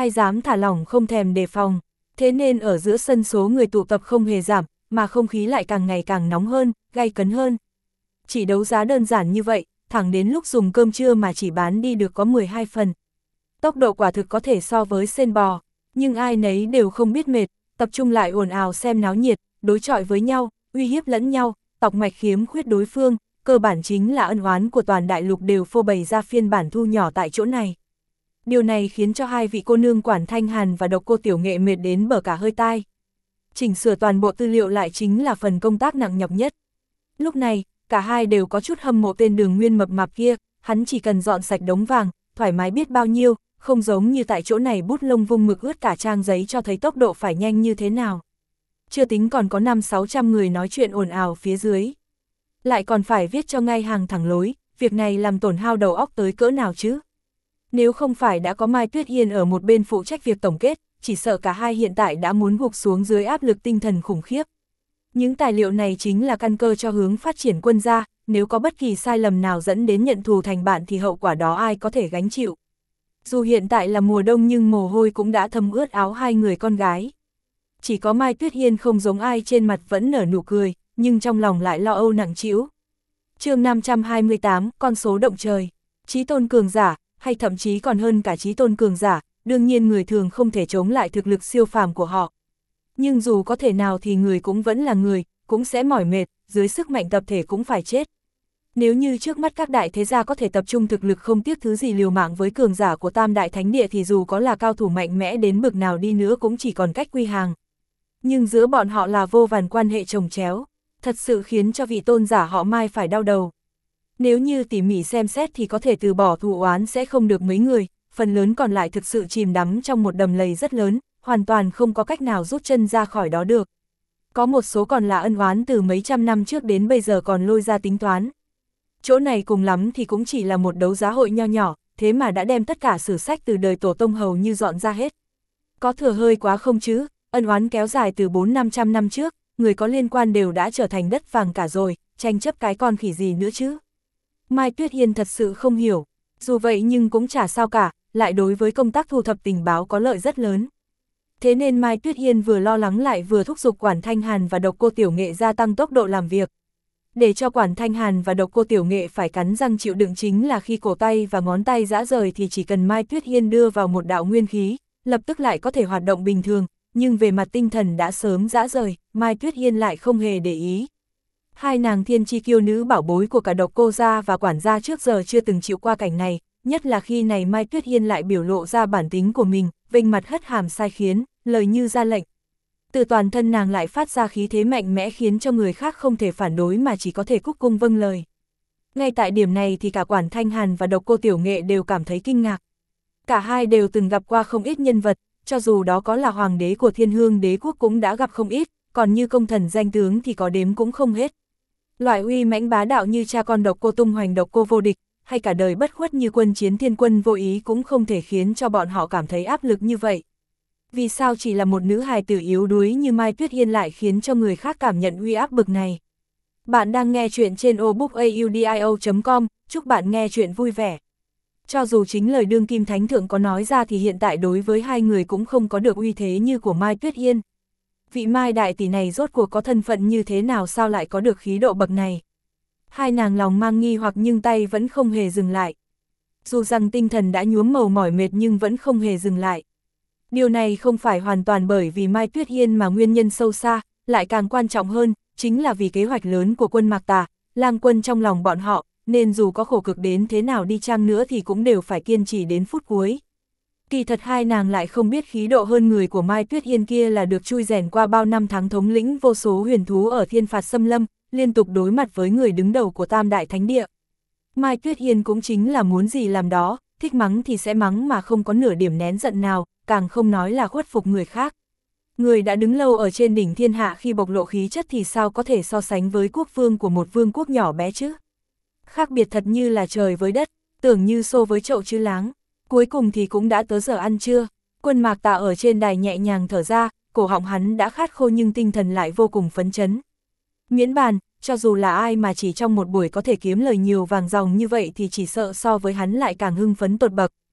ai dám thả lỏng không thèm đề phòng. Thế nên ở giữa sân số người tụ tập không hề giảm, mà không khí lại càng ngày càng nóng hơn, gay cấn hơn. Chỉ đấu giá đơn giản như vậy, thẳng đến lúc dùng cơm trưa mà chỉ bán đi được có 12 phần. Tốc độ quả thực có thể so với sên bò, nhưng ai nấy đều không biết mệt, tập trung lại ồn ào xem náo nhiệt, đối chọi với nhau, uy hiếp lẫn nhau, tọc mạch khiếm khuyết đối phương, cơ bản chính là ân oán của toàn đại lục đều phô bày ra phiên bản thu nhỏ tại chỗ này. Điều này khiến cho hai vị cô nương Quản Thanh Hàn và Độc Cô Tiểu Nghệ mệt đến bở cả hơi tai. Chỉnh sửa toàn bộ tư liệu lại chính là phần công tác nặng nhọc nhất. Lúc này, cả hai đều có chút hâm mộ tên Đường Nguyên mập mạp kia, hắn chỉ cần dọn sạch đống vàng, thoải mái biết bao nhiêu, không giống như tại chỗ này bút lông vung mực ướt cả trang giấy cho thấy tốc độ phải nhanh như thế nào. Chưa tính còn có 500-600 người nói chuyện ồn ào phía dưới. Lại còn phải viết cho ngay hàng thẳng lối, việc này làm tổn hao đầu óc tới cỡ nào chứ? Nếu không phải đã có Mai Tuyết Hiên ở một bên phụ trách việc tổng kết, chỉ sợ cả hai hiện tại đã muốn gục xuống dưới áp lực tinh thần khủng khiếp. Những tài liệu này chính là căn cơ cho hướng phát triển quân gia, nếu có bất kỳ sai lầm nào dẫn đến nhận thù thành bạn thì hậu quả đó ai có thể gánh chịu. Dù hiện tại là mùa đông nhưng mồ hôi cũng đã thấm ướt áo hai người con gái. Chỉ có Mai Tuyết Hiên không giống ai trên mặt vẫn nở nụ cười, nhưng trong lòng lại lo âu nặng trĩu. Chương 528, con số động trời. Chí tôn cường giả, hay thậm chí còn hơn cả chí tôn cường giả, đương nhiên người thường không thể chống lại thực lực siêu phàm của họ. Nhưng dù có thể nào thì người cũng vẫn là người, cũng sẽ mỏi mệt, dưới sức mạnh tập thể cũng phải chết. Nếu như trước mắt các đại thế gia có thể tập trung thực lực không tiếc thứ gì liều mạng với cường giả của Tam Đại Thánh Địa thì dù có là cao thủ mạnh mẽ đến bực nào đi nữa cũng chỉ còn cách quy hàng. Nhưng giữa bọn họ là vô vàn quan hệ chồng chéo, thật sự khiến cho vị tôn giả họ Mai phải đau đầu. Nếu như tỉ mỉ xem xét thì có thể từ bỏ thù oán sẽ không được mấy người, phần lớn còn lại thực sự chìm đắm trong một đầm lầy rất lớn, hoàn toàn không có cách nào rút chân ra khỏi đó được. Có một số còn là ân oán từ mấy trăm năm trước đến bây giờ còn lôi ra tính toán. Chỗ này cùng lắm thì cũng chỉ là một đấu giá hội nho nhỏ, thế mà đã đem tất cả sử sách từ đời tổ tông hầu như dọn ra hết. Có thừa hơi quá không chứ, ân oán kéo dài từ 400-500 năm trước, người có liên quan đều đã trở thành đất vàng cả rồi, tranh chấp cái con khỉ gì nữa chứ. Mai Tuyết Hiên thật sự không hiểu, dù vậy nhưng cũng chả sao cả, lại đối với công tác thu thập tình báo có lợi rất lớn. Thế nên Mai Tuyết Hiên vừa lo lắng lại vừa thúc giục Quản Thanh Hàn và Độc Cô Tiểu Nghệ gia tăng tốc độ làm việc. Để cho Quản Thanh Hàn và Độc Cô Tiểu Nghệ phải cắn răng chịu đựng chính là khi cổ tay và ngón tay rã rời thì chỉ cần Mai Tuyết Hiên đưa vào một đạo nguyên khí, lập tức lại có thể hoạt động bình thường, nhưng về mặt tinh thần đã sớm rã rời, Mai Tuyết Hiên lại không hề để ý. Hai nàng thiên chi kiêu nữ bảo bối của cả Độc Cô gia và quản gia trước giờ chưa từng chịu qua cảnh này, nhất là khi này Mai Tuyết Hiên lại biểu lộ ra bản tính của mình, vênh mặt hất hàm sai khiến, lời như ra lệnh. Từ toàn thân nàng lại phát ra khí thế mạnh mẽ khiến cho người khác không thể phản đối mà chỉ có thể cúc cung vâng lời. Ngay tại điểm này thì cả Quản Thanh Hàn và Độc Cô Tiểu Nghệ đều cảm thấy kinh ngạc. Cả hai đều từng gặp qua không ít nhân vật, cho dù đó có là hoàng đế của Thiên Hương Đế quốc cũng đã gặp không ít, còn như công thần danh tướng thì có đếm cũng không hết. Loại uy mãnh bá đạo như cha con Độc Cô tung hoành Độc Cô vô địch, hay cả đời bất khuất như Quân Chiến Thiên Quân vô ý cũng không thể khiến cho bọn họ cảm thấy áp lực như vậy. Vì sao chỉ là một nữ hài tử yếu đuối như Mai Tuyết Hiên lại khiến cho người khác cảm nhận uy áp bực này? Bạn đang nghe chuyện trên obookaudio.com, chúc bạn nghe chuyện vui vẻ. Cho dù chính lời đương kim thánh thượng có nói ra thì hiện tại đối với hai người cũng không có được uy thế như của Mai Tuyết Hiên. Vị Mai đại tỷ này rốt cuộc có thân phận như thế nào sao lại có được khí độ bậc này? Hai nàng lòng mang nghi hoặc nhưng tay vẫn không hề dừng lại. Dù rằng tinh thần đã nhuốm màu mỏi mệt nhưng vẫn không hề dừng lại. Điều này không phải hoàn toàn bởi vì Mai Tuyết Hiên mà nguyên nhân sâu xa, lại càng quan trọng hơn, chính là vì kế hoạch lớn của quân Mạc Tà, lang quân trong lòng bọn họ, nên dù có khổ cực đến thế nào đi chăng nữa thì cũng đều phải kiên trì đến phút cuối. Kỳ thật hai nàng lại không biết khí độ hơn người của Mai Tuyết Hiên kia là được chui rèn qua bao năm tháng thống lĩnh vô số huyền thú ở thiên phạt xâm lâm, liên tục đối mặt với người đứng đầu của Tam Đại Thánh Địa. Mai Tuyết Hiên cũng chính là muốn gì làm đó, thích mắng thì sẽ mắng mà không có nửa điểm nén giận nào, càng không nói là khuất phục người khác. Người đã đứng lâu ở trên đỉnh thiên hạ khi bộc lộ khí chất thì sao có thể so sánh với quốc vương của một vương quốc nhỏ bé chứ? Khác biệt thật như là trời với đất, tưởng như xô với chậu chứ láng. Cuối cùng thì cũng đã tới giờ ăn trưa. Quân Mạc Tà ở trên đài nhẹ nhàng thở ra, cổ họng hắn đã khát khô nhưng tinh thần lại vô cùng phấn chấn. Miễn bàn, cho dù là ai mà chỉ trong một buổi có thể kiếm lời nhiều vàng ròng như vậy thì chỉ sợ so với hắn lại càng hưng phấn tột bậc.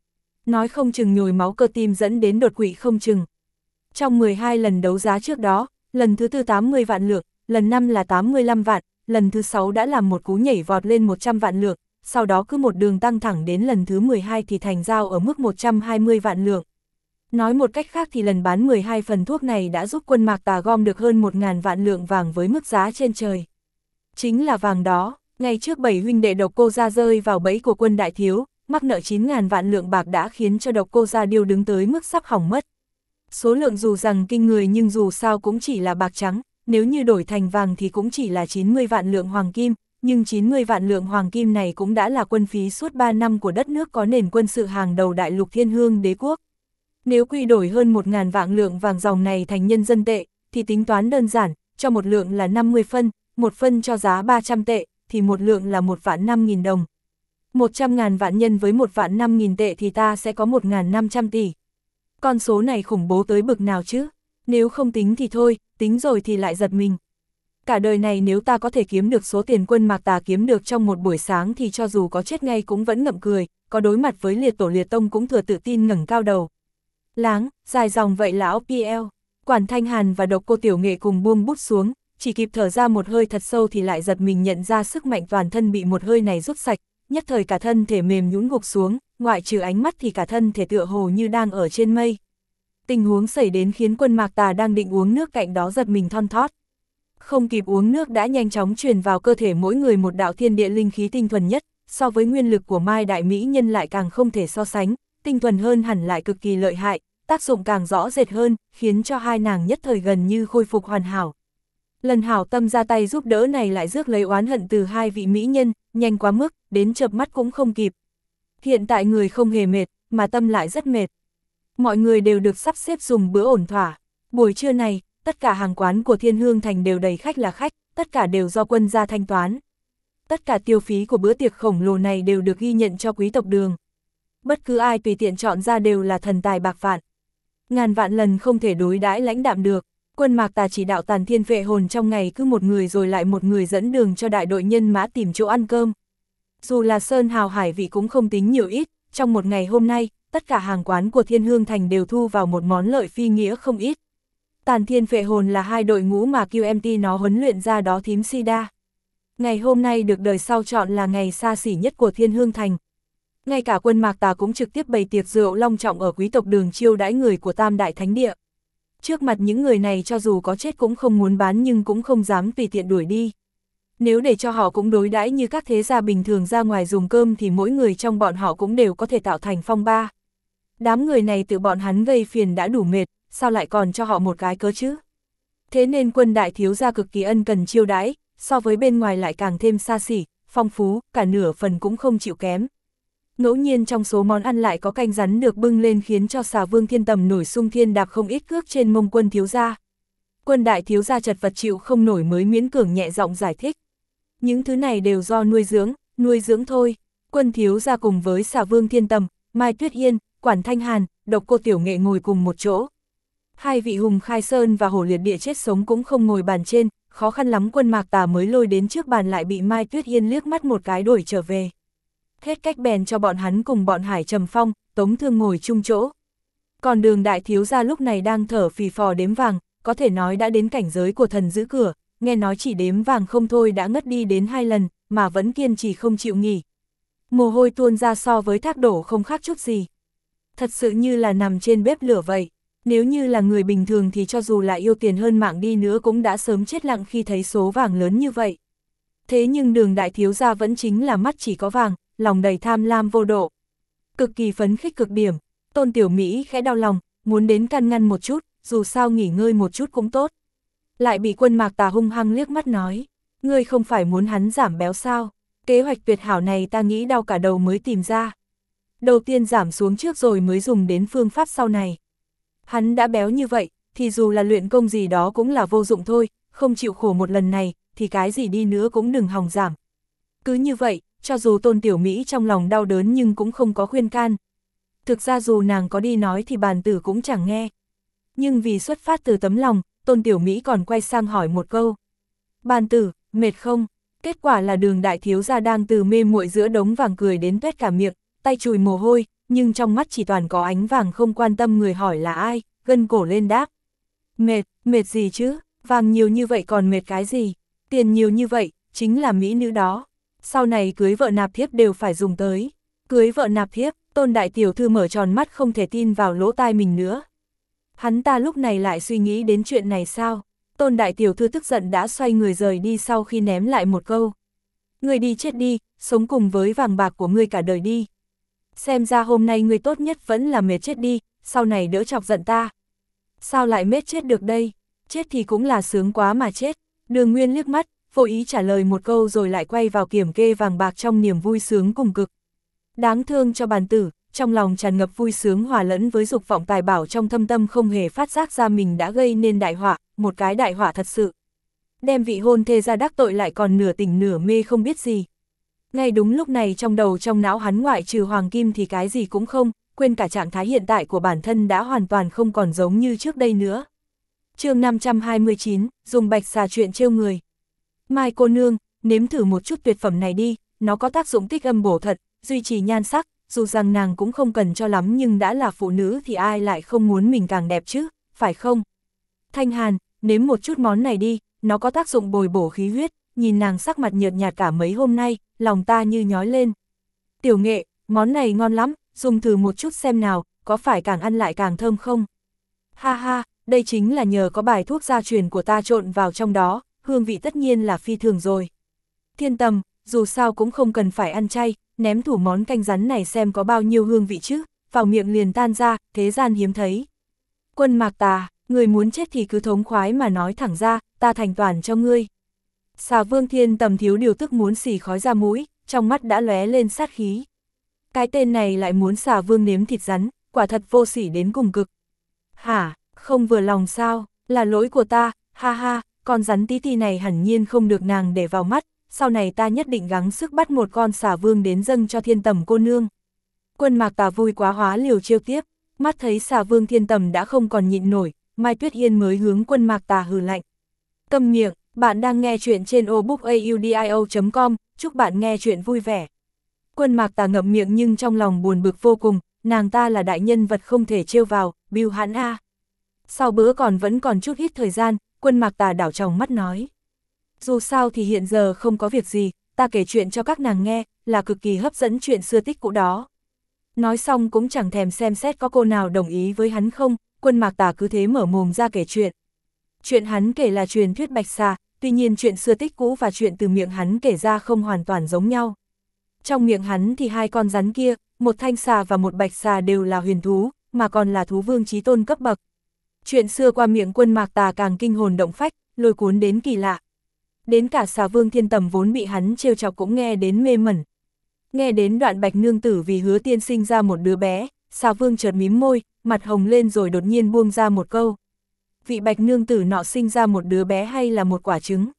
nói không chừng nhồi máu cơ tim dẫn đến đột quỵ không chừng. Trong 12 lần đấu giá trước đó, lần thứ tư 80 vạn lượng, lần 5 là 85 vạn, lần thứ 6 đã làm một cú nhảy vọt lên 100 vạn lượng, sau đó cứ một đường tăng thẳng đến lần thứ 12 thì thành giao ở mức 120 vạn lượng. Nói một cách khác thì lần bán 12 phần thuốc này đã giúp quân Mạc Tà gom được hơn 1.000 vạn lượng vàng với mức giá trên trời. Chính là vàng đó, ngày trước 7 huynh đệ Độc Cô Gia rơi vào bẫy của quân đại thiếu, mắc nợ 9.000 vạn lượng bạc đã khiến cho Độc Cô Gia điêu đứng tới mức sắp hỏng mất. Số lượng dù rằng kinh người nhưng dù sao cũng chỉ là bạc trắng, nếu như đổi thành vàng thì cũng chỉ là 90 vạn lượng hoàng kim, nhưng 90 vạn lượng hoàng kim này cũng đã là quân phí suốt 3 năm của đất nước có nền quân sự hàng đầu đại lục Thiên Hương Đế quốc. Nếu quy đổi hơn 1.000 vạn lượng vàng dòng này thành nhân dân tệ, thì tính toán đơn giản, cho một lượng là 50 phân, một phân cho giá 300 tệ, thì một lượng là 1.500.000 đồng. 100.000 vạn nhân với 1.500.000 tệ thì ta sẽ có 1.500 tỷ. Con số này khủng bố tới bực nào chứ? Nếu không tính thì thôi, tính rồi thì lại giật mình. Cả đời này nếu ta có thể kiếm được số tiền quân Mạc Tà kiếm được trong một buổi sáng thì cho dù có chết ngay cũng vẫn ngậm cười, có đối mặt với liệt tổ liệt tông cũng thừa tự tin ngẩng cao đầu. Láng, dài dòng vậy lão PL. Quản Thanh Hàn và Độc Cô Tiểu Nghệ cùng buông bút xuống, chỉ kịp thở ra một hơi thật sâu thì lại giật mình nhận ra sức mạnh toàn thân bị một hơi này rút sạch, nhất thời cả thân thể mềm nhũn gục xuống, ngoại trừ ánh mắt thì cả thân thể tựa hồ như đang ở trên mây. Tình huống xảy đến khiến quân Mạc Tà đang định uống nước cạnh đó giật mình thon thót. Không kịp uống nước đã nhanh chóng truyền vào cơ thể mỗi người một đạo thiên địa linh khí tinh thuần nhất, so với nguyên lực của Mai Đại Mỹ Nhân lại càng không thể so sánh, tinh thuần hơn hẳn lại cực kỳ lợi hại, tác dụng càng rõ rệt hơn, khiến cho hai nàng nhất thời gần như khôi phục hoàn hảo. Lần hảo tâm ra tay giúp đỡ này lại rước lấy oán hận từ hai vị mỹ nhân, nhanh quá mức, đến chợp mắt cũng không kịp. Hiện tại người không hề mệt, mà tâm lại rất mệt. Mọi người đều được sắp xếp dùng bữa ổn thỏa. Buổi trưa này, tất cả hàng quán của Thiên Hương Thành đều đầy khách là khách, tất cả đều do quân gia thanh toán. Tất cả tiêu phí của bữa tiệc khổng lồ này đều được ghi nhận cho quý tộc Đường. Bất cứ ai tùy tiện chọn ra đều là thần tài bạc vạn. Ngàn vạn lần không thể đối đãi lãnh đạm được. Quân Mạc Tà chỉ đạo Tàn Thiên Vệ Hồn trong ngày cứ một người rồi lại một người dẫn đường cho đại đội nhân mã tìm chỗ ăn cơm. Dù là sơn hào hải vị cũng không tính nhiều ít, trong một ngày hôm nay, tất cả hàng quán của Thiên Hương Thành đều thu vào một món lợi phi nghĩa không ít. Tàn Thiên Vệ Hồn là hai đội ngũ mà QMT nó huấn luyện ra đó thím Sida. Ngày hôm nay được đời sau chọn là ngày xa xỉ nhất của Thiên Hương Thành. Ngay cả quân Mạc Tà cũng trực tiếp bày tiệc rượu long trọng ở quý tộc Đường chiêu đãi người của Tam Đại Thánh Địa. Trước mặt những người này cho dù có chết cũng không muốn bán nhưng cũng không dám tùy tiện đuổi đi. Nếu để cho họ cũng đối đãi như các thế gia bình thường ra ngoài dùng cơm thì mỗi người trong bọn họ cũng đều có thể tạo thành phong ba. Đám người này tự bọn hắn gây phiền đã đủ mệt, sao lại còn cho họ một cái cớ chứ? Thế nên quân đại thiếu gia cực kỳ ân cần chiêu đãi, so với bên ngoài lại càng thêm xa xỉ, phong phú, cả nửa phần cũng không chịu kém. Ngẫu nhiên trong số món ăn lại có canh rắn được bưng lên khiến cho Xà Vương Thiên Tầm nổi sung thiên đạp không ít cước trên mông quân thiếu gia. Quân đại thiếu gia chật vật chịu không nổi mới miễn cường nhẹ giọng giải thích. Những thứ này đều do nuôi dưỡng thôi. Quân thiếu gia cùng với Xà Vương Thiên Tầm, Mai Tuyết Yên, Quản Thanh Hàn, Độc Cô Tiểu Nghệ ngồi cùng một chỗ. Hai vị Hùng Khai Sơn và Hổ Liệt Địa chết sống cũng không ngồi bàn trên, khó khăn lắm quân Mạc Tà mới lôi đến trước bàn lại bị Mai Tuyết Yên liếc mắt một cái đuổi trở về. Hết cách bèn cho bọn hắn cùng bọn Hải Trầm Phong, Tống Thương ngồi chung chỗ. Còn Đường đại thiếu gia lúc này đang thở phì phò đếm vàng, có thể nói đã đến cảnh giới của thần giữ cửa, nghe nói chỉ đếm vàng không thôi đã ngất đi đến 2 lần, mà vẫn kiên trì không chịu nghỉ. Mồ hôi tuôn ra so với thác đổ không khác chút gì. Thật sự như là nằm trên bếp lửa vậy. Nếu như là người bình thường thì cho dù là yêu tiền hơn mạng đi nữa cũng đã sớm chết lặng khi thấy số vàng lớn như vậy. Thế nhưng Đường đại thiếu gia vẫn chính là mắt chỉ có vàng, lòng đầy tham lam vô độ. Cực kỳ phấn khích cực điểm, Tôn Tiểu Mỹ khẽ đau lòng, muốn đến can ngăn một chút, dù sao nghỉ ngơi một chút cũng tốt. Lại bị quân Mạc Tà hung hăng liếc mắt nói, ngươi không phải muốn hắn giảm béo sao, kế hoạch tuyệt hảo này ta nghĩ đau cả đầu mới tìm ra. Đầu tiên giảm xuống trước rồi mới dùng đến phương pháp sau này. Hắn đã béo như vậy, thì dù là luyện công gì đó cũng là vô dụng thôi, không chịu khổ một lần này, thì cái gì đi nữa cũng đừng hòng giảm. Cứ như vậy, cho dù Tôn Tiểu Mỹ trong lòng đau đớn nhưng cũng không có khuyên can. Thực ra dù nàng có đi nói thì bàn tử cũng chẳng nghe. Nhưng vì xuất phát từ tấm lòng, Tôn Tiểu Mỹ còn quay sang hỏi một câu. Bàn tử, mệt không? Kết quả là Đường đại thiếu gia đang từ mê muội giữa đống vàng cười đến tuét cả miệng, tay chùi mồ hôi, nhưng trong mắt chỉ toàn có ánh vàng, không quan tâm người hỏi là ai, gân cổ lên đáp. Mệt gì chứ, vàng nhiều như vậy còn mệt cái gì, tiền nhiều như vậy, chính là mỹ nữ đó. Sau này cưới vợ nạp thiếp đều phải dùng tới. Cưới vợ nạp thiếp, Tôn đại tiểu thư mở tròn mắt không thể tin vào lỗ tai mình nữa. Hắn ta lúc này lại suy nghĩ đến chuyện này sao? Tôn đại tiểu thư tức giận đã xoay người rời đi sau khi ném lại một câu. Ngươi đi chết đi, sống cùng với vàng bạc của ngươi cả đời đi. Xem ra hôm nay ngươi tốt nhất vẫn là mệt chết đi, sau này đỡ chọc giận ta. Sao lại mệt chết được đây? Chết thì cũng là sướng quá mà chết. Đường Nguyên liếc mắt, vô ý trả lời một câu rồi lại quay vào kiểm kê vàng bạc trong niềm vui sướng cùng cực. Đáng thương cho bàn tử, trong lòng tràn ngập vui sướng hòa lẫn với dục vọng tài bảo trong thâm tâm, không hề phát giác ra mình đã gây nên đại họa, một cái đại họa thật sự. Đem vị hôn thê ra đắc tội lại còn nửa tỉnh nửa mê không biết gì. Ngay đúng lúc này trong đầu trong não hắn ngoại trừ hoàng kim thì cái gì cũng không, quên cả trạng thái hiện tại của bản thân đã hoàn toàn không còn giống như trước đây nữa. Chương 529, dùng bạch xà chuyện trêu người. Mai cô nương, nếm thử một chút tuyệt phẩm này đi, nó có tác dụng tích âm bổ thật, duy trì nhan sắc, dù rằng nàng cũng không cần cho lắm nhưng đã là phụ nữ thì ai lại không muốn mình càng đẹp chứ, phải không? Thanh Hàn, nếm một chút món này đi, nó có tác dụng bồi bổ khí huyết, nhìn nàng sắc mặt nhợt nhạt cả mấy hôm nay, lòng ta như nhói lên. Tiểu Nghệ, món này ngon lắm, dùng thử một chút xem nào, có phải càng ăn lại càng thơm không? Ha ha, đây chính là nhờ có bài thuốc gia truyền của ta trộn vào trong đó, hương vị tất nhiên là phi thường rồi. Thiên Tầm, dù sao cũng không cần phải ăn chay, ném thử món canh rắn này xem có bao nhiêu hương vị chứ, vào miệng liền tan ra, thế gian hiếm thấy. Quân Mạc Tà, người muốn chết thì cứ thống khoái mà nói thẳng ra, ta thành toàn cho ngươi. Xà Vương Thiên Tầm thiếu điều tức muốn xì khói ra mũi, trong mắt đã lóe lên sát khí. Cái tên này lại muốn Xà Vương nếm thịt rắn, quả thật vô sỉ đến cùng cực. Hả, không vừa lòng sao, là lỗi của ta, ha ha, con rắn tí ti này hẳn nhiên không được nàng để vào mắt, sau này ta nhất định gắng sức bắt một con Xà Vương đến dâng cho Thiên Tầm cô nương. Quân Mạc Tà vui quá hóa liều trêu tiếp, mắt thấy Xà Vương Thiên Tầm đã không còn nhịn nổi, Mai Tuyết Yên mới hướng Quân Mạc Tà hừ lạnh. Câm miệng, bạn đang nghe chuyện trên obookaudio.com, chúc bạn nghe chuyện vui vẻ. Quân Mạc Tà ngậm miệng nhưng trong lòng buồn bực vô cùng, nàng ta là đại nhân vật không thể trêu vào, bưu hãn a. Sau bữa vẫn còn chút ít thời gian, Quân Mạc Tà đảo tròng mắt nói. Dù sao thì hiện giờ không có việc gì, ta kể chuyện cho các nàng nghe, là cực kỳ hấp dẫn chuyện xưa tích cũ đó. Nói xong cũng chẳng thèm xem xét có cô nào đồng ý với hắn không, Quân Mạc Tà cứ thế mở mồm ra kể chuyện. Chuyện hắn kể là truyền thuyết bạch xà, tuy nhiên chuyện xưa tích cũ và chuyện từ miệng hắn kể ra không hoàn toàn giống nhau. Trong miệng hắn thì hai con rắn kia, một thanh xà và một bạch xà đều là huyền thú, mà còn là thú vương chí tôn cấp bậc. Chuyện xưa qua miệng Quân Mạc Tà càng kinh hồn động phách, lôi cuốn đến kỳ lạ. Đến cả Xà Vương Thiên Tầm vốn bị hắn trêu chọc cũng nghe đến mê mẩn. Nghe đến đoạn Bạch nương tử vì Hứa tiên sinh ra một đứa bé, Xà Vương chợt mím môi, mặt hồng lên rồi đột nhiên buông ra một câu. Vị Bạch nương tử nọ sinh ra một đứa bé hay là một quả trứng?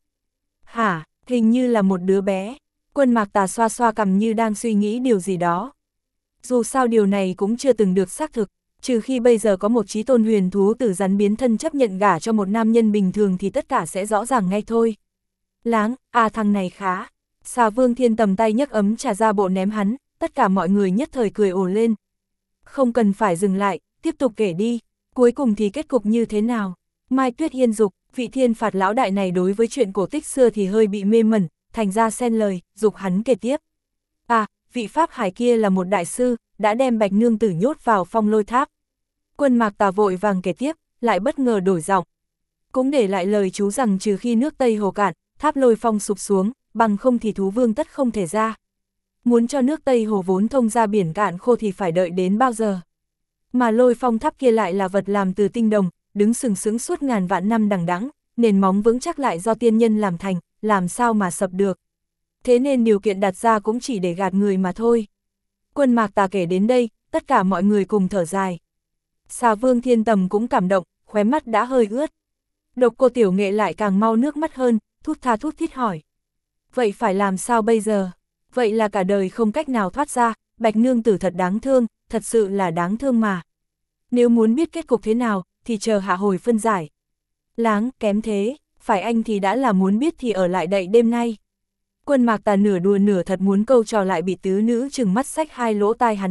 Hả, hình như là một đứa bé. Quân Mạc Tà xoa xoa cằm như đang suy nghĩ điều gì đó. Dù sao điều này cũng chưa từng được xác thực, trừ khi bây giờ có một chí tôn huyền thú từ rắn biến thân chấp nhận gả cho một nam nhân bình thường thì tất cả sẽ rõ ràng ngay thôi. Láng, thằng này khá. Xà Vương Thiên Tầm tay nhấc ấm trà ra bộ ném hắn, tất cả mọi người nhất thời cười ồ lên. Không cần phải dừng lại, tiếp tục kể đi, cuối cùng thì kết cục như thế nào? Mai Tuyết Yên dục, vị thiên phạt lão đại này đối với chuyện cổ tích xưa thì hơi bị mê mẩn, thành ra xen lời, dục hắn kể tiếp. Vị Pháp Hải kia là một đại sư, đã đem Bạch nương tử nhốt vào Phong Lôi Tháp. Quân Mạc Tà vội vàng kể tiếp, lại bất ngờ đổi giọng. Cũng để lại lời chú rằng trừ khi nước Tây Hồ cạn, tháp Lôi Phong sụp xuống, bằng không thì thú vương tất không thể ra. Muốn cho nước Tây Hồ vốn thông ra biển cạn khô thì phải đợi đến bao giờ. Mà Lôi Phong tháp kia lại là vật làm từ tinh đồng, đứng sừng sững suốt ngàn vạn năm đằng đẵng, nền móng vững chắc lại do tiên nhân làm thành, làm sao mà sập được. Thế nên điều kiện đặt ra cũng chỉ để gạt người mà thôi. Quân Mạc Tà kể đến đây, tất cả mọi người cùng thở dài. Xà Vương Thiên Tầm cũng cảm động, khóe mắt đã hơi ướt. Độc Cô Tiểu Nghệ lại càng mau nước mắt hơn, thút tha thút thít hỏi. Vậy phải làm sao bây giờ? Vậy là cả đời không cách nào thoát ra, Bạch nương tử thật đáng thương, thật sự là đáng thương mà. Nếu muốn biết kết cục thế nào, thì chờ hạ hồi phân giải. Láng, kém thế, phải anh thì đã là muốn biết thì ở lại đậy đêm nay. Quân Mạc Tà nửa đùa nửa thật muốn câu trò lại bị tứ nữ trừng mắt xách hai lỗ tai hắn lên,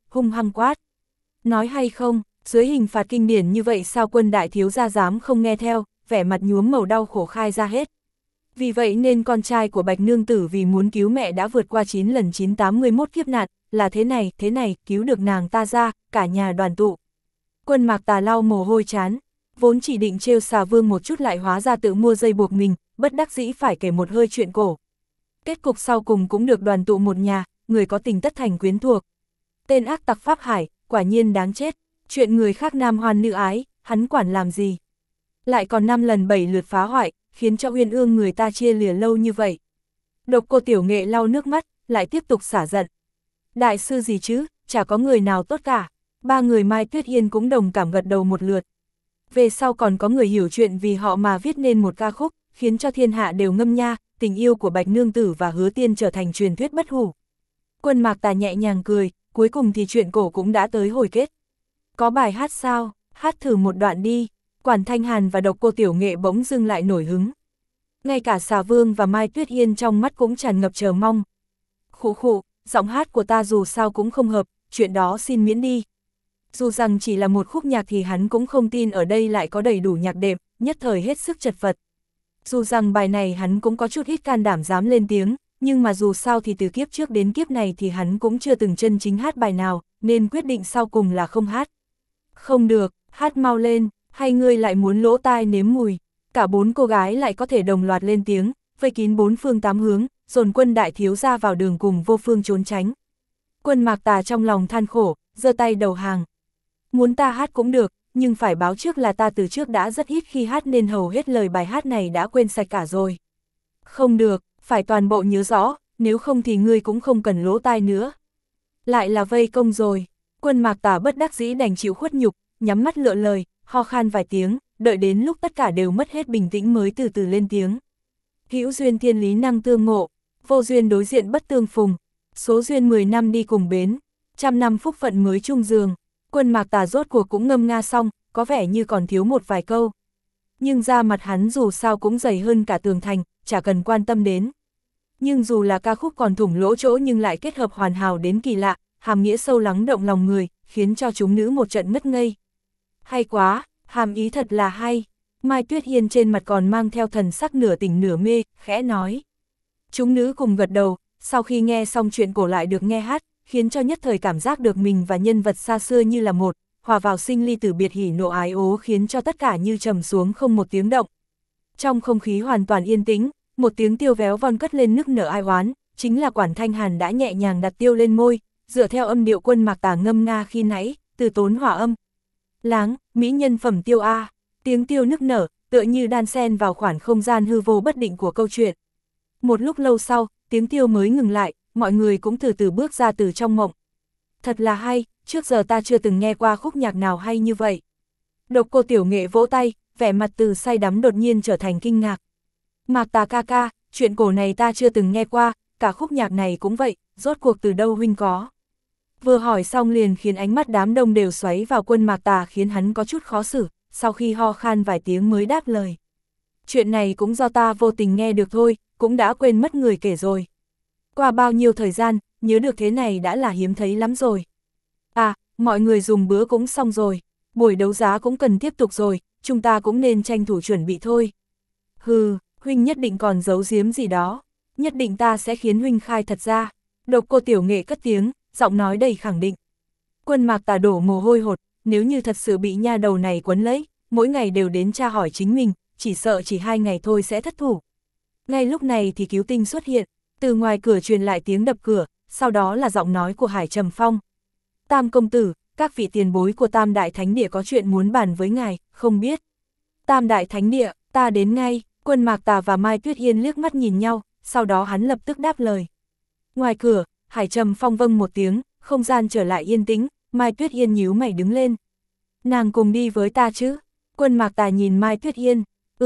hung hăng quát. Nói hay không, dưới hình phạt kinh điển như vậy sao Quân đại thiếu gia dám không nghe theo, vẻ mặt nhuốm màu đau khổ khai ra hết. Vì vậy nên con trai của Bạch Nương Tử vì muốn cứu mẹ đã vượt qua 9 lần 981 kiếp nạn, là thế này, cứu được nàng ta ra, cả nhà đoàn tụ. Quân Mạc Tà lau mồ hôi chán, vốn chỉ định trêu Xà Vương một chút lại hóa ra tự mua dây buộc mình, bất đắc dĩ phải kể một hơi chuyện cổ. Kết cục sau cùng cũng được đoàn tụ một nhà, người có tình tất thành quyến thuộc. Tên ác tặc Pháp Hải, quả nhiên đáng chết, chuyện người khác nam hoan nữ ái, hắn quản làm gì. Lại còn 5 lần 7 lượt phá hoại, khiến cho Uyên Ương người ta chia lìa lâu như vậy. Độc Cô Tiểu Nghệ lau nước mắt, lại tiếp tục xả giận. Đại sư gì chứ, chả có người nào tốt cả. Ba người Mai Tuyết Yên cũng đồng cảm gật đầu một lượt. Về sau còn có người hiểu chuyện vì họ mà viết nên một ca khúc, khiến cho thiên hạ đều ngâm nha, tình yêu của Bạch Nương Tử và Hứa Tiên trở thành truyền thuyết bất hủ. Quân Mạc Tà nhẹ nhàng cười, cuối cùng thì chuyện cổ cũng đã tới hồi kết. Có bài hát sao, hát thử một đoạn đi. Quản Thanh Hàn và Độc Cô Tiểu Nghệ bỗng dưng lại nổi hứng. Ngay cả Xà Vương và Mai Tuyết Yên trong mắt cũng tràn ngập chờ mong. Khụ khụ, giọng hát của ta dù sao cũng không hợp, chuyện đó xin miễn đi. Dù rằng chỉ là một khúc nhạc thì hắn cũng không tin ở đây lại có đầy đủ nhạc đệm, nhất thời hết sức chật vật. Dù rằng bài này hắn cũng có chút ít can đảm dám lên tiếng, nhưng mà dù sao thì từ kiếp trước đến kiếp này thì hắn cũng chưa từng chân chính hát bài nào, nên quyết định sau cùng là không hát. Không được, hát mau lên, hay ngươi lại muốn lỗ tai nếm mùi. Cả 4 cô gái lại có thể đồng loạt lên tiếng, vây kín 4 phương 8 hướng, dồn Quân đại thiếu gia vào đường cùng vô phương trốn tránh. Quân Mạc Tà trong lòng than khổ, giơ tay đầu hàng. Muốn ta hát cũng được, nhưng phải báo trước là ta từ trước đã rất ít khi hát nên hầu hết lời bài hát này đã quên sạch cả rồi. Không được, phải toàn bộ nhớ rõ, nếu không thì ngươi cũng không cần lỗ tai nữa. Lại là vây công rồi. Quân Mạc Tà bất đắc dĩ đành chịu khuất nhục, nhắm mắt lựa lời, ho khan vài tiếng, đợi đến lúc tất cả đều mất hết bình tĩnh mới từ từ lên tiếng. Hữu duyên thiên lý năng tương ngộ, vô duyên đối diện bất tương phùng, số duyên 10 năm đi cùng bến, 100 năm phúc phận mới chung giường. Quân Mạc Tà rốt cuộc cũng ngâm nga xong, có vẻ như còn thiếu một vài câu. Nhưng da mặt hắn dù sao cũng dày hơn cả tường thành, chả cần quan tâm đến. Nhưng dù là ca khúc còn thủng lỗ chỗ nhưng lại kết hợp hoàn hảo đến kỳ lạ, hàm nghĩa sâu lắng động lòng người, khiến cho chúng nữ một trận ngất ngây. Hay quá, hàm ý thật là hay. Mai Tuyết Yên trên mặt còn mang theo thần sắc nửa tỉnh nửa mê, khẽ nói. Chúng nữ cùng gật đầu, sau khi nghe xong chuyện cổ lại được nghe hát, khiến cho nhất thời cảm giác được mình và nhân vật xa xưa như là một, hòa vào sinh ly tử biệt hỉ nộ ái ố khiến cho tất cả như trầm xuống không một tiếng động. Trong không khí hoàn toàn yên tĩnh, một tiếng tiêu véo von cất lên nức nở ai oán, chính là Quản Thanh Hàn đã nhẹ nhàng đặt tiêu lên môi, dựa theo âm điệu Quân Mạc Tà ngâm nga khi nãy, từ tốn hỏa âm. Láng, mỹ nhân phẩm tiêu A, tiếng tiêu nức nở, tựa như đan xen vào khoảng không gian hư vô bất định của câu chuyện. Một lúc lâu sau, tiếng tiêu mới ngừng lại, mọi người cũng từ từ bước ra từ trong mộng. Thật là hay, trước giờ ta chưa từng nghe qua khúc nhạc nào hay như vậy. Độc Cô Tiểu Nghệ vỗ tay, vẻ mặt từ say đắm đột nhiên trở thành kinh ngạc. Mạc Tà ca ca, chuyện cổ này ta chưa từng nghe qua, cả khúc nhạc này cũng vậy, rốt cuộc từ đâu huynh có. Vừa hỏi xong liền khiến ánh mắt đám đông đều xoáy vào Quân Mạc Tà khiến hắn có chút khó xử, sau khi ho khan vài tiếng mới đáp lời. Chuyện này cũng do ta vô tình nghe được thôi, cũng đã quên mất người kể rồi. Qua bao nhiêu thời gian, nhớ được thế này đã là hiếm thấy lắm rồi. À, mọi người dùng bữa cũng xong rồi, buổi đấu giá cũng cần tiếp tục rồi, chúng ta cũng nên tranh thủ chuẩn bị thôi. Hừ, huynh nhất định còn giấu giếm gì đó, nhất định ta sẽ khiến huynh khai thật ra. Độc Cô Tiểu Nghệ cất tiếng, giọng nói đầy khẳng định. Quân Mạc Tà đổ mồ hôi hột, nếu như thật sự bị nha đầu này quấn lấy, mỗi ngày đều đến tra hỏi chính mình, chỉ sợ chỉ 2 ngày thôi sẽ thất thủ. Ngay lúc này thì Cứu Tinh xuất hiện, từ ngoài cửa truyền lại tiếng đập cửa, sau đó là giọng nói của Hải Trầm Phong. Tam công tử, các vị tiền bối của Tam Đại Thánh Địa có chuyện muốn bàn với ngài, không biết. Tam Đại Thánh Địa, ta đến ngay. Quân Mạc Tà và Mai Tuyết Yên liếc mắt nhìn nhau, sau đó hắn lập tức đáp lời. Ngoài cửa, Hải Trầm Phong vâng một tiếng, không gian trở lại yên tĩnh, Mai Tuyết Yên nhíu mày đứng lên. Nàng cùng đi với ta chứ? Quân Mạc Tà nhìn Mai Tuyết Yên,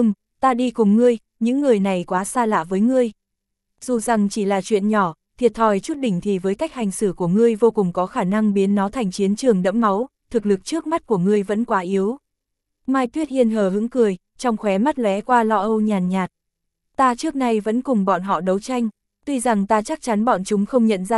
ta đi cùng ngươi, những người này quá xa lạ với ngươi. Dù rằng chỉ là chuyện nhỏ, thiệt thòi chút đỉnh thì với cách hành xử của ngươi vô cùng có khả năng biến nó thành chiến trường đẫm máu, thực lực trước mắt của ngươi vẫn quá yếu. Mai Tuyết Yên hờ hững cười, trong khóe mắt lóe qua lo âu nhàn nhạt. Ta trước nay vẫn cùng bọn họ đấu tranh, tuy rằng ta chắc chắn bọn chúng không nhận ra ta,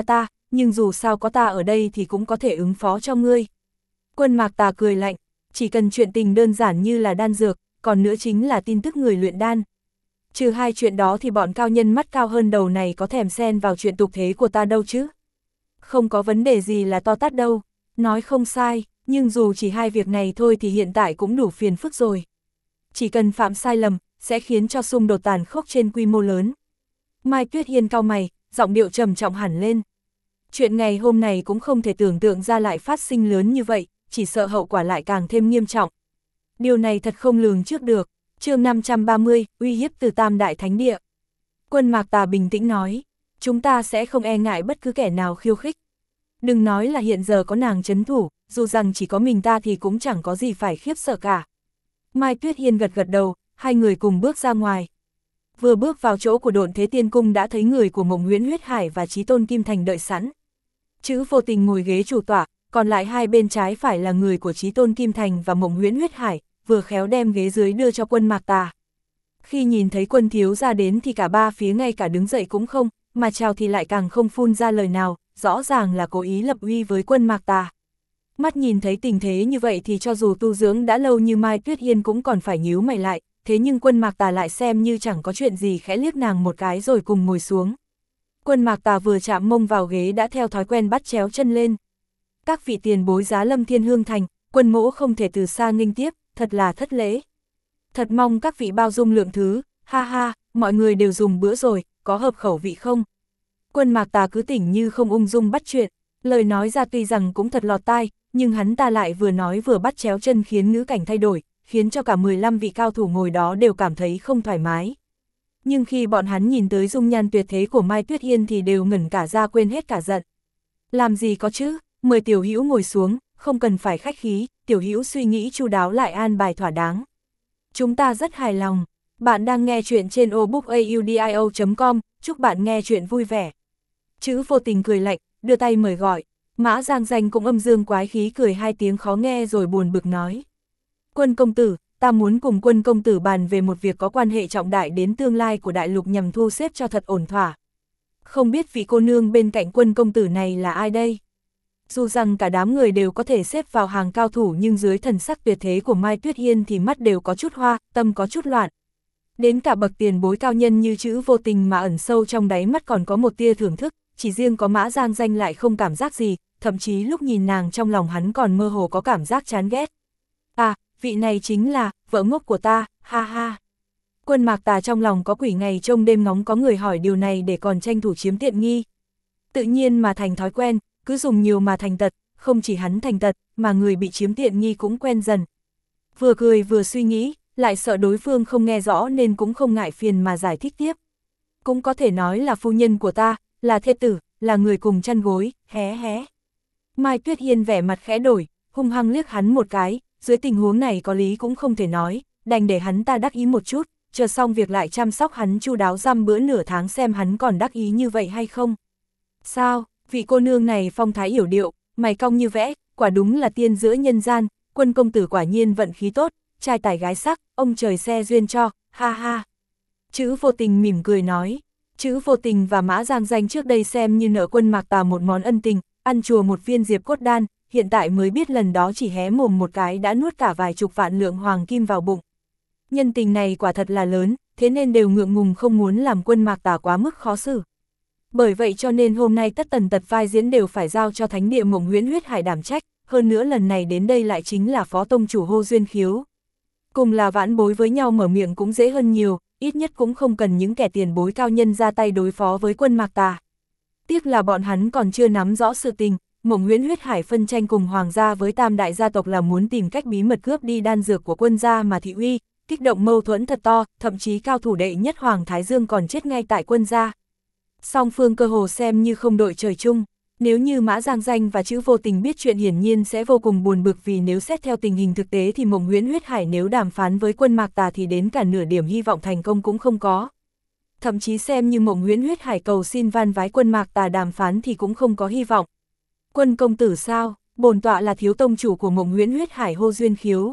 nhưng dù sao có ta ở đây thì cũng có thể ứng phó cho ngươi. Quân Mạc Tà cười lạnh, chỉ cần chuyện tình đơn giản như là đan dược, còn nữa chính là tin tức người luyện đan. Trừ hai chuyện đó thì bọn cao nhân mắt cao hơn đầu này có thèm xen vào chuyện tục thế của ta đâu chứ. Không có vấn đề gì là to tát đâu, nói không sai, nhưng dù chỉ hai việc này thôi thì hiện tại cũng đủ phiền phức rồi. Chỉ cần phạm sai lầm, sẽ khiến cho xung đột tàn khốc trên quy mô lớn. Mai Tuyết Hiên cau mày, giọng điệu trầm trọng hẳn lên. Chuyện ngày hôm này cũng không thể tưởng tượng ra lại phát sinh lớn như vậy, chỉ sợ hậu quả lại càng thêm nghiêm trọng. Điều này thật không lường trước được. Chương 530, uy hiếp từ Tam Đại Thánh Địa. Quân Mạc Tà bình tĩnh nói, chúng ta sẽ không e ngại bất cứ kẻ nào khiêu khích. Đừng nói là hiện giờ có nàng trấn thủ, dù rằng chỉ có mình ta thì cũng chẳng có gì phải khiếp sợ cả. Mai Tuyết Hiên gật gật đầu, hai người cùng bước ra ngoài. Vừa bước vào chỗ của Độn Thế Tiên Cung đã thấy người của Mộng Huyễn Huyết Hải và Chí Tôn Kim Thành đợi sẵn. Chữ Vô Tình ngồi ghế chủ tọa, còn lại hai bên trái phải là người của Chí Tôn Kim Thành và Mộng Huyễn Huyết Hải, vừa khéo đem ghế dưới đưa cho Quân Mạc Tà. Khi nhìn thấy Quân thiếu ra đến thì cả ba phía ngay cả đứng dậy cũng không, mà chào thì lại càng không phun ra lời nào, rõ ràng là cố ý lập uy với Quân Mạc Tà. Mắt nhìn thấy tình thế như vậy thì cho dù tu dưỡng đã lâu như Mai Tuyết Hiên cũng còn phải nhíu mày lại, thế nhưng Quân Mạc Tà lại xem như chẳng có chuyện gì, khẽ liếc nàng một cái rồi cùng ngồi xuống. Quân Mạc Tà vừa chạm mông vào ghế đã theo thói quen bắt chéo chân lên. Các vị tiền bối giá Lâm Thiên Hương Thành, Quân mỗ không thể từ xa nghênh tiếp, thật là thất lễ. Thật mong các vị bao dung lượng thứ, ha ha, mọi người đều dùng bữa rồi, có hợp khẩu vị không? Quân Mạc Tà cứ tỉnh như không ung dung bắt chuyện, lời nói ra tuy rằng cũng thật lọt tai, nhưng hắn ta lại vừa nói vừa bắt chéo chân khiến ngữ cảnh thay đổi, khiến cho cả 15 vị cao thủ ngồi đó đều cảm thấy không thoải mái. Nhưng khi bọn hắn nhìn tới dung nhan tuyệt thế của Mai Tuyết Hiên thì đều ngẩn cả ra, quên hết cả giận. Làm gì có chứ, mời tiểu hữu ngồi xuống, không cần phải khách khí, tiểu hữu suy nghĩ chu đáo lại an bài thỏa đáng. Chúng ta rất hài lòng. Bạn đang nghe chuyện trên obookaudio.com, chúc bạn nghe chuyện vui vẻ. Chữ Vô Tình cười lạnh, đưa tay mời gọi. Mã Giang Danh cũng âm dương quái khí cười hai tiếng khó nghe rồi buồn bực nói. Quân công tử, ta muốn cùng Quân công tử bàn về một việc có quan hệ trọng đại đến tương lai của đại lục nhằm thu xếp cho thật ổn thỏa. Không biết vị cô nương bên cạnh Quân công tử này là ai đây? Dù rằng cả đám người đều có thể xếp vào hàng cao thủ nhưng dưới thần sắc tuyệt thế của Mai Tuyết Hiên thì mắt đều có chút hoa, tâm có chút loạn. Đến cả bậc tiền bối cao nhân như Chữ Vô Tình mà ẩn sâu trong đáy mắt còn có một tia thưởng thức, chỉ riêng có Mã Giang Danh lại không cảm giác gì, thậm chí lúc nhìn nàng trong lòng hắn còn mơ hồ có cảm giác chán ghét. À, vị này chính là vợ ngốc của ta, ha ha. Quân Mạc Tà trong lòng có quỷ, ngày trông đêm ngóng có người hỏi điều này để còn tranh thủ chiếm tiện nghi. Tự nhiên mà thành thói quen, cứ dùng nhiều mà thành tật, không chỉ hắn thành tật, mà người bị chiếm tiện nghi cũng quen dần. Vừa cười vừa suy nghĩ, lại sợ đối phương không nghe rõ nên cũng không ngại phiền mà giải thích tiếp. Cũng có thể nói là phu nhân của ta, là thê tử, là người cùng chăn gối, hé hé. Mai Tuyết Hiên vẻ mặt khẽ đổi, hung hăng liếc hắn một cái, dưới tình huống này có lý cũng không thể nói, đành để hắn ta đắc ý một chút, chờ xong việc lại chăm sóc hắn chu đáo dăm bữa nửa tháng xem hắn còn đắc ý như vậy hay không. Sao, vị cô nương này phong thái yểu điệu, mày cong như vẽ, quả đúng là tiên giữa nhân gian, Quân công tử quả nhiên vận khí tốt, trai tài gái sắc, ông trời xe duyên cho, ha ha. Chữ Vô Tình mỉm cười nói. Chữ Vô Tình và Mã Giang Danh trước đây xem như nợ Quân Mạc Tà một món ân tình, ăn chùa một viên diệp cốt đan, hiện tại mới biết lần đó chỉ hé mồm một cái đã nuốt cả vài chục vạn lượng hoàng kim vào bụng. Nhân tình này quả thật là lớn, thế nên đều ngượng ngùng không muốn làm Quân Mạc Tà quá mức khó xử. Bởi vậy cho nên hôm nay tất tần tật vai diễn đều phải giao cho Thánh địa Mộng Huyễn Huyết Hải đảm trách, hơn nữa lần này đến đây lại chính là phó tông chủ Hô Duyên Khiếu. Cùng là vãn bối với nhau mở miệng cũng dễ hơn nhiều, ít nhất cũng không cần những kẻ tiền bối cao nhân ra tay đối phó với Quân Mạc Tà. Tiếc là bọn hắn còn chưa nắm rõ sự tình, Mộng Huyễn Huyết Hải phân tranh cùng hoàng gia với tam đại gia tộc là muốn tìm cách bí mật cướp đi đan dược của Quân gia mà thị uy, kích động mâu thuẫn thật to, thậm chí cao thủ đệ nhất Hoàng Thái Dương còn chết ngay tại Quân gia. Song phương cơ hồ xem như không đội trời chung. Nếu như Mã Giang Danh và Chữ Vô Tình biết chuyện hiển nhiên sẽ vô cùng buồn bực, vì nếu xét theo tình hình thực tế thì Mộng Huyễn Huyết Hải nếu đàm phán với Quân Mạc Tà thì đến cả nửa điểm hy vọng thành công cũng không có. Thậm chí xem như Mộng Huyễn Huyết Hải cầu xin van vái Quân Mạc Tà đàm phán thì cũng không có hy vọng. Quân công tử sao? Bổn tọa là thiếu tông chủ của Mộng Huyễn Huyết Hải Hô Duyên Khiếu.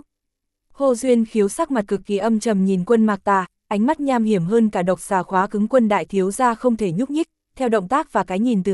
Hô Duyên Khiếu sắc mặt cực kỳ âm trầm nhìn Quân Mạc Tà, ánh mắt nham hiểm hơn cả độc xà khóa cứng Quân đại thiếu gia không thể nhúc nhích. Theo động tác và cái nhìn từ hắn,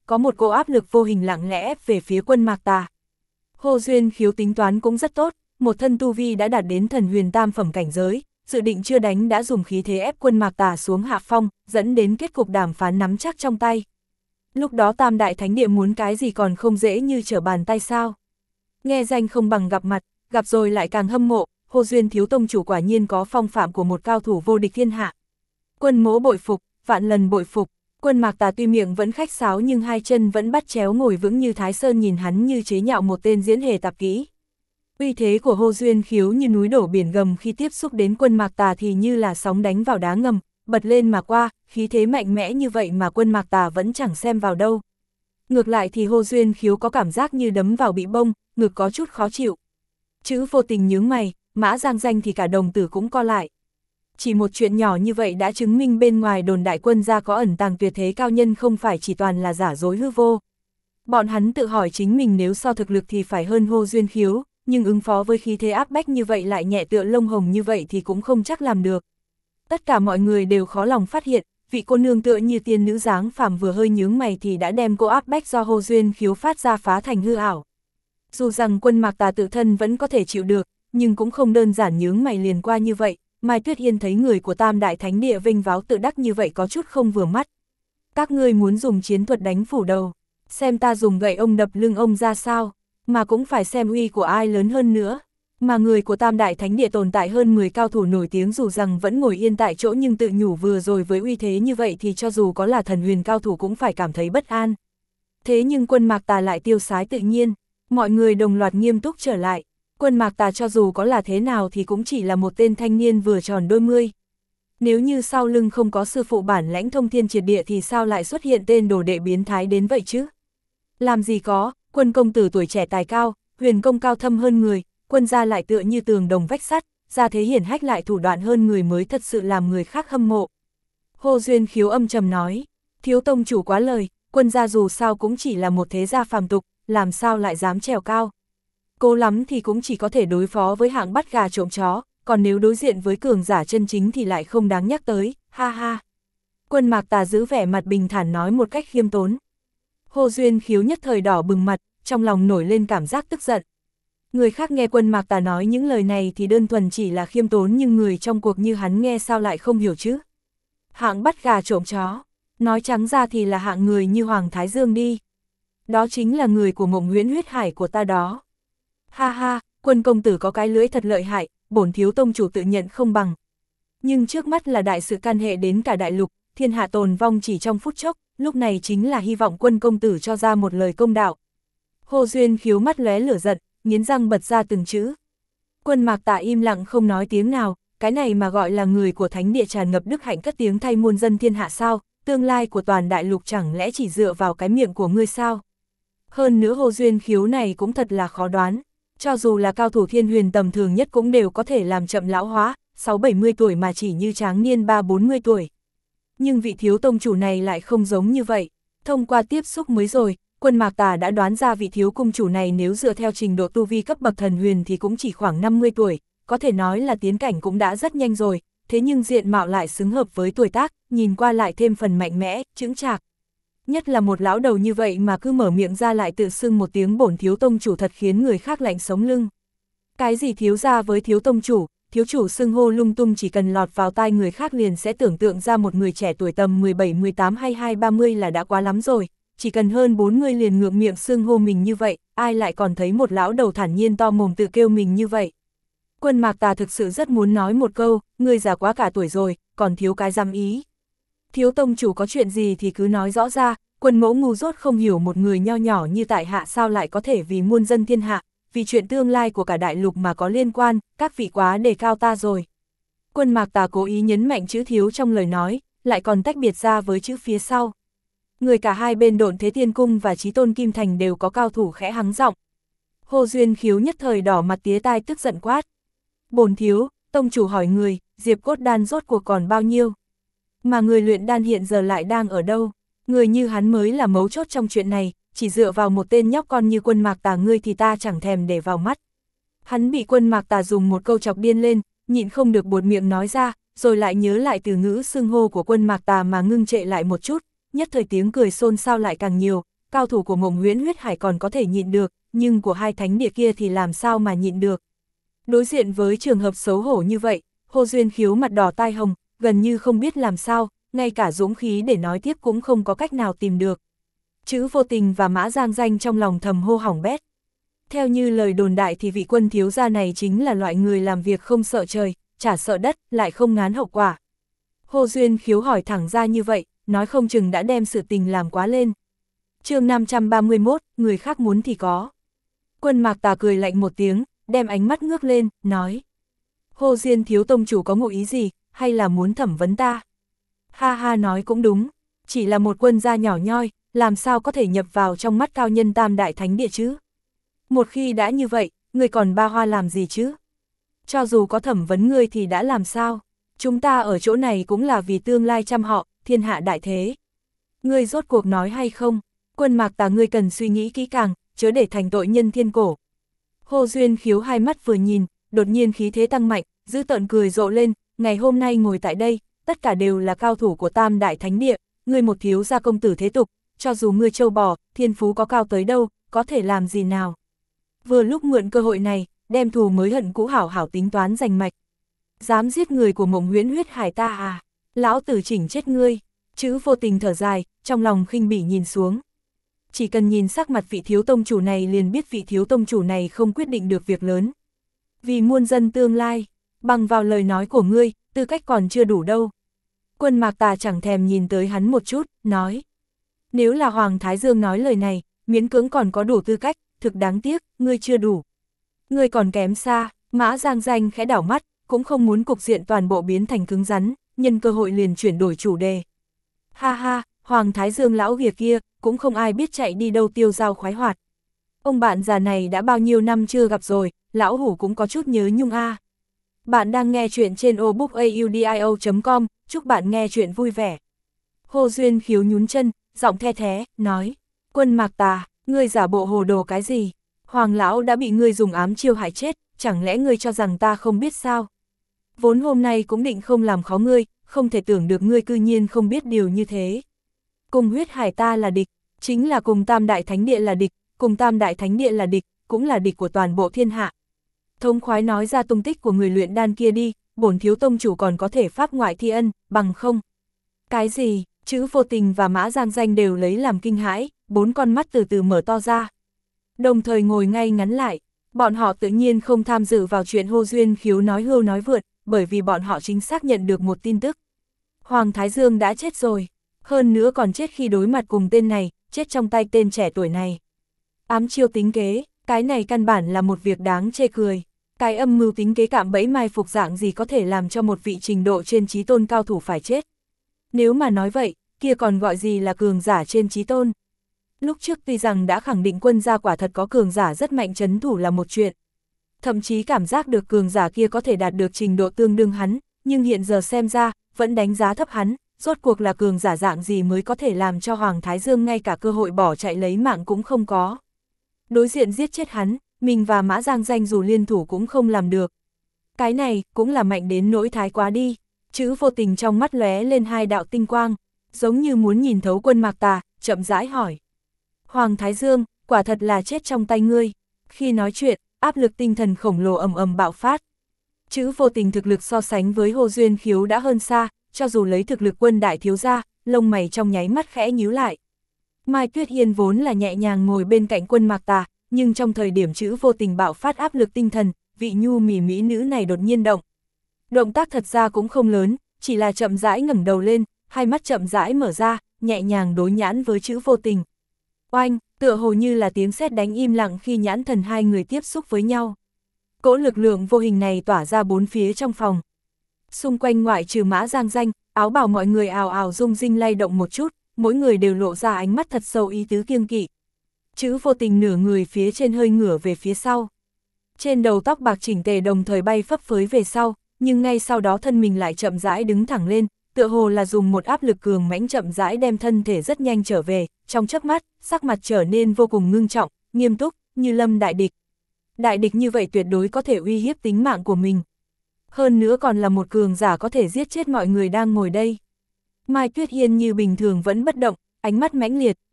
có một cỗ áp lực vô hình lặng lẽ ép về phía Quân Mạc Tà. Hồ Duyên Khiếu tính toán cũng rất tốt, một thân tu vi đã đạt đến thần huyền tam phẩm cảnh giới, dự định chưa đánh đã dùng khí thế ép Quân Mạc Tà xuống hạ phong, dẫn đến kết cục đàm phán nắm chắc trong tay. Lúc đó Tam Đại Thánh Địa muốn cái gì còn không dễ như trở bàn tay sao. Nghe danh không bằng gặp mặt, gặp rồi lại càng hâm mộ, Hồ Duyên Thiếu tông chủ quả nhiên có phong phạm của một cao thủ vô địch thiên hạ. Quân Mỗ bội phục, vạn lần bội phục. Quân Mạc Tà tuy miệng vẫn khách sáo nhưng hai chân vẫn bắt chéo ngồi vững như Thái Sơn, nhìn hắn như chế nhạo một tên diễn hề tạp kỹ. Uy thế của Hồ Duyên Khiếu như núi đổ biển gầm, khi tiếp xúc đến Quân Mạc Tà thì như là sóng đánh vào đá ngầm, bật lên mà qua, khí thế mạnh mẽ như vậy mà Quân Mạc Tà vẫn chẳng xem vào đâu. Ngược lại thì Hồ Duyên Khiếu có cảm giác như đấm vào bị bông, ngực có chút khó chịu. Chữ vô tình nhướng mày, Mã Giang Danh thì cả đồng tử cũng co lại. Chỉ một chuyện nhỏ như vậy đã chứng minh bên ngoài đồn đại Quân gia có ẩn tàng tuyệt thế cao nhân, không phải chỉ toàn là giả dối hư vô. Bọn hắn tự hỏi chính mình nếu so thực lực thì phải hơn Hồ Duyên Khiếu, nhưng ứng phó với khí thế áp bách như vậy lại nhẹ tựa lông hồng như vậy thì cũng không chắc làm được. Tất cả mọi người đều khó lòng phát hiện, vị cô nương tựa như tiên nữ dáng phàm vừa hơi nhướng mày thì đã đem cô áp bách do Hồ Duyên Khiếu phát ra phá thành hư ảo. Dù rằng Quân Mạc Tà tự thân vẫn có thể chịu được, nhưng cũng không đơn giản nhướng mày liền qua như vậy. Mai Tuyết Yên thấy người của Tam Đại Thánh Địa vênh váo tự đắc như vậy có chút không vừa mắt. Các ngươi muốn dùng chiến thuật đánh phủ đầu, xem ta dùng gậy ông đập lưng ông ra sao, mà cũng phải xem uy của ai lớn hơn nữa. Mà người của Tam Đại Thánh Địa tồn tại hơn 10 cao thủ nổi tiếng, dù rằng vẫn ngồi yên tại chỗ nhưng tự nhủ vừa rồi với uy thế như vậy thì cho dù có là thần huyền cao thủ cũng phải cảm thấy bất an. Thế nhưng Quân Mạc Tà lại tiêu sái tự nhiên, mọi người đồng loạt nghiêm túc trở lại. Quân Mạc Tà cho dù có là thế nào thì cũng chỉ là một tên thanh niên vừa tròn đôi mươi. Nếu như sau lưng không có sư phụ bản lãnh thông thiên triệt địa thì sao lại xuất hiện tên đồ đệ biến thái đến vậy chứ? Làm gì có, Quân công tử tuổi trẻ tài cao, huyền công cao thâm hơn người, Quân gia lại tựa như tường đồng vách sắt, gia thế hiển hách lại thủ đoạn hơn người mới thật sự làm người khác hâm mộ. Hồ Duyên Khiếu âm trầm nói, Thiếu tông chủ quá lời, Quân gia dù sao cũng chỉ là một thế gia phàm tục, làm sao lại dám trèo cao. Cố lắm thì cũng chỉ có thể đối phó với hạng bắt gà trộm chó, còn nếu đối diện với cường giả chân chính thì lại không đáng nhắc tới, ha ha. Quân Mạc Tà giữ vẻ mặt bình thản nói một cách khiêm tốn. Hồ Duyên Khiếu nhất thời đỏ bừng mặt, trong lòng nổi lên cảm giác tức giận. Người khác nghe Quân Mạc Tà nói những lời này thì đơn thuần chỉ là khiêm tốn, nhưng người trong cuộc như hắn nghe sao lại không hiểu chứ. Hạng bắt gà trộm chó, nói trắng ra thì là hạng người như Hoàng Thái Dương đi. Đó chính là người của Mộng Huyễn huyết hải của ta đó. Ha ha, Quân công tử có cái lưỡi thật lợi hại, bổn thiếu tông chủ tự nhận không bằng. Nhưng trước mắt là đại sự can hệ đến cả đại lục, thiên hạ tồn vong chỉ trong phút chốc, lúc này chính là hy vọng Quân công tử cho ra một lời công đạo. Hồ Duyên Khiếu mắt lóe lửa giận, nghiến răng bật ra từng chữ. Quân Mạc Tà im lặng không nói tiếng nào, cái này mà gọi là người của thánh địa tràn ngập đức hạnh cất tiếng thay muôn dân thiên hạ sao, tương lai của toàn đại lục chẳng lẽ chỉ dựa vào cái miệng của ngươi sao? Hơn nữa Hồ Duyên Khiếu này cũng thật là khó đoán. Cho dù là cao thủ thiên huyền tầm thường nhất cũng đều có thể làm chậm lão hóa, 6-70 tuổi mà chỉ như tráng niên 3-40 tuổi. Nhưng vị thiếu tông chủ này lại không giống như vậy. Thông qua tiếp xúc mới rồi, Quân Mạc Tà đã đoán ra vị thiếu cung chủ này nếu dựa theo trình độ tu vi cấp bậc thần huyền thì cũng chỉ khoảng 50 tuổi, có thể nói là tiến cảnh cũng đã rất nhanh rồi, thế nhưng diện mạo lại xứng hợp với tuổi tác, nhìn qua lại thêm phần mạnh mẽ, chững chạc. Nhất là một lão đầu như vậy mà cứ mở miệng ra lại tự xưng một tiếng bổn thiếu tông chủ thật khiến người khác lạnh sống lưng. Cái gì thiếu gia với thiếu tông chủ, thiếu chủ xưng hô lung tung, chỉ cần lọt vào tai người khác liền sẽ tưởng tượng ra một người trẻ tuổi tầm 17, 18 hay 2-30 là đã quá lắm rồi, chỉ cần hơn 40 liền ngượng miệng xưng hô mình như vậy, ai lại còn thấy một lão đầu thản nhiên to mồm tự kêu mình như vậy. Quân Mạc Tà thực sự rất muốn nói một câu, ngươi già quá cả tuổi rồi, còn thiếu cái dám ý. Thiếu tông chủ có chuyện gì thì cứ nói rõ ra, Quân mẫu ngu dốt không hiểu một người nho nhỏ như tại hạ sao lại có thể vì muôn dân thiên hạ, vì chuyện tương lai của cả đại lục mà có liên quan, các vị quá đề cao ta rồi. Quân Mạc Tà cố ý nhấn mạnh chữ thiếu trong lời nói, lại còn tách biệt ra với chữ phía sau. Người cả hai bên Độn Thế Tiên Cung và Chí Tôn Kim Thành đều có cao thủ khẽ hắng giọng. Hồ Duyên Khiếu nhất thời đỏ mặt tía tai tức giận quát. Bổn thiếu, tông chủ hỏi người, Diệp Cốt Đan rốt cuộc còn bao nhiêu? Mà người luyện đan hiện giờ lại đang ở đâu? Người như hắn mới là mấu chốt trong chuyện này, chỉ dựa vào một tên nhóc con như Quân Mạc Tà ngươi thì ta chẳng thèm để vào mắt. Hắn bị Quân Mạc Tà dùng một câu chọc điên lên, nhịn không được buột miệng nói ra, rồi lại nhớ lại từ ngữ xưng hô của Quân Mạc Tà mà ngưng trệ lại một chút, nhất thời tiếng cười xôn xao lại càng nhiều, cao thủ của Mộng Huyễn Huyết Hải còn có thể nhịn được, nhưng của hai thánh địa kia thì làm sao mà nhịn được. Đối diện với trường hợp xấu hổ như vậy, Hồ Duyên Khiếu mặt đỏ tai hồng, gần như không biết làm sao, ngay cả dũng khí để nói tiếp cũng không có cách nào tìm được. Chữ Vô Tình và Mã Giang Danh trong lòng thầm hô hỏng bét. Theo như lời đồn đại thì vị quân thiếu gia này chính là loại người làm việc không sợ trời, chả sợ đất, lại không ngán hậu quả. Hồ Duyên Khiếu hỏi thẳng ra như vậy, nói không chừng đã đem sự tình làm quá lên. chương 531, người khác muốn thì có. Quân Mạc Tà cười lạnh một tiếng, đem ánh mắt ngước lên, nói. Hồ Diên thiếu tông chủ có ngụ ý gì, hay là muốn thẩm vấn ta? Ha ha, nói cũng đúng, chỉ là một quân gia nhỏ nhoi, làm sao có thể nhập vào trong mắt cao nhân Tam Đại Thánh Địa chứ? Một khi đã như vậy, người còn ba hoa làm gì chứ? Cho dù có thẩm vấn ngươi thì đã làm sao? Chúng ta ở chỗ này cũng là vì tương lai trăm họ, thiên hạ đại thế. Ngươi rốt cuộc nói hay không? Quân Mạc Tà, ngươi cần suy nghĩ kỹ càng, chớ để thành tội nhân thiên cổ. Hồ Duyên Khiếu hai mắt vừa nhìn, đột nhiên khí thế tăng mạnh, giữ tợn cười rộ lên, ngày hôm nay ngồi tại đây, tất cả đều là cao thủ của Tam Đại Thánh Địa, ngươi một thiếu gia công tử thế tục, cho dù ngươi trâu bò, thiên phú có cao tới đâu, có thể làm gì nào. Vừa lúc mượn cơ hội này, đem thù mới hận cũ hảo hảo tính toán giành mạch. Dám giết người của Mộng Huyễn Huyết Hải ta à? Lão tử chỉnh chết ngươi. Chữ Vô Tình thở dài, trong lòng khinh bỉ nhìn xuống. Chỉ cần nhìn sắc mặt vị thiếu tông chủ này liền biết vị thiếu tông chủ này không quyết định được việc lớn. Vì muôn dân tương lai, bằng vào lời nói của ngươi, tư cách còn chưa đủ đâu. Quân Mạc Tà chẳng thèm nhìn tới hắn một chút, nói. Nếu là Hoàng Thái Dương nói lời này, miễn cưỡng còn có đủ tư cách, thực đáng tiếc, ngươi chưa đủ. Ngươi còn kém xa. Mã Giang Danh khẽ đảo mắt, cũng không muốn cục diện toàn bộ biến thành cứng rắn, nhân cơ hội liền chuyển đổi chủ đề. Ha ha, Hoàng Thái Dương lão ghìa kia, cũng không ai biết chạy đi đâu tiêu dao khoái hoạt. Ông bạn già này đã bao nhiêu năm chưa gặp rồi, lão hủ cũng có chút nhớ nhung a. Bạn đang nghe chuyện trên obookaudio.com, chúc bạn nghe chuyện vui vẻ. Hồ Duyên Khiếu nhún chân, giọng the thé, nói. Quân Mạc Tà, ngươi giả bộ hồ đồ cái gì? Hoàng lão đã bị ngươi dùng ám chiêu hại chết, chẳng lẽ ngươi cho rằng ta không biết sao? Vốn hôm nay cũng định không làm khó ngươi, không thể tưởng được ngươi cư nhiên không biết điều như thế. Cùng Huyết Hải ta là địch, chính là cùng Tam Đại Thánh Địa là địch, cùng Tam Đại Thánh Địa là địch, cũng là địch của toàn bộ thiên hạ. Thống khoái nói ra tung tích của người luyện đan kia đi, bổn thiếu tông chủ còn có thể pháp ngoại thi ân, bằng không. Cái gì? Chữ Vô Tình và Mã Giang Danh đều lấy làm kinh hãi, bốn con mắt từ từ mở to ra. Đồng thời ngồi ngay ngắn lại, bọn họ tự nhiên không tham dự vào chuyện Hồ Duyên Khiếu nói hưu nói vượt, bởi vì bọn họ chính xác nhận được một tin tức. Hoàng Thái Dương đã chết rồi, hơn nữa còn chết khi đối mặt cùng tên này, chết trong tay tên trẻ tuổi này. Ám chiêu tính kế, cái này căn bản là một việc đáng chê cười. Cái âm mưu tính kế cạm bẫy mai phục dạng gì có thể làm cho một vị trình độ trên trí tôn cao thủ phải chết. Nếu mà nói vậy, kia còn gọi gì là cường giả trên trí tôn. Lúc trước tuy rằng đã khẳng định quân gia quả thật có cường giả rất mạnh trấn thủ là một chuyện. Thậm chí cảm giác được cường giả kia có thể đạt được trình độ tương đương hắn, nhưng hiện giờ xem ra, vẫn đánh giá thấp hắn, rốt cuộc là cường giả dạng gì mới có thể làm cho Hoàng Thái Dương ngay cả cơ hội bỏ chạy lấy mạng cũng không có. Đối diện giết chết hắn, mình và Mã Giang Danh dù liên thủ cũng không làm được. Cái này cũng là mạnh đến nỗi thái quá đi. Chữ Vô Tình trong mắt lóe lên hai đạo tinh quang, giống như muốn nhìn thấu Quân Mạc Tà, chậm rãi hỏi. Hoàng Thái Dương, quả thật là chết trong tay ngươi. Khi nói chuyện, áp lực tinh thần khổng lồ ầm ầm bạo phát. Chữ Vô Tình thực lực so sánh với Hồ Duyên Khiếu đã hơn xa, cho dù lấy thực lực quân đại thiếu gia, lông mày trong nháy mắt khẽ nhíu lại. Mai Tuyết Hiên vốn là nhẹ nhàng ngồi bên cạnh Quân Mạc Tà, nhưng trong thời điểm Chữ Vô Tình bạo phát áp lực tinh thần, vị nhu mì mỹ nữ này đột nhiên động. Động tác thật ra cũng không lớn, chỉ là chậm rãi ngẩng đầu lên, hai mắt chậm rãi mở ra, nhẹ nhàng đối nhãn với Chữ Vô Tình. Oanh, tựa hồ như là tiếng sét đánh im lặng khi nhãn thần hai người tiếp xúc với nhau. Cỗ lực lượng vô hình này tỏa ra bốn phía trong phòng. Xung quanh ngoại trừ Mã Giang Danh, áo bào mọi người ào ào rung rinh lay động một chút, mỗi người đều lộ ra ánh mắt thật sâu ý tứ kiêng kỵ. Chữ Vô Tình nửa người phía trên hơi ngửa về phía sau. Trên đầu tóc bạc chỉnh tề đồng thời bay phấp phới về sau, nhưng ngay sau đó thân mình lại chậm rãi đứng thẳng lên, tựa hồ là dùng một áp lực cường mãnh chậm rãi đem thân thể rất nhanh trở về, trong chớp mắt, sắc mặt trở nên vô cùng ngưng trọng, nghiêm túc, như lâm đại địch. Đại địch như vậy tuyệt đối có thể uy hiếp tính mạng của mình. Hơn nữa còn là một cường giả có thể giết chết mọi người đang ngồi đây. Mai Tuyết Hiên như bình thường vẫn bất động, ánh mắt mãnh liệt,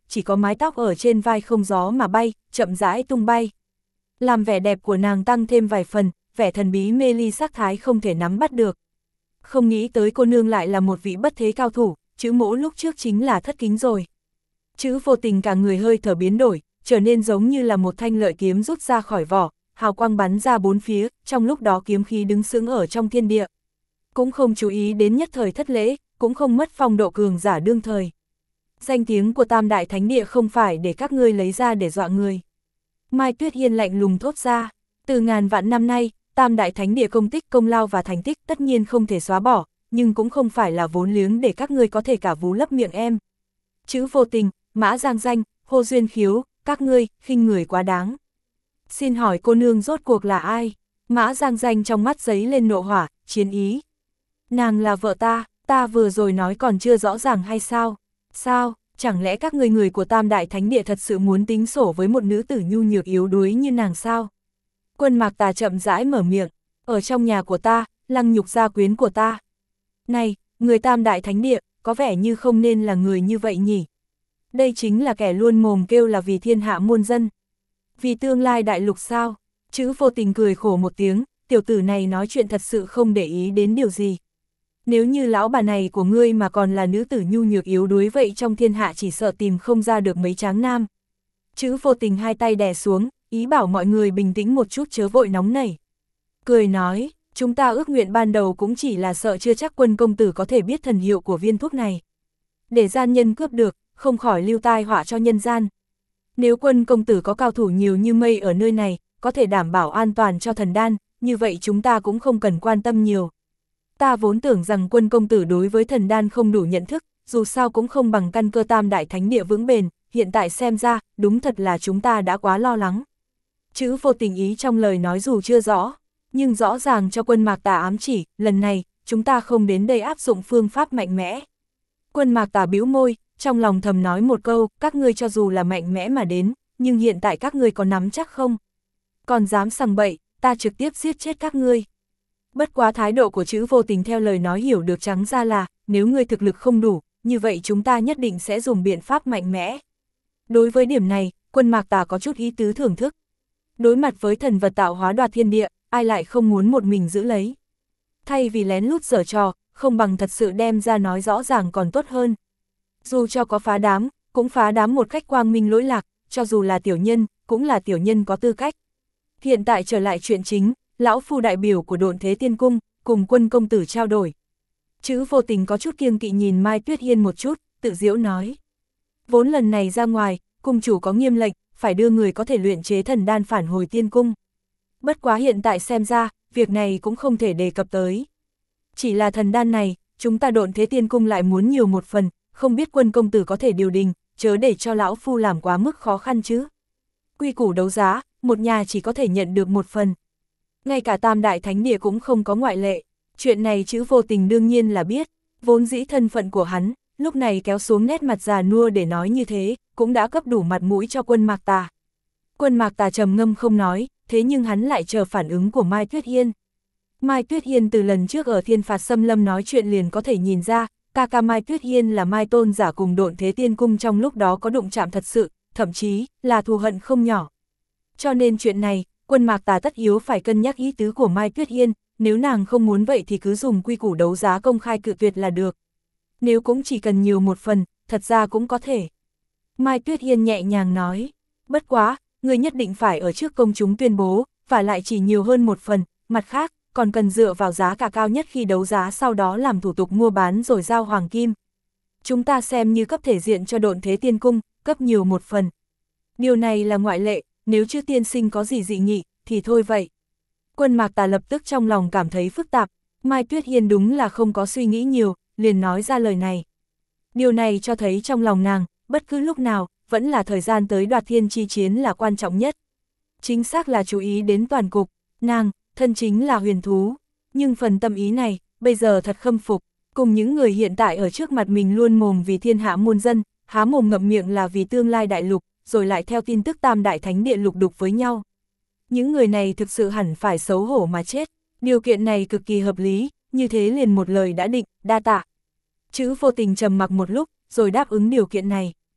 chỉ có mái tóc ở trên vai không gió mà bay, chậm rãi tung bay. Làm vẻ đẹp của nàng tăng thêm vài phần, vẻ thần bí mê ly sắc thái không thể nắm bắt được. Không nghĩ tới cô nương lại là một vị bất thế cao thủ, chữ Mỗ lúc trước chính là thất kính rồi. Chữ Vô Tình cả người hơi thở biến đổi, trở nên giống như là một thanh lợi kiếm rút ra khỏi vỏ, hào quang bắn ra bốn phía, trong lúc đó kiếm khí đứng sững ở trong thiên địa. Cũng không chú ý đến nhất thời thất lễ, cũng không mất phong độ cường giả đương thời. Danh tiếng của Tam Đại Thánh Địa không phải để các ngươi lấy ra để dọa người. Mai Tuyết Hiên lạnh lùng thốt ra, từ ngàn vạn năm nay, Tam Đại Thánh Địa công tích công lao và thành tích tất nhiên không thể xóa bỏ, nhưng cũng không phải là vốn liếng để các ngươi có thể cả vú lấp miệng em. Chữ Vô Tình, Mã Giang Danh, Hồ Duyên Khiếu, các ngươi, khinh người quá đáng. Xin hỏi cô nương rốt cuộc là ai? Mã Giang Danh trong mắt giấy lên nộ hỏa, chiến ý. Nàng là vợ ta vừa rồi nói còn chưa rõ ràng hay sao? Sao, chẳng lẽ các người của Tam Đại Thánh Địa thật sự muốn tính sổ với một nữ tử nhu nhược yếu đuối như nàng sao? Quân Mạc Tà chậm rãi mở miệng, ở trong nhà của ta, lăng nhục gia quyến của ta. Này, người Tam Đại Thánh Địa, có vẻ như không nên là người như vậy nhỉ? Đây chính là kẻ luôn mồm kêu là vì thiên hạ muôn dân. Vì tương lai đại lục sao? Chữ Vô Tình cười khổ một tiếng, tiểu tử này nói chuyện thật sự không để ý đến điều gì. Nếu như lão bà này của ngươi mà còn là nữ tử nhu nhược yếu đuối vậy trong thiên hạ chỉ sợ tìm không ra được mấy tráng nam. Chữ Vô Tình hai tay đè xuống, ý bảo mọi người bình tĩnh một chút chớ vội nóng nảy. Cười nói, chúng ta ước nguyện ban đầu cũng chỉ là sợ chưa chắc Quân công tử có thể biết thần hiệu của viên thuốc này. Để gian nhân cướp được, không khỏi lưu tai họa cho nhân gian. Nếu Quân công tử có cao thủ nhiều như mây ở nơi này, có thể đảm bảo an toàn cho thần đan, như vậy chúng ta cũng không cần quan tâm nhiều. Ta vốn tưởng rằng Quân công tử đối với thần đan không đủ nhận thức, dù sao cũng không bằng căn cơ Tam Đại Thánh Địa vững bền, hiện tại xem ra, đúng thật là chúng ta đã quá lo lắng. Chữ Vô Tình ý trong lời nói dù chưa rõ, nhưng rõ ràng cho Quân Mạc Tà ám chỉ, lần này, chúng ta không đến đây áp dụng phương pháp mạnh mẽ. Quân Mạc Tà bĩu môi, trong lòng thầm nói một câu, các ngươi cho dù là mạnh mẽ mà đến, nhưng hiện tại các ngươi có nắm chắc không? Còn dám sằng bậy, ta trực tiếp giết chết các ngươi. Bất quá thái độ của chữ Vô Tình theo lời nói hiểu được trắng ra là, nếu ngươi thực lực không đủ, như vậy chúng ta nhất định sẽ dùng biện pháp mạnh mẽ. Đối với điểm này, Quân Mạc Tà có chút ý tứ thưởng thức. Đối mặt với thần vật tạo hóa đoạt thiên địa, ai lại không muốn một mình giữ lấy. Thay vì lén lút giở trò, không bằng thật sự đem ra nói rõ ràng còn tốt hơn. Dù cho có phá đám, cũng phá đám một cách quang minh lỗi lạc, cho dù là tiểu nhân, cũng là tiểu nhân có tư cách. Hiện tại trở lại chuyện chính, lão phu đại biểu của Độn Thế Tiên Cung, cùng Quân công tử trao đổi. Chữ Vô Tình có chút kiêng kỵ nhìn Mai Tuyết Hiên một chút, tự giễu nói. Vốn lần này ra ngoài, cung chủ có nghiêm lệnh, phải đưa người có thể luyện chế thần đan phản hồi tiên cung. Bất quá hiện tại xem ra, việc này cũng không thể đề cập tới. Chỉ là thần đan này, chúng ta Độn Thế Tiên Cung lại muốn nhiều một phần, không biết Quân công tử có thể điều đình, chớ để cho lão phu làm quá mức khó khăn chứ. Quy củ đấu giá, một nhà chỉ có thể nhận được một phần. Ngay cả Tam Đại Thánh Địa cũng không có ngoại lệ. Chuyện này chữ Vô Tình đương nhiên là biết, vốn dĩ thân phận của hắn, lúc này kéo xuống nét mặt già nua để nói như thế, cũng đã cấp đủ mặt mũi cho Quân Mạc Tà. Quân Mạc Tà trầm ngâm không nói, thế nhưng hắn lại chờ phản ứng của Mai Tuyết Hiên. Mai Tuyết Hiên từ lần trước ở Thiên Phạt Xâm Lâm nói chuyện liền có thể nhìn ra, ca Mai Tuyết Hiên là Mai Tôn giả cùng Độn Thế Tiên Cung trong lúc đó có đụng chạm thật sự, thậm chí là thù hận không nhỏ. Cho nên chuyện này, Quân Mạc Tà tất yếu phải cân nhắc ý tứ của Mai Tuyết Hiên, nếu nàng không muốn vậy thì cứ dùng quy củ đấu giá công khai cự tuyệt là được. Nếu cũng chỉ cần nhiều một phần, thật ra cũng có thể. Mai Tuyết Hiên nhẹ nhàng nói, bất quá, người nhất định phải ở trước công chúng tuyên bố, và lại chỉ nhiều hơn một phần, mặt khác, còn cần dựa vào giá cả cao nhất khi đấu giá sau đó làm thủ tục mua bán rồi giao hoàng kim. Chúng ta xem như cấp thể diện cho Độn Thế Tiên Cung, cấp nhiều một phần. Điều này là ngoại lệ, nếu chưa tiên sinh có gì dị nghị, thì thôi vậy. Quân Mạc Tà lập tức trong lòng cảm thấy phức tạp, Mai Tuyết Hiên đúng là không có suy nghĩ nhiều, liền nói ra lời này. Điều này cho thấy trong lòng nàng, bất cứ lúc nào, vẫn là thời gian tới đoạt thiên chi chiến là quan trọng nhất. Chính xác là chú ý đến toàn cục, nàng, thân chính là huyền thú, nhưng phần tâm ý này, bây giờ thật khâm phục, cùng những người hiện tại ở trước mặt mình luôn mồm vì thiên hạ muôn dân, há mồm ngậm miệng là vì tương lai đại lục, rồi lại theo tin tức Tam Đại Thánh Địa lục đục với nhau. Những người này thực sự hẳn phải xấu hổ mà chết, điều kiện này cực kỳ hợp lý, như thế liền một lời đã định, đa tạ. Chữ Vô Tình trầm mặc một lúc, rồi đáp ứng điều kiện này.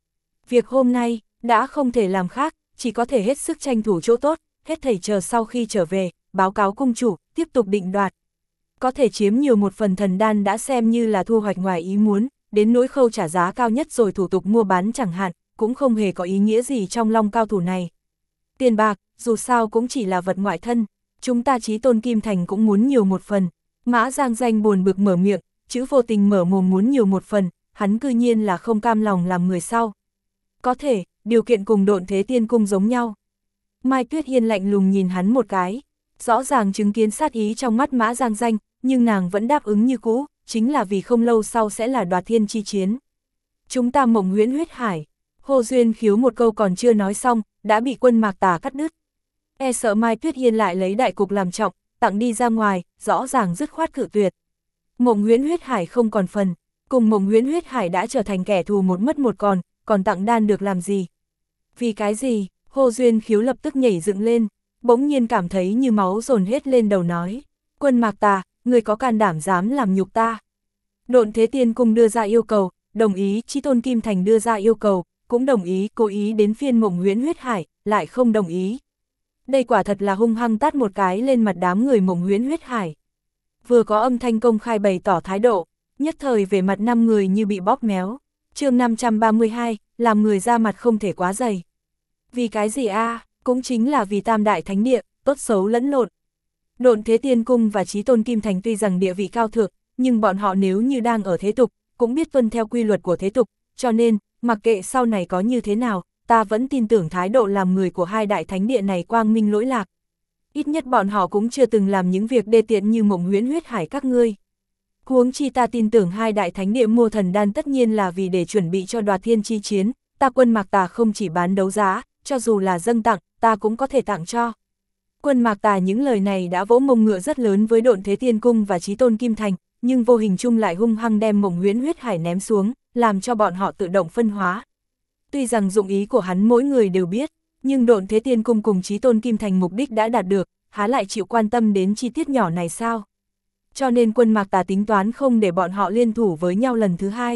Việc hôm nay, đã không thể làm khác, chỉ có thể hết sức tranh thủ chỗ tốt, hết thảy chờ sau khi trở về, báo cáo cung chủ, tiếp tục định đoạt. Có thể chiếm nhiều một phần thần đan đã xem như là thu hoạch ngoài ý muốn, đến nỗi khâu trả giá cao nhất rồi thủ tục mua bán chẳng hạn, cũng không hề có ý nghĩa gì trong Long cao thủ này. Tiền bạc, dù sao cũng chỉ là vật ngoại thân, chúng ta Chí Tôn Kim Thành cũng muốn nhiều một phần. Mã Giang Danh buồn bực mở miệng, chữ Vô Tình mở mồm muốn nhiều một phần, hắn cư nhiên là không cam lòng làm người sau. Có thể, điều kiện cùng Độn Thế Tiên Cung giống nhau. Mai Tuyết Hiên lạnh lùng nhìn hắn một cái, rõ ràng chứng kiến sát ý trong mắt Mã Giang Danh, nhưng nàng vẫn đáp ứng như cũ, chính là vì không lâu sau sẽ là đoạt thiên chi chiến. Chúng ta Mộng Huyễn Huyết Hải. Hồ Duyên Khiếu một câu còn chưa nói xong, đã bị Quân Mạc Tà cắt đứt. E sợ Mai Tuyết Hiên lại lấy đại cục làm trọng, tặng đi ra ngoài, rõ ràng dứt khoát cự tuyệt. Mộng Huyễn Huyết Hải không còn phần, cùng Mộng Huyễn Huyết Hải đã trở thành kẻ thù một mất một còn tặng đan được làm gì? Vì cái gì? Hồ Duyên Khiếu lập tức nhảy dựng lên, bỗng nhiên cảm thấy như máu dồn hết lên đầu nói. Quân Mạc Tà, người có can đảm dám làm nhục ta. Độn Thế Tiên Cung đưa ra yêu cầu, đồng ý, Chí Tôn Kim Thành đưa ra yêu cầu, cũng đồng ý, cố ý đến phiên Mộng Huyễn Huyết Hải, lại không đồng ý. Đây quả thật là hung hăng tát một cái lên mặt đám người Mộng Huyễn Huyết Hải. Vừa có âm thanh công khai bày tỏ thái độ, nhất thời về mặt 5 người như bị bóp méo. Chương 532, làm người ra mặt không thể quá dày. Vì cái gì a? Cũng chính là vì Tam Đại Thánh Địa, tốt xấu lẫn lộn. Độn Thế Tiên Cung và Chí Tôn Kim Thành tuy rằng địa vị cao thượng, nhưng bọn họ nếu như đang ở thế tục, cũng biết tuân theo quy luật của thế tục, cho nên, mặc kệ sau này có như thế nào, ta vẫn tin tưởng thái độ làm người của hai đại thánh địa này quang minh lỗi lạc. Ít nhất bọn họ cũng chưa từng làm những việc đê tiện như Mộng Huyễn Huyết Hải các ngươi. Huống chi ta tin tưởng hai đại thánh địa mua thần đan tất nhiên là vì để chuẩn bị cho đoạt thiên chi chiến, ta Quân Mạc Tà không chỉ bán đấu giá, cho dù là dâng tặng, ta cũng có thể tặng cho. Quân Mạc Tà những lời này đã vỗ mông ngựa rất lớn với Độn Thế Tiên Cung và Chí Tôn Kim Thành, nhưng vô hình chung lại hung hăng đem Mộng Huyễn Huyết Hải ném xuống, làm cho bọn họ tự động phân hóa. Tuy rằng dụng ý của hắn mỗi người đều biết, nhưng Độn Thế Tiên Cung cùng Chí Tôn Kim Thành mục đích đã đạt được, há lại chịu quan tâm đến chi tiết nhỏ này sao? Cho nên Quân Mạc Tà tính toán không để bọn họ liên thủ với nhau lần thứ hai.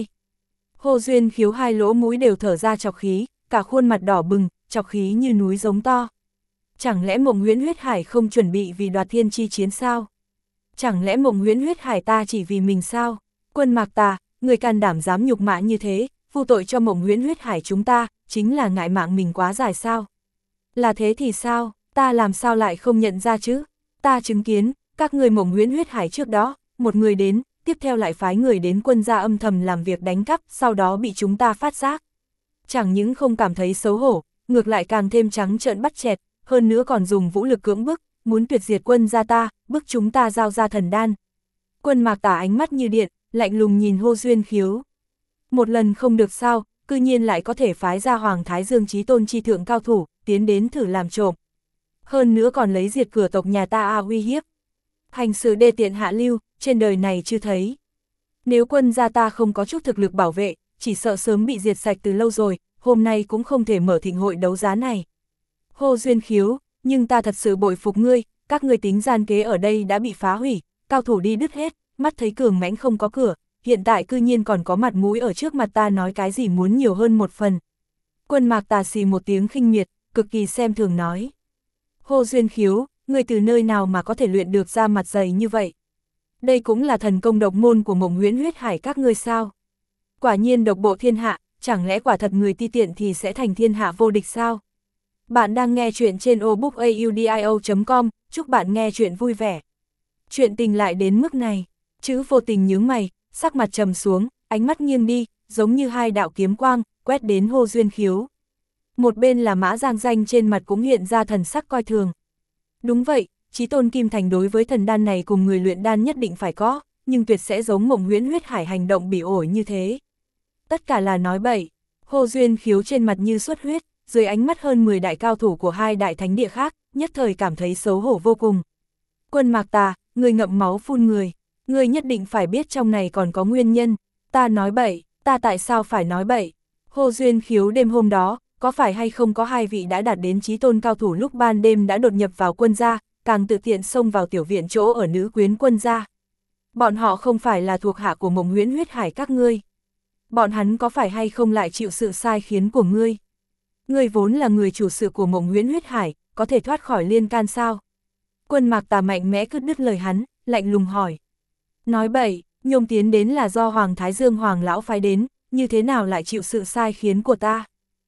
Hồ Duyên Khiếu hai lỗ mũi đều thở ra trọc khí, cả khuôn mặt đỏ bừng, trọc khí như núi giống to. Chẳng lẽ Mộng Huyễn Huyết Hải không chuẩn bị vì đoạt thiên chi chiến sao? Chẳng lẽ Mộng Huyễn Huyết Hải ta chỉ vì mình sao? Quân Mạc Tà, người can đảm dám nhục mạ như thế, vu tội cho Mộng Huyễn Huyết Hải chúng ta, chính là ngại mạng mình quá dài sao? Là thế thì sao, ta làm sao lại không nhận ra chứ? Ta chứng kiến, các người Mộng Huyễn Huyết Hải trước đó, một người đến, tiếp theo lại phái người đến Quân gia âm thầm làm việc đánh cắp, sau đó bị chúng ta phát giác. Chẳng những không cảm thấy xấu hổ, ngược lại càng thêm trắng trợn bắt chẹt, hơn nữa còn dùng vũ lực cưỡng bức, muốn tuyệt diệt Quân gia ta, bức chúng ta giao ra thần đan. Quân Mạc Tà ánh mắt như điện, lạnh lùng nhìn Hồ Duyên Khiếu. Một lần không được sao, cư nhiên lại có thể phái ra Hoàng Thái Dương Chí Tôn chi thượng cao thủ, tiến đến thử làm trộm. Hơn nữa còn lấy diệt cửa tộc nhà ta uy hiếp. Hành sự đê tiện hạ lưu, trên đời này chưa thấy. Nếu Quân gia ta không có chút thực lực bảo vệ, chỉ sợ sớm bị diệt sạch từ lâu rồi, hôm nay cũng không thể mở thịnh hội đấu giá này. Hồ Duyên Khiếu, nhưng ta thật sự bội phục ngươi, các ngươi tính gian kế ở đây đã bị phá hủy, cao thủ đi đứt hết, mắt thấy cường mãnh không có cửa, hiện tại cư nhiên còn có mặt mũi ở trước mặt ta nói cái gì muốn nhiều hơn một phần. Quân Mạc Tà xì một tiếng khinh miệt, cực kỳ xem thường nói. Hồ Duyên Khiếu, ngươi từ nơi nào mà có thể luyện được ra mặt dày như vậy? Đây cũng là thần công độc môn của Mộng Huyễn Huyết Hải các ngươi sao? Quả nhiên độc bộ thiên hạ, chẳng lẽ quả thật người ti tiện thì sẽ thành thiên hạ vô địch sao? Bạn đang nghe chuyện trên obookaudio.com, chúc bạn nghe chuyện vui vẻ. Chuyện tình lại đến mức này, chữ Vô Tình nhướng mày, sắc mặt trầm xuống, ánh mắt nghiêng đi, giống như hai đạo kiếm quang, quét đến Hồ Duyên Khiếu. Một bên là Mã Giang Danh trên mặt cũng hiện ra thần sắc coi thường. Đúng vậy, Chí Tôn Kim Thành đối với thần đan này cùng người luyện đan nhất định phải có, nhưng tuyệt sẽ giống Mộng Huyễn Huyết Hải hành động bỉ ổi như thế. Tất cả là nói bậy. Hồ Duyên Khiếu trên mặt như xuất huyết, dưới ánh mắt hơn 10 đại cao thủ của hai đại thánh địa khác, nhất thời cảm thấy xấu hổ vô cùng. Quân Mạc Tà, người ngậm máu phun người, người nhất định phải biết trong này còn có nguyên nhân. Ta nói bậy, ta tại sao phải nói bậy? Hồ Duyên Khiếu đêm hôm đó, có phải hay không có hai vị đã đạt đến chí tôn cao thủ lúc ban đêm đã đột nhập vào Quân gia, càng tự tiện xông vào tiểu viện chỗ ở nữ quyến Quân gia. Bọn họ không phải là thuộc hạ của Mộng Huyễn Huyết Hải các ngươi. bọn hắn có phải hay không lại chịu sự sai khiến của ngươi? Ngươi vốn là người chủ sự của Mộng Huyễn Huyết Hải, có thể thoát khỏi liên can sao? Quân Mạc Tà mạnh mẽ cắt đứt lời hắn, lạnh lùng hỏi. Nói bậy, nhôm tiến đến là do Hoàng Thái Dương Hoàng lão phái đến, như thế nào lại chịu sự sai khiến của ta?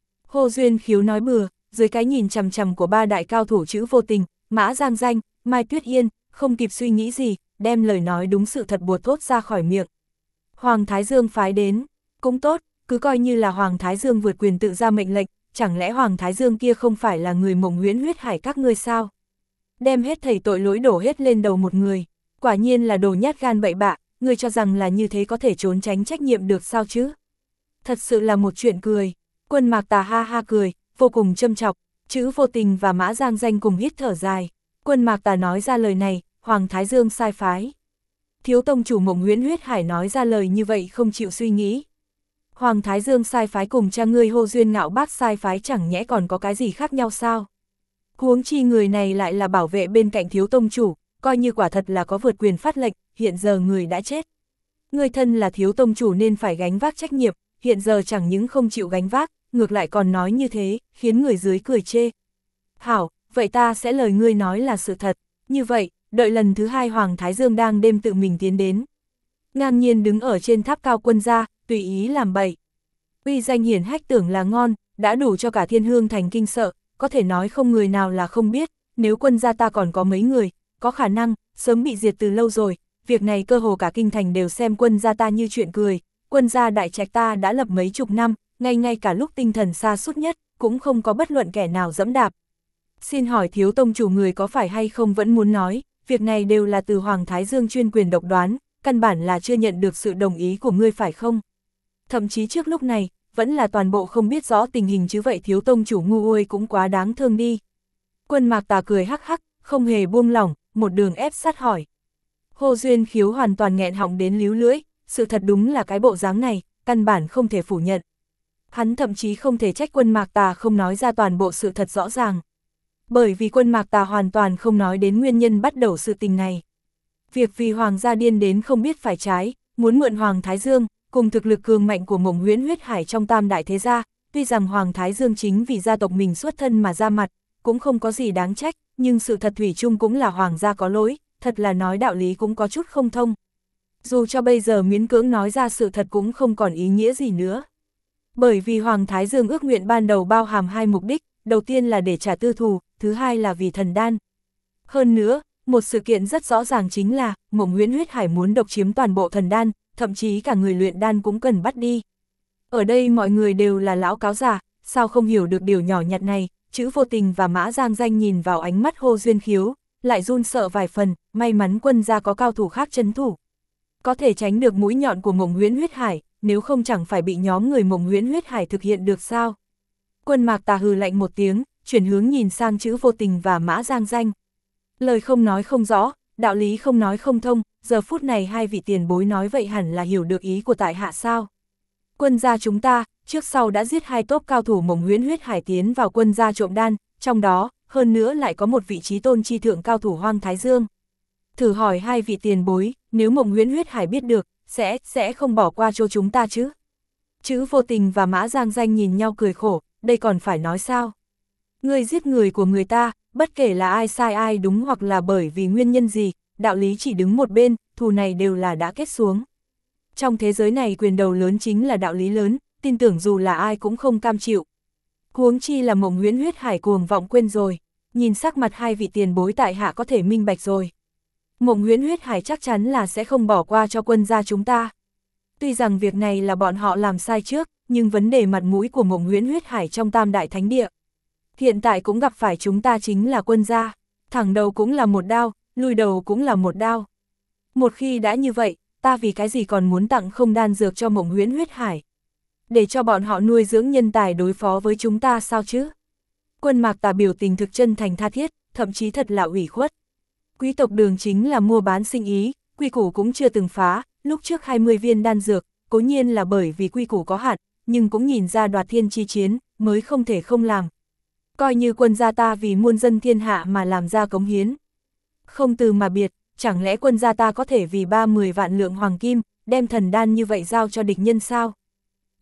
Hồ Duyên Khiếu nói bừa, dưới cái nhìn chằm chằm của ba đại cao thủ Trữ Vô Tình, Mã Giang Danh, Mai Tuyết Yên, không kịp suy nghĩ gì, đem lời nói đúng sự thật buột thốt ra khỏi miệng. Hoàng Thái Dương phái đến, cũng tốt, cứ coi như là Hoàng Thái Dương vượt quyền tự ra mệnh lệnh, chẳng lẽ Hoàng Thái Dương kia không phải là người Mộng Huyễn Huyết Hải các ngươi sao? Đem hết thảy tội lỗi đổ hết lên đầu một người, quả nhiên là đồ nhát gan bậy bạ, ngươi cho rằng là như thế có thể trốn tránh trách nhiệm được sao chứ? Thật sự là một chuyện cười. Quân Mạc Tà ha ha cười, vô cùng châm chọc, Trữ Vô Tình và Mã Giang Danh cùng hít thở dài. Quân Mạc Tà nói ra lời này, Hoàng Thái Dương sai phái. Thiếu tông chủ Mộng Huyễn Huyết Hải nói ra lời như vậy không chịu suy nghĩ. Hoàng Thái Dương sai phái cùng cha ngươi Hồ Duyên Ngạo Bác sai phái chẳng nhẽ còn có cái gì khác nhau sao? Huống chi người này lại là bảo vệ bên cạnh thiếu tông chủ, coi như quả thật là có vượt quyền phát lệnh, hiện giờ người đã chết. Người thân là thiếu tông chủ nên phải gánh vác trách nhiệm, hiện giờ chẳng những không chịu gánh vác, ngược lại còn nói như thế, khiến người dưới cười chê. Hảo, vậy ta sẽ lời ngươi nói là sự thật, như vậy, đợi lần thứ hai Hoàng Thái Dương đang đêm tự mình tiến đến. Ngang nhiên đứng ở trên tháp cao quân gia, tùy ý làm bậy. Uy danh hiển hách tưởng là ngon, đã đủ cho cả Thiên Hương thành kinh sợ, có thể nói không người nào là không biết, nếu quân gia ta còn có mấy người, có khả năng, sớm bị diệt từ lâu rồi, việc này cơ hồ cả kinh thành đều xem quân gia ta như chuyện cười, quân gia đại trạch ta đã lập mấy chục năm, ngay cả lúc tinh thần sa sút nhất, cũng không có bất luận kẻ nào dẫm đạp. Xin hỏi thiếu tông chủ người có phải hay không vẫn muốn nói, việc này đều là từ Hoàng Thái Dương chuyên quyền độc đoán, căn bản là chưa nhận được sự đồng ý của ngươi phải không? Thậm chí trước lúc này, vẫn là toàn bộ không biết rõ tình hình chứ vậy thiếu tông chủ ngu uôi cũng quá đáng thương đi. Quân Mạc Tà cười hắc hắc, không hề buông lỏng, một đường ép sát hỏi. Hồ Duyên Khiếu hoàn toàn nghẹn họng đến líu lưỡi, sự thật đúng là cái bộ dáng này, căn bản không thể phủ nhận. Hắn thậm chí không thể trách Quân Mạc Tà không nói ra toàn bộ sự thật rõ ràng. Bởi vì Quân Mạc Tà hoàn toàn không nói đến nguyên nhân bắt đầu sự tình này. Việc vì Hoàng gia điên đến không biết phải trái, muốn mượn Hoàng Thái Dương, cùng thực lực cường mạnh của Mộng Huyễn Huyết Hải trong tam đại thế gia, tuy rằng Hoàng Thái Dương chính vì gia tộc mình xuất thân mà ra mặt, cũng không có gì đáng trách, nhưng sự thật thủy chung cũng là Hoàng gia có lỗi, thật là nói đạo lý cũng có chút không thông. Dù cho bây giờ miễn cưỡng nói ra sự thật cũng không còn ý nghĩa gì nữa. Bởi vì Hoàng Thái Dương ước nguyện ban đầu bao hàm hai mục đích, đầu tiên là để trả tư thù, thứ hai là vì thần đan. Hơn nữa, một sự kiện rất rõ ràng chính là, Mộng Huyễn Huyết Hải muốn độc chiếm toàn bộ thần đan, thậm chí cả người luyện đan cũng cần bắt đi. Ở đây mọi người đều là lão cáo già, sao không hiểu được điều nhỏ nhặt này, Trữ Vô Tình và Mã Giang Danh nhìn vào ánh mắt Hồ Duyên Khiếu, lại run sợ vài phần, may mắn quân gia có cao thủ khác trấn thủ. Có thể tránh được mũi nhọn của Mộng Huyễn Huyết Hải, nếu không chẳng phải bị nhóm người Mộng Huyễn Huyết Hải thực hiện được sao. Quân Mạc Tà hừ lạnh một tiếng, chuyển hướng nhìn sang Trữ Vô Tình và Mã Giang Danh. Lời không nói không rõ, đạo lý không nói không thông, giờ phút này hai vị tiền bối nói vậy hẳn là hiểu được ý của tại hạ sao. Quân gia chúng ta, trước sau đã giết hai tốp cao thủ Mộng Huyễn Huyết Hải tiến vào quân gia trộm đan, trong đó, hơn nữa lại có một vị trí tôn chi thượng cao thủ Hoàng Thái Dương. Thử hỏi hai vị tiền bối, nếu Mộng Huyễn Huyết Hải biết được, sẽ không bỏ qua cho chúng ta chứ? Trữ Vô Tình và Mã Giang Danh nhìn nhau cười khổ, đây còn phải nói sao? Người giết người của người ta, bất kể là ai sai ai đúng hoặc là bởi vì nguyên nhân gì, đạo lý chỉ đứng một bên, thù này đều là đã kết xuống. Trong thế giới này quyền đầu lớn chính là đạo lý lớn, tin tưởng dù là ai cũng không cam chịu. Huống chi là Mộng Huyễn Huyết Hải cuồng vọng quên rồi, nhìn sắc mặt hai vị tiền bối tại hạ có thể minh bạch rồi. Mộng Huyễn Huyết Hải chắc chắn là sẽ không bỏ qua cho quân gia chúng ta. Tuy rằng việc này là bọn họ làm sai trước, nhưng vấn đề mặt mũi của Mộng Huyễn Huyết Hải trong tam đại thánh địa hiện tại cũng gặp phải chúng ta chính là quân gia, thẳng đầu cũng là một đao, lùi đầu cũng là một đao. Một khi đã như vậy, ta vì cái gì còn muốn tặng không đan dược cho Mộng Huyễn Huyết Hải? Để cho bọn họ nuôi dưỡng nhân tài đối phó với chúng ta sao chứ? Quân Mạc Tà biểu tình thực chân thành tha thiết, thậm chí thật là ủy khuất. Quý tộc Đường chính là mua bán sinh ý, quy củ cũng chưa từng phá, lúc trước 20 viên đan dược, cố nhiên là bởi vì quy củ có hạn, nhưng cũng nhìn ra đoạt thiên chi chiến, mới không thể không làm. Coi như quân gia ta vì muôn dân thiên hạ mà làm ra cống hiến. Không từ mà biệt, chẳng lẽ quân gia ta có thể vì 30 vạn lượng hoàng kim, đem thần đan như vậy giao cho địch nhân sao?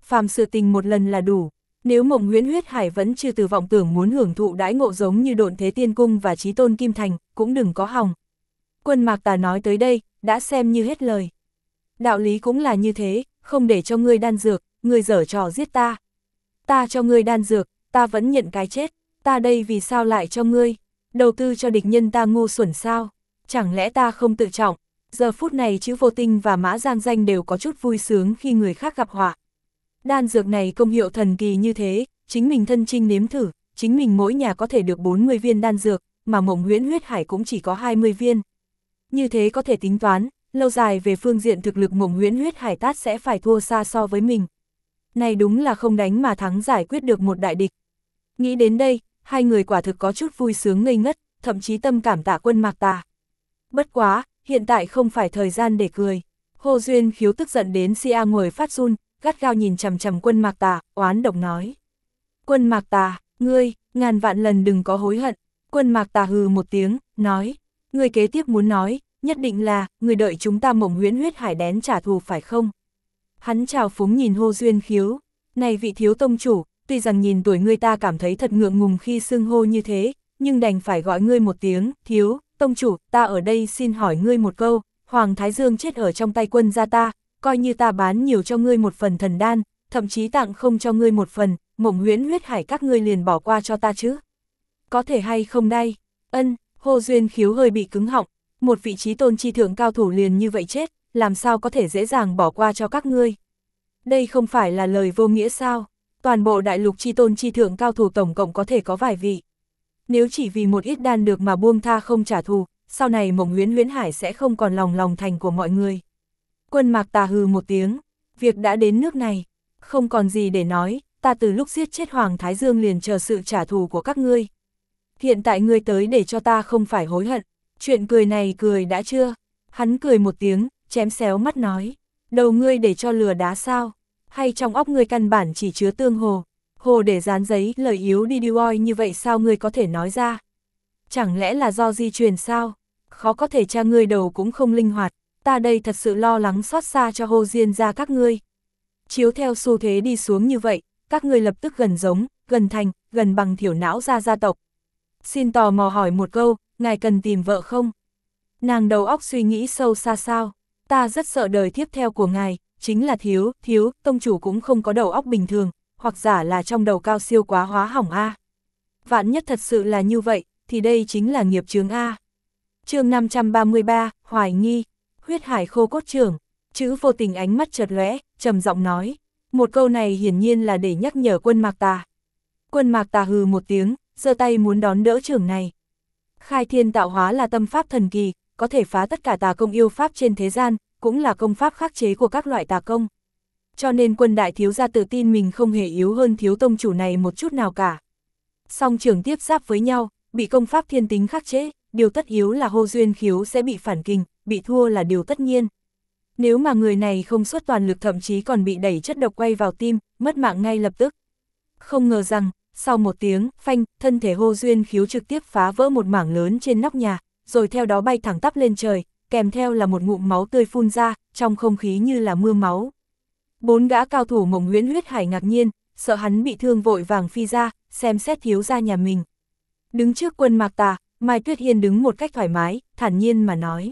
phàm sự tình một lần là đủ. Nếu Mộng Huyễn Huyết Hải vẫn chưa từ vọng tưởng muốn hưởng thụ đãi ngộ giống như Độn Thế Tiên Cung và Chí Tôn Kim Thành, cũng đừng có hòng. Quân Mạc Tà nói tới đây, đã xem như hết lời. Đạo lý cũng là như thế, không để cho ngươi đan dược, ngươi giở trò giết ta. Ta cho ngươi đan dược, ta vẫn nhận cái chết, ta đây vì sao lại cho ngươi? Đầu tư cho địch nhân ta ngu xuẩn sao? Chẳng lẽ ta không tự trọng? Giờ phút này Chữ Vô Tinh và Mã Giang Danh đều có chút vui sướng khi người khác gặp họa. Đan dược này công hiệu thần kỳ như thế, chính mình thân chinh nếm thử, chính mình mỗi nhà có thể được 40 viên đan dược, mà Mộng Huyễn Huyết Hải cũng chỉ có 20 viên. Như thế có thể tính toán, lâu dài về phương diện thực lực Mộng Huyễn Huyết Hải tát sẽ phải thua xa so với mình. Này đúng là không đánh mà thắng giải quyết được một đại địch. Nghĩ đến đây, hai người quả thực có chút vui sướng ngây ngất, thậm chí tâm cảm tạ Quân Mạc Tà. Bất quá, hiện tại không phải thời gian để cười. Hồ Duyên Khiếu tức giận đến Sia ngồi phát run, gắt gao nhìn chằm chằm Quân Mạc Tà, oán độc nói. Quân Mạc Tà, ngươi, ngàn vạn lần đừng có hối hận. Quân Mạc Tà hừ một tiếng, nói. Ngươi kế tiếp muốn nói, nhất định là, ngươi đợi chúng ta Mộng Huyễn Huyết Hải đến trả thù phải không? Hắn trào phúng nhìn Hồ Duyên Khiếu. Này vị thiếu tông chủ, tuy rằng nhìn tuổi ngươi ta cảm thấy thật ngượng ngùng khi xưng hô như thế, nhưng đành phải gọi ngươi một tiếng, thiếu, tông chủ, ta ở đây xin hỏi ngươi một câu, Hoàng Thái Dương chết ở trong tay quân gia ta, coi như ta bán nhiều cho ngươi một phần thần đan, thậm chí tặng không cho ngươi một phần, Mộng Huyễn Huyết Hải các ngươi liền bỏ qua cho ta chứ? Có thể hay không đây? Ân, Hồ Duyên Khiếu hơi bị cứng họng, một vị trí tôn chi thượng cao thủ liền như vậy chết, làm sao có thể dễ dàng bỏ qua cho các ngươi? Đây không phải là lời vô nghĩa sao? Toàn bộ đại lục chi tôn chi thượng cao thủ tổng cộng có thể có vài vị. Nếu chỉ vì một ít đan được mà buông tha không trả thù, sau này Mộng Huyễn Huyễn Hải sẽ không còn lòng thành của mọi người. Quân Mạc Tà hừ một tiếng, việc đã đến nước này, không còn gì để nói, ta từ lúc giết chết Hoàng Thái Dương liền chờ sự trả thù của các ngươi. Hiện tại ngươi tới để cho ta không phải hối hận, chuyện cười này cười đã chưa? Hắn cười một tiếng, chém xéo mắt nói, đầu ngươi để cho lừa đá sao? Hay trong óc ngươi căn bản chỉ chứa tương hồ? Hồ để dán giấy, lời yếu đi đioi như vậy sao ngươi có thể nói ra? Chẳng lẽ là do di truyền sao? Khó có thể cha ngươi đầu cũng không linh hoạt, ta đây thật sự lo lắng xót xa cho Hồ Diên gia các ngươi. Chiếu theo xu thế đi xuống như vậy, các ngươi lập tức gần giống, gần thành, gần bằng thiểu não gia tộc. Xin tò mò hỏi một câu, ngài cần tìm vợ không? Nàng đầu óc suy nghĩ sâu xa sao? Ta rất sợ đời tiếp theo của ngài, chính là thiếu, tông chủ cũng không có đầu óc bình thường, hoặc giả là trong đầu cao siêu quá hóa hỏng A. Vạn nhất thật sự là như vậy, thì đây chính là nghiệp chướng A. Chương 533, Hoài nghi, Huyết Hải khô cốt trưởng, Chữ Vô Tình ánh mắt chợt lóe, trầm giọng nói. Một câu này hiển nhiên là để nhắc nhở Quân Mạc Tà. Quân Mạc Tà hừ một tiếng, giơ tay muốn đón đỡ trưởng này. Khai thiên tạo hóa là tâm pháp thần kỳ, có thể phá tất cả tà công yêu pháp trên thế gian, cũng là công pháp khắc chế của các loại tà công. Cho nên Quân đại thiếu gia tự tin mình không hề yếu hơn thiếu tông chủ này một chút nào cả. Song trưởng tiếp giáp với nhau, bị công pháp thiên tính khắc chế, điều tất yếu là Hồ Duyên Khiếu sẽ bị phản kình, bị thua là điều tất nhiên. Nếu mà người này không xuất toàn lực thậm chí còn bị đẩy chất độc quay vào tim, mất mạng ngay lập tức. Không ngờ rằng, sau một tiếng, phanh, thân thể Hồ Duyên Khiếu trực tiếp phá vỡ một mảng lớn trên nóc nhà, rồi theo đó bay thẳng tắp lên trời, kèm theo là một ngụm máu tươi phun ra, trong không khí như là mưa máu. Bốn gã cao thủ Mộng Huyễn Huyết Hải ngạc nhiên, sợ hắn bị thương vội vàng phi ra, xem xét thiếu gia nhà mình. Đứng trước Quân Mạc Tà, Mai Tuyết Hiên đứng một cách thoải mái, thản nhiên mà nói.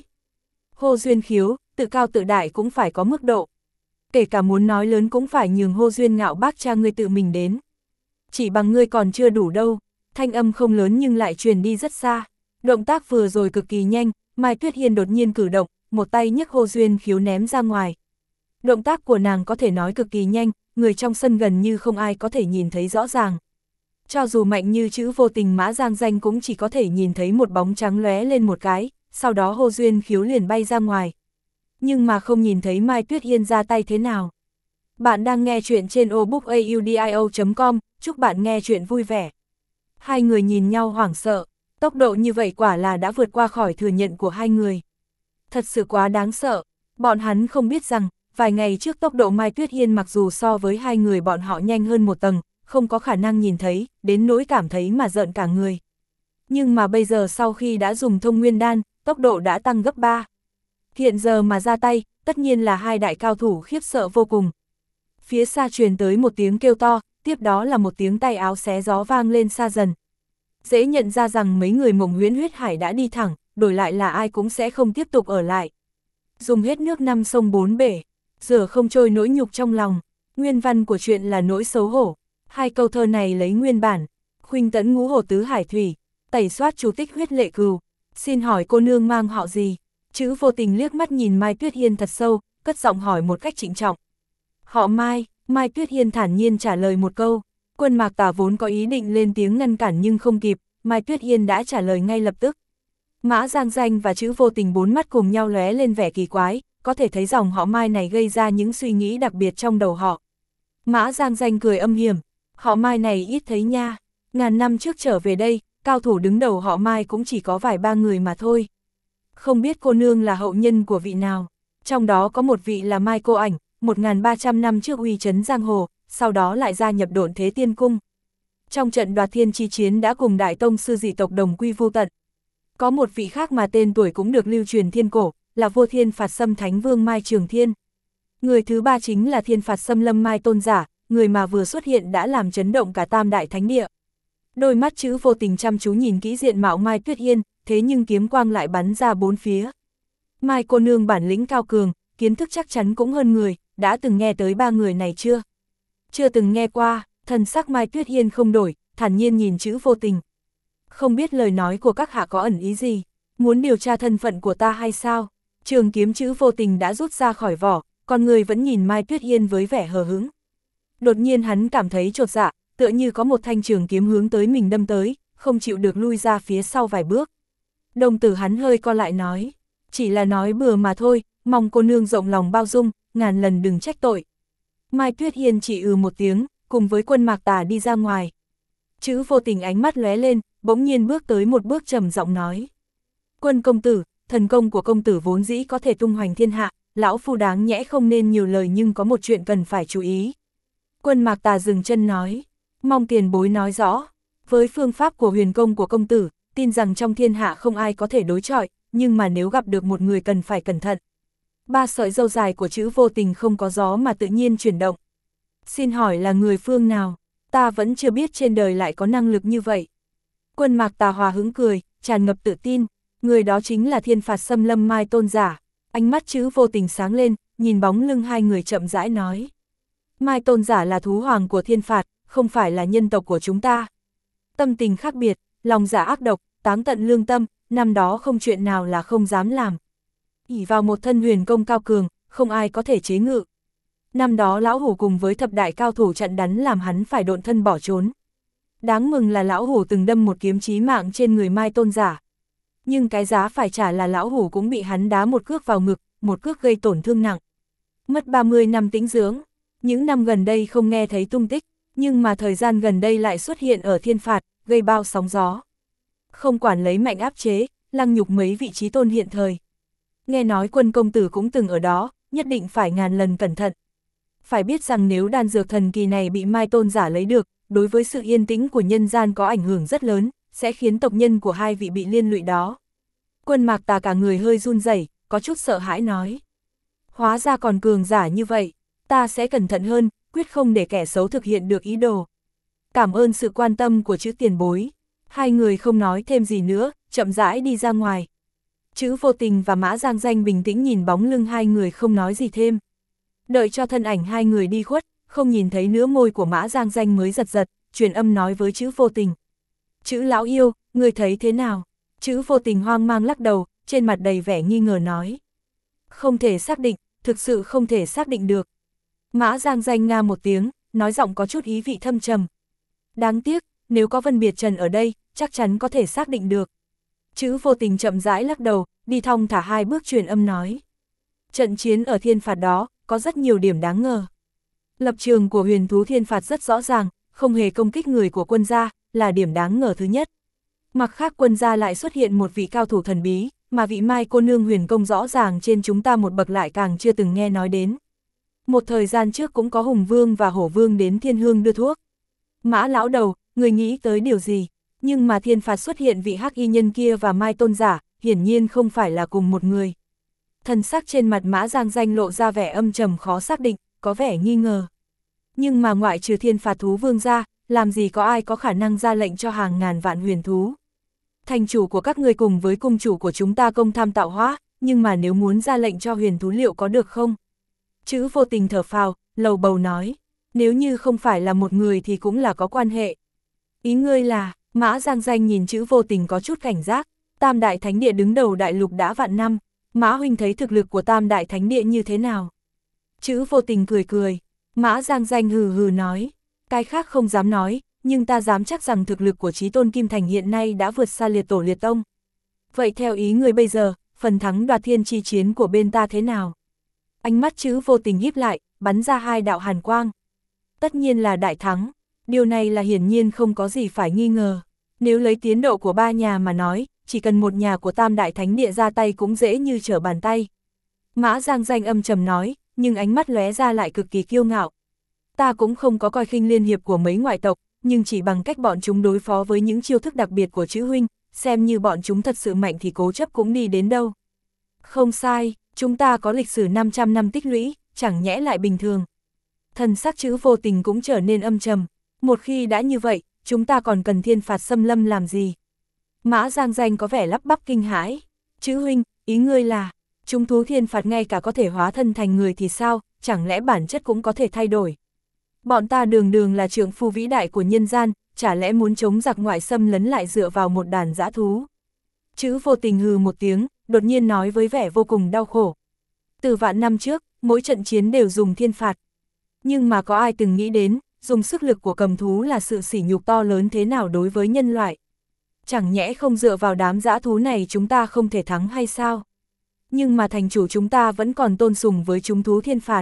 Hồ Duyên Khiếu, tự cao tự đại cũng phải có mức độ. Kể cả muốn nói lớn cũng phải nhường Hồ Duyên Ngạo bác cha ngươi tự mình đến. Chỉ bằng ngươi còn chưa đủ đâu, thanh âm không lớn nhưng lại truyền đi rất xa. Động tác vừa rồi cực kỳ nhanh, Mai Tuyết Hiên đột nhiên cử động, một tay nhấc Hồ Duyên Khiếu ném ra ngoài. Động tác của nàng có thể nói cực kỳ nhanh, người trong sân gần như không ai có thể nhìn thấy rõ ràng. Cho dù mạnh như Chữ Vô Tình Mã Giang Danh cũng chỉ có thể nhìn thấy một bóng trắng lóe lên một cái, sau đó Hồ Duyên Khiếu liền bay ra ngoài. Nhưng mà không nhìn thấy Mai Tuyết Hiên ra tay thế nào. Bạn đang nghe chuyện trên obookaudio.com, chúc bạn nghe chuyện vui vẻ. Hai người nhìn nhau hoảng sợ, tốc độ như vậy quả là đã vượt qua khỏi thừa nhận của hai người. Thật sự quá đáng sợ, bọn hắn không biết rằng, vài ngày trước tốc độ Mai Tuyết Hiên mặc dù so với hai người bọn họ nhanh hơn một tầng, không có khả năng nhìn thấy, đến nỗi cảm thấy mà rợn cả người. Nhưng mà bây giờ sau khi đã dùng thông nguyên đan, tốc độ đã tăng gấp 3. Hiện giờ mà ra tay, tất nhiên là hai đại cao thủ khiếp sợ vô cùng. Phía xa truyền tới một tiếng kêu to, tiếp đó là một tiếng tay áo xé gió vang lên xa dần. Dễ nhận ra rằng mấy người Mộng Huyễn Huyết Hải đã đi thẳng, đổi lại là ai cũng sẽ không tiếp tục ở lại. Dùng hết nước năm sông bốn bể, rửa không trôi nỗi nhục trong lòng. Nguyên văn của chuyện là nỗi xấu hổ. Hai câu thơ này lấy nguyên bản. Khuynh tấn ngũ hồ tứ hải thủy, tẩy soát chú tích huyết lệ cừu. Xin hỏi cô nương mang họ gì? Chữ Vô Tình liếc mắt nhìn Mai Tuyết Hiên thật sâu, cất giọng hỏi một cách trịnh trọng. Họ Mai. Mai Tuyết Hiên thản nhiên trả lời một câu. Quân Mạc Tà vốn có ý định lên tiếng ngăn cản nhưng không kịp, Mai Tuyết Hiên đã trả lời ngay lập tức. Mã Giang Danh và chữ Vô Tình bốn mắt cùng nhau lóe lên vẻ kỳ quái, có thể thấy dòng họ Mai này gây ra những suy nghĩ đặc biệt trong đầu họ. Mã Giang Danh cười âm hiểm, họ Mai này ít thấy nha, ngàn năm trước trở về đây, cao thủ đứng đầu họ Mai cũng chỉ có vài ba người mà thôi. Không biết cô nương là hậu nhân của vị nào, trong đó có một vị là Mai Cô Ảnh, 1300 năm trước uy chấn giang hồ, sau đó lại gia nhập Độn Thế Tiên Cung. Trong trận đoạt thiên chi chiến đã cùng đại tông sư dị tộc đồng quy vu tận. Có một vị khác mà tên tuổi cũng được lưu truyền thiên cổ, là vua Thiên Phạt Sâm Thánh Vương Mai Trường Thiên. Người thứ ba chính là Thiên Phạt Sâm Lâm Mai Tôn Giả, người mà vừa xuất hiện đã làm chấn động cả Tam Đại Thánh Địa. Đôi mắt chữ Vô Tình chăm chú nhìn kỹ diện mạo Mai Tuyết Hiên, thế nhưng kiếm quang lại bắn ra bốn phía. Mai cô nương bản lĩnh cao cường, kiến thức chắc chắn cũng hơn người, đã từng nghe tới ba người này chưa? Chưa từng nghe qua, thần sắc Mai Tuyết Hiên không đổi, thản nhiên nhìn chữ Vô Tình. Không biết lời nói của các hạ có ẩn ý gì, muốn điều tra thân phận của ta hay sao? Trường kiếm chữ Vô Tình đã rút ra khỏi vỏ, còn người vẫn nhìn Mai Tuyết Hiên với vẻ hờ hững. Đột nhiên hắn cảm thấy chột dạ, tựa như có một thanh trường kiếm hướng tới mình đâm tới, không chịu được lui ra phía sau vài bước. Đồng tử hắn hơi co lại nói, chỉ là nói bừa mà thôi, mong cô nương rộng lòng bao dung, ngàn lần đừng trách tội. Mai Tuyết Hiên chỉ một tiếng, cùng với Quân Mạc Tà đi ra ngoài. Chữ Vô Tình ánh mắt lóe lên, bỗng nhiên bước tới một bước trầm giọng nói. Quân công tử, thần công của công tử vốn dĩ có thể tung hoành thiên hạ, lão phu đáng nhẽ không nên nhiều lời nhưng có một chuyện cần phải chú ý. Quân Mạc Tà dừng chân nói, mong tiền bối nói rõ. Với phương pháp của huyền công của công tử, tin rằng trong thiên hạ không ai có thể đối chọi, nhưng mà nếu gặp được một người cần phải cẩn thận. Ba sợi râu dài của chữ Vô Tình không có gió mà tự nhiên chuyển động. Xin hỏi là người phương nào? Ta vẫn chưa biết trên đời lại có năng lực như vậy. Quân Mạc Tà hòa hứng cười, tràn ngập tự tin, người đó chính là Thiên Phạt Sâm Lâm Mai Tôn Giả. Ánh mắt chữ Vô Tình sáng lên, nhìn bóng lưng hai người chậm rãi nói. Mai Tôn Giả là thú hoàng của thiên phạt, không phải là nhân tộc của chúng ta. Tâm tình khác biệt, lòng dạ ác độc, táng tận lương tâm, năm đó không chuyện nào là không dám làm. Ỷ vào một thân huyền công cao cường, không ai có thể chế ngự. Năm đó lão hủ cùng với thập đại cao thủ chặn đắn làm hắn phải độn thân bỏ trốn. Đáng mừng là lão hủ từng đâm một kiếm chí mạng trên người Mai Tôn Giả. Nhưng cái giá phải trả là lão hủ cũng bị hắn đá một cước vào ngực, một cước gây tổn thương nặng. Mất 30 năm tĩnh dưỡng, những năm gần đây không nghe thấy tung tích, nhưng mà thời gian gần đây lại xuất hiện ở thiên phạt, gây bao sóng gió. Không quản lấy mạnh áp chế, lăng nhục mấy vị trí tôn hiện thời. Nghe nói Quân công tử cũng từng ở đó, nhất định phải ngàn lần cẩn thận. Phải biết rằng nếu đan dược thần kỳ này bị Mai Tôn Giả lấy được, đối với sự yên tĩnh của nhân gian có ảnh hưởng rất lớn, sẽ khiến tộc nhân của hai vị bị liên lụy đó. Quân Mạc Tà cả người hơi run rẩy, có chút sợ hãi nói. Hóa ra còn cường giả như vậy, ta sẽ cẩn thận hơn, quyết không để kẻ xấu thực hiện được ý đồ. Cảm ơn sự quan tâm của chữ tiền bối. Hai người không nói thêm gì nữa, chậm rãi đi ra ngoài. Chữ Vô Tình và Mã Giang Danh bình tĩnh nhìn bóng lưng hai người không nói gì thêm. Đợi cho thân ảnh hai người đi khuất, không nhìn thấy nữa môi của Mã Giang Danh mới giật giật, truyền âm nói với chữ Vô Tình. Chữ lão yêu, người thấy thế nào? Chữ Vô Tình hoang mang lắc đầu, trên mặt đầy vẻ nghi ngờ nói. Không thể xác định, thực sự không thể xác định được. Mã Giang Danh nga một tiếng, nói giọng có chút ý vị thâm trầm. Đáng tiếc, nếu có Vân Biệt Trần ở đây, chắc chắn có thể xác định được. Chữ Vô Tình chậm rãi lắc đầu, đi thong thả hai bước truyền âm nói. Trận chiến ở thiên phạt đó, có rất nhiều điểm đáng ngờ. Lập trường của huyền thú thiên phạt rất rõ ràng, không hề công kích người của quân gia, là điểm đáng ngờ thứ nhất. Mặt khác quân gia lại xuất hiện một vị cao thủ thần bí, mà vị Mai cô nương huyền công rõ ràng trên chúng ta một bậc lại càng chưa từng nghe nói đến. Một thời gian trước cũng có Hùng Vương và Hổ Vương đến Thiên Hương đưa thuốc. Mã lão đầu, người nghĩ tới điều gì? Nhưng mà thiên phạt xuất hiện vị hắc y nhân kia và Mai Tôn Giả, hiển nhiên không phải là cùng một người. Thần sắc trên mặt Mã Giang Danh lộ ra vẻ âm trầm khó xác định, có vẻ nghi ngờ. Nhưng mà ngoại trừ thiên phạt thú vương ra, làm gì có ai có khả năng ra lệnh cho hàng ngàn vạn huyền thú. Thành chủ của các ngươi cùng với cung chủ của chúng ta công tham tạo hóa, nhưng mà nếu muốn ra lệnh cho huyền thú liệu có được không? Chữ Vô Tình thở phào, lầu bầu nói, nếu như không phải là một người thì cũng là có quan hệ. Ý ngươi là, Mã Giang Danh nhìn chữ Vô Tình có chút cảnh giác, Tam Đại Thánh Địa đứng đầu đại lục đã vạn năm, Mã huynh thấy thực lực của Tam Đại Thánh Địa như thế nào? Chữ Vô Tình cười cười, Mã Giang Danh hừ hừ nói, cái khác không dám nói, nhưng ta dám chắc rằng thực lực của Chí Tôn Kim Thành hiện nay đã vượt xa liệt tổ liệt tông. Vậy theo ý người bây giờ, phần thắng đoạt thiên chi chiến của bên ta thế nào? Ánh mắt chữ Vô Tình híp lại, bắn ra hai đạo hàn quang. Tất nhiên là đại thắng, điều này là hiển nhiên không có gì phải nghi ngờ. Nếu lấy tiến độ của ba nhà mà nói, chỉ cần một nhà của Tam Đại Thánh Địa ra tay cũng dễ như trở bàn tay. Mã Giang Danh âm trầm nói, nhưng ánh mắt lóe ra lại cực kỳ kiêu ngạo. Ta cũng không có coi khinh liên hiệp của mấy ngoại tộc, nhưng chỉ bằng cách bọn chúng đối phó với những chiêu thức đặc biệt của chữ huynh, xem như bọn chúng thật sự mạnh thì cố chấp cũng đi đến đâu. Không sai, chúng ta có lịch sử 500 năm tích lũy, chẳng nhẽ lại bình thường. Thần sắc chữ Vô Tình cũng trở nên âm trầm, một khi đã như vậy, chúng ta còn cần thiên phạt xâm lâm làm gì? Mã Giang Danh có vẻ lắp bắp kinh hãi, chữ huynh, ý ngươi là, chúng thú thiên phạt ngay cả có thể hóa thân thành người thì sao, chẳng lẽ bản chất cũng có thể thay đổi? Bọn ta đường đường là trượng phu vĩ đại của nhân gian, chả lẽ muốn chống giặc ngoại xâm lấn lại dựa vào một đàn dã thú? Chữ Vô Tình hừ một tiếng, đột nhiên nói với vẻ vô cùng đau khổ. Từ vạn năm trước, mỗi trận chiến đều dùng thiên phạt. Nhưng mà có ai từng nghĩ đến, dùng sức lực của cầm thú là sự sỉ nhục to lớn thế nào đối với nhân loại? Chẳng nhẽ không dựa vào đám dã thú này chúng ta không thể thắng hay sao? Nhưng mà thành chủ chúng ta vẫn còn tôn sùng với chúng thú thiên phạt.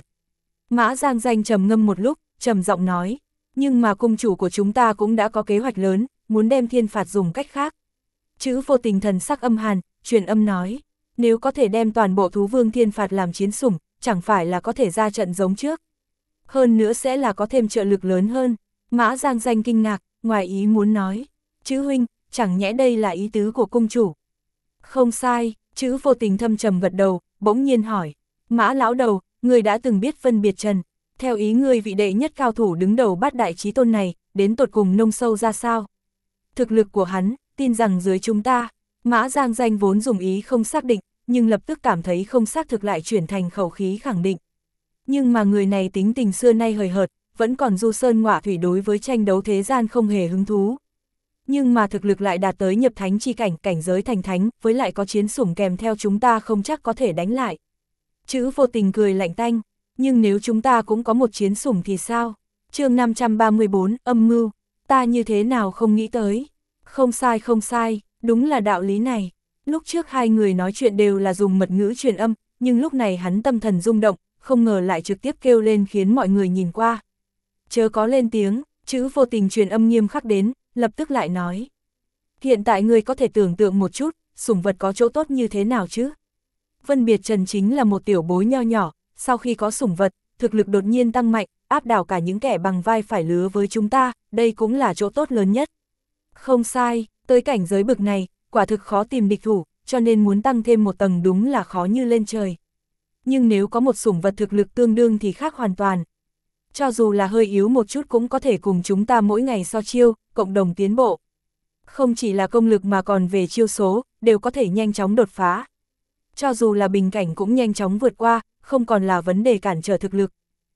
Mã Giang Danh trầm ngâm một lúc, trầm giọng nói, nhưng mà cung chủ của chúng ta cũng đã có kế hoạch lớn, muốn đem thiên phạt dùng cách khác. Chữ Vô Tình thần sắc âm hàn, truyền âm nói, nếu có thể đem toàn bộ thú vương thiên phạt làm chiến sủng, chẳng phải là có thể ra trận giống trước. Hơn nữa sẽ là có thêm trợ lực lớn hơn. Mã Giang Danh kinh ngạc, ngoài ý muốn nói, chữ huynh, chẳng nhẽ đây là ý tứ của cung chủ? Không sai, chữ Vô Tình thâm trầm gật đầu, bỗng nhiên hỏi, Mã lão đầu, người đã từng biết Vân Biệt Trần, theo ý người vị đệ nhất cao thủ đứng đầu bát đại chí tôn này, đến tột cùng nông sâu ra sao? Thực lực của hắn, tin rằng dưới chúng ta, Mã Giang Danh vốn dùng ý không xác định, nhưng lập tức cảm thấy không xác thực lại chuyển thành khẩu khí khẳng định. Nhưng mà người này tính tình xưa nay hời hợt, vẫn còn du sơn ngọa thủy, đối với tranh đấu thế gian không hề hứng thú. Nhưng mà thực lực lại đạt tới nhập thánh chi cảnh, cảnh giới thành thánh, với lại có chiến sủng kèm theo chúng ta không chắc có thể đánh lại. Chữ Vô Tình cười lạnh tanh, nhưng nếu chúng ta cũng có một chiến sủng thì sao? Chương 534, âm mưu, ta như thế nào không nghĩ tới. Không sai, đúng là đạo lý này. Lúc trước hai người nói chuyện đều là dùng mật ngữ truyền âm, nhưng lúc này hắn tâm thần rung động, không ngờ lại trực tiếp kêu lên khiến mọi người nhìn qua. Chớ có lên tiếng, chữ Vô Tình truyền âm nghiêm khắc đến, lập tức lại nói. Hiện tại người có thể tưởng tượng một chút, sủng vật có chỗ tốt như thế nào chứ? Vân Biệt Trần chính là một tiểu bối nho nhỏ, sau khi có sủng vật, thực lực đột nhiên tăng mạnh, áp đảo cả những kẻ bằng vai phải lứa với chúng ta, đây cũng là chỗ tốt lớn nhất. Không sai, tới cảnh giới bực này, quả thực khó tìm địch thủ, cho nên muốn tăng thêm một tầng đúng là khó như lên trời. Nhưng nếu có một sủng vật thực lực tương đương thì khác hoàn toàn. Cho dù là hơi yếu một chút cũng có thể cùng chúng ta mỗi ngày so chiêu, cộng đồng tiến bộ. Không chỉ là công lực mà còn về chiêu số, đều có thể nhanh chóng đột phá. Cho dù là bình cảnh cũng nhanh chóng vượt qua, không còn là vấn đề cản trở thực lực.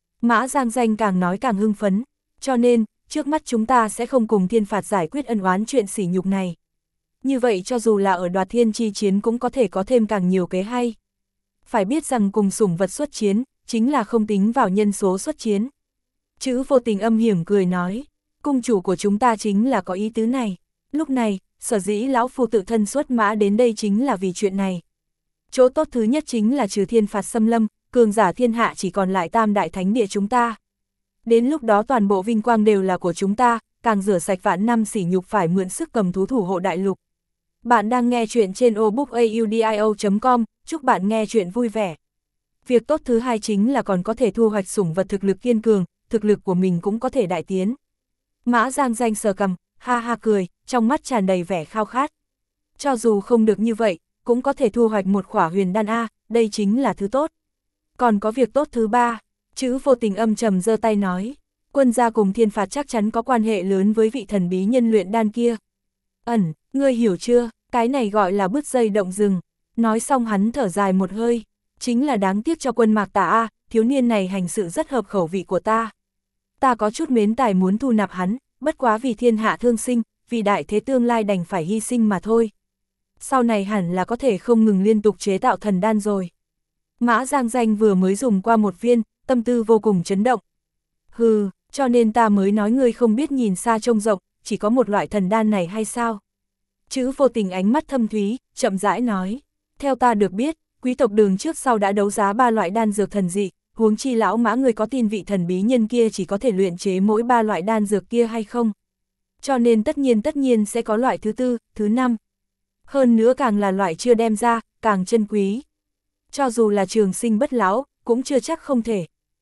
Mã Giang Danh càng nói càng hưng phấn, cho nên, trước mắt chúng ta sẽ không cùng thiên phạt giải quyết ân oán chuyện sỉ nhục này. Như vậy cho dù là ở đoạt thiên chi chiến cũng có thể có thêm càng nhiều kế hay. Phải biết rằng cùng sủng vật xuất chiến, chính là không tính vào nhân số xuất chiến. Chữ Vô Tình âm hiểm cười nói, cung chủ của chúng ta chính là có ý tứ này. Lúc này, sở dĩ lão phu tự thân xuất mã đến đây chính là vì chuyện này. Chỗ tốt thứ nhất chính là trừ thiên phạt xâm lâm, cường giả thiên hạ chỉ còn lại Tam Đại Thánh Địa chúng ta. Đến lúc đó toàn bộ vinh quang đều là của chúng ta, càng rửa sạch vạn năm sỉ nhục phải mượn sức cầm thú thủ hộ đại lục. Bạn đang nghe chuyện trên obookaudio.com, chúc bạn nghe chuyện vui vẻ. Việc tốt thứ hai chính là còn có thể thu hoạch sủng vật thực lực kiên cường, thực lực của mình cũng có thể đại tiến. Mã Giang Danh sờ cằm, ha ha cười, trong mắt tràn đầy vẻ khao khát. Cho dù không được như vậy, cũng có thể thu hoạch một khỏa huyền đan A, đây chính là thứ tốt. Còn có việc tốt thứ ba, chữ Vô Tình âm trầm giơ tay nói, Quân gia cùng thiên phạt chắc chắn có quan hệ lớn với vị thần bí nhân luyện đan kia. Ngươi hiểu chưa, cái này gọi là bứt dây động rừng. Nói xong hắn thở dài một hơi, chính là đáng tiếc cho Quân Mạc Tà a, thiếu niên này hành sự rất hợp khẩu vị của ta. Ta có chút mến tài muốn thu nạp hắn, bất quá vì thiên hạ thương sinh, vì đại thế tương lai đành phải hy sinh mà thôi. Sau này hẳn là có thể không ngừng liên tục chế tạo thần đan rồi. Mã Giang Danh vừa mới dùng qua một viên, tâm tư vô cùng chấn động. Hừ, cho nên ta mới nói ngươi không biết nhìn xa trông rộng, chỉ có một loại thần đan này hay sao? Chữ Vô Tình ánh mắt thâm thúy, chậm rãi nói. Theo ta được biết, quý tộc Đường trước sau đã đấu giá 3 loại đan dược thần dị, huống chi lão Mã người có tin vị thần bí nhân kia chỉ có thể luyện chế mỗi 3 loại đan dược kia hay không? Cho nên tất nhiên sẽ có loại thứ 4, thứ 5. Hơn nữa càng là loại chưa đem ra, càng chân quý. Cho dù là trường sinh bất lão, cũng chưa chắc không thể.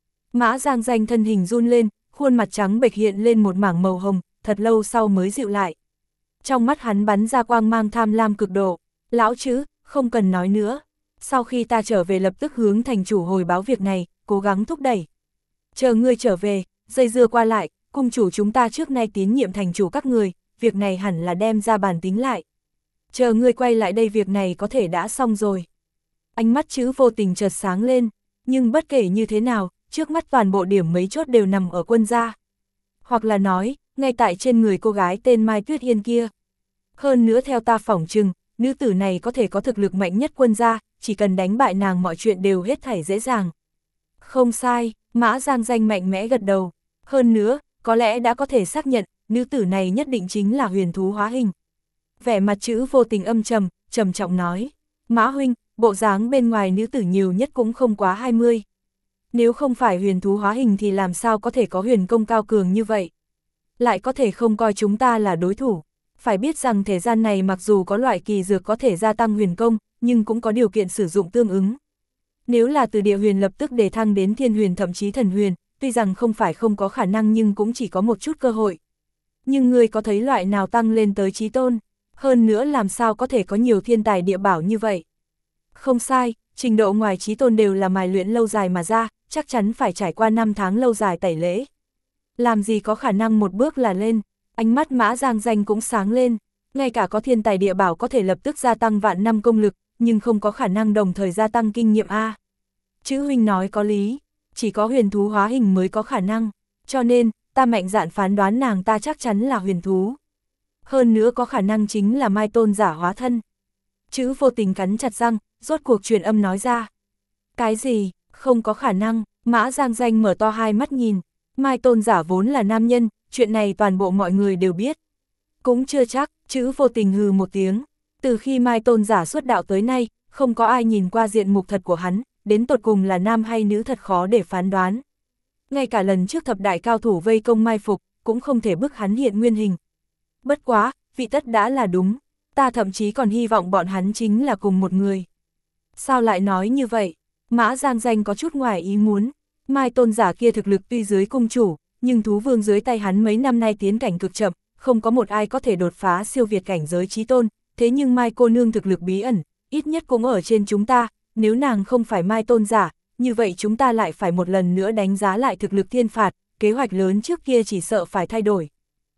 Mã Giang Danh thân hình run lên, khuôn mặt trắng bệch hiện lên một mảng màu hồng, thật lâu sau mới dịu lại. Trong mắt hắn bắn ra quang mang tham lam cực độ. Lão chứ, không cần nói nữa. Sau khi ta trở về lập tức hướng thành chủ hồi báo việc này, cố gắng thúc đẩy. Chờ ngươi trở về, dây dưa qua lại, cung chủ chúng ta trước nay tín nhiệm thành chủ các người, việc này hẳn là đem ra bàn tính lại. Chờ ngươi quay lại đây việc này có thể đã xong rồi. Ánh mắt Chữ Vô Tình chợt sáng lên, nhưng bất kể như thế nào, trước mắt toàn bộ điểm mấy chốt đều nằm ở Quân gia. Hoặc là nói, ngay tại trên người cô gái tên Mai Tuyết Yên kia. Hơn nữa theo ta phỏng chừng, nữ tử này có thể có thực lực mạnh nhất Quân gia, chỉ cần đánh bại nàng mọi chuyện đều hết thảy dễ dàng. Không sai, Mã Giang Danh mạnh mẽ gật đầu. Hơn nữa, có lẽ đã có thể xác nhận, nữ tử này nhất định chính là huyền thú hóa hình. Vẻ mặt Chữ Vô Tình âm trầm, trầm trọng nói. Mã huynh, bộ dáng bên ngoài nữ tử nhiều nhất cũng không quá 20. Nếu không phải huyền thú hóa hình thì làm sao có thể có huyền công cao cường như vậy? Lại có thể không coi chúng ta là đối thủ. Phải biết rằng thế gian này mặc dù có loại kỳ dược có thể gia tăng huyền công, nhưng cũng có điều kiện sử dụng tương ứng. Nếu là từ địa huyền lập tức đề thăng đến thiên huyền thậm chí thần huyền, tuy rằng không phải không có khả năng nhưng cũng chỉ có một chút cơ hội. Nhưng ngươi có thấy loại nào tăng lên tới chí tôn? Hơn nữa làm sao có thể có nhiều thiên tài địa bảo như vậy? Không sai, trình độ ngoài chí tôn đều là mài luyện lâu dài mà ra, chắc chắn phải trải qua 5 tháng lâu dài tẩy lễ. Làm gì có khả năng một bước là lên, ánh mắt Mã Giang Danh cũng sáng lên, ngay cả có thiên tài địa bảo có thể lập tức gia tăng vạn năm công lực, nhưng không có khả năng đồng thời gia tăng kinh nghiệm A. Chữ huynh nói có lý, chỉ có huyền thú hóa hình mới có khả năng, cho nên, ta mạnh dạn phán đoán nàng ta chắc chắn là huyền thú. Hơn nữa có khả năng chính là Mai Tôn giả hóa thân. Chữ Vô Tình cắn chặt răng, rốt cuộc truyền âm nói ra. Cái gì, không có khả năng, Mã Giang Danh mở to hai mắt nhìn, Mai Tôn giả vốn là nam nhân, chuyện này toàn bộ mọi người đều biết. Cũng chưa chắc, Chữ Vô Tình hừ một tiếng, từ khi Mai Tôn giả xuất đạo tới nay, không có ai nhìn qua diện mục thật của hắn, đến tột cùng là nam hay nữ thật khó để phán đoán. Ngay cả lần trước thập đại cao thủ vây công mai phục, cũng không thể bức hắn hiện nguyên hình. Bất quá, vị tất đã là đúng, ta thậm chí còn hy vọng bọn hắn chính là cùng một người. Sao lại nói như vậy? Mã Giang Danh có chút ngoài ý muốn, Mai Tôn giả kia thực lực tuy dưới cung chủ, nhưng thú vương dưới tay hắn mấy năm nay tiến cảnh cực chậm, không có một ai có thể đột phá siêu việt cảnh giới chí tôn, thế nhưng Mai cô nương thực lực bí ẩn, ít nhất cũng ở trên chúng ta, nếu nàng không phải Mai Tôn giả, như vậy chúng ta lại phải một lần nữa đánh giá lại thực lực thiên phạt, kế hoạch lớn trước kia chỉ sợ phải thay đổi.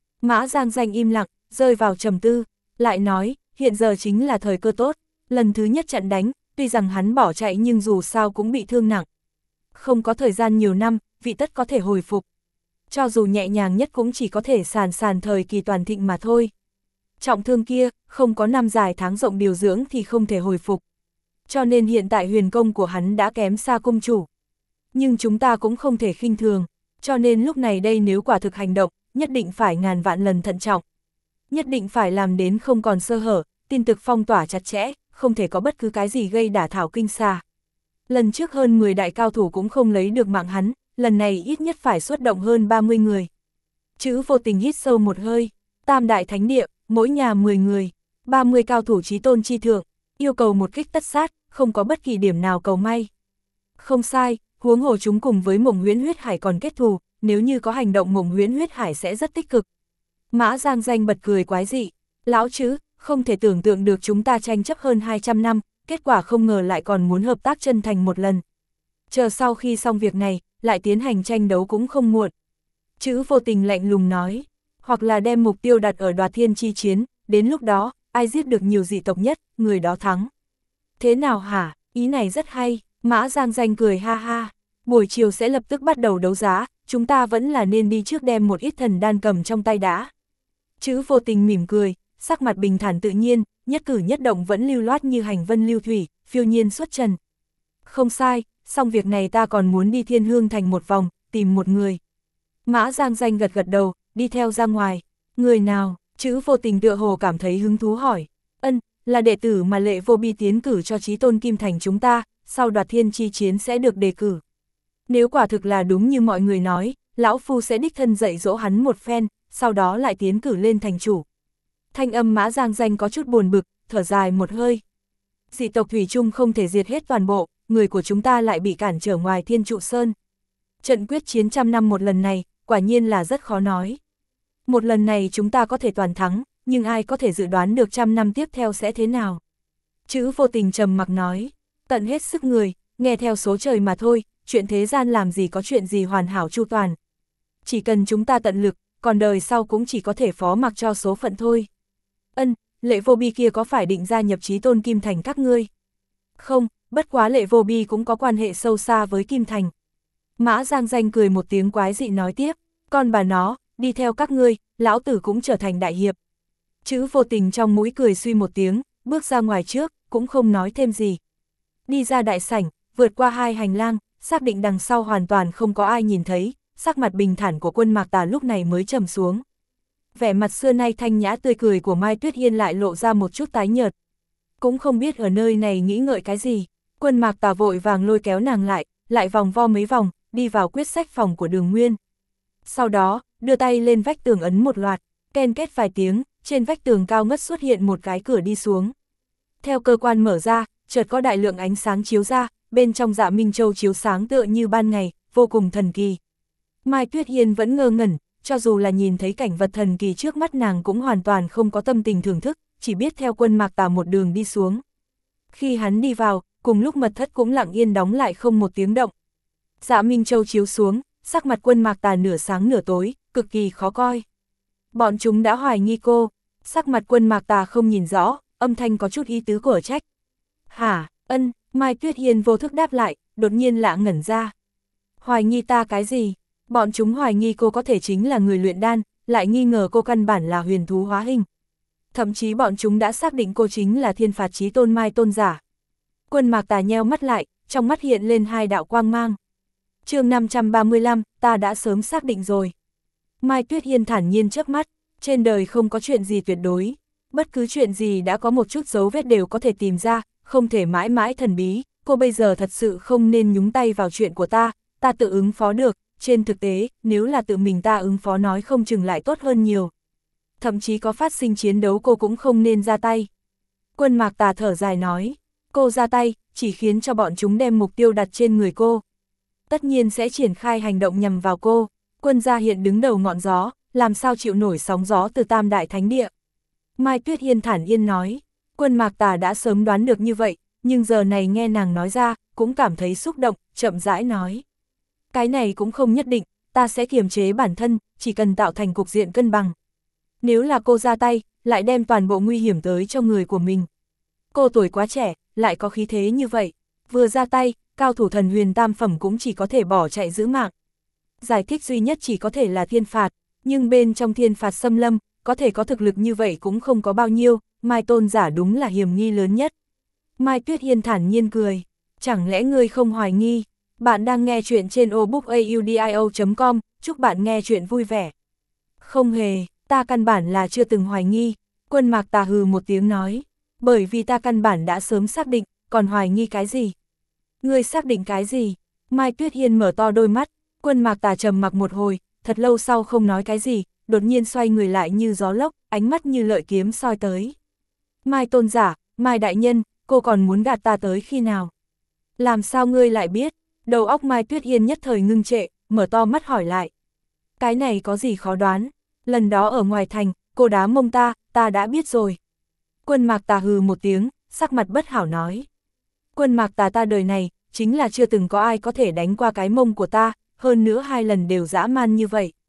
Mã Giang Danh im lặng, rơi vào trầm tư, lại nói, hiện giờ chính là thời cơ tốt, lần thứ nhất chặn đánh, tuy rằng hắn bỏ chạy nhưng dù sao cũng bị thương nặng. Không có thời gian nhiều năm, vị tất có thể hồi phục. Cho dù nhẹ nhàng nhất cũng chỉ có thể sàn thời kỳ toàn thịnh mà thôi. Trọng thương kia, không có năm dài tháng rộng điều dưỡng thì không thể hồi phục. Cho nên hiện tại huyền công của hắn đã kém xa cung chủ. Nhưng chúng ta cũng không thể khinh thường, cho nên lúc này đây nếu quả thực hành động, nhất định phải ngàn vạn lần thận trọng. Nhất định phải làm đến không còn sơ hở, tin tức phong tỏa chặt chẽ, không thể có bất cứ cái gì gây đả thảo kinh xà. Lần trước hơn 10 đại cao thủ cũng không lấy được mạng hắn, lần này ít nhất phải xuất động hơn 30 người. Chữ Vô Tình hít sâu một hơi, tam đại thánh địa, mỗi nhà 10 người, 30 cao thủ chí tôn chi thượng, yêu cầu một kích tất sát, không có bất kỳ điểm nào cầu may. Không sai, huống hồ chúng cùng với Mộng Huyễn Huyết Hải còn kết thù, nếu như có hành động Mộng Huyễn Huyết Hải sẽ rất tích cực. Mã Giang Danh bật cười quái dị, lão chứ, không thể tưởng tượng được chúng ta tranh chấp hơn 200 năm, kết quả không ngờ lại còn muốn hợp tác chân thành một lần. Chờ sau khi xong việc này, lại tiến hành tranh đấu cũng không muộn. Chữ Vô Tình lạnh lùng nói, hoặc là đem mục tiêu đặt ở Đoạt Thiên chi chiến, đến lúc đó, ai giết được nhiều dị tộc nhất, người đó thắng. Thế nào hả, ý này rất hay, Mã Giang Danh cười ha ha, buổi chiều sẽ lập tức bắt đầu đấu giá, chúng ta vẫn là nên đi trước đem một ít thần đan cầm trong tay đã. Chữ Vô Tình mỉm cười, sắc mặt bình thản tự nhiên, nhất cử nhất động vẫn lưu loát như hành vân lưu thủy, phiêu nhiên xuất trần. Không sai, xong việc này ta còn muốn đi Thiên Hương Thành một vòng, tìm một người. Mã Giang Danh gật gật đầu, đi theo ra ngoài. Người nào? Chữ Vô Tình tựa hồ cảm thấy hứng thú hỏi. Ân, là đệ tử mà Lệ Vô Bi tiến cử cho Chí Tôn Kim Thành chúng ta, sau Đoạt Thiên chi chiến sẽ được đề cử. Nếu quả thực là đúng như mọi người nói, lão phu sẽ đích thân dạy dỗ hắn một phen, sau đó lại tiến cử lên thành chủ. Thanh âm Mã Giang Danh có chút buồn bực, thở dài một hơi. Dị tộc thủy chung không thể diệt hết toàn bộ, người của chúng ta lại bị cản trở ngoài Thiên Trụ Sơn. Trận quyết chiến 100 năm một lần này, quả nhiên là rất khó nói. Một lần này chúng ta có thể toàn thắng, nhưng ai có thể dự đoán được 100 năm tiếp theo sẽ thế nào? Chữ Vô Tình trầm mặc nói, tận hết sức người, nghe theo số trời mà thôi, chuyện thế gian làm gì có chuyện gì hoàn hảo chu toàn. Chỉ cần chúng ta tận lực, còn đời sau cũng chỉ có thể phó mặc cho số phận thôi. Ân, Lệ Vô Bi kia có phải định gia nhập Chí Tôn Kim Thành các ngươi? Không, bất quá Lệ Vô Bi cũng có quan hệ sâu xa với Kim Thành. Mã Giang Danh cười một tiếng quái dị nói tiếp, con bà nó, đi theo các ngươi, lão tử cũng trở thành đại hiệp. Chữ Vô Tình trong mũi cười suy một tiếng, bước ra ngoài trước, cũng không nói thêm gì. Đi ra đại sảnh, vượt qua hai hành lang, xác định đằng sau hoàn toàn không có ai nhìn thấy, sắc mặt bình thản của Quân Mạc Tà lúc này mới trầm xuống. Vẻ mặt xưa nay thanh nhã tươi cười của Mai Tuyết Hiên lại lộ ra một chút tái nhợt. Cũng không biết ở nơi này nghĩ ngợi cái gì, Quân Mạc Tà vội vàng lôi kéo nàng lại vòng vo mấy vòng, đi vào quyết sách phòng của Đường Nguyên. Sau đó, đưa tay lên vách tường ấn một loạt, ken két vài tiếng, trên vách tường cao ngất xuất hiện một cái cửa đi xuống. Theo cơ quan mở ra, chợt có đại lượng ánh sáng chiếu ra, bên trong Dạ Minh Châu chiếu sáng tựa như ban ngày, vô cùng thần kỳ. Mai Tuyết Hiên vẫn ngơ ngẩn, cho dù là nhìn thấy cảnh vật thần kỳ trước mắt nàng cũng hoàn toàn không có tâm tình thưởng thức, chỉ biết theo Quân Mạc Tà một đường đi xuống. Khi hắn đi vào, cùng lúc mật thất cũng lặng yên đóng lại không một tiếng động. Dạ Minh Châu chiếu xuống, sắc mặt Quân Mạc Tà nửa sáng nửa tối, cực kỳ khó coi. Bọn chúng đã hoài nghi cô, sắc mặt Quân Mạc Tà không nhìn rõ, âm thanh có chút ý tứ của trách. Hả, ân, Mai Tuyết Hiên vô thức đáp lại, đột nhiên lạ ngẩn ra. Hoài nghi ta cái gì? Bọn chúng hoài nghi cô có thể chính là người luyện đan, lại nghi ngờ cô căn bản là huyền thú hóa hình. Thậm chí bọn chúng đã xác định cô chính là Thiên Phạt Chí Tôn Mai Tôn giả. Quân Mạc Tà nheo mắt lại, trong mắt hiện lên hai đạo quang mang. Chương 535, ta đã sớm xác định rồi. Mai Tuyết Hiên thản nhiên chớp mắt, trên đời không có chuyện gì tuyệt đối. Bất cứ chuyện gì đã có một chút dấu vết đều có thể tìm ra, không thể mãi mãi thần bí. Cô bây giờ thật sự không nên nhúng tay vào chuyện của ta tự ứng phó được. Trên thực tế, nếu là tự mình ta ứng phó nói không chừng lại tốt hơn nhiều. Thậm chí có phát sinh chiến đấu cô cũng không nên ra tay. Quân Mạc Tà thở dài nói, cô ra tay, chỉ khiến cho bọn chúng đem mục tiêu đặt trên người cô. Tất nhiên sẽ triển khai hành động nhằm vào cô. Quân gia hiện đứng đầu ngọn gió, làm sao chịu nổi sóng gió từ Tam Đại Thánh Địa. Mai Tuyết Hiên thản yên nói, Quân Mạc Tà đã sớm đoán được như vậy, nhưng giờ này nghe nàng nói ra, cũng cảm thấy xúc động, chậm rãi nói. Cái này cũng không nhất định, ta sẽ kiềm chế bản thân, chỉ cần tạo thành cục diện cân bằng. Nếu là cô ra tay, lại đem toàn bộ nguy hiểm tới cho người của mình. Cô tuổi quá trẻ, lại có khí thế như vậy, vừa ra tay, cao thủ thần huyền tam phẩm cũng chỉ có thể bỏ chạy giữ mạng. Giải thích duy nhất chỉ có thể là thiên phạt, nhưng bên trong thiên phạt xâm lâm, có thể có thực lực như vậy cũng không có bao nhiêu, Mai Tôn giả đúng là hiểm nghi lớn nhất. Mai Tuyết Hiên thản nhiên cười, chẳng lẽ ngươi không hoài nghi? Bạn đang nghe chuyện trên obookaudio.com, chúc bạn nghe chuyện vui vẻ. Không hề, ta căn bản là chưa từng hoài nghi, Quân Mạc Tà hừ một tiếng nói, bởi vì ta căn bản đã sớm xác định, còn hoài nghi cái gì? Ngươi xác định cái gì? Mai Tuyết Hiên mở to đôi mắt, Quân Mạc Tà trầm mặc một hồi, thật lâu sau không nói cái gì, đột nhiên xoay người lại như gió lốc, ánh mắt như lợi kiếm soi tới. Mai Tôn giả, Mai Đại Nhân, cô còn muốn gạt ta tới khi nào? Làm sao ngươi lại biết? Đầu óc Mai Tuyết Hiên nhất thời ngưng trệ, mở to mắt hỏi lại. Cái này có gì khó đoán? Lần đó ở ngoài thành, cô đá mông ta đã biết rồi. Quân Mạc Tà hừ một tiếng, sắc mặt bất hảo nói. Quân Mạc Tà ta đời này, chính là chưa từng có ai có thể đánh qua cái mông của ta, hơn nữa 2 lần đều dã man như vậy.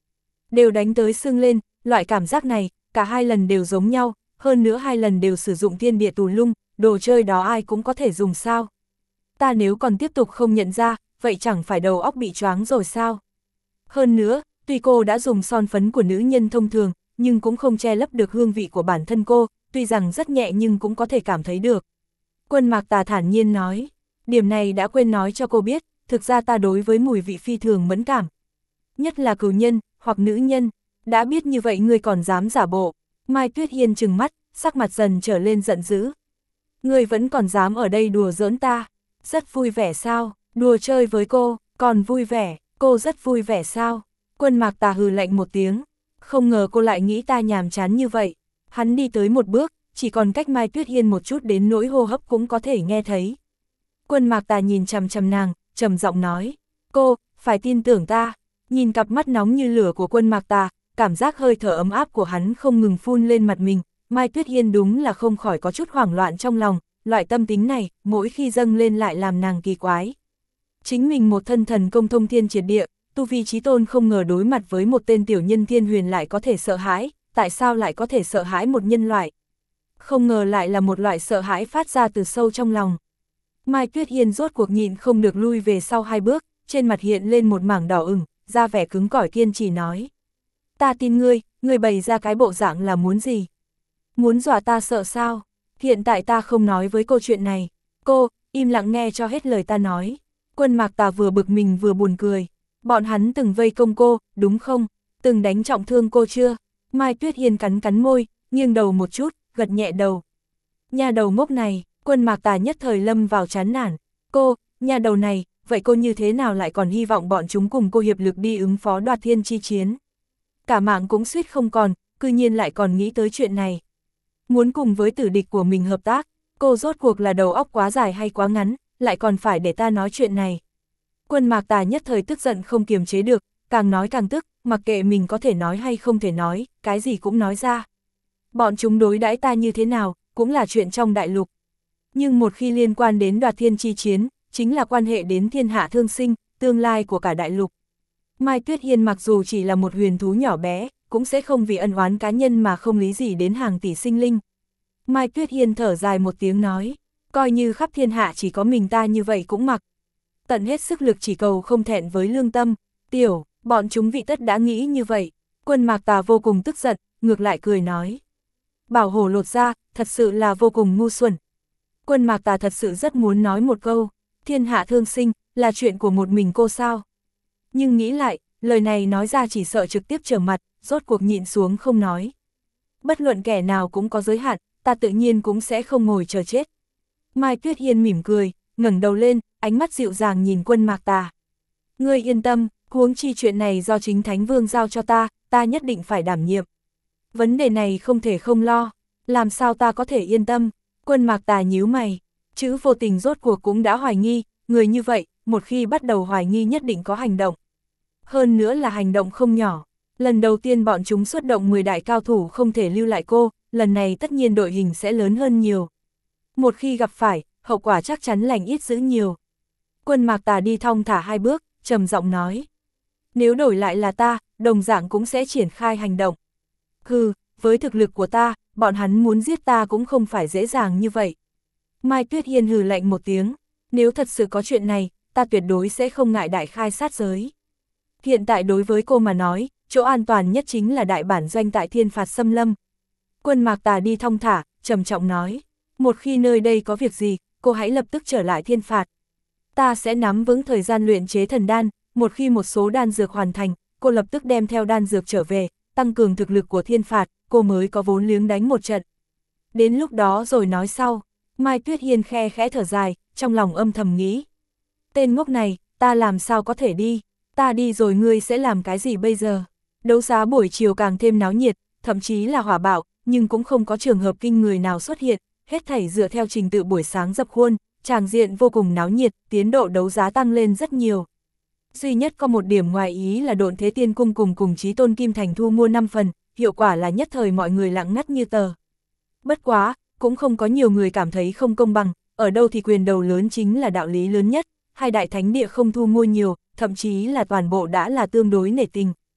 đều đánh tới xương lên, loại cảm giác này, cả hai lần đều giống nhau, hơn nữa hai lần đều sử dụng thiên địa tù lung, đồ chơi đó ai cũng có thể dùng sao. Ta nếu còn tiếp tục không nhận ra, vậy chẳng phải đầu óc bị choáng rồi sao? Hơn nữa, tuy cô đã dùng son phấn của nữ nhân thông thường, nhưng cũng không che lấp được hương vị của bản thân cô, tuy rằng rất nhẹ nhưng cũng có thể cảm thấy được. Quân Mạc Tà thản nhiên nói, điểm này đã quên nói cho cô biết, thực ra ta đối với mùi vị phi thường mẫn cảm. Nhất là cừu nhân, hoặc nữ nhân, đã biết như vậy ngươi còn dám giả bộ. Mai Tuyết Hiên trừng mắt, sắc mặt dần trở lên giận dữ. Ngươi vẫn còn dám ở đây đùa giỡn ta, rất vui vẻ sao, đùa chơi với cô, còn vui vẻ, cô rất vui vẻ sao. Quân Mạc Tà hừ lạnh một tiếng, không ngờ cô lại nghĩ ta nhàm chán như vậy. Hắn đi tới một bước, chỉ còn cách Mai Tuyết Hiên một chút đến nỗi hô hấp cũng có thể nghe thấy. Quân Mạc Tà nhìn chằm chằm nàng, trầm giọng nói, cô, phải tin tưởng ta. Nhìn cặp mắt nóng như lửa của Quân Mạc Tà, cảm giác hơi thở ấm áp của hắn không ngừng phun lên mặt mình, Mai Tuyết Hiên đúng là không khỏi có chút hoảng loạn trong lòng, loại tâm tính này, mỗi khi dâng lên lại làm nàng kỳ quái. Chính mình một thân thần công thông thiên triệt địa, tu vi chí tôn không ngờ đối mặt với một tên tiểu nhân thiên huyền lại có thể sợ hãi, tại sao lại có thể sợ hãi một nhân loại? Không ngờ lại là một loại sợ hãi phát ra từ sâu trong lòng. Mai Tuyết Hiên rốt cuộc nhịn không được lui về sau 2 bước, trên mặt hiện lên một mảng đỏ ửng, ra vẻ cứng cỏi kiên trì nói. Ta tin ngươi bày ra cái bộ dạng là muốn gì? Muốn dọa ta sợ sao? Hiện tại ta không nói với cô chuyện này. Cô, im lặng nghe cho hết lời ta nói. Quân Mạc Tà vừa bực mình vừa buồn cười. Bọn hắn từng vây công cô, đúng không? Từng đánh trọng thương cô chưa? Mai Tuyết Hiên cắn cắn môi, nghiêng đầu một chút, gật nhẹ đầu. Nhà đầu ngốc này, Quân Mạc Tà nhất thời lâm vào chán nản. Cô, nhà đầu này, vậy cô như thế nào lại còn hy vọng bọn chúng cùng cô hiệp lực đi ứng phó Đoạt Thiên chi chiến? Cả mạng cũng suýt không còn, cư nhiên lại còn nghĩ tới chuyện này. Muốn cùng với tử địch của mình hợp tác, cô rốt cuộc là đầu óc quá dài hay quá ngắn, lại còn phải để ta nói chuyện này. Quân Mạc Tà nhất thời tức giận không kiềm chế được, càng nói càng tức, mặc kệ mình có thể nói hay không thể nói, cái gì cũng nói ra. Bọn chúng đối đãi ta như thế nào, cũng là chuyện trong đại lục. Nhưng một khi liên quan đến Đoạt Thiên chi chiến, chính là quan hệ đến thiên hạ thương sinh, tương lai của cả đại lục. Mai Tuyết Hiên mặc dù chỉ là một huyền thú nhỏ bé, cũng sẽ không vì ân oán cá nhân mà không lý gì đến hàng tỷ sinh linh. Mai Tuyết Hiên thở dài một tiếng nói, coi như khắp thiên hạ chỉ có mình ta như vậy cũng mặc. Tận hết sức lực chỉ cầu không thẹn với lương tâm, tiểu, bọn chúng vị tất đã nghĩ như vậy. Quân Mạc Tà vô cùng tức giận, ngược lại cười nói. Bảo hổ lột ra, thật sự là vô cùng ngu xuẩn. Quân Mạc Tà thật sự rất muốn nói một câu, thiên hạ thương sinh, là chuyện của một mình cô sao? Nhưng nghĩ lại, lời này nói ra chỉ sợ trực tiếp trở mặt, rốt cuộc nhịn xuống không nói. Bất luận kẻ nào cũng có giới hạn, ta tự nhiên cũng sẽ không ngồi chờ chết. Mai Tuyết Hiên mỉm cười, ngẩng đầu lên, ánh mắt dịu dàng nhìn Quân Mạc Tà. Ngươi yên tâm, huống chi chuyện này do chính Thánh Vương giao cho ta nhất định phải đảm nhiệm. Vấn đề này không thể không lo, làm sao ta có thể yên tâm? Quân Mạc Tà nhíu mày, chữ vô tình rốt cuộc cũng đã hoài nghi, người như vậy, một khi bắt đầu hoài nghi nhất định có hành động. Hơn nữa là hành động không nhỏ. Lần đầu tiên bọn chúng xuất động 10 đại cao thủ không thể lưu lại cô, lần này tất nhiên đội hình sẽ lớn hơn nhiều. Một khi gặp phải, hậu quả chắc chắn lành ít dữ nhiều. Quân Mạc Tà đi thong thả 2 bước, trầm giọng nói. Nếu đổi lại là ta, đồng dạng cũng sẽ triển khai hành động. Hừ, với thực lực của ta, bọn hắn muốn giết ta cũng không phải dễ dàng như vậy. Mai Tuyết Hiên hừ lạnh một tiếng, nếu thật sự có chuyện này, ta tuyệt đối sẽ không ngại đại khai sát giới. Hiện tại đối với cô mà nói, chỗ an toàn nhất chính là đại bản doanh tại Thiên Phạt Xâm Lâm. Quân Mạc Tà đi thong thả, trầm trọng nói, một khi nơi đây có việc gì, cô hãy lập tức trở lại Thiên Phạt. Ta sẽ nắm vững thời gian luyện chế thần đan, một khi một số đan dược hoàn thành, cô lập tức đem theo đan dược trở về, tăng cường thực lực của Thiên Phạt, cô mới có vốn liếng đánh một trận. Đến lúc đó rồi nói sau. Mai Tuyết Hiên khe khẽ thở dài, trong lòng âm thầm nghĩ. Tên ngốc này, ta làm sao có thể đi? Ta đi rồi ngươi sẽ làm cái gì bây giờ? Đấu giá buổi chiều càng thêm náo nhiệt, thậm chí là hỏa bạo, nhưng cũng không có trường hợp kinh người nào xuất hiện, hết thảy dựa theo trình tự buổi sáng dập khuôn, tràng diện vô cùng náo nhiệt, tiến độ đấu giá tăng lên rất nhiều. Duy nhất có một điểm ngoài ý là Độn Thế Tiên Cung cùng Chí Tôn Kim Thành thu mua 5 phần, hiệu quả là nhất thời mọi người lặng ngắt như tờ. Bất quá, cũng không có nhiều người cảm thấy không công bằng, ở đâu thì quyền đầu lớn chính là đạo lý lớn nhất, hai đại thánh địa không thu mua nhiều, thậm chí là toàn bộ đã là tương đối nể tình.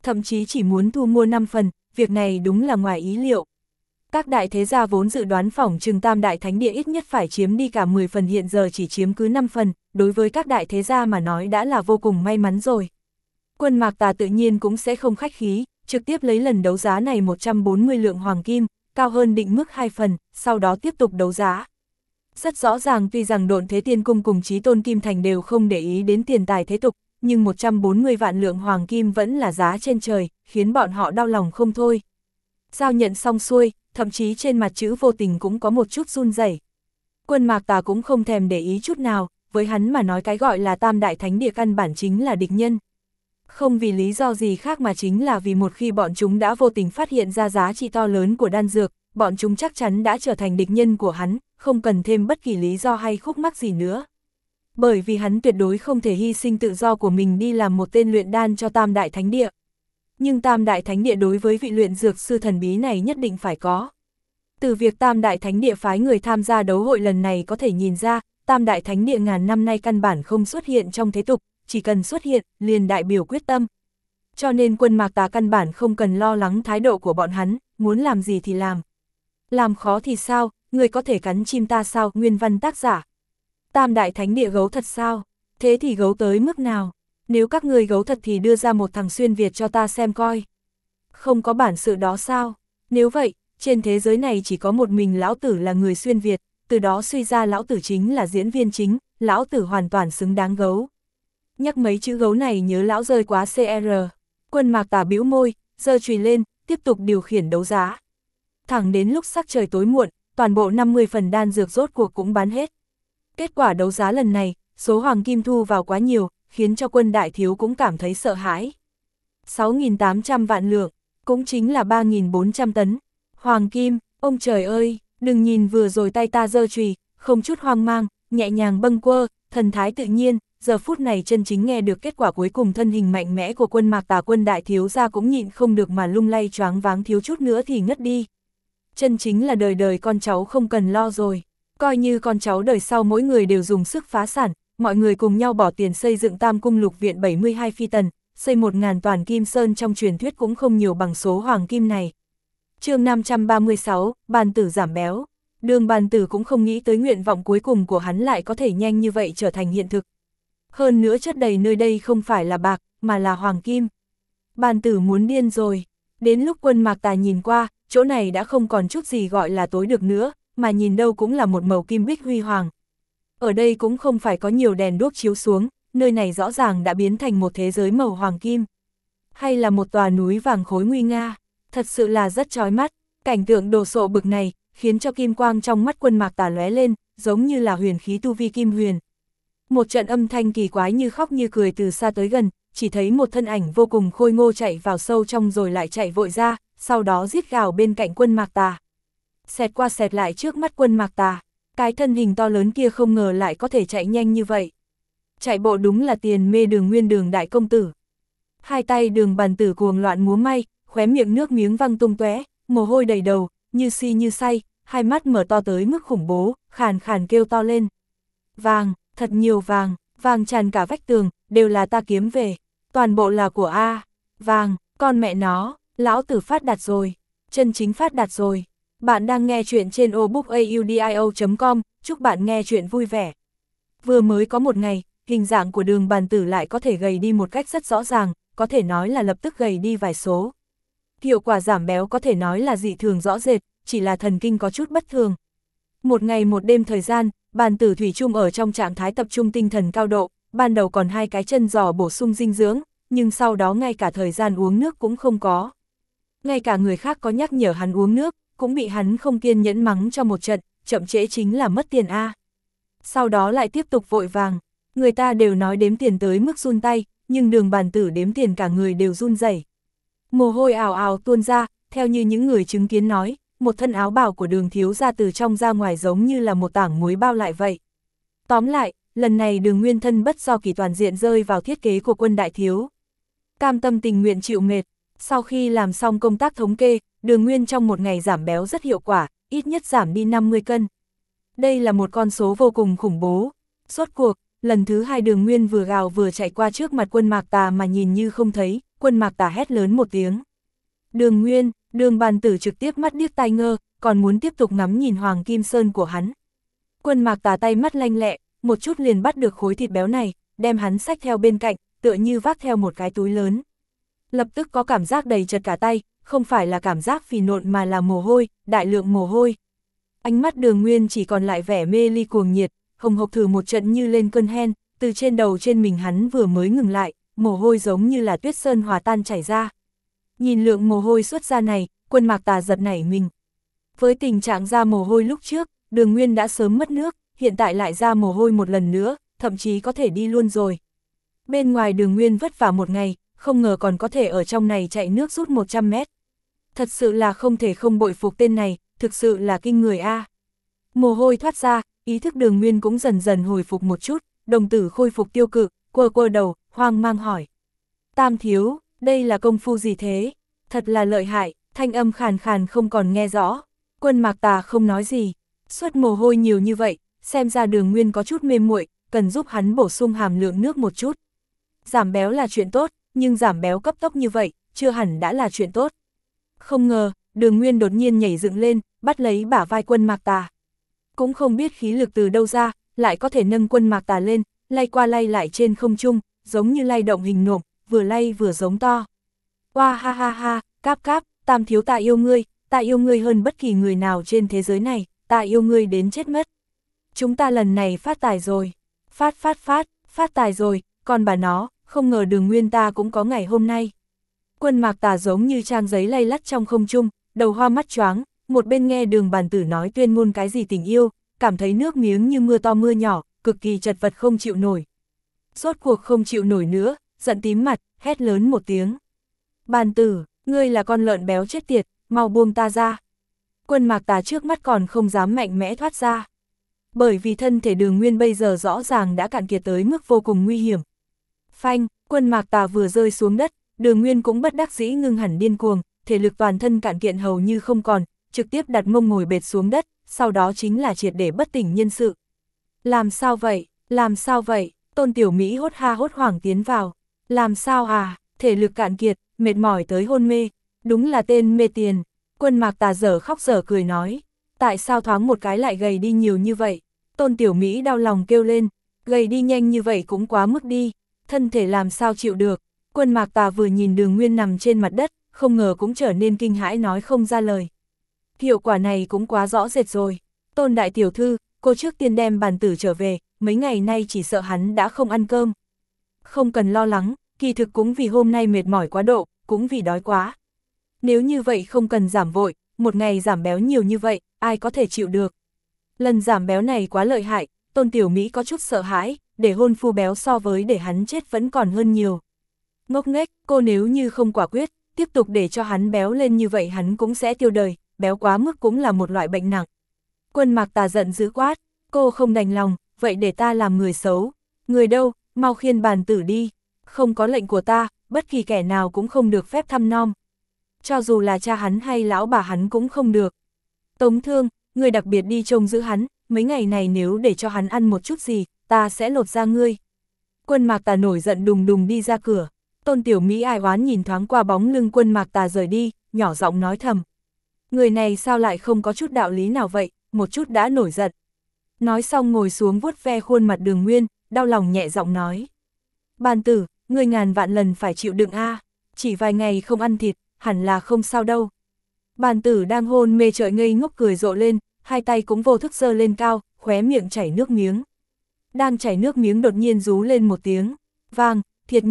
thậm chí chỉ muốn thu mua 5 phần, việc này đúng là ngoài ý liệu. Các đại thế gia vốn dự đoán phỏng chừng Tam Đại Thánh Địa ít nhất phải chiếm đi cả 10 phần, hiện giờ chỉ chiếm cứ 5 phần, đối với các đại thế gia mà nói đã là vô cùng may mắn rồi. Quân Mạc Tà tự nhiên cũng sẽ không khách khí, trực tiếp lấy lần đấu giá này 140 lượng hoàng kim, cao hơn định mức 2 phần, sau đó tiếp tục đấu giá. Rất rõ ràng tuy rằng Độn Thế Tiên Cung cùng Chí Tôn Kim Thành đều không để ý đến tiền tài thế tục, nhưng 140 vạn lượng hoàng kim vẫn là giá trên trời, khiến bọn họ đau lòng không thôi. Giao nhận xong xuôi, thậm chí trên mặt chữ vô tình cũng có một chút run rẩy. Quân Mạc Tà cũng không thèm để ý chút nào, với hắn mà nói cái gọi là Tam Đại Thánh Địa căn bản chính là địch nhân. Không vì lý do gì khác mà chính là vì một khi bọn chúng đã vô tình phát hiện ra giá trị to lớn của đan dược, bọn chúng chắc chắn đã trở thành địch nhân của hắn, không cần thêm bất kỳ lý do hay khúc mắc gì nữa. Bởi vì hắn tuyệt đối không thể hy sinh tự do của mình đi làm một tên luyện đan cho Tam Đại Thánh Địa. Nhưng Tam Đại Thánh Địa đối với vị luyện dược sư thần bí này nhất định phải có. Từ việc Tam Đại Thánh Địa phái người tham gia đấu hội lần này có thể nhìn ra, Tam Đại Thánh Địa ngàn năm nay căn bản không xuất hiện trong thế tục, chỉ cần xuất hiện, liền đại biểu quyết tâm. Cho nên Quân Mạc Tà căn bản không cần lo lắng thái độ của bọn hắn, muốn làm gì thì làm. Làm khó thì sao, người có thể cắn chim ta sao, nguyên văn tác giả. Tam Đại Thánh Địa gấu thật sao, thế thì gấu tới mức nào? Nếu các người gấu thật thì đưa ra một thằng xuyên Việt cho ta xem coi. Không có bản sự đó sao? Nếu vậy, trên thế giới này chỉ có một mình lão tử là người xuyên Việt, từ đó suy ra lão tử chính là diễn viên chính, lão tử hoàn toàn xứng đáng gấu. Nhắc mấy chữ gấu này nhớ lão rơi quá CR. Quân Mạc Tà bĩu môi, giơ chùy lên, tiếp tục điều khiển đấu giá. Thẳng đến lúc sắc trời tối muộn, toàn bộ 50 phần đan dược rốt cuộc cũng bán hết. Kết quả đấu giá lần này, số hoàng kim thu vào quá nhiều, khiến cho Quân đại thiếu cũng cảm thấy sợ hãi. 6.800 vạn lượng, cũng chính là 3.400 tấn. Hoàng kim, ông trời ơi, đừng nhìn vừa rồi tay ta giơ chùy, không chút hoang mang, nhẹ nhàng bâng quơ, thần thái tự nhiên, giờ phút này chân chính nghe được kết quả cuối cùng thân hình mạnh mẽ của Quân Mạc Tà, Quân đại thiếu gia cũng nhịn không được mà lung lay choáng váng, thiếu chút nữa thì ngất đi. Chân chính là đời đời con cháu không cần lo rồi, coi như con cháu đời sau mỗi người đều dùng sức phá sản, mọi người cùng nhau bỏ tiền xây dựng Tam Cung Lục Viện 72 phi tần, xây 1000 toàn kim sơn trong truyền thuyết cũng không nhiều bằng số hoàng kim này. Chương 536, Bàn Tử giảm béo. Đường Bàn Tử cũng không nghĩ tới nguyện vọng cuối cùng của hắn lại có thể nhanh như vậy trở thành hiện thực. Hơn nữa chất đầy nơi đây không phải là bạc, mà là hoàng kim. Bàn Tử muốn điên rồi. Đến lúc Quân Mạc Tà nhìn qua, chỗ này đã không còn chút gì gọi là tối được nữa, mà nhìn đâu cũng là một màu kim bích huy hoàng. Ở đây cũng không phải có nhiều đèn đuốc chiếu xuống, nơi này rõ ràng đã biến thành một thế giới màu hoàng kim. Hay là một tòa núi vàng khối nguy nga, thật sự là rất chói mắt. Cảnh tượng đồ sộ bực này, khiến cho kim quang trong mắt Quân Mạc Tà lóe lên, giống như là huyền khí tu vi kim huyền. Một trận âm thanh kỳ quái như khóc như cười từ xa tới gần, chỉ thấy một thân ảnh vô cùng khôi ngô chạy vào sâu trong rồi lại chạy vội ra, sau đó rít gào bên cạnh Quân Mạc Tà. Xẹt qua xẹt lại trước mắt Quân Mạc Tà, cái thân hình to lớn kia không ngờ lại có thể chạy nhanh như vậy. Chạy bộ đúng là tiền mê Đường Nguyên Đường đại công tử. Hai tay Đường Bàn Tử cuồng loạn múa may, khóe miệng nước miếng văng tung tóe, mồ hôi đầy đầu, như si như say, hai mắt mở to tới mức khủng bố, khàn khàn kêu to lên. Vàng, thật nhiều vàng, vàng tràn cả vách tường, đều là ta kiếm về, toàn bộ là của A. Vàng, con mẹ nó, lão tử phát đạt rồi, chân chính phát đạt rồi. Bạn đang nghe chuyện trên obookaudio.com, chúc bạn nghe chuyện vui vẻ. Vừa mới có một ngày, hình dạng của Đường Bàn Tử lại có thể gầy đi một cách rất rõ ràng, có thể nói là lập tức gầy đi vài số. Hiệu quả giảm béo có thể nói là dị thường rõ rệt, chỉ là thần kinh có chút bất thường. Một ngày một đêm thời gian, Bàn Tử thủy chung ở trong trạng thái tập trung tinh thần cao độ, ban đầu còn 2 cái chân giò bổ sung dinh dưỡng, nhưng sau đó ngay cả thời gian uống nước cũng không có. Ngay cả người khác có nhắc nhở hắn uống nước, cũng bị hắn không kiên nhẫn mắng cho một trận, chậm trễ chính là mất tiền A. Sau đó lại tiếp tục vội vàng, người ta đều nói đếm tiền tới mức run tay, nhưng Đường Bàn Tử đếm tiền cả người đều run rẩy. Mồ hôi ào ào tuôn ra, theo như những người chứng kiến nói, một thân áo bào của Đường thiếu gia từ trong ra ngoài giống như là một tảng muối bao lại vậy. Tóm lại, lần này Đường Nguyên thân bất do kỳ toàn diện rơi vào thiết kế của Quân đại thiếu. Cam tâm tình nguyện chịu mệt, sau khi làm xong công tác thống kê, Đường Nguyên trong một ngày giảm béo rất hiệu quả, ít nhất giảm đi 50 cân. Đây là một con số vô cùng khủng bố. Rốt cuộc, lần thứ 2 Đường Nguyên vừa gào vừa chạy qua trước mặt Quân Mạc Tà mà nhìn như không thấy, Quân Mạc Tà hét lớn một tiếng. Đường Nguyên, Đường Bàn Tử trực tiếp mắt điếc tai ngơ, còn muốn tiếp tục ngắm nhìn Hoàng Kim Sơn của hắn. Quân Mạc Tà tay mắt lanh lẹ, một chút liền bắt được khối thịt béo này, đem hắn xách theo bên cạnh, tựa như vác theo một cái túi lớn. Lập tức có cảm giác đầy chật cả tay, không phải là cảm giác phì nộn mà là mồ hôi, đại lượng mồ hôi. Ánh mắt Đường Nguyên chỉ còn lại vẻ mê ly cuồng nhiệt, hồng hộc thử một trận như lên cơn hen, từ trên đầu trên mình hắn vừa mới ngừng lại, mồ hôi giống như là tuyết sơn hòa tan chảy ra. Nhìn lượng mồ hôi xuất ra này, Quân Mạc Tà giật nảy mình. Với tình trạng ra mồ hôi lúc trước, Đường Nguyên đã sớm mất nước, hiện tại lại ra mồ hôi một lần nữa, thậm chí có thể đi luôn rồi. Bên ngoài Đường Nguyên vất vả một ngày, không ngờ còn có thể ở trong này chạy nước rút 100 mét. Thật sự là không thể không bội phục tên này, thực sự là kinh người a. Mồ hôi thoát ra, ý thức Đường Nguyên cũng dần dần hồi phục một chút, đồng tử khôi phục tiêu cự, quơ quơ đầu, hoang mang hỏi. Tam thiếu, đây là công phu gì thế? Thật là lợi hại, thanh âm khàn khàn không còn nghe rõ. Quân Mạc Tà không nói gì, xuất mồ hôi nhiều như vậy, xem ra Đường Nguyên có chút mê muội, cần giúp hắn bổ sung hàm lượng nước một chút. Giảm béo là chuyện tốt, nhưng giảm béo cấp tốc như vậy, chưa hẳn đã là chuyện tốt. Không ngờ, Đường Nguyên đột nhiên nhảy dựng lên, bắt lấy bả vai Quân Mạc Tà. Cũng không biết khí lực từ đâu ra, lại có thể nâng Quân Mạc Tà lên, lay qua lay lại trên không trung, giống như lay động hình nộm, vừa lay vừa giống to. Oa ha ha ha, cáp cáp, Tam thiếu ta yêu ngươi hơn bất kỳ người nào trên thế giới này, ta yêu ngươi đến chết mất. Chúng ta lần này phát tài rồi, phát tài rồi, còn bà nó, không ngờ Đường Nguyên ta cũng có ngày hôm nay. Quân Mạc Tà giống như trang giấy lay lắt trong không trung, đầu hoa mắt choáng, một bên nghe Đường Bàn Tử nói tuyên ngôn cái gì tình yêu, cảm thấy nước miếng như mưa to mưa nhỏ, cực kỳ chật vật không chịu nổi. Rốt cuộc không chịu nổi nữa, giận tím mặt, hét lớn một tiếng. Bàn Tử, ngươi là con lợn béo chết tiệt, mau buông ta ra. Quân Mạc Tà trước mắt còn không dám mạnh mẽ thoát ra. Bởi vì thân thể Đường Nguyên bây giờ rõ ràng đã cạn kiệt tới mức vô cùng nguy hiểm. Phanh, Quân Mạc Tà vừa rơi xuống đất, Đường Nguyên cũng bất đắc dĩ ngưng hẳn điên cuồng, thể lực toàn thân cạn kiện hầu như không còn, trực tiếp đặt mông ngồi bệt xuống đất, sau đó chính là triệt để bất tỉnh nhân sự. Làm sao vậy, Tôn Tiểu Mỹ hốt ha hốt hoảng tiến vào. Làm sao à, thể lực cạn kiệt, mệt mỏi tới hôn mê, đúng là tên mê tiền. Quân Mạc Tà dở khóc dở cười nói, tại sao thoáng một cái lại gầy đi nhiều như vậy? Tôn Tiểu Mỹ đau lòng kêu lên, gầy đi nhanh như vậy cũng quá mức đi, thân thể làm sao chịu được. Quân Mạc Tà vừa nhìn Đường Nguyên nằm trên mặt đất, không ngờ cũng trở nên kinh hãi nói không ra lời. Hiệu quả này cũng quá rõ rệt rồi. Tôn đại tiểu thư, cô trước tiên đem Bàn Tử trở về, mấy ngày nay chỉ sợ hắn đã không ăn cơm. Không cần lo lắng, kỳ thực cũng vì hôm nay mệt mỏi quá độ, cũng vì đói quá. Nếu như vậy không cần giảm vội, một ngày giảm béo nhiều như vậy, ai có thể chịu được. Lần giảm béo này quá lợi hại, Tôn Tiểu Mỹ có chút sợ hãi, để hôn phu béo so với để hắn chết vẫn còn hơn nhiều. Ngốc nghếch, cô nếu như không quả quyết, tiếp tục để cho hắn béo lên như vậy hắn cũng sẽ tiêu đời, béo quá mức cũng là một loại bệnh nặng. Quân Mạc Tà giận dữ quát, cô không đành lòng, vậy để ta làm người xấu. Người đâu, mau khiên Bàn Tử đi, không có lệnh của ta, bất kỳ kẻ nào cũng không được phép thăm nom. Cho dù là cha hắn hay lão bà hắn cũng không được. Tống Thương, người đặc biệt đi trông giữ hắn, mấy ngày này nếu để cho hắn ăn một chút gì, ta sẽ lột da ngươi. Quân Mạc Tà nổi giận đùng đùng đi ra cửa. Tôn Tiểu Mỹ ai oán nhìn thoáng qua bóng lưng Quân Mạc Tà rời đi, nhỏ giọng nói thầm. Người này sao lại không có chút đạo lý nào vậy, một chút đã nổi giận. Nói xong ngồi xuống vuốt ve khuôn mặt Đường Nguyên, đau lòng nhẹ giọng nói. Bàn Tử, ngươi ngàn vạn lần phải chịu đựng a, chỉ vài ngày không ăn thịt, hẳn là không sao đâu. Bàn Tử đang hôn mê trợi ngây ngốc cười rộ lên, hai tay cũng vô thức giơ lên cao, khóe miệng chảy nước miếng. Đang chảy nước miếng đột nhiên rú lên một tiếng, vàng,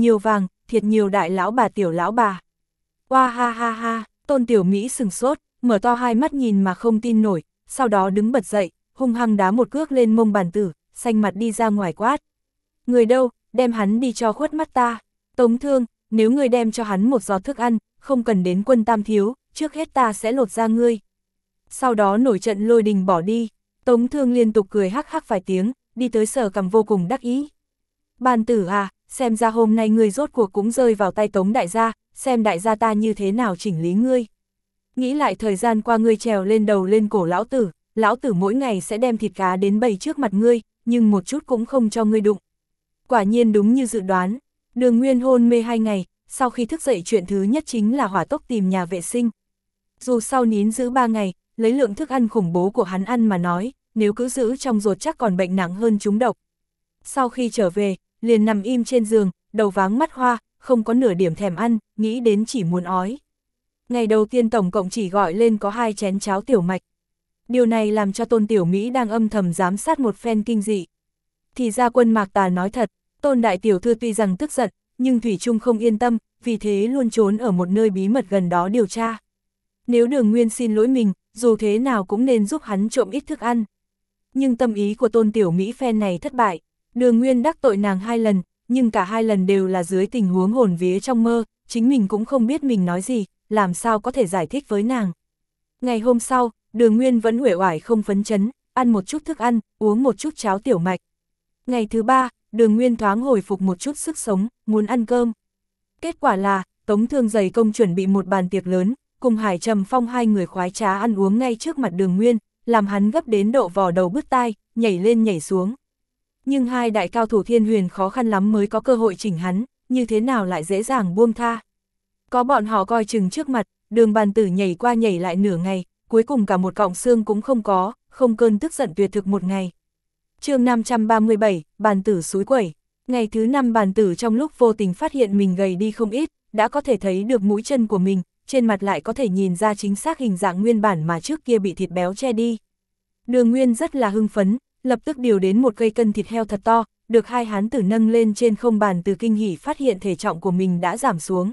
thiệt nhiều đại lão bà tiểu lão bà. Oa ha ha ha, Tôn Tiểu Mỹ sừng sốt, mở to hai mắt nhìn mà không tin nổi, sau đó đứng bật dậy, hung hăng đá một cước lên mông Bàn Tử, xanh mặt đi ra ngoài quát. Người đâu, đem hắn đi cho khuất mắt ta. Tống Thương, nếu ngươi đem cho hắn một giọt thức ăn, không cần đến Quân tam thiếu, trước hết ta sẽ lột da ngươi. Sau đó nổi trận lôi đình bỏ đi. Tống Thương liên tục cười hắc hắc vài tiếng, đi tới Sở Cầm vô cùng đắc ý. Bàn Tử à, xem ra hôm nay ngươi rốt cuộc cũng rơi vào tay Tống đại gia, xem đại gia ta như thế nào chỉnh lý ngươi. Nghĩ lại thời gian qua ngươi trèo lên đầu lên cổ lão tử mỗi ngày sẽ đem thịt cá đến bày trước mặt ngươi, nhưng một chút cũng không cho ngươi đụng. Quả nhiên đúng như dự đoán, Đường Nguyên hôn mê 2 ngày, sau khi thức dậy chuyện thứ nhất chính là hỏa tốc tìm nhà vệ sinh. Dù sau nín giữ 3 ngày, lấy lượng thức ăn khủng bố của hắn ăn mà nói, nếu cứ giữ trong ruột chắc còn bệnh nặng hơn trúng độc. Sau khi trở về, liền nằm im trên giường, đầu váng mắt hoa, không có nửa điểm thèm ăn, nghĩ đến chỉ muốn ói. Ngày đầu tiên tổng cộng chỉ gọi lên có 2 chén cháo tiểu mạch. Điều này làm cho Tôn Tiểu Mỹ đang âm thầm giám sát một phen kinh dị. Thì ra Quân Mạc Tà nói thật, Tôn đại tiểu thư tuy rằng tức giận, nhưng thủy chung không yên tâm, vì thế luôn trốn ở một nơi bí mật gần đó điều tra. Nếu Đường Nguyên xin lỗi mình, dù thế nào cũng nên giúp hắn trộm ít thức ăn. Nhưng tâm ý của Tôn Tiểu Mỹ phen này thất bại. Đường Nguyên đắc tội nàng 2 lần, nhưng cả 2 lần đều là dưới tình huống hồn vía trong mơ, chính mình cũng không biết mình nói gì, làm sao có thể giải thích với nàng. Ngày hôm sau, Đường Nguyên vẫn uể oải không phấn chấn, ăn một chút thức ăn, uống một chút cháo tiểu mạch. Ngày thứ 3, Đường Nguyên thoáng hồi phục một chút sức sống, muốn ăn cơm. Kết quả là, Tống Thương Dày Công chuẩn bị một bàn tiệc lớn, cùng Hải Trầm Phong 2 người khoái trá ăn uống ngay trước mặt Đường Nguyên, làm hắn gấp đến độ vò đầu bứt tai, nhảy lên nhảy xuống. Nhưng 2 đại cao thủ Thiên Huyền khó khăn lắm mới có cơ hội chỉnh hắn, như thế nào lại dễ dàng buông tha. Có bọn họ coi chừng trước mặt, Đường Bàn Tử nhảy qua nhảy lại nửa ngày, cuối cùng cả một cọng xương cũng không có, không cơn tức giận tuyệt thực một ngày. Chương 537, Bàn Tử xúi quẩy. Ngày thứ 5 Bàn Tử trong lúc vô tình phát hiện mình gầy đi không ít, đã có thể thấy được mũi chân của mình, trên mặt lại có thể nhìn ra chính xác hình dạng nguyên bản mà trước kia bị thịt béo che đi. Đường Nguyên rất là hưng phấn, lập tức điều đến một cây cân thịt heo thật to, được 2 hán tử nâng lên trên không. Bàn Tử kinh hỉ phát hiện thể trọng của mình đã giảm xuống.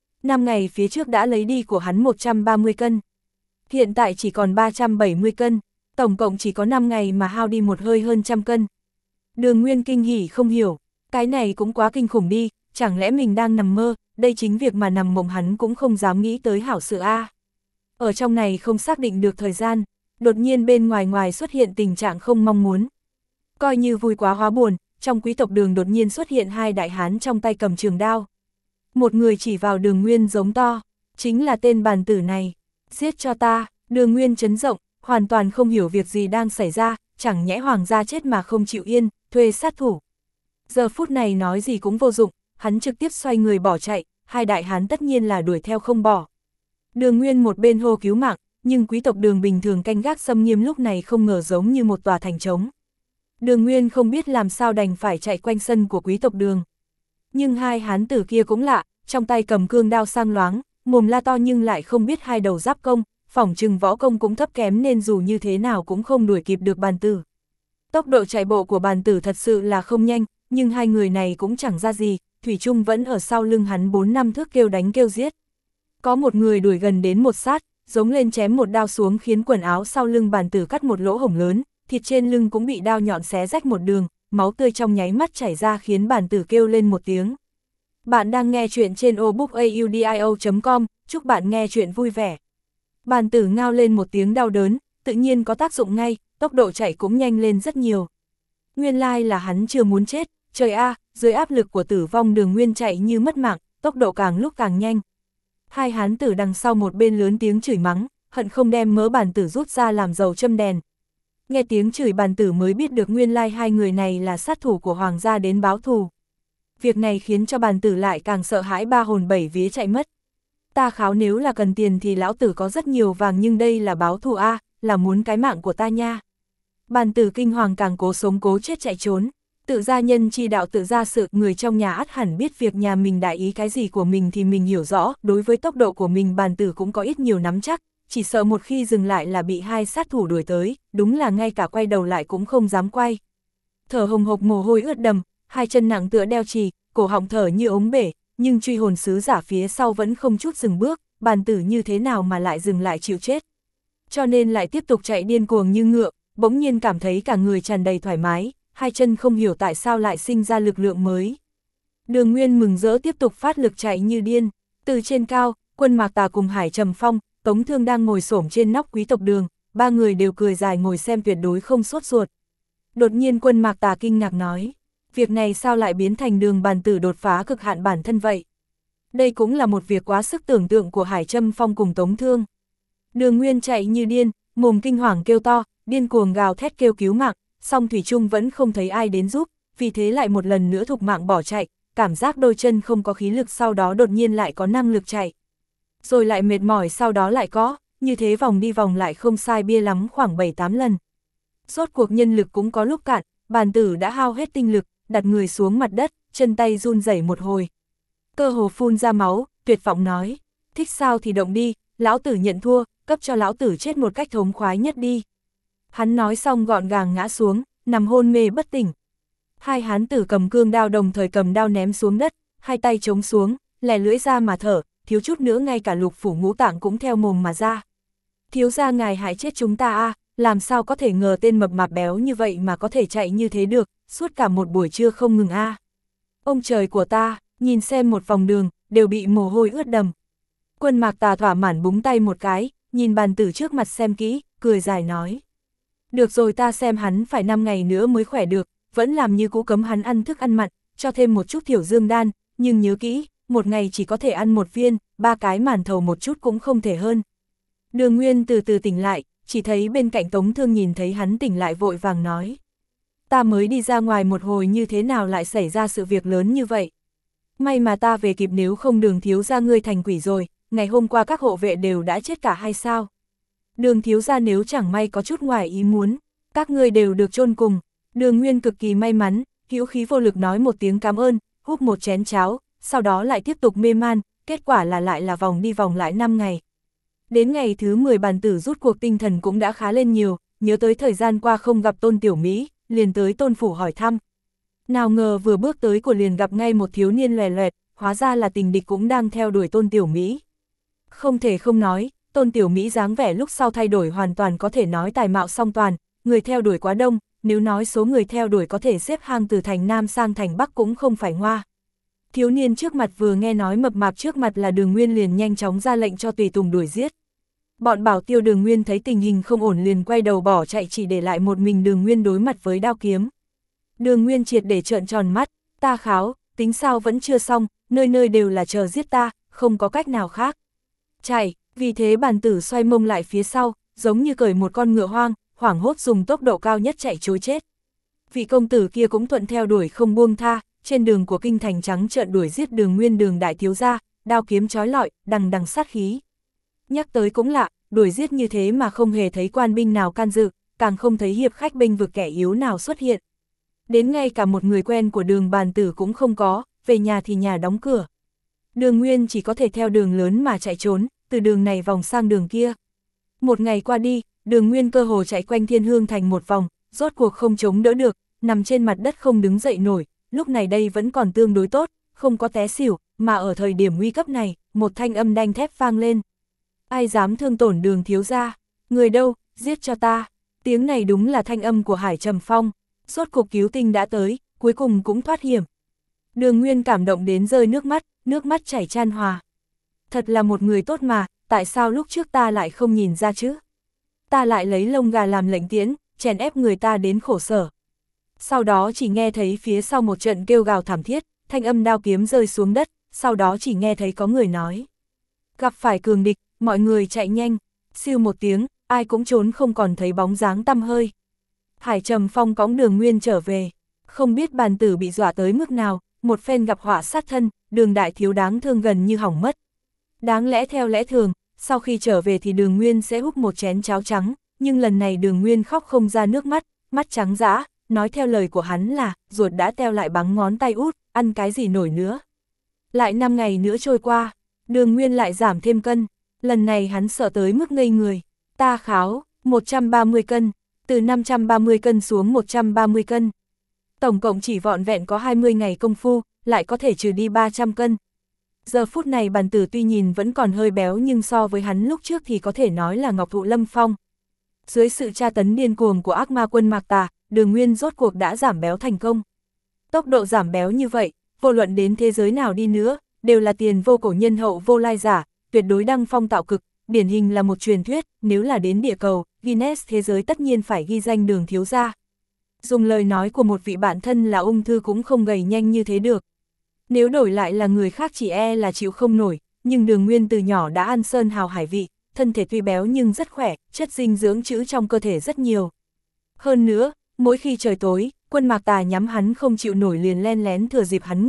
5 ngày phía trước đã lấy đi của hắn 130 cân. Hiện tại chỉ còn 370 cân, tổng cộng chỉ có 5 ngày mà hao đi một hơi hơn 100 cân. Đường Nguyên kinh hỉ không hiểu, cái này cũng quá kinh khủng đi, chẳng lẽ mình đang nằm mơ, đây chính việc mà nằm mộng hắn cũng không dám nghĩ tới hảo sự a. Ở trong này không xác định được thời gian, đột nhiên bên ngoài xuất hiện tình trạng không mong muốn. Coi như vui quá hóa buồn, trong quý tộc Đường đột nhiên xuất hiện 2 đại hán trong tay cầm trường đao. Một người chỉ vào Đường Nguyên giống to, chính là tên Bàn Tử này, giết cho ta. Đường Nguyên chấn động, hoàn toàn không hiểu việc gì đang xảy ra, chẳng nhẽ hoàng gia chết mà không chịu yên, thuê sát thủ. Giờ phút này nói gì cũng vô dụng, hắn trực tiếp xoay người bỏ chạy, 2 đại hán tất nhiên là đuổi theo không bỏ. Đường Nguyên một bên hô cứu mạng, nhưng quý tộc Đường bình thường canh gác xâm nghiêm lúc này không ngờ giống như một tòa thành trống. Đường Nguyên không biết làm sao đành phải chạy quanh sân của quý tộc Đường. Nhưng 2 hán tử kia cũng lạ, trong tay cầm cương đao sang loáng, mồm la to nhưng lại không biết 2 đầu giáp công, phỏng chừng võ công cũng thấp kém nên dù như thế nào cũng không đuổi kịp được Bàn Tử. Tốc độ chạy bộ của Bàn Tử thật sự là không nhanh, nhưng 2 người này cũng chẳng ra gì, thủy chung vẫn ở sau lưng hắn 4-5 thước kêu đánh kêu giết. Có một người đuổi gần đến một sát, giống lên chém một đao xuống khiến quần áo sau lưng Bàn Tử cắt một lỗ hổng lớn, thịt trên lưng cũng bị đao nhọn xé rách một đường, máu tươi trong nháy mắt chảy ra khiến Bàn Tử kêu lên một tiếng. Bạn đang nghe chuyện trên obookaudio.com, chúc bạn nghe chuyện vui vẻ. Bàn Tử ngao lên một tiếng đau đớn, tự nhiên có tác dụng ngay, tốc độ chạy cũng nhanh lên rất nhiều. Nguyên lai là hắn chưa muốn chết, trời a, dưới áp lực của tử vong Đường Nguyên chạy như mất mạng, tốc độ càng lúc càng nhanh. 2 hán tử đằng sau một bên lớn tiếng chửi mắng, hận không đem mớ Bàn Tử rút ra làm dầu châm đèn. Nghe tiếng chửi Bàn Tử mới biết được nguyên lai 2 người này là sát thủ của hoàng gia đến báo thù. Việc này khiến cho Bàn Tử lại càng sợ hãi 3 hồn 7 vía chạy mất. Ta kháo nếu là cần tiền thì lão tử có rất nhiều vàng nhưng đây là báo thù a, là muốn cái mạng của ta nha. Bàn Tử kinh hoàng càng cố sống cố chết chạy trốn. Tự gia nhân chi đạo tự gia sự, người trong nhà ắt hẳn biết việc nhà mình đại ý cái gì của mình thì mình hiểu rõ, đối với tốc độ của mình Bàn Tử cũng có ít nhiều nắm chắc, chỉ sợ một khi dừng lại là bị 2 sát thủ đuổi tới, đúng là ngay cả quay đầu lại cũng không dám quay. Thở hồng hộc mồ hôi ướt đầm, 2 chân nặng tựa đeo chì, cổ họng thở như ống bể, nhưng truy hồn sứ giả phía sau vẫn không chút dừng bước, Bàn Tử như thế nào mà lại dừng lại chịu chết. Cho nên lại tiếp tục chạy điên cuồng như ngựa, bỗng nhiên cảm thấy cả người tràn đầy thoải mái, 2 chân không hiểu tại sao lại sinh ra lực lượng mới. Đường Nguyên mừng rỡ tiếp tục phát lực chạy như điên, từ trên cao, Quân Mạc Tà cùng Hải Trầm Phong, Tống Thương đang ngồi xổm trên nóc quý tộc Đường, 3 người đều cười dài ngồi xem tuyệt đối không sốt ruột. Đột nhiên Quân Mạc Tà kinh ngạc nói, việc này sao lại biến thành Đường Bàn Tử đột phá cực hạn bản thân vậy? Đây cũng là một việc quá sức tưởng tượng của Hải Trầm Phong cùng Tống Thương. Đường Nguyên chạy như điên, mồm kinh hoàng kêu to, điên cuồng gào thét kêu cứu mạng, song thủy chung vẫn không thấy ai đến giúp, vì thế lại một lần nữa thục mạng bỏ chạy, cảm giác đôi chân không có khí lực sau đó đột nhiên lại có năng lực chạy. Rồi lại mệt mỏi sau đó lại có, như thế vòng đi vòng lại không sai bia lắm khoảng 7-8 lần. Rốt cuộc nhân lực cũng có lúc cạn, bàn tử đã hao hết tinh lực, đặt người xuống mặt đất, chân tay run rẩy một hồi. Cơ hồ phun ra máu, tuyệt vọng nói, thích sao thì động đi, lão tử nhận thua, cấp cho lão tử chết một cách thống khoái nhất đi. Hắn nói xong gọn gàng ngã xuống, nằm hôn mê bất tỉnh. Hai hán tử cầm cương đao đồng thời cầm đao ném xuống đất, hai tay chống xuống, lè lưỡi ra mà thở, thiếu chút nữa ngay cả lục phủ ngũ tạng cũng theo mồm mà ra. Thiếu gia ngài hại chết chúng ta a, làm sao có thể ngờ tên mập mạp béo như vậy mà có thể chạy như thế được, suốt cả một buổi trưa không ngừng a. Ông trời của ta, nhìn xem một vòng đường, đều bị mồ hôi ướt đầm. Quân Mạc Tà thỏa mãn búng tay một cái, nhìn bàn tử trước mặt xem kỹ, cười dài nói. Được rồi, ta xem hắn phải 5 ngày nữa mới khỏe được, vẫn làm như cũ cấm hắn ăn thức ăn mặn, cho thêm một chút thiểu dương đan, nhưng nhớ kỹ, một ngày chỉ có thể ăn 1 viên, 3 cái màn thầu một chút cũng không thể hơn. Đường Nguyên từ từ tỉnh lại, chỉ thấy bên cạnh Tống Thương nhìn thấy hắn tỉnh lại vội vàng nói. Ta mới đi ra ngoài một hồi như thế nào lại xảy ra sự việc lớn như vậy? May mà ta về kịp, nếu không Đường thiếu gia ngươi thành quỷ rồi, ngày hôm qua các hộ vệ đều đã chết cả hay sao? Đường thiếu gia nếu chẳng may có chút ngoài ý muốn, các ngươi đều được chôn cùng. Đường Nguyên cực kỳ may mắn, hữu khí vô lực nói một tiếng cảm ơn, húp một chén cháo, sau đó lại tiếp tục mê man, kết quả là lại là vòng đi vòng lại 5 ngày. Đến ngày thứ 10 bàn tử rút cuộc tinh thần cũng đã khá lên nhiều, nhớ tới thời gian qua không gặp Tôn Tiểu Mỹ, liền tới Tôn phủ hỏi thăm. Nào ngờ vừa bước tới của liền gặp ngay một thiếu niên lòe loẹt, hóa ra là tình địch cũng đang theo đuổi Tôn Tiểu Mỹ. Không thể không nói, Tôn Tiểu Mỹ dáng vẻ lúc sau thay đổi hoàn toàn, có thể nói tài mạo song toàn, người theo đuổi quá đông, nếu nói số người theo đuổi có thể xếp hang từ thành Nam sang thành Bắc cũng không phải ngoa. Thiếu niên trước mặt vừa nghe nói mập mạp trước mặt là Đường Nguyên liền nhanh chóng ra lệnh cho tùy tùng đuổi giết. Bọn bảo tiêu Đường Nguyên thấy tình hình không ổn liền quay đầu bỏ chạy, chỉ để lại một mình Đường Nguyên đối mặt với đao kiếm. Đường Nguyên triệt để trợn tròn mắt, ta kháo, tính sao vẫn chưa xong, nơi nơi đều là chờ giết ta, không có cách nào khác. Chạy, vì thế bàn tử xoay mông lại phía sau, giống như cởi một con ngựa hoang, hoảng hốt dùng tốc độ cao nhất chạy trối chết. Vị công tử kia cũng thuận theo đuổi không buông tha, trên đường của kinh thành trắng trợn đuổi giết Đường Nguyên Đường đại thiếu gia, đao kiếm chói lọi, đằng đằng sát khí. Nhắc tới cũng lạ, đuổi giết như thế mà không hề thấy quan binh nào can dự, càng không thấy hiệp khách bênh vực kẻ yếu nào xuất hiện. Đến ngay cả một người quen của Đường bàn tử cũng không có, về nhà thì nhà đóng cửa. Đường Nguyên chỉ có thể theo đường lớn mà chạy trốn, từ đường này vòng sang đường kia. Một ngày qua đi, Đường Nguyên cơ hồ chạy quanh Thiên Hương thành một vòng, rốt cuộc không chống đỡ được, nằm trên mặt đất không đứng dậy nổi, lúc này đây vẫn còn tương đối tốt, không có té xỉu, mà ở thời điểm nguy cấp này, một thanh âm đanh thép vang lên. Ai dám thương tổn Đường thiếu gia? Người đâu, giết cho ta. Tiếng này đúng là thanh âm của Hải Trầm Phong, rốt cuộc cứu tinh đã tới, cuối cùng cũng thoát hiểm. Đường Nguyên cảm động đến rơi nước mắt chảy chan hòa. Thật là một người tốt mà, tại sao lúc trước ta lại không nhìn ra chứ? Ta lại lấy lông gà làm lệnh tiễn, chèn ép người ta đến khổ sở. Sau đó chỉ nghe thấy phía sau một trận kêu gào thảm thiết, thanh âm đao kiếm rơi xuống đất, sau đó chỉ nghe thấy có người nói. Gặp phải cường địch, mọi người chạy nhanh, siêu một tiếng, ai cũng trốn không còn thấy bóng dáng tăm hơi. Hải Trầm Phong cõng Đường Nguyên trở về, không biết bàn tử bị dọa tới mức nào, một phen gặp họa sát thân, Đường đại thiếu đáng thương gần như hỏng mất. Đáng lẽ theo lẽ thường, sau khi trở về thì Đường Nguyên sẽ húp một chén cháo trắng, nhưng lần này Đường Nguyên khóc không ra nước mắt, mắt trắng dã, nói theo lời của hắn là, ruột đã teo lại bắn ngón tay út, ăn cái gì nổi nữa. Lại 5 ngày nữa trôi qua, Đường Nguyên lại giảm thêm cân, lần này hắn sợ tới mức ngây người. Ta kháo, 130 cân, từ 530 cân xuống 130 cân. Tổng cộng chỉ vọn vẹn có 20 ngày công phu, lại có thể trừ đi 300 cân. Giờ phút này bàn tử tuy nhìn vẫn còn hơi béo nhưng so với hắn lúc trước thì có thể nói là ngọc thụ lâm phong. Dưới sự tra tấn điên cuồng của ác ma quân Mạc Tà, Đường Nguyên rốt cuộc đã giảm béo thành công. Tốc độ giảm béo như vậy, vô luận đến thế giới nào đi nữa, đều là tiền vô cổ nhân hậu vô lai giả, tuyệt đối đăng phong tạo cực, điển hình là một truyền thuyết, nếu là đến địa cầu, Guinness thế giới tất nhiên phải ghi danh Đường thiếu gia. Dùng lời nói của một vị bạn thân là ung thư cũng không gầy nhanh như thế được. Nếu đổi lại là người khác chỉ e là chịu không nổi, nhưng Đường Nguyên từ nhỏ đã ăn sơn hào hải vị, thân thể tuy béo nhưng rất khỏe, chất dinh dưỡng trữ trong cơ thể rất nhiều. Hơn nữa, mỗi khi trời tối, quân Mạc Tà nhắm hắn không chịu nổi liền len lén thừa dịp hắn ngủ,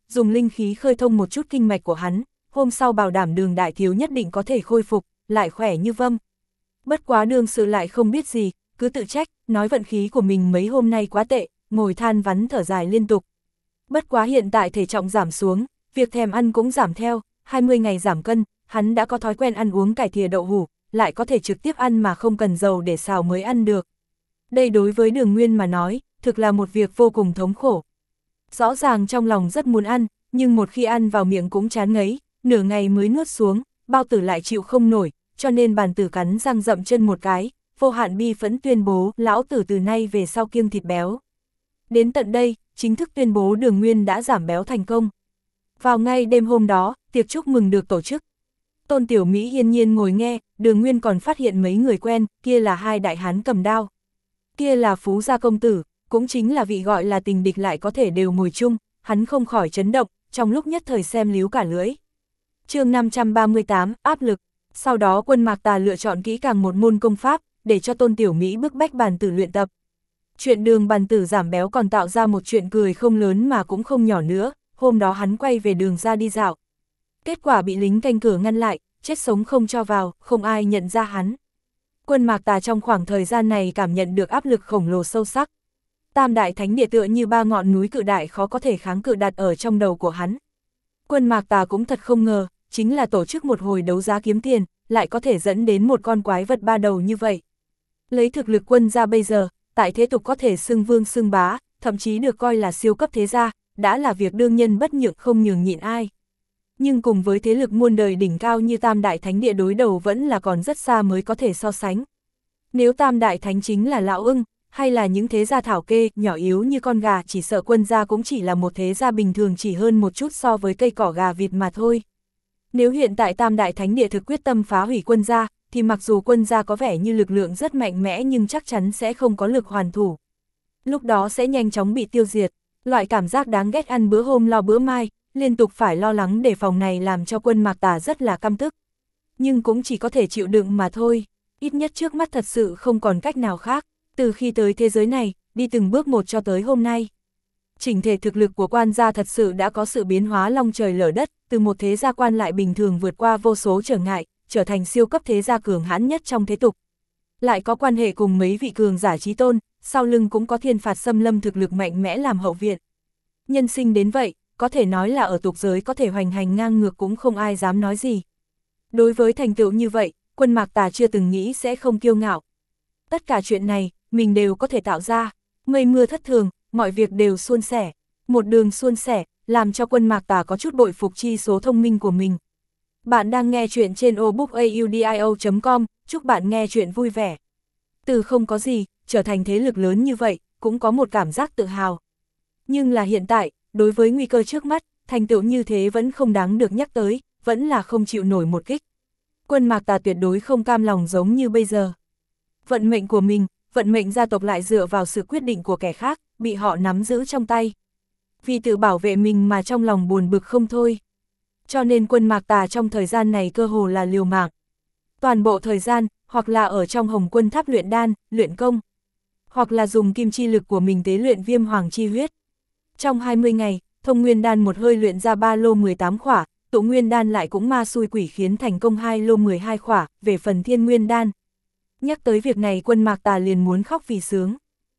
dùng linh khí khơi thông một chút kinh mạch của hắn, hôm sau bảo đảm Đường đại thiếu nhất định có thể khôi phục, lại khỏe như vâm. Bất quá Đường Sự lại không biết gì, cứ tự trách, nói vận khí của mình mấy hôm nay quá tệ, ngồi than vắn thở dài liên tục. Bất quá hiện tại thể trọng giảm xuống, việc thèm ăn cũng giảm theo, 20 ngày giảm cân, hắn đã có thói quen ăn uống cải thìa đậu hũ, lại có thể trực tiếp ăn mà không cần dầu để xào mới ăn được. Đây đối với Đường Nguyên mà nói, thực là một việc vô cùng thống khổ. Rõ ràng trong lòng rất muốn ăn, nhưng một khi ăn vào miệng cũng chán ngấy, nửa ngày mới nuốt xuống, bao tử lại chịu không nổi, cho nên Bàn Tử cắn răng dậm chân một cái, vô hạn bi phẫn tuyên bố lão tử từ nay về sau kiêng thịt béo. Đến tận đây, chính thức tuyên bố Đường Nguyên đã giảm béo thành công. Vào ngay đêm hôm đó, tiệc chúc mừng được tổ chức. Tôn Tiểu Mỹ yên nhiên ngồi nghe, Đường Nguyên còn phát hiện mấy người quen, kia là hai đại hán cầm đao. Kia là Phú gia công tử, cũng chính là vị gọi là tình địch lại có thể đều ngồi chung, hắn không khỏi chấn động, trong lúc nhất thời xem líu cả lưỡi. Chương 538, áp lực. Sau đó Quân Mạc Tà lựa chọn kỹ càng một môn công pháp, để cho Tôn Tiểu Mỹ bức bách Bàn Tử luyện tập. Chuyện Đường Bàn Tử giảm béo còn tạo ra một chuyện cười không lớn mà cũng không nhỏ nữa, hôm đó hắn quay về Đường ra đi dạo. Kết quả bị lính canh cửa ngăn lại, chết sống không cho vào, không ai nhận ra hắn. Quân Mạc Tà trong khoảng thời gian này cảm nhận được áp lực khổng lồ sâu sắc. Tam đại thánh địa tựa như ba ngọn núi cự đại khó có thể kháng cự đặt ở trong đầu của hắn. Quân Mạc Tà cũng thật không ngờ, chính là tổ chức một hồi đấu giá kiếm tiền, lại có thể dẫn đến một con quái vật ba đầu như vậy. Lấy thực lực Quân gia bây giờ, tại thế tục có thể xưng vương xưng bá, thậm chí được coi là siêu cấp thế gia, đã là việc đương nhân bất nhượng không nhường nhịn ai. Nhưng cùng với thế lực muôn đời đỉnh cao như Tam đại thánh địa đối đầu vẫn là còn rất xa mới có thể so sánh. Nếu Tam đại thánh chính là lão ưng, hay là những thế gia thảo kê, nhỏ yếu như con gà, chỉ sợ Quân gia cũng chỉ là một thế gia bình thường chỉ hơn một chút so với cây cỏ gà vịt mà thôi. Nếu hiện tại Tam đại thánh địa thực quyết tâm phá hủy Quân gia, thì mặc dù Quân gia có vẻ như lực lượng rất mạnh mẽ nhưng chắc chắn sẽ không có lực hoàn thủ. Lúc đó sẽ nhanh chóng bị tiêu diệt, loại cảm giác đáng ghét ăn bữa hôm lo bữa mai, liên tục phải lo lắng đề phòng này làm cho Quân Mạc Tà rất là căm tức. Nhưng cũng chỉ có thể chịu đựng mà thôi, ít nhất trước mắt thật sự không còn cách nào khác, từ khi tới thế giới này, đi từng bước một cho tới hôm nay. Chỉnh thể thực lực của Quan gia thật sự đã có sự biến hóa long trời lở đất, từ một thế gia quan lại bình thường vượt qua vô số trở ngại, trở thành siêu cấp thế gia cường hãn nhất trong thế tục. Lại có quan hệ cùng mấy vị cường giả chí tôn, sau lưng cũng có thiên phạt xâm lâm thực lực mạnh mẽ làm hậu viện. Nhân sinh đến vậy, có thể nói là ở tục giới có thể hoành hành ngang ngược cũng không ai dám nói gì. Đối với thành tựu như vậy, Quân Mạc Tà chưa từng nghĩ sẽ không kiêu ngạo. Tất cả chuyện này, mình đều có thể tạo ra, mây mưa thất thường, mọi việc đều suôn sẻ. Một đường suôn sẻ, làm cho Quân Mạc Tà có chút bội phục chi số thông minh của mình. Bạn đang nghe chuyện trên obookaudio.com, chúc bạn nghe chuyện vui vẻ. Từ không có gì, trở thành thế lực lớn như vậy, cũng có một cảm giác tự hào. Nhưng là hiện tại, đối với nguy cơ trước mắt, thành tựu như thế vẫn không đáng được nhắc tới, vẫn là không chịu nổi một kích. Quân Mạc Tà tuyệt đối không cam lòng giống như bây giờ. Vận mệnh của mình, vận mệnh gia tộc lại dựa vào sự quyết định của kẻ khác, bị họ nắm giữ trong tay. Vì tự bảo vệ mình mà trong lòng buồn bực không thôi. Cho nên Quân Mạc Tà trong thời gian này cơ hồ là liều mạng. Toàn bộ thời gian, hoặc là ở trong Hồng Quân Tháp luyện đan, luyện công, hoặc là dùng kim chi lực của mình tế luyện Viêm Hoàng chi huyết. Trong 20 ngày, Thông Nguyên đan một hơi luyện ra 3 lô 18 khỏa, Tụ Nguyên đan lại cũng ma xui quỷ khiến thành công 2 lô 12 khỏa, về phần Thiên Nguyên đan. Nhắc tới việc này Quân Mạc Tà liền muốn khóc vì sướng.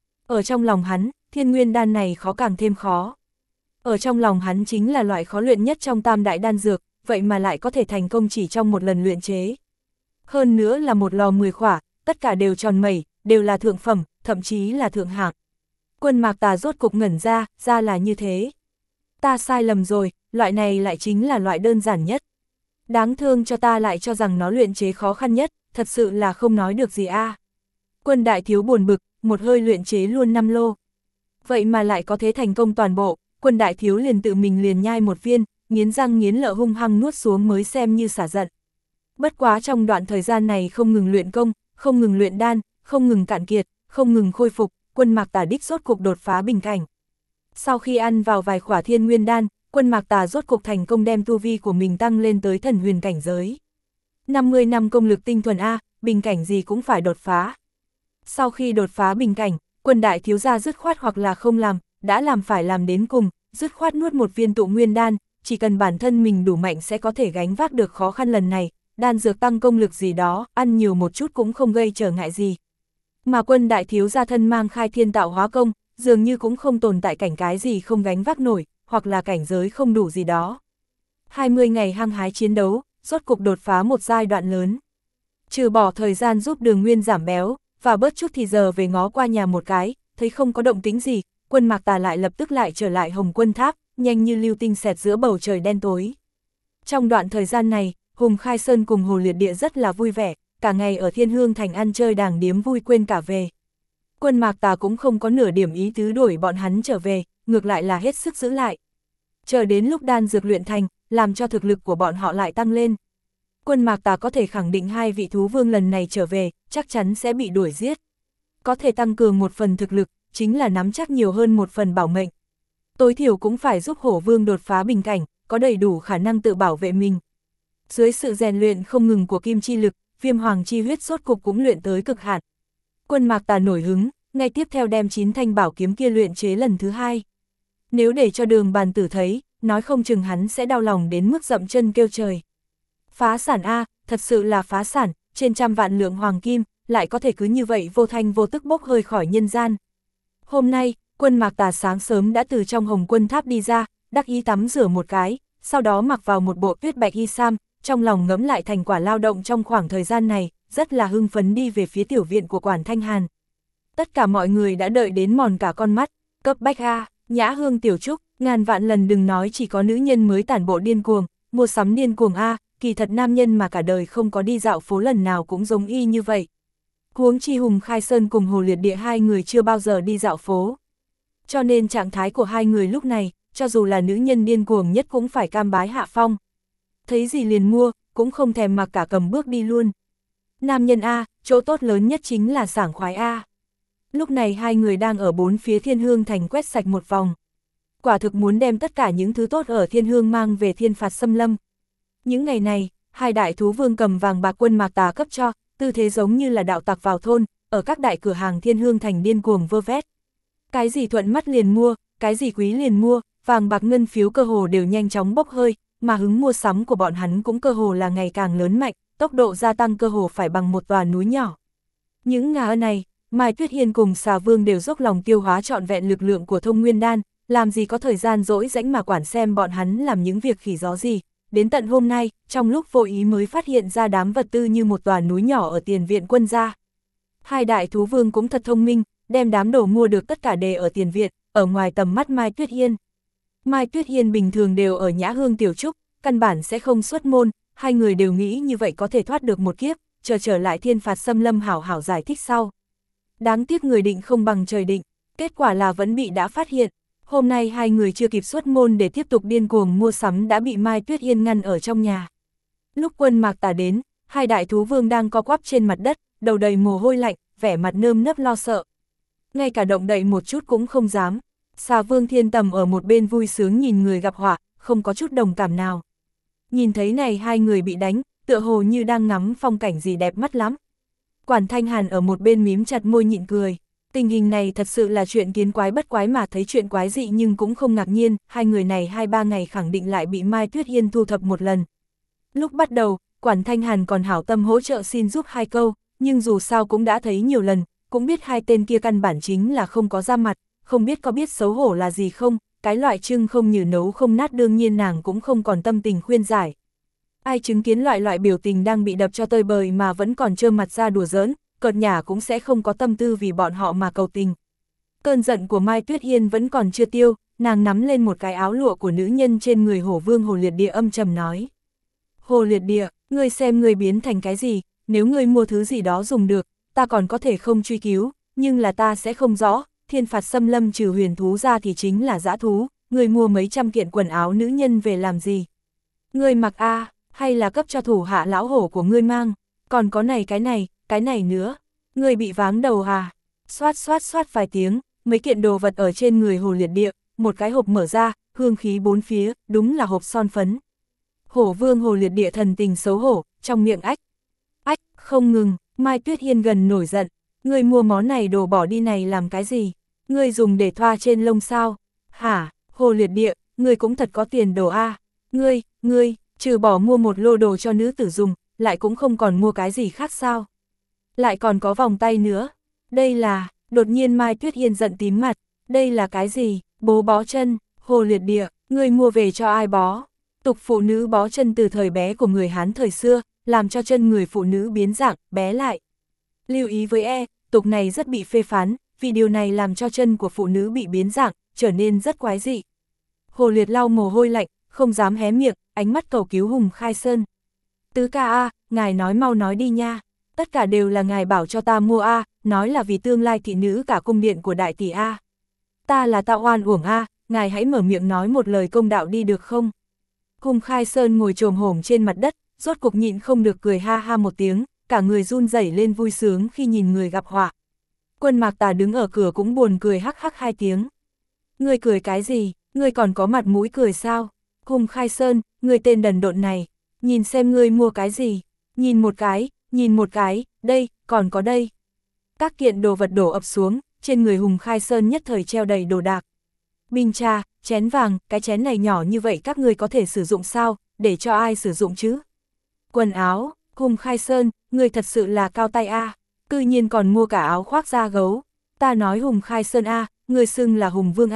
Ở trong lòng hắn, Thiên Nguyên đan này khó càng thêm khó. Ở trong lòng hắn chính là loại khó luyện nhất trong tam đại đan dược, vậy mà lại có thể thành công chỉ trong một lần luyện chế. Hơn nữa là một lò 10 khỏa, tất cả đều tròn mẩy, đều là thượng phẩm, thậm chí là thượng hạng. Quân Mạc Tà rốt cục ngẩn ra là như thế. Ta sai lầm rồi, loại này lại chính là loại đơn giản nhất. Đáng thương cho ta lại cho rằng nó luyện chế khó khăn nhất, thật sự là không nói được gì a. Quân đại thiếu buồn bực, một hơi luyện chế luôn 5 lô. Vậy mà lại có thế thành công toàn bộ, Quân đại thiếu liền tự mình liền nhai một viên, nghiến răng nghiến lợi hung hăng nuốt xuống mới xem như xả giận. Bất quá trong đoạn thời gian này không ngừng luyện công, không ngừng luyện đan, không ngừng cạn kiệt, không ngừng khôi phục, Quân Mạc Tà đích rốt cục đột phá bình cảnh. Sau khi ăn vào vài khỏa Thiên Nguyên đan, Quân Mạc Tà rốt cục thành công đem tu vi của mình tăng lên tới thần huyền cảnh giới. 50 năm công lực tinh thuần A, bình cảnh gì cũng phải đột phá. Sau khi đột phá bình cảnh, Quân đại thiếu gia dứt khoát hoặc là không làm, đã làm phải làm đến cùng, dứt khoát nuốt một viên tụ nguyên đan, chỉ cần bản thân mình đủ mạnh sẽ có thể gánh vác được khó khăn lần này, đan dược tăng công lực gì đó, ăn nhiều một chút cũng không gây trở ngại gì. Mà Quân đại thiếu gia thân mang khai thiên tạo hóa công, dường như cũng không tồn tại cảnh cái gì không gánh vác nổi, hoặc là cảnh giới không đủ gì đó. 20 ngày hăng hái chiến đấu, rốt cục đột phá một giai đoạn lớn. Trừ bỏ thời gian giúp Đường Nguyên giảm béo, và bớt chút thì giờ về ngó qua nhà một cái, thấy không có động tĩnh gì, Quân Mạc Tà lại lập tức lại trở lại Hồng Quân Tháp, nhanh như lưu tinh xẹt giữa bầu trời đen tối. Trong đoạn thời gian này, Hùng Khai Sơn cùng Hồ Liệt Địa rất là vui vẻ, cả ngày ở Thiên Hương Thành ăn chơi đàng điếm vui quên cả về. Quân Mạc Tà cũng không có nửa điểm ý tứ đuổi bọn hắn trở về, ngược lại là hết sức giữ lại. Chờ đến lúc đan dược luyện thành, làm cho thực lực của bọn họ lại tăng lên. Quân Mạc Tà có thể khẳng định hai vị thú vương lần này trở về, chắc chắn sẽ bị đuổi giết. Có thể tăng cường một phần thực lực, chính là nắm chắc nhiều hơn một phần bảo mệnh. Tối thiểu cũng phải giúp Hổ Vương đột phá bình cảnh, có đầy đủ khả năng tự bảo vệ mình. Dưới sự rèn luyện không ngừng của kim chi lực, Viêm Hoàng chi huyết rốt cục cũng luyện tới cực hạn. Quân Mạc Tà nổi hứng, ngay tiếp theo đem 9 thanh bảo kiếm kia luyện chế lần thứ 2. Nếu để cho Đường Bàn Tử thấy, nói không chừng hắn sẽ đau lòng đến mức dậm chân kêu trời. Phá sản a, thật sự là phá sản, trên 100 vạn lượng hoàng kim, lại có thể cứ như vậy vô thanh vô tức bốc hơi khỏi nhân gian. Hôm nay, Quân Mạc Tà sáng sớm đã từ trong Hồng Quân Tháp đi ra, đắc ý tắm rửa một cái, sau đó mặc vào một bộ tuyết bạch y sam, trong lòng ngẫm lại thành quả lao động trong khoảng thời gian này, rất là hưng phấn đi về phía tiểu viện của Quản Thanh Hàn. Tất cả mọi người đã đợi đến mòn cả con mắt, cấp bách a, Nhã Hương tiểu trúc, ngàn vạn lần đừng nói chỉ có nữ nhân mới tản bộ điên cuồng, mua sắm điên cuồng a, kỳ thật nam nhân mà cả đời không có đi dạo phố lần nào cũng giống y như vậy. Huống chi Hùng Khai Sơn cùng Hồ Liệt Địa hai người chưa bao giờ đi dạo phố. Cho nên trạng thái của hai người lúc này, cho dù là nữ nhân điên cuồng nhất cũng phải cam bái hạ phong. Thấy gì liền mua, cũng không thèm mặc cả cầm bước đi luôn. Nam nhân A, chỗ tốt lớn nhất chính là sảng khoái A. Lúc này hai người đang ở bốn phía Thiên Hương Thành quét sạch một vòng. Quả thực muốn đem tất cả những thứ tốt ở Thiên Hương mang về Thiên Phạt Xâm Lâm. Những ngày này, hai đại thú vương cầm vàng bạc Quân Mạc Tà cấp cho, tư thế giống như là đạo tặc vào thôn, ở các đại cửa hàng Thiên Hương Thành điên cuồng vơ vét. Cái gì thuận mắt liền mua, cái gì quý liền mua, vàng bạc ngân phiếu cơ hồ đều nhanh chóng bốc hơi, mà hứng mua sắm của bọn hắn cũng cơ hồ là ngày càng lớn mạnh, tốc độ gia tăng cơ hồ phải bằng một tòa núi nhỏ. Những ngà này, Mai Tuyết Hiên cùng Xà Vương đều dốc lòng tiêu hóa trọn vẹn lực lượng của Thông Nguyên Đan, làm gì có thời gian rỗi rãnh mà quản xem bọn hắn làm những việc khỉ gió gì. Đến tận hôm nay, trong lúc vô ý mới phát hiện ra đám vật tư như một tòa núi nhỏ ở tiền viện quân gia. Hai đại thú vương cũng thật thông minh, đem đám đồ mua được tất cả đề ở tiền viện, ở ngoài tầm mắt Mai Tuyết Hiên. Mai Tuyết Hiên bình thường đều ở Nhã Hương tiểu trúc, căn bản sẽ không xuất môn, hai người đều nghĩ như vậy có thể thoát được một kiếp, chờ trở lại Thiên Phạt Xâm Lâm hảo hảo giải thích sau. Đáng tiếc người định không bằng trời định, kết quả là vẫn bị đã phát hiện. Hôm nay hai người chưa kịp xuất môn để tiếp tục điên cuồng mua sắm đã bị Mai Tuyết Hiên ngăn ở trong nhà. Lúc Quân Mạc Tà đến, hai đại thú vương đang co quắp trên mặt đất, đầu đầy mồ hôi lạnh, vẻ mặt nơm nớp lo sợ. Ngay cả động đậy một chút cũng không dám. Xà Vương Thiên Tầm ở một bên vui sướng nhìn người gặp họa, không có chút đồng cảm nào. Nhìn thấy này hai người bị đánh, tựa hồ như đang ngắm phong cảnh gì đẹp mắt lắm. Quản Thanh Hàn ở một bên mím chặt môi nhịn cười. Tình hình này thật sự là chuyện kiến quái bất quái mà thấy chuyện quái dị nhưng cũng không ngạc nhiên, hai người này 2-3 ngày khẳng định lại bị Mai Tuyết Hiên thu thập một lần. Lúc bắt đầu, Quản Thanh Hàn còn hảo tâm hỗ trợ xin giúp hai câu, nhưng dù sao cũng đã thấy nhiều lần, cũng biết hai tên kia căn bản chính là không có ra mặt, không biết có biết xấu hổ là gì không, cái loại trưng không nhử nấu không nát đương nhiên nàng cũng không còn tâm tình khuyên giải. Ai chứng kiến loại biểu tình đang bị đập cho tơi bời mà vẫn còn trơ mặt ra đùa giỡn, cợt nhả cũng sẽ không có tâm tư vì bọn họ mà cầu tình. Cơn giận của Mai Tuyết Hiên vẫn còn chưa tiêu, nàng nắm lên một cái áo lụa của nữ nhân trên người Hổ Vương Hồ Liệt Địa âm trầm nói. Hồ Liệt Địa, ngươi xem ngươi biến thành cái gì, nếu ngươi mua thứ gì đó dùng được, ta còn có thể không truy cứu, nhưng là ta sẽ không rõ, Thiên Phạt Xâm Lâm trừ huyền thú ra thì chính là dã thú, ngươi mua mấy trăm kiện quần áo nữ nhân về làm gì? Ngươi mặc a, hay là cấp cho thủ hạ lão hổ của ngươi mang, còn có này cái này nữa, ngươi bị váng đầu à? Xoát xoát xoát vài tiếng, mấy kiện đồ vật ở trên người Hồ Liệt Địa, một cái hộp mở ra, hương khí bốn phía, đúng là hộp son phấn. Hổ Vương Hồ Liệt Địa thần tình xấu hổ, trong miệng ách, không ngừng, Mai Tuyết Hiên gần nổi giận, ngươi mua món này đồ bỏ đi này làm cái gì? Ngươi dùng để thoa trên lông sao? Hả? Hồ Liệt Địa, ngươi cũng thật có tiền đồ a. Ngươi, trừ bỏ mua một lô đồ cho nữ tử dùng, lại cũng không còn mua cái gì khác sao? Lại còn có vòng tay nữa. Đây là, đột nhiên Mai Tuyết Hiên giận tím mặt, đây là cái gì? Bố bó chân. Hồ Liệt Địa, ngươi mua về cho ai bó? Tục phụ nữ bó chân từ thời bé của người Hán thời xưa, làm cho chân người phụ nữ biến dạng, bé lại. Lưu ý với tục này rất bị phê phán, vì điều này làm cho chân của phụ nữ bị biến dạng, trở nên rất quái dị. Hồ Liệt lau mồ hôi lạnh, không dám hé miệng, ánh mắt cầu cứu Hùng Khai Sơn. Tứ ca ngài nói mau nói đi nha, tất cả đều là ngài bảo cho ta mua nói là vì tương lai thị nữ cả cung điện của đại tỷ Ta là tạo oan uổng ngài hãy mở miệng nói một lời công đạo đi được không? Hùng Khai Sơn ngồi chồm hổm trên mặt đất, rốt cục nhịn không được cười ha ha một tiếng, cả người run rẩy lên vui sướng khi nhìn người gặp họa. Quân Mạc Tà đứng ở cửa cũng buồn cười hắc hắc hai tiếng. Ngươi cười cái gì, ngươi còn có mặt mũi cười sao? Hùng Khai Sơn, ngươi tên đần độn này, nhìn xem ngươi mua cái gì, nhìn một cái, đây, còn có đây. Các kiện đồ vật đổ ập xuống, trên người Hùng Khai Sơn nhất thời treo đầy đồ đạc. Bình trà, chén vàng, cái chén này nhỏ như vậy các ngươi có thể sử dụng sao, để cho ai sử dụng chứ? Quần áo, Hùng Khai Sơn, ngươi thật sự là cao tay cư nhiên còn mua cả áo khoác da gấu. Ta nói Hùng Khai Sơn ngươi xưng là Hùng Vương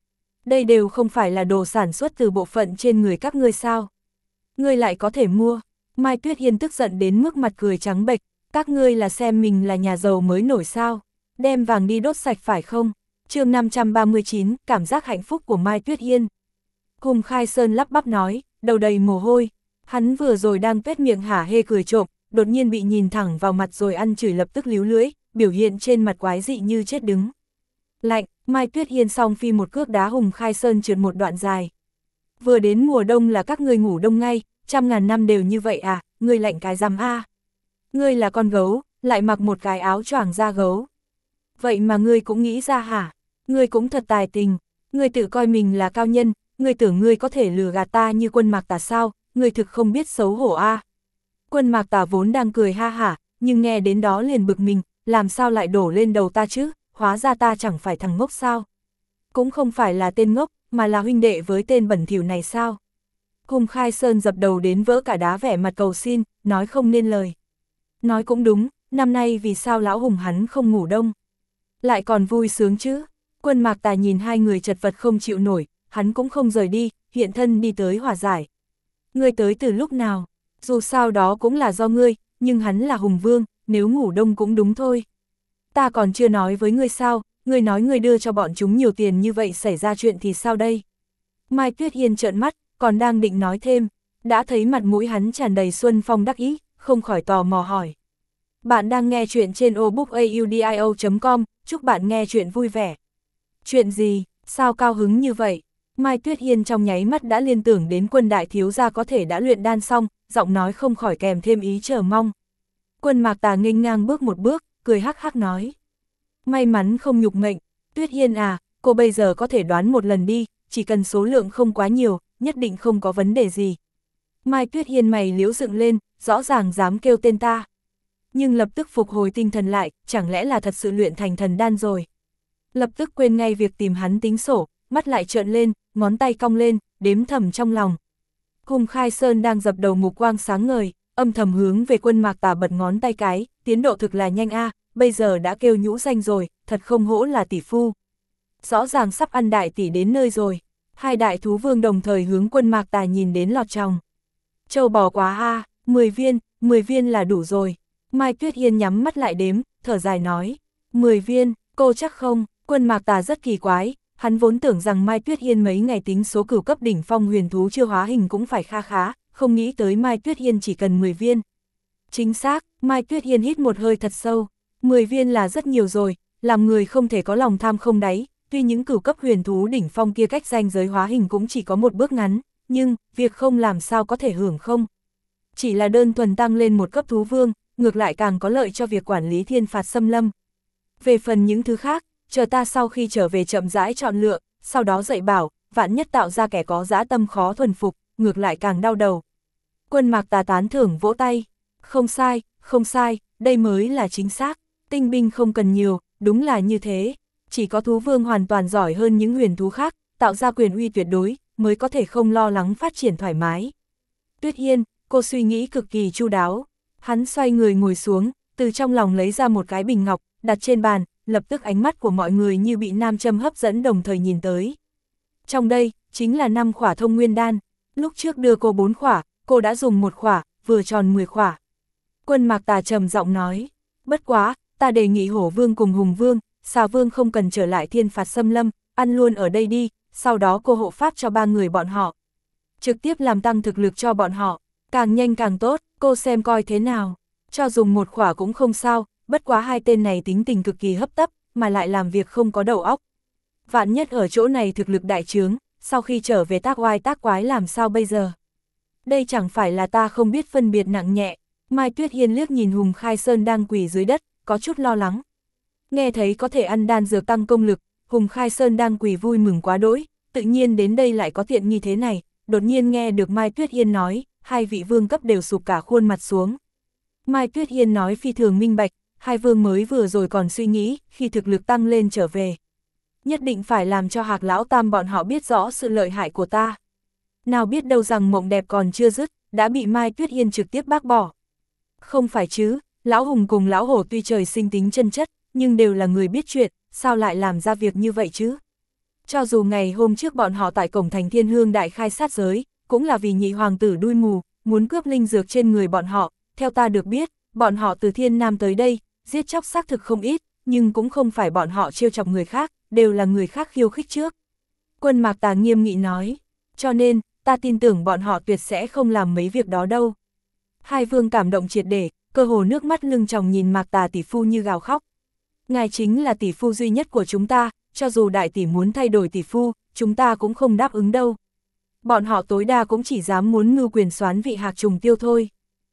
Đây đều không phải là đồ sản xuất từ bộ phận trên người các ngươi sao? Ngươi lại có thể mua. Mai Tuyết Hiên tức giận đến mức mặt cười trắng bệch, các ngươi là xem mình là nhà giàu mới nổi sao? Đem vàng đi đốt sạch phải không? Chương 539, cảm giác hạnh phúc của Mai Tuyết Hiên. Hùng Khai Sơn lắp bắp nói, đầu đầy mồ hôi. Hắn vừa rồi đang tuét miệng hả hê cười trộm, đột nhiên bị nhìn thẳng vào mặt rồi ăn chửi lập tức líu lưỡi, biểu hiện trên mặt quái dị như chết đứng. Lạnh, Mai Tuyết Hiên song phi một cước đá Hùng Khai Sơn trượt một đoạn dài. Vừa đến mùa đông là các ngươi ngủ đông ngay, 100.000 năm đều như vậy ngươi lạnh cái rằm Ngươi là con gấu, lại mặc một cái áo choàng da gấu. Vậy mà ngươi cũng nghĩ ra hả? Ngươi cũng thật tài tình, ngươi tự coi mình là cao nhân, ngươi tưởng ngươi có thể lừa gạt ta như Quân Mạc Tà sao, ngươi thực không biết xấu hổ Quân Mạc Tà vốn đang cười ha hả, nhưng nghe đến đó liền bực mình, làm sao lại đổ lên đầu ta chứ, hóa ra ta chẳng phải thằng ngốc sao? Cũng không phải là tên ngốc, mà là huynh đệ với tên bẩn thỉu này sao? Hùng Khai Sơn dập đầu đến vỡ cả đá vẻ mặt cầu xin, nói không nên lời. Nói cũng đúng, năm nay vì sao lão Hùng hắn không ngủ đông? Lại còn vui sướng chứ? Quân Mạc Tà nhìn hai người chật vật không chịu nổi, hắn cũng không rời đi, hiện thân đi tới hòa giải. Ngươi tới từ lúc nào? Dù sao đó cũng là do ngươi, nhưng hắn là Hùng Vương, nếu ngủ đông cũng đúng thôi. Ta còn chưa nói với ngươi sao, ngươi nói ngươi đưa cho bọn chúng nhiều tiền như vậy xảy ra chuyện thì sao đây? Mai Tuyết Hiên trợn mắt, còn đang định nói thêm, đã thấy mặt mũi hắn tràn đầy xuân phong đắc ý, không khỏi tò mò hỏi. Bạn đang nghe chuyện trên obookaudio.com, chúc bạn nghe chuyện vui vẻ. Chuyện gì, sao cao hứng như vậy? Mai Tuyết Hiên trong nháy mắt đã liên tưởng đến Quân đại thiếu gia có thể đã luyện đan xong, giọng nói không khỏi kèm thêm ý chờ mong. Quân Mạc Tà nghênh ngang bước một bước, cười hắc hắc nói. May mắn không nhục mệnh, Tuyết Hiên cô bây giờ có thể đoán một lần đi, chỉ cần số lượng không quá nhiều, nhất định không có vấn đề gì. Mai Tuyết Hiên mày liễu dựng lên, rõ ràng dám kêu tên ta. Nhưng lập tức phục hồi tinh thần lại, chẳng lẽ là thật sự luyện thành thần đan rồi. Lập tức quên ngay việc tìm hắn tính sổ, mắt lại trợn lên, ngón tay cong lên, đếm thầm trong lòng. Hùng Khai Sơn đang dập đầu mục quang sáng ngời, âm thầm hướng về Quân Mạc Tà bật ngón tay cái, tiến độ thực là nhanh bây giờ đã kêu nhũ danh rồi, thật không hổ là tỷ phu. Rõ ràng sắp ăn đại tỷ đến nơi rồi. Hai đại thú vương đồng thời hướng Quân Mạc Tà nhìn đến lọt trong. Châu bò quá 10 viên là đủ rồi. Mai Tuyết Hiên nhắm mắt lại đếm, thở dài nói, 10 viên, cô chắc không? Quân Mạc Tà rất kỳ quái, hắn vốn tưởng rằng Mai Tuyết Hiên mấy ngày tính số cửu cấp đỉnh phong huyền thú chưa hóa hình cũng phải kha khá, không nghĩ tới Mai Tuyết Hiên chỉ cần 10 viên. Chính xác, Mai Tuyết Hiên hít một hơi thật sâu, 10 viên là rất nhiều rồi, làm người không thể có lòng tham không đáy, tuy những cửu cấp huyền thú đỉnh phong kia cách ranh giới hóa hình cũng chỉ có một bước ngắn, nhưng, việc không làm sao có thể hưởng không. Chỉ là đơn thuần tăng lên một cấp thú vương, ngược lại càng có lợi cho việc quản lý thiên phạt xâm lâm. Về phần những thứ khác, chờ ta sau khi trở về chậm rãi chọn lựa, sau đó dạy bảo, vạn nhất tạo ra kẻ có dã tâm khó thuần phục, ngược lại càng đau đầu. Quân Mạc Tà tán thưởng vỗ tay, không sai, đây mới là chính xác, tinh binh không cần nhiều, đúng là như thế, chỉ có thú vương hoàn toàn giỏi hơn những huyền thú khác, tạo ra quyền uy tuyệt đối, mới có thể không lo lắng phát triển thoải mái. Tuyết Hiên, cô suy nghĩ cực kỳ chu đáo. Hắn xoay người ngồi xuống, từ trong lòng lấy ra một cái bình ngọc, đặt trên bàn, lập tức ánh mắt của mọi người như bị nam châm hấp dẫn đồng thời nhìn tới. Trong đây, chính là 5 khỏa thông nguyên đan. Lúc trước đưa cô 4 khỏa, cô đã dùng 1 khỏa, vừa tròn 10 khỏa. Quân Mạc Tà trầm giọng nói, bất quá, ta đề nghị Hổ Vương cùng Hùng Vương, Xà Vương không cần trở lại Thiên Phạt Xâm Lâm, ăn luôn ở đây đi, sau đó cô hộ pháp cho 3 người bọn họ. Trực tiếp làm tăng thực lực cho bọn họ, càng nhanh càng tốt, cô xem coi thế nào. Cho dùng 1 khỏa cũng không sao, bất quá 2 tên này tính tình cực kỳ hấp tấp, mà lại làm việc không có đầu óc. Vạn nhất ở chỗ này thực lực đại trướng, sau khi trở về tác oai tác quái làm sao bây giờ? Đây chẳng phải là ta không biết phân biệt nặng nhẹ. Mai Tuyết Hiên liếc nhìn Hùng Khai Sơn đang quỳ dưới đất, có chút lo lắng. Nghe thấy có thể ăn đan dược tăng công lực, Hùng Khai Sơn đang quỳ vui mừng quá đỗi, tự nhiên đến đây lại có tiện nghi thế này, đột nhiên nghe được Mai Tuyết Hiên nói, 2 vị vương cấp đều sụp cả khuôn mặt xuống. Mai Tuyết Hiên nói phi thường minh bạch, 2 vương mới vừa rồi còn suy nghĩ, khi thực lực tăng lên trở về. Nhất định phải làm cho Hạc Lão Tam bọn họ biết rõ sự lợi hại của ta. Nào biết đâu rằng mộng đẹp còn chưa dứt, đã bị Mai Tuyết Hiên trực tiếp bác bỏ. Không phải chứ, Lão Hùng cùng Lão Hổ tuy trời sinh tính chân chất, nhưng đều là người biết chuyện, sao lại làm ra việc như vậy chứ? Cho dù ngày hôm trước bọn họ tại cổng thành Thiên Hương đại khai sát giới, cũng là vì nhị hoàng tử đuôi mù, muốn cướp linh dược trên người bọn họ, theo ta được biết, bọn họ từ Thiên Nam tới đây, giết chóc xác thực không ít, nhưng cũng không phải bọn họ trêu chọc người khác, đều là người khác khiêu khích trước. Quân Mạc Tà nghiêm nghị nói, cho nên, ta tin tưởng bọn họ tuyệt sẽ không làm mấy việc đó đâu. 2 vương cảm động triệt để, cơ hồ nước mắt lưng tròng nhìn Mạc Tà tỷ phu như gào khóc. Ngài chính là tỷ phu duy nhất của chúng ta, cho dù đại tỷ muốn thay đổi tỷ phu, chúng ta cũng không đáp ứng đâu. Bọn họ tối đa cũng chỉ dám muốn ngưu quyền soán vị Hạc Trùng Tiêu thôi.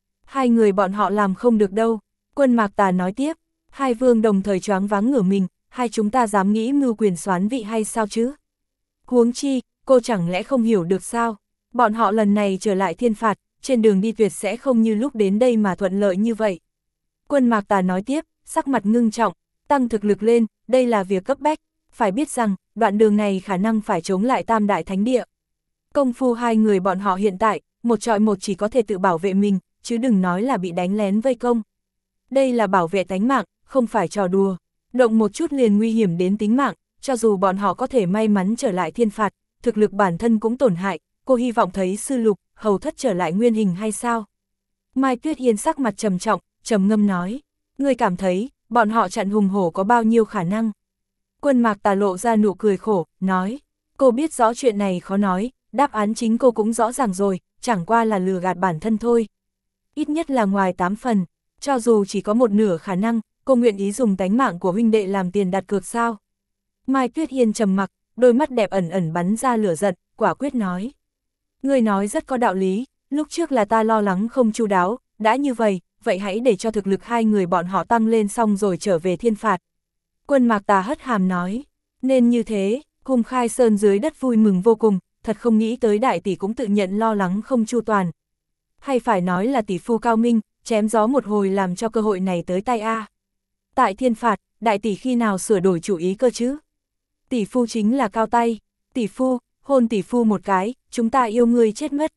2 người bọn họ làm không được đâu. Quân Mạc Tà nói tiếp, 2 vương đồng thời choáng váng ngửa mình, hai chúng ta dám nghĩ mưu quyền soán vị hay sao chứ? Huống chi, cô chẳng lẽ không hiểu được sao? Bọn họ lần này trở lại thiên phạt, trên đường đi tuyệt sẽ không như lúc đến đây mà thuận lợi như vậy. Quân Mạc Tà nói tiếp, sắc mặt ngưng trọng, tăng thực lực lên, đây là việc cấp bách. Phải biết rằng, đoạn đường này khả năng phải chống lại Tam Đại Thánh Địa. Công phu 2 người bọn họ hiện tại, một trọi một chỉ có thể tự bảo vệ mình, chứ đừng nói là bị đánh lén vây công. Đây là bảo vệ tánh mạng, không phải trò đùa. Động một chút liền nguy hiểm đến tính mạng, cho dù bọn họ có thể may mắn trở lại thiên phạt, thực lực bản thân cũng tổn hại, cô hy vọng thấy sư lục, hầu thất trở lại nguyên hình hay sao? Mai Tuyết Hiên sắc mặt trầm trọng, trầm ngâm nói, ngươi cảm thấy, bọn họ chặn hùng hổ có bao nhiêu khả năng? Quân Mạc Tà lộ ra nụ cười khổ, nói, cô biết rõ chuyện này khó nói, đáp án chính cô cũng rõ ràng rồi, chẳng qua là lừa gạt bản thân thôi. Ít nhất là ngoài 8 phần, cho dù chỉ có một nửa khả năng, cô nguyện ý dùng tánh mạng của huynh đệ làm tiền đặt cược sao? Mai Tuyết Hiên trầm mặc, đôi mắt đẹp ẩn ẩn bắn ra lửa giận, quả quyết nói. Ngươi nói rất có đạo lý, lúc trước là ta lo lắng không chu đáo, đã như vậy, vậy hãy để cho thực lực 2 người bọn họ tăng lên xong rồi trở về thiên phạt. Quân Mạc Tà hất hàm nói, nên như thế, Hùng Khai Sơn dưới đất vui mừng vô cùng, thật không nghĩ tới đại tỷ cũng tự nhận lo lắng không chu toàn. Hay phải nói là tỷ phu cao minh, chém gió một hồi làm cho cơ hội này tới tay a. Tại thiên phạt, đại tỷ khi nào sửa đổi chủ ý cơ chứ? Tỷ phu chính là cao tay, tỷ phu, hôn tỷ phu một cái, chúng ta yêu ngươi chết mất.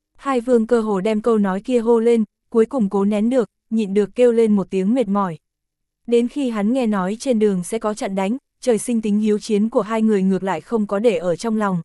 2 vương cơ hồ đem câu nói kia hô lên, cuối cùng cố nén được, nhịn được kêu lên một tiếng mệt mỏi. Đến khi hắn nghe nói trên đường sẽ có trận đánh, trời sinh tính hiếu chiến của 2 người ngược lại không có để ở trong lòng.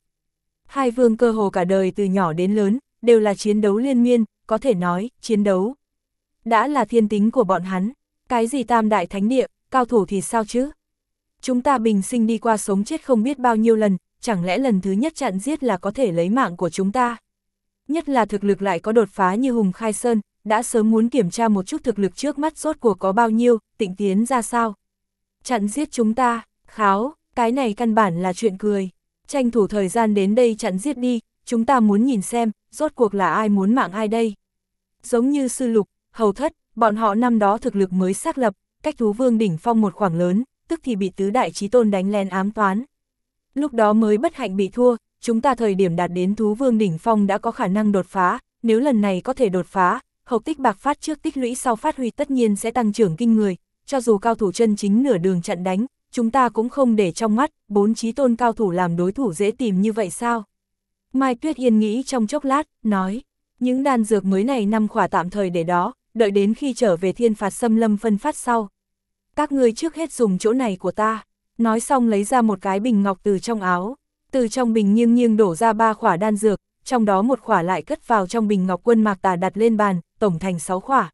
2 vương cơ hồ cả đời từ nhỏ đến lớn, đều là chiến đấu liên miên, có thể nói, chiến đấu đã là thiên tính của bọn hắn. Cái gì Tam Đại Thánh Địa, cao thủ thì sao chứ? Chúng ta bình sinh đi qua sống chết không biết bao nhiêu lần, chẳng lẽ lần thứ nhất chặn giết là có thể lấy mạng của chúng ta? Nhất là thực lực lại có đột phá như Hùng Khai Sơn, đã sớm muốn kiểm tra một chút thực lực trước mắt rốt cuộc có bao nhiêu, Tịnh Tiến ra sao? Chặn giết chúng ta, kháo, cái này căn bản là chuyện cười. Tranh thủ thời gian đến đây chặn giết đi, chúng ta muốn nhìn xem, rốt cuộc là ai muốn mạng ai đây? Giống như sư lục, hầu thất, bọn họ năm đó thực lực mới xác lập, cách thú vương đỉnh phong một khoảng lớn, tức thì bị tứ đại chí tôn đánh lén ám toán. Lúc đó mới bất hạnh bị thua, chúng ta thời điểm đạt đến thú vương đỉnh phong đã có khả năng đột phá, nếu lần này có thể đột phá, hậu tích bạc phát trước tích lũy sau phát huy tất nhiên sẽ tăng trưởng kinh người, cho dù cao thủ chân chính nửa đường chặn đánh, chúng ta cũng không để trong mắt, 4 chí tôn cao thủ làm đối thủ dễ tìm như vậy sao? Mai Tuyết Yên nghĩ trong chốc lát, nói, những đan dược mới này 5 khỏa tạm thời để đó, đợi đến khi trở về Thiên Phạt Xâm Lâm phân phát sau. Các ngươi trước hết dùng chỗ này của ta. Nói xong lấy ra một cái bình ngọc từ trong áo, từ trong bình nghiêng nghiêng đổ ra 3 khỏa đan dược, trong đó một khỏa lại cất vào trong bình ngọc. Quân Mạc Tà đặt lên bàn, tổng thành 6 khỏa.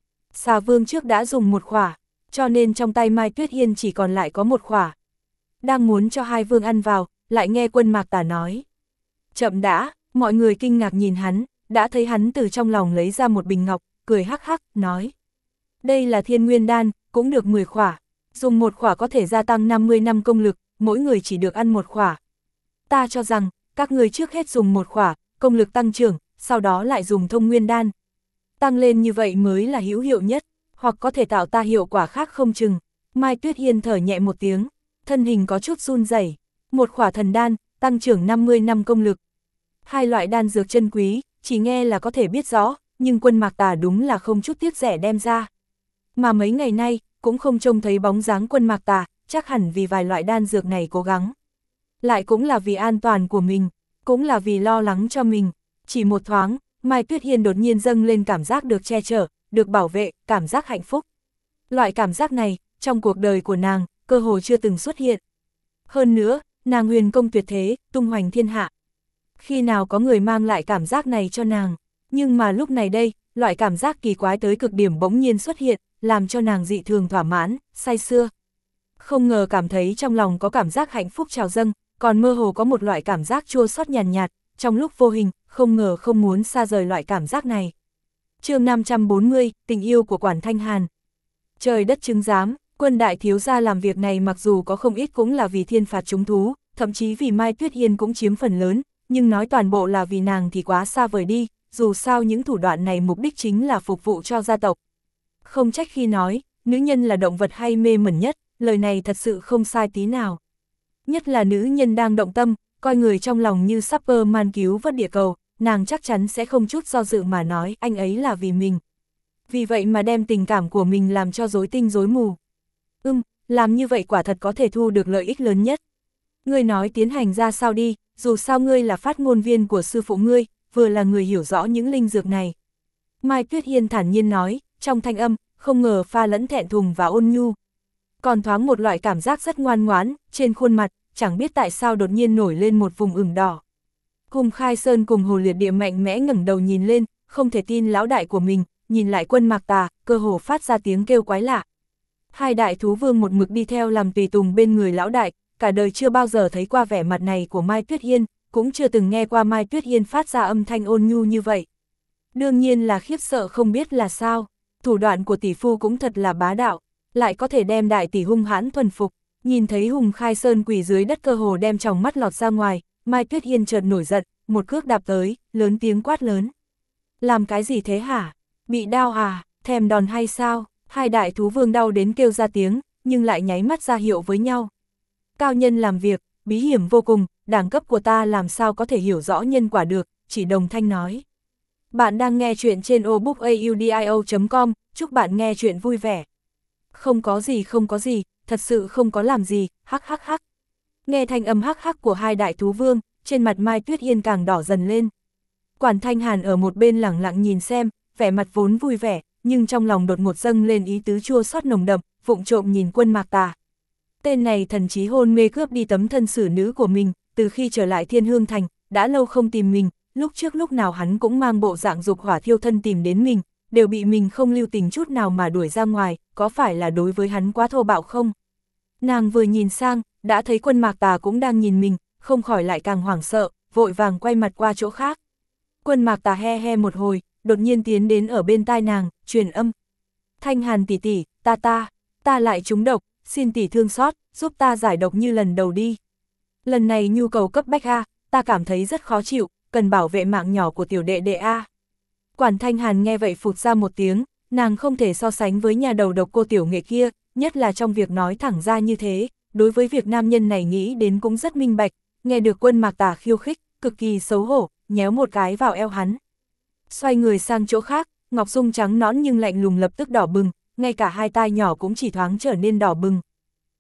Xà Vương trước đã dùng 1 khỏa, cho nên trong tay Mai Tuyết Yên chỉ còn lại có 1 khỏa. Đang muốn cho hai vương ăn vào, lại nghe Quân Mạc Tà nói. Chậm đã, mọi người kinh ngạc nhìn hắn, đã thấy hắn từ trong lòng lấy ra một bình ngọc, cười hắc hắc, nói. Đây là Thiên Nguyên Đan, cũng được 10 khỏa, dùng 1 khỏa có thể gia tăng 50 năm công lực, mỗi người chỉ được ăn 1 khỏa. Ta cho rằng, các người trước hết dùng 1 khỏa, công lực tăng trưởng, sau đó lại dùng Thông Nguyên Đan. Tăng lên như vậy mới là hữu hiệu nhất, hoặc có thể tạo ta hiệu quả khác không chừng. Mai Tuyết Yên thở nhẹ một tiếng, thân hình có chút run rẩy. 1 khỏa thần đan, tăng trưởng 50 năm công lực. 2 loại đan dược chân quý, chỉ nghe là có thể biết rõ, nhưng Quân Mạc Tà đúng là không chút tiếc rẻ đem ra. Mà mấy ngày nay, cũng không trông thấy bóng dáng Quân Mạc Tà, chắc hẳn vì vài loại đan dược này cố gắng. Lại cũng là vì an toàn của mình, cũng là vì lo lắng cho mình. Chỉ một thoáng, Mai Tuyết Yên đột nhiên dâng lên cảm giác được che chở, được bảo vệ, cảm giác hạnh phúc. Loại cảm giác này, trong cuộc đời của nàng, cơ hồ chưa từng xuất hiện. Hơn nữa, nàng huyền công tuyệt thế, tung hoành thiên hạ. Khi nào có người mang lại cảm giác này cho nàng, nhưng mà lúc này đây, loại cảm giác kỳ quái tới cực điểm bỗng nhiên xuất hiện, làm cho nàng dị thường thỏa mãn, say sưa. Không ngờ cảm thấy trong lòng có cảm giác hạnh phúc trào dâng, còn mơ hồ có một loại cảm giác chua xót nhàn nhạt, trong lúc vô hình, không ngờ không muốn xa rời loại cảm giác này. Chương 540, tình yêu của Quản Thanh Hàn. Trời đất chứng giám, Quân đại thiếu gia làm việc này mặc dù có không ít cũng là vì thiên phạt chúng thú, thậm chí vì Mai Tuyết Yên cũng chiếm phần lớn, nhưng nói toàn bộ là vì nàng thì quá xa vời đi, dù sao những thủ đoạn này mục đích chính là phục vụ cho gia tộc. Không trách khi nói, nữ nhân là động vật hay mê mẩn nhất, lời này thật sự không sai tí nào. Nhất là nữ nhân đang động tâm, coi người trong lòng như Superman cứu vớt địa cầu, nàng chắc chắn sẽ không chút do dự mà nói anh ấy là vì mình. Vì vậy mà đem tình cảm của mình làm cho rối tinh rối mù. Làm như vậy quả thật có thể thu được lợi ích lớn nhất. Ngươi nói tiến hành ra sao đi, dù sao ngươi là phát ngôn viên của sư phụ ngươi, vừa là người hiểu rõ những linh dược này. Mai Tuyết Yên thản nhiên nói, trong thanh âm, không ngờ pha lẫn thẹn thùng và ôn nhu. Còn thoáng một loại cảm giác rất ngoan ngoãn, trên khuôn mặt, chẳng biết tại sao đột nhiên nổi lên một vùng ửng đỏ. Hùng Khai Sơn cùng Hồ Liệt Địa mạnh mẽ ngẩng đầu nhìn lên, không thể tin lão đại của mình, nhìn lại Quân Mạc Tà, cơ hồ phát ra tiếng kêu quái lạ. Hai đại thú vương một mực đi theo làm tùy tùng bên người lão đại, cả đời chưa bao giờ thấy qua vẻ mặt này của Mai Tuyết Yên, cũng chưa từng nghe qua Mai Tuyết Yên phát ra âm thanh ôn nhu như vậy. Đương nhiên là khiếp sợ không biết là sao, thủ đoạn của tỷ phu cũng thật là bá đạo, lại có thể đem đại tỷ hung hãn thuần phục. Nhìn thấy Hùng Khai Sơn quỳ dưới đất cơ hồ đem tròng mắt lọt ra ngoài, Mai Tuyết Yên chợt nổi giận, một cước đạp tới, lớn tiếng quát lớn. Làm cái gì thế hả? Bị đau à? Thèm đòn hay sao? Hai đại thú vương đau đến kêu ra tiếng, nhưng lại nháy mắt ra hiệu với nhau. Cao nhân làm việc, bí hiểm vô cùng, đẳng cấp của ta làm sao có thể hiểu rõ nhân quả được, chỉ đồng thanh nói. Bạn đang nghe chuyện trên obookaudio.com, chúc bạn nghe chuyện vui vẻ. Không có gì, thật sự không có làm gì, hắc hắc hắc. Nghe thanh âm hắc hắc của hai đại thú vương, trên mặt Mai Tuyết Yên càng đỏ dần lên. Quản Thanh Hàn ở một bên lẳng lặng nhìn xem, vẻ mặt vốn vui vẻ, nhưng trong lòng đột ngột dâng lên ý tứ chua xót nồng đậm, vụng trộm nhìn Quân Mạc Tà. Tên này thần trí hôn mê cướp đi tấm thân xử nữ của mình, từ khi trở lại Thiên Hương Thành, đã lâu không tìm mình, lúc trước lúc nào hắn cũng mang bộ dạng dục hỏa thiêu thân tìm đến mình, đều bị mình không lưu tình chút nào mà đuổi ra ngoài, có phải là đối với hắn quá thô bạo không? Nàng vừa nhìn sang, đã thấy Quân Mạc Tà cũng đang nhìn mình, không khỏi lại càng hoảng sợ, vội vàng quay mặt qua chỗ khác. Quân Mạc Tà he he một hồi, đột nhiên tiến đến ở bên tai nàng, truyền âm. Thanh Hàn tỷ tỷ, ta lại trúng độc, xin tỷ thương xót, giúp ta giải độc như lần đầu đi. Lần này nhu cầu cấp bách A, ta cảm thấy rất khó chịu, cần bảo vệ mạng nhỏ của tiểu đệ đệ A. Quản Thanh Hàn nghe vậy phụt ra một tiếng, nàng không thể so sánh với nhà đầu độc cô tiểu nghệ kia, nhất là trong việc nói thẳng ra như thế, đối với việc nam nhân này nghĩ đến cũng rất minh bạch, nghe được Quân Mạc Tà khiêu khích, cực kỳ xấu hổ, nhéo một cái vào eo hắn. Xoay người sang chỗ khác, Ngọc Dung trắng nõn nhưng lạnh lùng lập tức đỏ bừng, ngay cả hai tai nhỏ cũng chỉ thoáng trở nên đỏ bừng.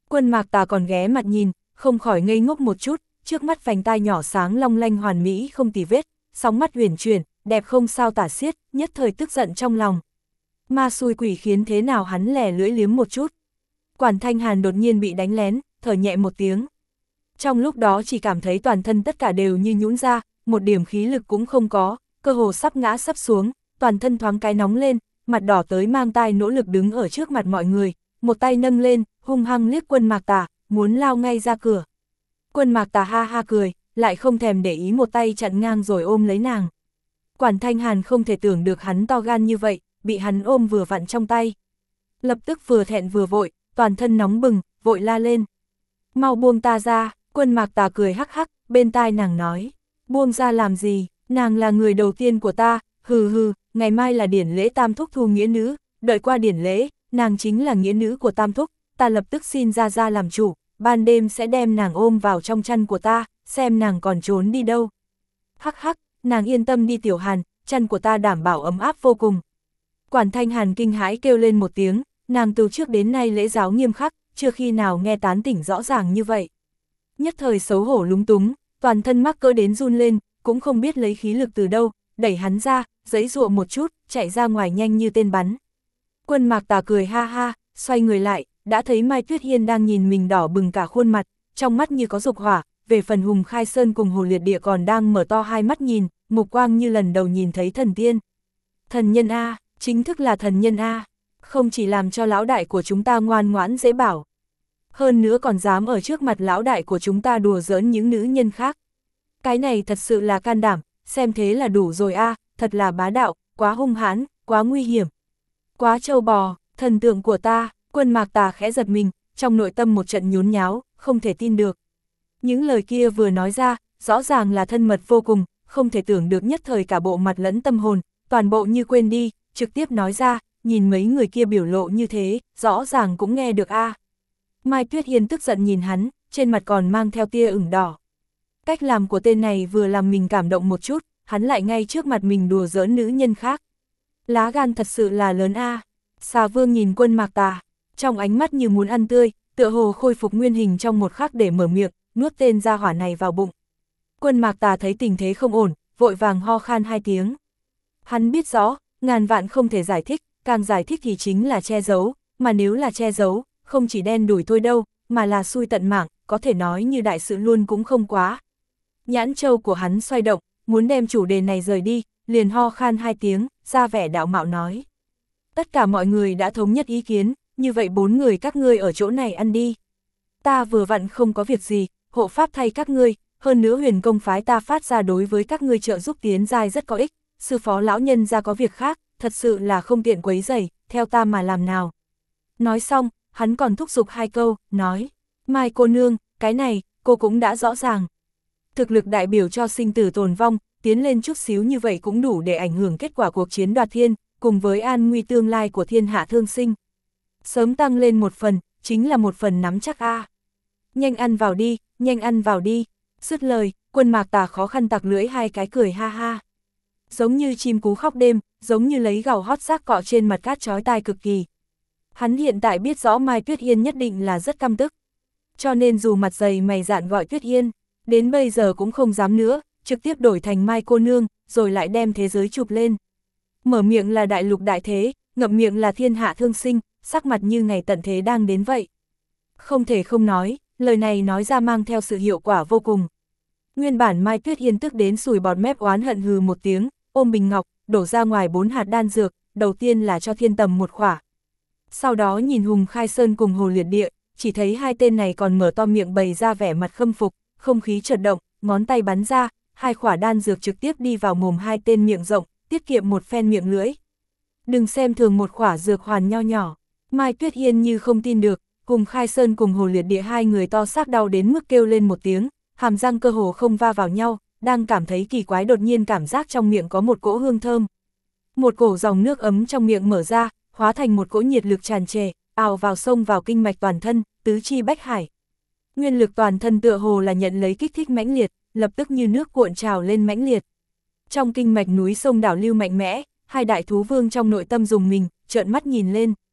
Quân Mạc Tà còn ghé mặt nhìn, không khỏi ngây ngốc một chút, trước mắt vành tai nhỏ sáng long lanh hoàn mỹ không tì vết, sóng mắt huyền chuyển, đẹp không sao tả xiết, nhất thời tức giận trong lòng. Ma xui quỷ khiến thế nào hắn lè lưỡi liếm một chút. Quản Thanh Hàn đột nhiên bị đánh lén, thở nhẹ một tiếng. Trong lúc đó chỉ cảm thấy toàn thân tất cả đều như nhũn ra, một điểm khí lực cũng không có, cơ hồ sắp ngã sắp xuống, toàn thân thoáng cái nóng lên, mặt đỏ tới mang tai nỗ lực đứng ở trước mặt mọi người, một tay nâng lên, hung hăng liếc Quân Mạc Tà, muốn lao ngay ra cửa. Quân Mạc Tà ha ha cười, lại không thèm để ý, một tay chặn ngang rồi ôm lấy nàng. Quản Thanh Hàn không thể tưởng được hắn to gan như vậy, bị hắn ôm vừa vặn trong tay. Lập tức vừa thẹn vừa vội, toàn thân nóng bừng, vội la lên. Mau buông ta ra. Quân Mạc Tà cười hắc hắc, bên tai nàng nói. Buông ra làm gì, nàng là người đầu tiên của ta, hừ hừ, ngày mai là điển lễ Tam Thúc thu nghĩa nữ, đợi qua điển lễ, nàng chính là nghĩa nữ của Tam Thúc, ta lập tức xin ra làm chủ, ban đêm sẽ đem nàng ôm vào trong chăn của ta, xem nàng còn trốn đi đâu. Hắc hắc, nàng yên tâm đi Tiểu Hàn, chăn của ta đảm bảo ấm áp vô cùng. Quản Thanh Hàn kinh hãi kêu lên một tiếng, nàng từ trước đến nay lễ giáo nghiêm khắc, chưa khi nào nghe tán tỉnh rõ ràng như vậy. Nhất thời xấu hổ lúng túng, toàn thân mắc cỡ đến run lên, cũng không biết lấy khí lực từ đâu, đẩy hắn ra, giãy giụa một chút, chạy ra ngoài nhanh như tên bắn. Quân Mạc Tà cười ha ha, xoay người lại, đã thấy Mai Tuyết Hiên đang nhìn mình đỏ bừng cả khuôn mặt, trong mắt như có dục hỏa, về phần Hùng Khai Sơn cùng Hồ Liệt Địa còn đang mở to hai mắt nhìn, mục quang như lần đầu nhìn thấy thần tiên. Thần nhân A, chính thức là thần nhân A, không chỉ làm cho lão đại của chúng ta ngoan ngoãn dễ bảo. Hơn nữa còn dám ở trước mặt lão đại của chúng ta đùa giỡn những nữ nhân khác. Cái này thật sự là can đảm, xem thế là đủ rồi a, thật là bá đạo, quá hung hãn, quá nguy hiểm. Quá trâu bò, thần tượng của ta. Quân Mạc Tà khẽ giật mình, trong nội tâm một trận nhốn nháo, không thể tin được. Những lời kia vừa nói ra, rõ ràng là thân mật vô cùng, không thể tưởng được, nhất thời cả bộ mặt lẫn tâm hồn, toàn bộ như quên đi, trực tiếp nói ra, nhìn mấy người kia biểu lộ như thế, rõ ràng cũng nghe được a. Mai Tuyết Hiên tức giận nhìn hắn, trên mặt còn mang theo tia ửng đỏ. Cách làm của tên này vừa làm mình cảm động một chút, hắn lại ngay trước mặt mình đùa giỡn nữ nhân khác. Lá gan thật sự là lớn a. Xà Vương nhìn Quân Mạc Tà, trong ánh mắt như muốn ăn tươi, tựa hồ khôi phục nguyên hình trong một khắc để mở miệng, nuốt tên gia hỏa này vào bụng. Quân Mạc Tà thấy tình thế không ổn, vội vàng ho khan hai tiếng. Hắn biết rõ, ngàn vạn không thể giải thích, càng giải thích thì chính là che giấu, mà nếu là che giấu, không chỉ đen đủi thôi đâu, mà là xui tận mạng, có thể nói như đại sự luôn cũng không quá. Nhãn châu của hắn xoay động, muốn đem chủ đề này rời đi, liền ho khan hai tiếng, ra vẻ đạo mạo nói. Tất cả mọi người đã thống nhất ý kiến, như vậy 4 người các ngươi ở chỗ này ăn đi. Ta vừa vặn không có việc gì, hộ pháp thay các ngươi, hơn nữa Huyền Công phái ta phát ra đối với các ngươi trợ giúp tiến giai rất có ích, sư phó lão nhân ra có việc khác, thật sự là không tiện quấy rầy, theo ta mà làm nào. Nói xong, hắn còn thúc giục 2 câu, nói, Mai cô nương, cái này, cô cũng đã rõ ràng. Thực lực đại biểu cho sinh tử tồn vong, tiến lên chút xíu như vậy cũng đủ để ảnh hưởng kết quả cuộc chiến đoạt thiên, cùng với an nguy tương lai của thiên hạ thương sinh. Sớm tăng lên một phần, chính là một phần nắm chắc a. Nhanh ăn vào đi, nhanh ăn vào đi. Dứt lời, Quân Mạc Tà khó khăn tặc lưỡi 2 cái cười ha ha. Giống như chim cú khóc đêm, giống như lấy gào hót rác cọ trên mặt cát chói tai cực kỳ. Hắn hiện tại biết rõ Mai Tuyết Hiên nhất định là rất căm tức. Cho nên dù mặt dày mày dạn gọi Tuyết Hiên, đến bây giờ cũng không dám nữa, trực tiếp đổi thành Mai cô nương, rồi lại đem thế giới chụp lên. Mở miệng là đại lục đại thế, ngậm miệng là thiên hạ thương sinh, sắc mặt như ngày tận thế đang đến vậy. Không thể không nói, lời này nói ra mang theo sự hiệu quả vô cùng. Nguyên bản Mai Tuyết Hiên tức đến sùi bọt mép oán hận hừ một tiếng, ôm bình ngọc, đổ ra ngoài 4 hạt đan dược, đầu tiên là cho Thiên Tầm một khỏa. Sau đó nhìn Hùng Khai Sơn cùng Hồ Liệt Địa, chỉ thấy 2 tên này còn mở to miệng bày ra vẻ mặt khâm phục, không khí chợt động, ngón tay bắn ra, 2 khỏa đan dược trực tiếp đi vào mồm 2 tên miệng rộng, tiết kiệm một phen miệng lưỡi. Đừng xem thường một khỏa dược hoàn nho nhỏ, Mai Tuyết Hiên như không tin được, Hùng Khai Sơn cùng Hồ Liệt Địa 2 người to xác đau đến mức kêu lên một tiếng, hàm răng cơ hồ không va vào nhau, đang cảm thấy kỳ quái đột nhiên cảm giác trong miệng có một cỗ hương thơm. Một cổ dòng nước ấm trong miệng mở ra, hóa thành một cỗ nhiệt lực tràn trề, ào vào sông vào kinh mạch toàn thân, tứ chi bách hải. Nguyên lực toàn thân tựa hồ là nhận lấy kích thích mãnh liệt, lập tức như nước cuộn trào lên mãnh liệt. Trong kinh mạch núi sông đảo lưu mạnh mẽ, 2 đại thú vương trong nội tâm dùng mình, trợn mắt nhìn lên.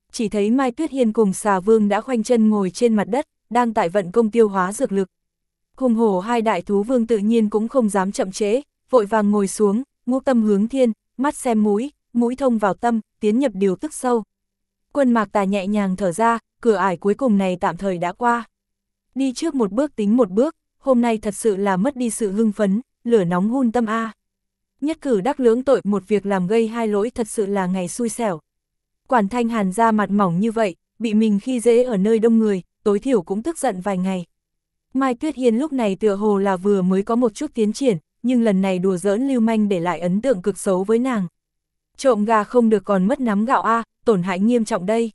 Chỉ thấy Mai Tuyết Hiên cùng Xà Vương đã khoanh chân ngồi trên mặt đất, đang tại vận công tiêu hóa dược lực. Hùng hổ hai đại thú vương tự nhiên cũng không dám chậm trễ, vội vàng ngồi xuống, ngũ tâm hướng thiên, mắt xem mũi, mũi thông vào tâm, tiến nhập điều tức sâu. Quân Mạc Tà nhẹ nhàng thở ra, cửa ải cuối cùng này tạm thời đã qua. Đi trước một bước tính một bước, hôm nay thật sự là mất đi sự hưng phấn, lửa nóng hun tâm a. Nhất cử đắc lưỡng tội, một việc làm gây hai lỗi, thật sự là ngày xui xẻo. Quản Thanh Hàn da mặt mỏng như vậy, bị mình khi dễ ở nơi đông người, tối thiểu cũng tức giận vài ngày. Mai Tuyết Hiên lúc này tựa hồ là vừa mới có một chút tiến triển, nhưng lần này đùa giỡn lưu manh để lại ấn tượng cực xấu với nàng. Trộm gà không được còn mất nắm gạo a, tổn hại nghiêm trọng đây.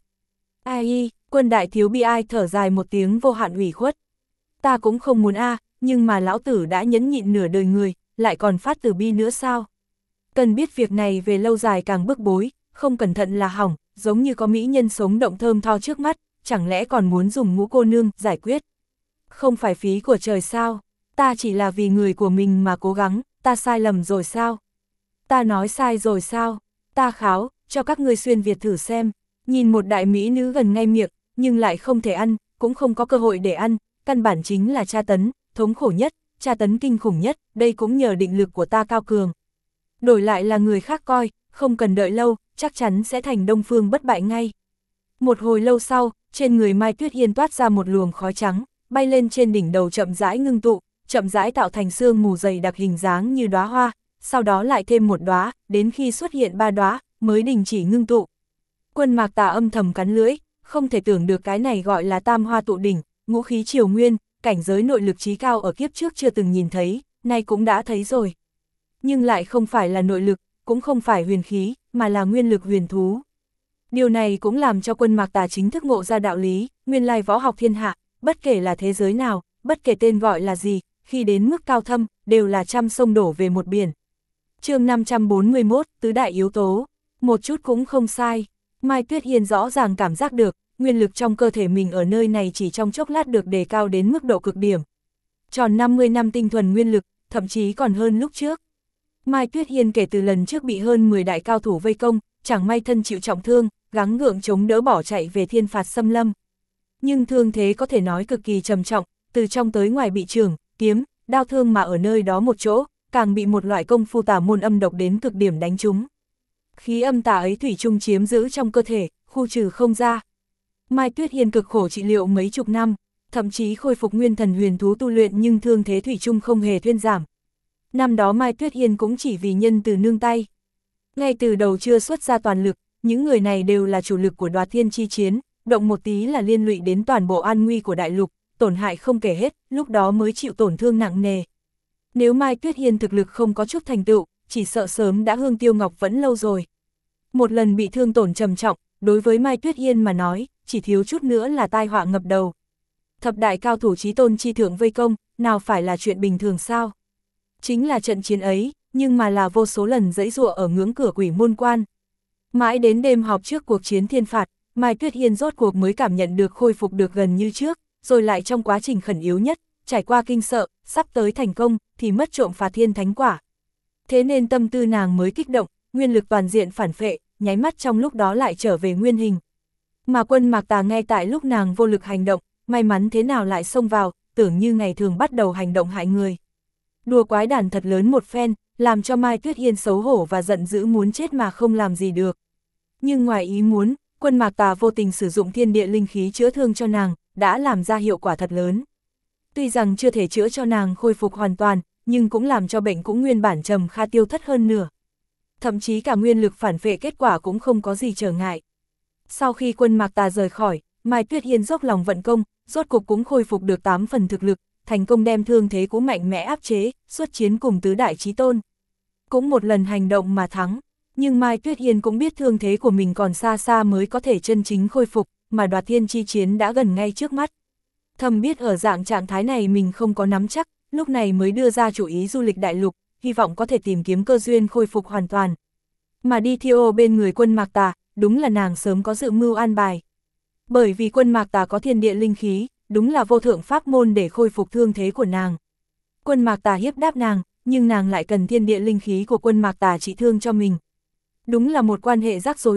Ai, Quân đại thiếu bi ai thở dài một tiếng vô hạn ủy khuất. Ta cũng không muốn a, nhưng mà lão tử đã nhẫn nhịn nửa đời người, lại còn phát từ bi nữa sao? Cần biết việc này về lâu dài càng bức bối, không cẩn thận là hỏng, giống như có mỹ nhân sống động thơm tho trước mắt, chẳng lẽ còn muốn dùng Ngũ cô nương giải quyết? Không phải phí của trời sao? Ta chỉ là vì người của mình mà cố gắng, ta sai lầm rồi sao? Ta nói sai rồi sao? Ta kháo, cho các ngươi xuyên Việt thử xem. Nhìn một đại mỹ nữ gần ngay miệng, nhưng lại không thể ăn, cũng không có cơ hội để ăn, căn bản chính là tra tấn, thống khổ nhất, tra tấn kinh khủng nhất, đây cũng nhờ định lực của ta cao cường. Đổi lại là người khác coi, không cần đợi lâu, chắc chắn sẽ thành Đông Phương bất bại ngay. Một hồi lâu sau, trên người Mai Tuyết Hiên toát ra một luồng khói trắng, bay lên trên đỉnh đầu chậm rãi ngưng tụ, chậm rãi tạo thành sương mù dày đặc hình dáng như đóa hoa, sau đó lại thêm một đóa, đến khi xuất hiện 3 đóa, mới đình chỉ ngưng tụ. Quân Mạc Tà âm thầm cắn lưỡi, không thể tưởng được cái này gọi là tam hoa tụ đỉnh, ngũ khí triều nguyên, cảnh giới nội lực trí cao ở kiếp trước chưa từng nhìn thấy, nay cũng đã thấy rồi. Nhưng lại không phải là nội lực, cũng không phải huyền khí, mà là nguyên lực huyền thú. Điều này cũng làm cho Quân Mạc Tà chính thức ngộ ra đạo lý, nguyên lai võ học thiên hạ, bất kể là thế giới nào, bất kể tên gọi là gì, khi đến mức cao thâm, đều là trăm sông đổ về một biển. Chương 541, tứ đại yếu tố, một chút cũng không sai. Mai Tuyết Hiên rõ ràng cảm giác được, nguyên lực trong cơ thể mình ở nơi này chỉ trong chốc lát được đề cao đến mức độ cực điểm. Tròn 50 năm tinh thuần nguyên lực, thậm chí còn hơn lúc trước. Mai Tuyết Hiên kể từ lần trước bị hơn 10 đại cao thủ vây công, chẳng may thân chịu trọng thương, gắng gượng chống đỡ bỏ chạy về thiên phạt xâm lâm. Nhưng thương thế có thể nói cực kỳ trầm trọng, từ trong tới ngoài bị chưởng, kiếm, đao thương mà ở nơi đó một chỗ, càng bị một loại công phu tà môn âm độc đến cực điểm đánh trúng. Khí âm tà ấy thủy chung chiếm giữ trong cơ thể, khu trừ không ra. Mai Tuyết Hiên cực khổ trị liệu mấy chục năm, thậm chí khôi phục nguyên thần huyền thú tu luyện nhưng thương thế thủy chung không hề thuyên giảm. Năm đó Mai Tuyết Hiên cũng chỉ vì nhân từ nương tay. Ngay từ đầu chưa xuất ra toàn lực, những người này đều là chủ lực của Đoạt Thiên chi chiến, động một tí là liên lụy đến toàn bộ an nguy của đại lục, tổn hại không kể hết, lúc đó mới chịu tổn thương nặng nề. Nếu Mai Tuyết Hiên thực lực không có chút thành tựu, chỉ sợ sớm đã hương tiêu ngọc vẫn lâu rồi. Một lần bị thương tổn trầm trọng, đối với Mai Tuyết Hiên mà nói, chỉ thiếu chút nữa là tai họa ngập đầu. Thập đại cao thủ chí tôn chi thượng vây công, nào phải là chuyện bình thường sao? Chính là trận chiến ấy, nhưng mà là vô số lần giãy giụa ở ngưỡng cửa quỷ môn quan. Mãi đến đêm họp trước cuộc chiến thiên phạt, Mai Tuyết Hiên rốt cuộc mới cảm nhận được khôi phục được gần như trước, rồi lại trong quá trình khẩn yếu nhất, trải qua kinh sợ, sắp tới thành công, thì mất trộm phạt thiên thánh quả. Thế nên tâm tư nàng mới kích động, nguyên lực toàn diện phản phệ, nháy mắt trong lúc đó lại trở về nguyên hình. Mà Quân Mạc Tà ngay tại lúc nàng vô lực hành động, may mắn thế nào lại xông vào, tưởng như ngày thường bắt đầu hành động hại người. Đùa quái đản thật lớn một phen, làm cho Mai Tuyết Hiên xấu hổ và giận dữ muốn chết mà không làm gì được. Nhưng ngoài ý muốn, Quân Mạc Tà vô tình sử dụng thiên địa linh khí chữa thương cho nàng, đã làm ra hiệu quả thật lớn. Tuy rằng chưa thể chữa cho nàng khôi phục hoàn toàn, nhưng cũng làm cho bệnh cũng nguyên bản trầm kha tiêu thất hơn nửa. Thậm chí cả nguyên lực phản phệ kết quả cũng không có gì trở ngại. Sau khi Quân Mạc Tà rời khỏi, Mai Tuyết Hiên dốc lòng vận công, rốt cục cũng khôi phục được 8 phần thực lực, thành công đem thương thế của mạnh mẽ áp chế, xuất chiến cùng tứ đại chí tôn. Cũng một lần hành động mà thắng, nhưng Mai Tuyết Hiên cũng biết thương thế của mình còn xa xa mới có thể chân chính khôi phục, mà Đoạt Thiên chi chiến đã gần ngay trước mắt. Thầm biết ở trạng thái này mình không có nắm chắc, lúc này mới đưa ra chủ ý du lịch đại lục, hy vọng có thể tìm kiếm cơ duyên khôi phục hoàn toàn. Mà đi thiêu bên người Quân Mạc Tà, đúng là nàng sớm có dự mưu an bài. Bởi vì Quân Mạc Tà có thiên địa linh khí, đúng là vô thượng pháp môn để khôi phục thương thế của nàng. Quân Mạc Tà hiếp đáp nàng, nhưng nàng lại cần thiên địa linh khí của Quân Mạc Tà trị thương cho mình. Đúng là một quan hệ rắc rối phức,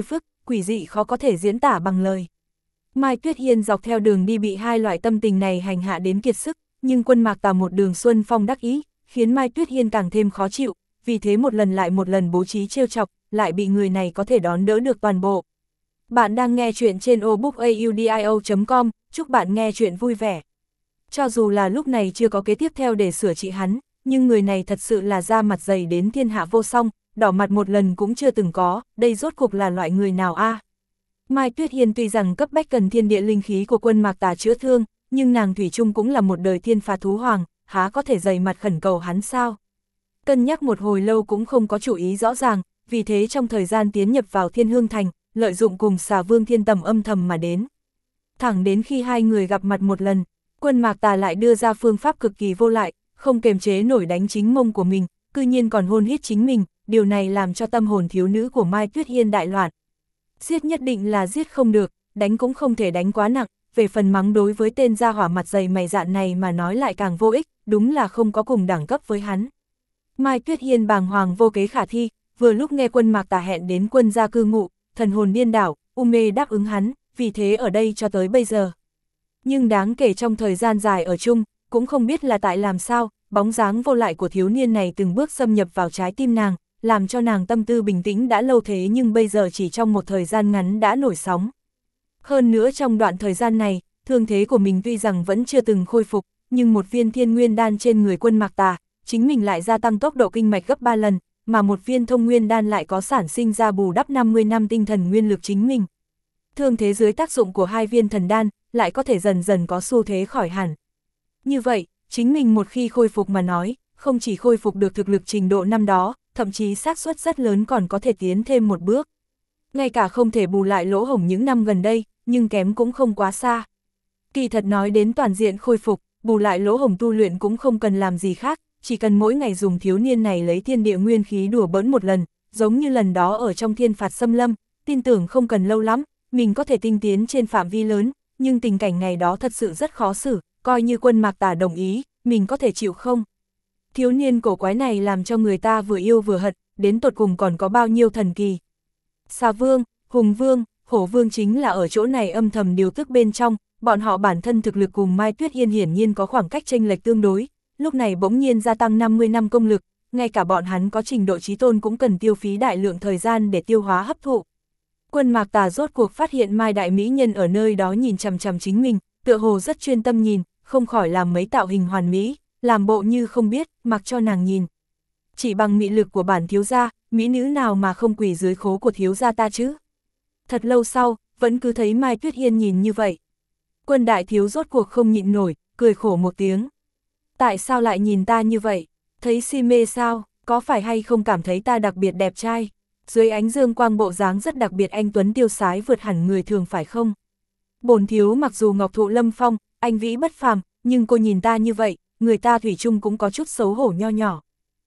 quỷ dị khó có thể diễn tả bằng lời. Mai Tuyết Hiên dọc theo đường đi bị hai loại tâm tình này hành hạ đến kiệt sức, nhưng Quân Mạc Tà một đường xuân phong đắc ý, khiến Mai Tuyết Hiên càng thêm khó chịu, vì thế một lần lại một lần bố trí trêu chọc, lại bị người này có thể đón đỡ được toàn bộ. Bạn đang nghe chuyện trên obookaudio.com, chúc bạn nghe chuyện vui vẻ. Cho dù là lúc này chưa có kế tiếp theo để sửa trị hắn, nhưng người này thật sự là da mặt dày đến thiên hạ vô song, đỏ mặt một lần cũng chưa từng có, đây rốt cuộc là loại người nào a? Mai Tuyết Hiên tuy rằng cấp bách cần thiên địa linh khí của Quân Mạc Tà chữa thương, nhưng nàng thủy chung cũng là một đời thiên phà thú hoàng, há có thể dày mặt khẩn cầu hắn sao? Cân nhắc một hồi lâu cũng không có chủ ý rõ ràng, vì thế trong thời gian tiến nhập vào Thiên Hương Thành, lợi dụng cùng Xà Vương Thiên Tầm âm thầm mà đến. Thẳng đến khi hai người gặp mặt một lần, Quân Mạc Tà lại đưa ra phương pháp cực kỳ vô lại, không kềm chế nổi đánh chính mông của mình, cư nhiên còn hôn hít chính mình, điều này làm cho tâm hồn thiếu nữ của Mai Tuyết Hiên đại loạn. Giết nhất định là giết không được, đánh cũng không thể đánh quá nặng, về phần mắng đối với tên gia hỏa mặt dày mày dạn này mà nói lại càng vô ích, đúng là không có cùng đẳng cấp với hắn. Mai Tuyết Hiên bàng hoàng vô kế khả thi, vừa lúc nghe Quân Mạc Tà hẹn đến quân gia cư ngụ, thần hồn điên đảo, mê đáp ứng hắn, vì thế ở đây cho tới bây giờ. Nhưng đáng kể trong thời gian dài ở chung, cũng không biết là tại làm sao, bóng dáng vô lại của thiếu niên này từng bước xâm nhập vào trái tim nàng, làm cho nàng tâm tư bình tĩnh đã lâu thế nhưng bây giờ chỉ trong một thời gian ngắn đã nổi sóng. Hơn nữa trong đoạn thời gian này, thương thế của mình tuy rằng vẫn chưa từng khôi phục, nhưng một viên thiên nguyên đan trên người Quân Mạc Tà, chính mình lại gia tăng tốc độ kinh mạch gấp 3 lần, mà một viên thông nguyên đan lại có sản sinh ra bù đắp 50 năm tinh thần nguyên lực chính mình. Thương thế dưới tác dụng của hai viên thần đan, lại có thể dần dần có xu thế khỏi hẳn. Như vậy, chính mình một khi khôi phục mà nói, không chỉ khôi phục được thực lực trình độ năm đó, thậm chí xác suất rất lớn còn có thể tiến thêm một bước. Ngay cả không thể bù lại lỗ hổng những năm gần đây, nhưng kém cũng không quá xa. Kỳ thật nói đến toàn diện khôi phục, bù lại lỗ hổng tu luyện cũng không cần làm gì khác, chỉ cần mỗi ngày dùng thiếu niên này lấy thiên địa nguyên khí đùa bỡn một lần, giống như lần đó ở trong thiên phạt xâm lâm, tin tưởng không cần lâu lắm, mình có thể tinh tiến trên phạm vi lớn, nhưng tình cảnh ngày đó thật sự rất khó xử, coi như Quân Mạc Tà đồng ý, mình có thể chịu không? Thiếu niên cổ quái này làm cho người ta vừa yêu vừa hận, đến tột cùng còn có bao nhiêu thần kỳ. Xà Vương, Hùng Vương, Hổ Vương chính là ở chỗ này âm thầm điều tức bên trong, bọn họ bản thân thực lực cùng Mai Tuyết Hiên hiển nhiên có khoảng cách chênh lệch tương đối, lúc này bỗng nhiên gia tăng 50 năm công lực, ngay cả bọn hắn có trình độ trí tôn cũng cần tiêu phí đại lượng thời gian để tiêu hóa hấp thụ. Quân Mạc Tà rốt cuộc phát hiện Mai Đại Mỹ Nhân ở nơi đó nhìn chằm chằm chính mình, tựa hồ rất chuyên tâm nhìn, không khỏi làm mấy tạo hình hoàn mỹ, làm bộ như không biết, mặc cho nàng nhìn. Chỉ bằng mị lực của bản thiếu gia, mỹ nữ nào mà không quỳ dưới khố của thiếu gia ta chứ? Thật lâu sau, vẫn cứ thấy Mai Tuyết Hiên nhìn như vậy. Quân đại thiếu rốt cuộc không nhịn nổi, cười khổ một tiếng. Tại sao lại nhìn ta như vậy? Thấy si mê sao? Có phải hay không cảm thấy ta đặc biệt đẹp trai? Dưới ánh dương quang bộ dáng rất đặc biệt anh tuấn tiêu sái vượt hẳn người thường phải không? Bổn thiếu mặc dù ngọc thụ lâm phong, anh vĩ bất phàm, nhưng cô nhìn ta như vậy, người ta thủy chung cũng có chút xấu hổ nho nhỏ.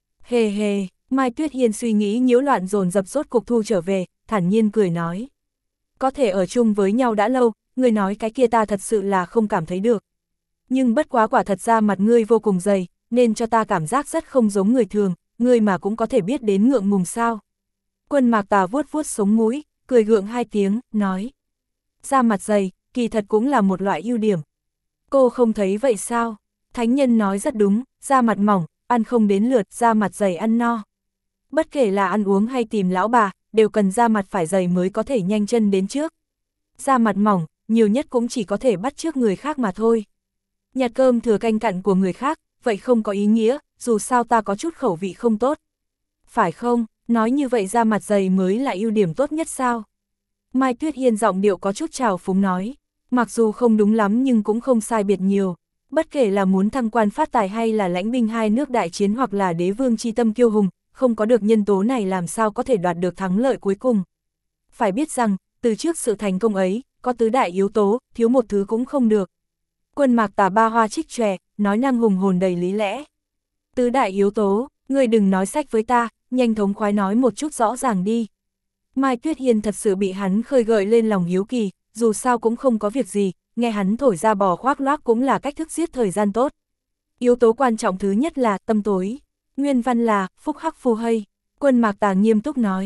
Hề hề, Mai Tuyết Hiên suy nghĩ nhiễu loạn dồn dập rốt cục thu trở về, thản nhiên cười nói. Có thể ở chung với nhau đã lâu, người nói cái kia ta thật sự là không cảm thấy được. Nhưng bất quá quả thật ra mặt ngươi vô cùng dày, nên cho ta cảm giác rất không giống người thường, ngươi mà cũng có thể biết đến ngượng ngùng sao. Quân Mạc Tà vuốt vuốt sống mũi, cười gượng hai tiếng, nói. Da mặt dày, kỳ thật cũng là một loại ưu điểm. Cô không thấy vậy sao? Thánh nhân nói rất đúng, da mặt mỏng, ăn không đến lượt, da mặt dày ăn no. Bất kể là ăn uống hay tìm lão bà, đều cần da mặt phải dày mới có thể nhanh chân đến trước. Da mặt mỏng, nhiều nhất cũng chỉ có thể bắt chước người khác mà thôi. Nhặt cơm thừa canh cặn của người khác, vậy không có ý nghĩa, dù sao ta có chút khẩu vị không tốt. Phải không, nói như vậy da mặt dày mới là ưu điểm tốt nhất sao? Mai Tuyết Hiên giọng điệu có chút trào phúng nói, mặc dù không đúng lắm nhưng cũng không sai biệt nhiều. Bất kể là muốn thăng quan phát tài hay là lãnh binh hai nước đại chiến hoặc là đế vương chi tâm kiêu hùng, không có được nhân tố này làm sao có thể đoạt được thắng lợi cuối cùng. Phải biết rằng, từ trước sự thành công ấy, có tứ đại yếu tố, thiếu một thứ cũng không được. Quân Mạc Tà ba hoa trích tròe, nói năng hùng hồn đầy lý lẽ. Tứ đại yếu tố, ngươi đừng nói sách với ta, nhanh thống khoái nói một chút rõ ràng đi. Mai Tuyết Hiên thật sự bị hắn khơi gợi lên lòng hiếu kỳ, dù sao cũng không có việc gì, nghe hắn thổi ra bò khoác loác cũng là cách thức giết thời gian tốt. Yếu tố quan trọng thứ nhất là tâm tối. Nguyên văn là phúc hắc phù hây. Quân Mạc Tà nghiêm túc nói.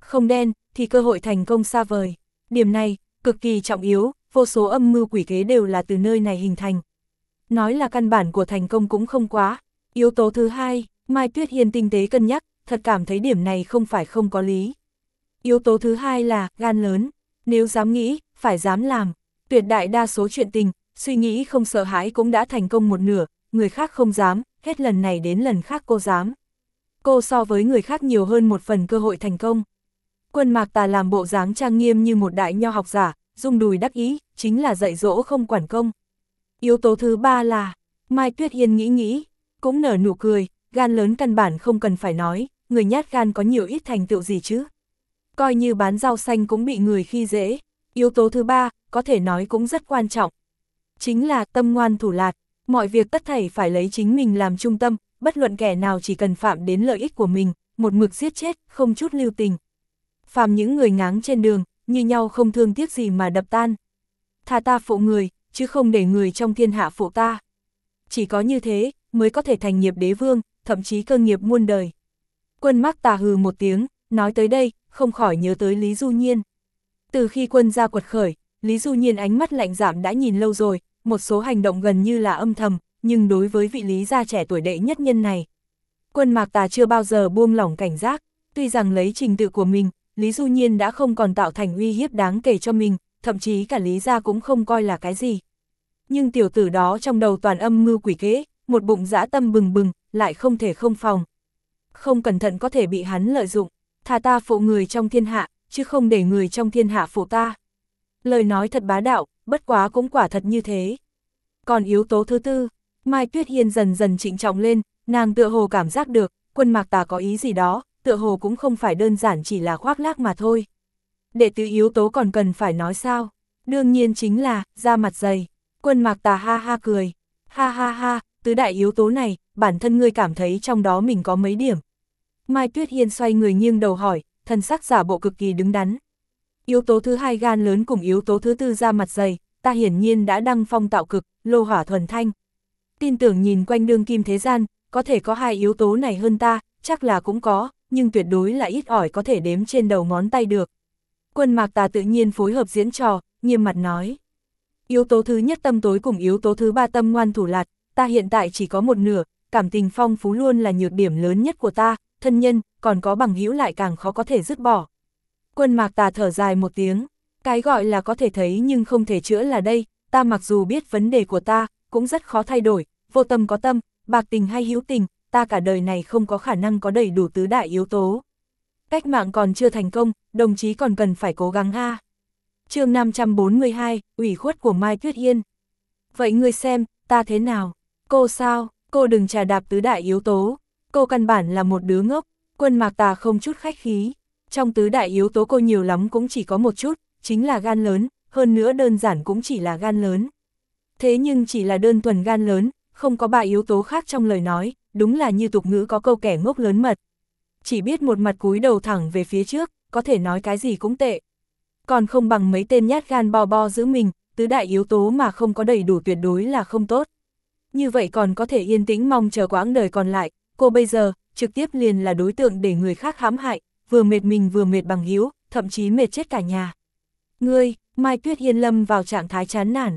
Không đen, thì cơ hội thành công xa vời. Điểm này, cực kỳ trọng yếu, vô số âm mưu quỷ kế đều là từ nơi này hình thành. Nói là căn bản của thành công cũng không quá. Yếu tố thứ hai, Mai Tuyết Hiên tinh tế cân nhắc, thật cảm thấy điểm này không phải không có lý. Yếu tố thứ hai là gan lớn, nếu dám nghĩ, phải dám làm. Tuyệt đại đa số chuyện tình, suy nghĩ không sợ hãi cũng đã thành công một nửa, người khác không dám, hết lần này đến lần khác cô dám. Cô so với người khác nhiều hơn một phần cơ hội thành công. Quân Mạc Tà làm bộ dáng trang nghiêm như một đại nho học giả, rung đùi đắc ý, chính là dạy dỗ không quản công. Yếu tố thứ ba là, Mai Tuyết Hiên nghĩ, cũng nở nụ cười, gan lớn căn bản không cần phải nói, người nhát gan có nhiều ít thành tựu gì chứ. Coi như bán rau xanh cũng bị người khi dễ. Yếu tố thứ ba, có thể nói cũng rất quan trọng. Chính là tâm ngoan thủ lạt, mọi việc tất thảy phải lấy chính mình làm trung tâm, bất luận kẻ nào chỉ cần phạm đến lợi ích của mình, một mực giết chết, không chút lưu tình. Phàm những người ngáng trên đường, như nhau không thương tiếc gì mà đập tan. Thà ta phụ người, chứ không để người trong thiên hạ phụ ta. Chỉ có như thế, mới có thể thành nghiệp đế vương, thậm chí cơ nghiệp muôn đời. Quân Mạc Tà hừ một tiếng, nói tới đây, không khỏi nhớ tới Lý Du Nhiên. Từ khi quân gia quật khởi, Lý Du Nhiên ánh mắt lạnh giảm đã nhìn lâu rồi, một số hành động gần như là âm thầm, nhưng đối với vị Lý gia trẻ tuổi đệ nhất nhân này, Quân Mạc Tà chưa bao giờ buông lỏng cảnh giác, tuy rằng lấy trình tự của mình, Lý Du Nhiên đã không còn tạo thành uy hiếp đáng kể cho mình, thậm chí cả Lý gia cũng không coi là cái gì. Nhưng tiểu tử đó trong đầu toàn âm mưu quỷ kế, một bụng dã tâm bừng bừng, lại không thể không phòng. Không cẩn thận có thể bị hắn lợi dụng, thà ta phụ người trong thiên hạ, chứ không để người trong thiên hạ phụ ta. Lời nói thật bá đạo, bất quá cũng quả thật như thế. Còn yếu tố thứ tư, Mai Tuyết Hiên dần dần trịnh trọng lên, nàng tựa hồ cảm giác được, Quân Mạc Tà có ý gì đó, tựa hồ cũng không phải đơn giản chỉ là khoác lác mà thôi. Đệ tứ yếu tố còn cần phải nói sao? Đương nhiên chính là, da mặt dày. Quân Mạc Tà ha ha cười. Ha ha ha, tứ đại yếu tố này, bản thân ngươi cảm thấy trong đó mình có mấy điểm. Mai Tuyết Hiên xoay người nghiêng đầu hỏi, thần sắc giả bộ cực kỳ đứng đắn. Yếu tố thứ hai gan lớn cùng yếu tố thứ tư da mặt dày, ta hiển nhiên đã đăng phong tạo cực, lô hỏa thuần thanh. Tin tưởng nhìn quanh đương kim thế gian, có thể có hai yếu tố này hơn ta, chắc là cũng có, nhưng tuyệt đối là ít ỏi có thể đếm trên đầu ngón tay được. Quân Mạc Tà tự nhiên phối hợp diễn trò, nghiêm mặt nói. Yếu tố thứ nhất tâm tối cùng yếu tố thứ ba tâm ngoan thủ lạt, ta hiện tại chỉ có một nửa, cảm tình phong phú luôn là nhược điểm lớn nhất của ta, thân nhân, còn có bằng hữu lại càng khó có thể dứt bỏ. Quân Mạc Tà thở dài một tiếng, cái gọi là có thể thấy nhưng không thể chữa là đây, ta mặc dù biết vấn đề của ta, cũng rất khó thay đổi, vô tâm có tâm, bạc tình hay hữu tình, ta cả đời này không có khả năng có đầy đủ tứ đại yếu tố. Cách mạng còn chưa thành công, đồng chí còn cần phải cố gắng a. Chương 542, ủy khuất của Mai Tuyết Hiên. Vậy ngươi xem, ta thế nào? Cô sao? Cô đừng trà đạp tứ đại yếu tố. Cô căn bản là một đứa ngốc. Quân Mạc Tà không chút khách khí. Trong tứ đại yếu tố cô nhiều lắm cũng chỉ có một chút, chính là gan lớn, hơn nữa đơn giản cũng chỉ là gan lớn. Thế nhưng chỉ là đơn thuần gan lớn, không có ba yếu tố khác trong lời nói, đúng là như tục ngữ có câu kẻ ngốc lớn mật. Chỉ biết một mặt cúi đầu thẳng về phía trước, có thể nói cái gì cũng tệ. Còn không bằng mấy tên nhát gan bo bo giữ mình, tứ đại yếu tố mà không có đầy đủ tuyệt đối là không tốt. Như vậy còn có thể yên tĩnh mong chờ quãng đời còn lại, cô bây giờ, trực tiếp liền là đối tượng để người khác hãm hại, vừa mệt mình vừa mệt bằng hữu, thậm chí mệt chết cả nhà. Ngươi, Mai Tuyết Hiên lâm vào trạng thái chán nản,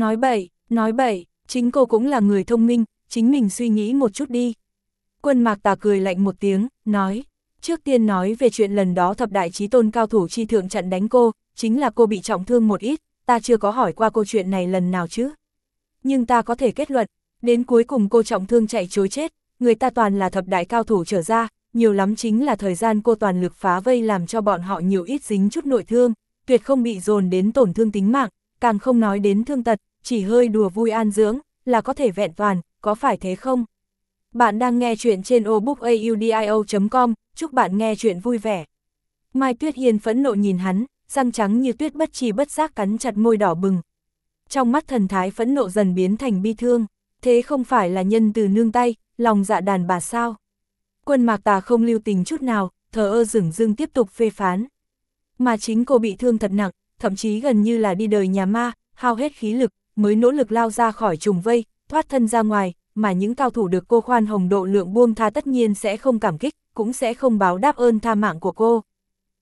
nói bậy, chính cô cũng là người thông minh, chính mình suy nghĩ một chút đi. Quân Mạc Tà cười lạnh một tiếng, nói, trước tiên nói về chuyện lần đó thập đại chí tôn cao thủ chi thượng chặn đánh cô, chính là cô bị trọng thương một ít, ta chưa có hỏi qua cô chuyện này lần nào chứ. Nhưng ta có thể kết luận, đến cuối cùng cô trọng thương chạy trối chết, người ta toàn là thập đại cao thủ trở ra, nhiều lắm chính là thời gian cô toàn lực phá vây làm cho bọn họ nhiều ít dính chút nội thương, tuyệt không bị dồn đến tổn thương tính mạng, càng không nói đến thương tật, chỉ hơi đùa vui an dưỡng, là có thể vẹn toàn, có phải thế không? Bạn đang nghe chuyện trên obookaudio.com, chúc bạn nghe chuyện vui vẻ. Mai Tuyết Hiên phẫn nộ nhìn hắn, răng trắng như tuyết bất chi bất giác cắn chặt môi đỏ bừng. Trong mắt thần thái phẫn nộ dần biến thành bi thương, thế không phải là nhân từ nương tay, lòng dạ đàn bà sao? Quân Mạc Tà không lưu tình chút nào, thờ ơ dửng dưng tiếp tục phê phán. Mà chính cô bị thương thật nặng, thậm chí gần như là đi đời nhà ma, hao hết khí lực, mới nỗ lực lao ra khỏi trùng vây, thoát thân ra ngoài, mà những cao thủ được cô khoan hồng độ lượng buông tha tất nhiên sẽ không cảm kích, cũng sẽ không báo đáp ơn tha mạng của cô.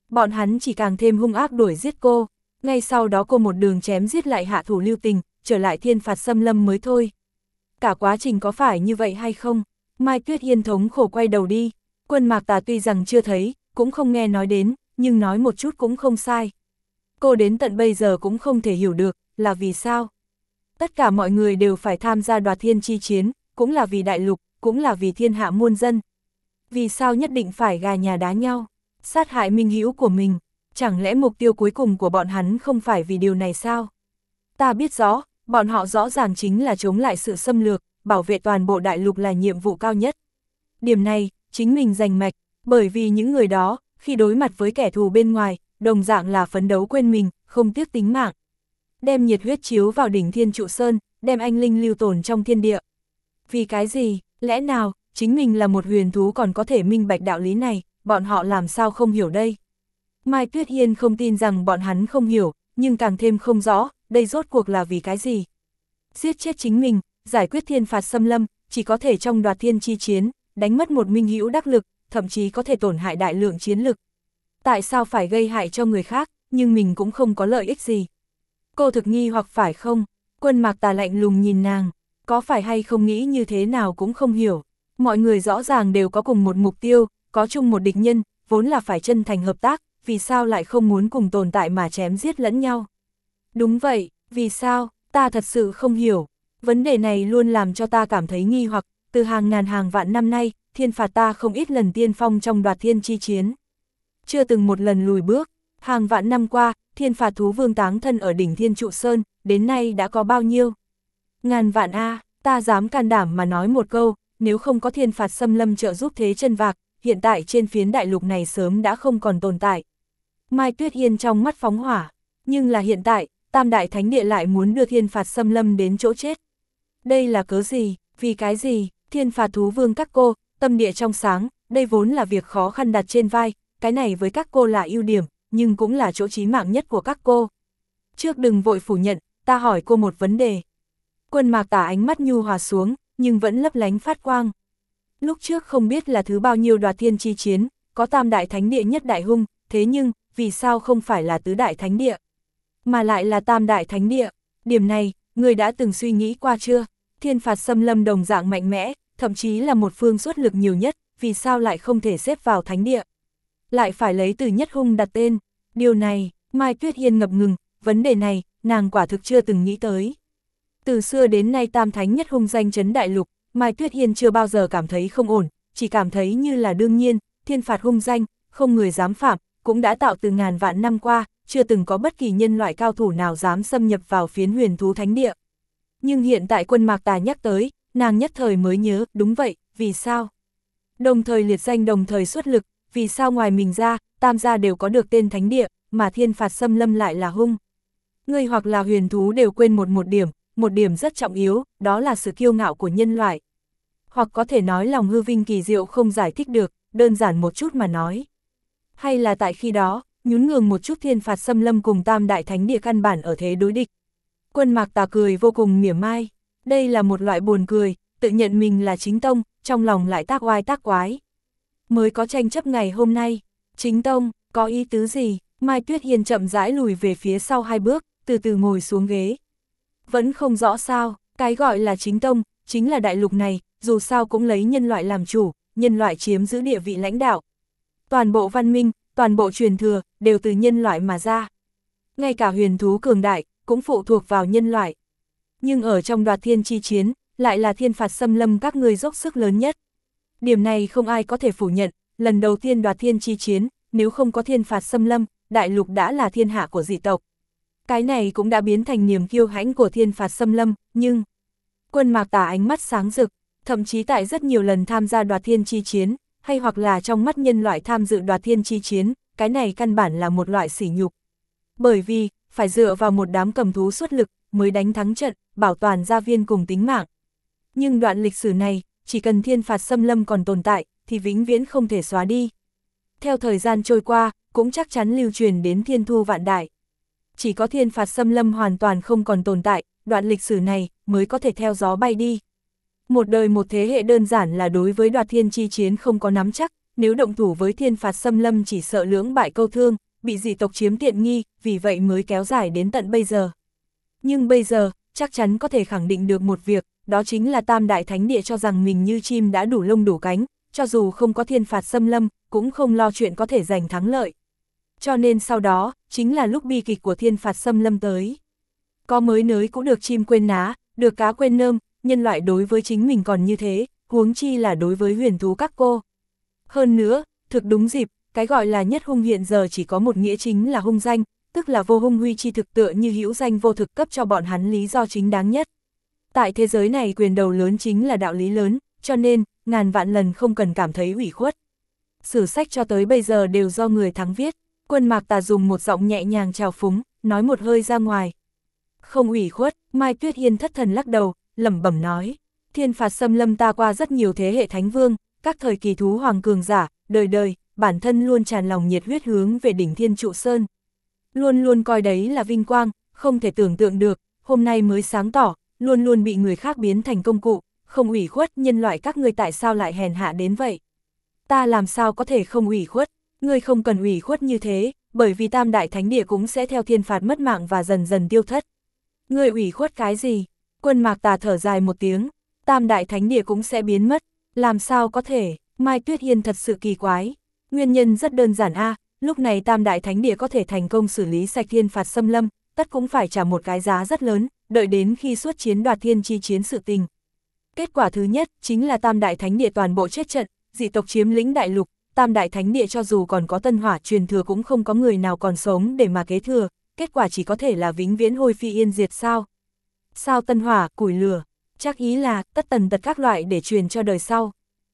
Bọn hắn chỉ càng thêm hung ác đuổi giết cô, ngay sau đó cô một đường chém giết lại hạ thủ lưu tình, trở lại thiên phạt xâm lâm mới thôi. Cả quá trình có phải như vậy hay không? Mai Tuyết Hiên thống khổ quay đầu đi, Quân Mạc Tà tuy rằng chưa thấy, cũng không nghe nói đến, nhưng nói một chút cũng không sai. Cô đến tận bây giờ cũng không thể hiểu được, là vì sao? Tất cả mọi người đều phải tham gia đoạt thiên chi chiến, cũng là vì đại lục, cũng là vì thiên hạ muôn dân. Vì sao nhất định phải gà nhà đá nhau, sát hại minh hữu của mình? Chẳng lẽ mục tiêu cuối cùng của bọn hắn không phải vì điều này sao? Ta biết rõ, bọn họ rõ ràng chính là chống lại sự xâm lược, bảo vệ toàn bộ đại lục là nhiệm vụ cao nhất. Điểm này, chính mình giành mạch, bởi vì những người đó, khi đối mặt với kẻ thù bên ngoài, đồng dạng là phấn đấu quên mình, không tiếc tính mạng. Đem nhiệt huyết chiếu vào đỉnh Thiên Trụ Sơn, đem anh linh lưu tồn trong thiên địa. Vì cái gì, lẽ nào, chính mình là một huyền thú còn có thể minh bạch đạo lý này, bọn họ làm sao không hiểu đây? Mai Tuyết Hiên không tin rằng bọn hắn không hiểu, nhưng càng thêm không rõ, đây rốt cuộc là vì cái gì? Giết chết chính mình, giải quyết thiên phạt xâm lâm, chỉ có thể trong đoạt thiên chi chiến, đánh mất một minh hữu đắc lực, thậm chí có thể tổn hại đại lượng chiến lực. Tại sao phải gây hại cho người khác, nhưng mình cũng không có lợi ích gì? Cô thực nghi hoặc phải không? Quân Mạc Tà lạnh lùng nhìn nàng, có phải hay không nghĩ như thế nào cũng không hiểu. Mọi người rõ ràng đều có cùng một mục tiêu, có chung một địch nhân, vốn là phải chân thành hợp tác, vì sao lại không muốn cùng tồn tại mà chém giết lẫn nhau? Đúng vậy, vì sao? Ta thật sự không hiểu. Vấn đề này luôn làm cho ta cảm thấy nghi hoặc, từ hàng ngàn hàng vạn năm nay, thiên phạt ta không ít lần tiên phong trong đoạt thiên chi chiến. Chưa từng một lần lùi bước, hàng vạn năm qua, thiên phạt thú vương táng thân ở đỉnh Thiên Trụ Sơn, đến nay đã có bao nhiêu? Ngàn vạn a, ta dám can đảm mà nói một câu, nếu không có thiên phạt xâm lâm trợ giúp thế chân vạc, hiện tại trên phiến đại lục này sớm đã không còn tồn tại. Mai Tuyết Hiên trong mắt phóng hỏa, nhưng là hiện tại, Tam Đại Thánh Địa lại muốn đưa thiên phạt xâm lâm đến chỗ chết. Đây là cớ gì, vì cái gì, thiên phạt thú vương các cô, tâm địa trong sáng, đây vốn là việc khó khăn đặt trên vai, cái này với các cô là ưu điểm, nhưng cũng là chỗ chí mạng nhất của các cô. Trước đừng vội phủ nhận, ta hỏi cô một vấn đề. Quân Mạc Tà ánh mắt nhu hòa xuống, nhưng vẫn lấp lánh phát quang. Lúc trước không biết là thứ bao nhiêu đoạt thiên chi chiến, có Tam Đại Thánh Địa nhất đại hung, thế nhưng, vì sao không phải là Tứ Đại Thánh Địa, mà lại là Tam Đại Thánh Địa? Điểm này, người đã từng suy nghĩ qua chưa? Thiên phạt xâm lâm đồng dạng mạnh mẽ, thậm chí là một phương xuất lực nhiều nhất, vì sao lại không thể xếp vào Thánh Địa? Lại phải lấy từ nhất hung đặt tên. Điều này, Mai Tuyết Hiên ngập ngừng, vấn đề này, nàng quả thực chưa từng nghĩ tới. Từ xưa đến nay Tam Thánh nhất hung danh chấn đại lục, Mai Tuyết Hiên chưa bao giờ cảm thấy không ổn, chỉ cảm thấy như là đương nhiên, thiên phạt hung danh, không người dám phạm, cũng đã tạo từ ngàn vạn năm qua, chưa từng có bất kỳ nhân loại cao thủ nào dám xâm nhập vào phiến huyền thú thánh địa. Nhưng hiện tại Quân Mạc Tà nhắc tới, nàng nhất thời mới nhớ, đúng vậy, vì sao? Đồng thời liệt danh đồng thời xuất lực, vì sao ngoài mình ra, tam gia đều có được tên thánh địa, mà thiên phạt xâm lâm lại là hung? Người hoặc là huyền thú đều quên một điểm rất trọng yếu, đó là sự kiêu ngạo của nhân loại. Hoặc có thể nói lòng hư vinh kỳ diệu không giải thích được, đơn giản một chút mà nói. Hay là tại khi đó, nhún nhường một chút thiên phạt xâm lâm cùng Tam Đại Thánh Địa căn bản ở thế đối địch. Quân Mạc Tà cười vô cùng mỉa mai, đây là một loại buồn cười, tự nhận mình là chính tông, trong lòng lại tác oai tác quái. Mới có tranh chấp ngày hôm nay, chính tông, có ý tứ gì? Mai Tuyết Hiên chậm rãi lùi về phía sau 2 bước, từ từ ngồi xuống ghế. Vẫn không rõ sao, cái gọi là chính tông, chính là đại lục này, dù sao cũng lấy nhân loại làm chủ, nhân loại chiếm giữ địa vị lãnh đạo. Toàn bộ văn minh, toàn bộ truyền thừa, đều từ nhân loại mà ra. Ngay cả huyền thú cường đại, cũng phụ thuộc vào nhân loại. Nhưng ở trong đoạt thiên chi chiến, lại là thiên phạt xâm lâm các ngươi dốc sức lớn nhất. Điểm này không ai có thể phủ nhận, lần đầu tiên đoạt thiên chi chiến, nếu không có thiên phạt xâm lâm, đại lục đã là thiên hạ của dị tộc. Cái này cũng đã biến thành niềm kiêu hãnh của thiên phạt xâm lâm, nhưng... Quân Mạc Tà ánh mắt sáng rực, thậm chí tại rất nhiều lần tham gia đoạt thiên chi chiến, hay hoặc là trong mắt nhân loại tham dự đoạt thiên chi chiến, cái này căn bản là một loại sỉ nhục. Bởi vì, phải dựa vào một đám cầm thú xuất lực, mới đánh thắng trận, bảo toàn gia viên cùng tính mạng. Nhưng đoạn lịch sử này, chỉ cần thiên phạt xâm lâm còn tồn tại, thì vĩnh viễn không thể xóa đi. Theo thời gian trôi qua, cũng chắc chắn lưu truyền đến thiên thu vạn đại. Chỉ có thiên phạt xâm lâm hoàn toàn không còn tồn tại, đoạn lịch sử này mới có thể theo gió bay đi. Một đời một thế hệ đơn giản là đối với đoạt thiên chi chiến không có nắm chắc, nếu động thủ với thiên phạt xâm lâm chỉ sợ lưỡng bại câu thương, bị dị tộc chiếm tiện nghi, vì vậy mới kéo dài đến tận bây giờ. Nhưng bây giờ, chắc chắn có thể khẳng định được một việc, đó chính là Tam Đại Thánh Địa cho rằng mình như chim đã đủ lông đủ cánh, cho dù không có thiên phạt xâm lâm, cũng không lo chuyện có thể giành thắng lợi. Cho nên sau đó, chính là lúc bi kịch của thiên phạt xâm lâm tới. Có mới nới cũng được chim quên ná, được cá quên nơm, nhân loại đối với chính mình còn như thế, huống chi là đối với huyền thú các cô. Hơn nữa, thực đúng dịp, cái gọi là nhất hung hiện giờ chỉ có một nghĩa chính là hung danh, tức là vô hung huy chi thực tựa như hữu danh vô thực cấp cho bọn hắn lý do chính đáng nhất. Tại thế giới này quyền đầu lớn chính là đạo lý lớn, cho nên, ngàn vạn lần không cần cảm thấy ủy khuất. Sử sách cho tới bây giờ đều do người thắng viết, Quân Mạc Tà dùng một giọng nhẹ nhàng trào phúng, nói một hơi ra ngoài. Không ủy khuất, Mai Tuyết Hiên thất thần lắc đầu, lẩm bẩm nói, thiên phạt xâm lâm ta qua rất nhiều thế hệ thánh vương, các thời kỳ thú hoàng cường giả, đời đời, bản thân luôn tràn lòng nhiệt huyết hướng về đỉnh Thiên Trụ Sơn. Luôn luôn coi đấy là vinh quang, không thể tưởng tượng được, hôm nay mới sáng tỏ, luôn luôn bị người khác biến thành công cụ, không ủy khuất, nhân loại các ngươi tại sao lại hèn hạ đến vậy? Ta làm sao có thể không ủy khuất, ngươi không cần ủy khuất như thế, bởi vì Tam Đại Thánh Địa cũng sẽ theo thiên phạt mất mạng và dần dần tiêu thất. Ngươi ủy khuất cái gì? Quân Mạc Tà thở dài một tiếng, Tam Đại Thánh Địa cũng sẽ biến mất, làm sao có thể? Mai Tuyết Hiên thật sự kỳ quái. Nguyên nhân rất đơn giản a, lúc này Tam Đại Thánh Địa có thể thành công xử lý sạch thiên phạt xâm lâm, tất cũng phải trả một cái giá rất lớn, đợi đến khi xuất chiến đoạt thiên chi chiến sự tình. Kết quả thứ nhất chính là Tam Đại Thánh Địa toàn bộ chết trận, dị tộc chiếm lĩnh đại lục, Tam Đại Thánh Địa cho dù còn có tân hỏa truyền thừa cũng không có người nào còn sống để mà kế thừa, kết quả chỉ có thể là vĩnh viễn hôi phi yên diệt sao. Sao tân hỏa, củi lửa, chắc ý là tất tần tật các loại để truyền cho đời sau.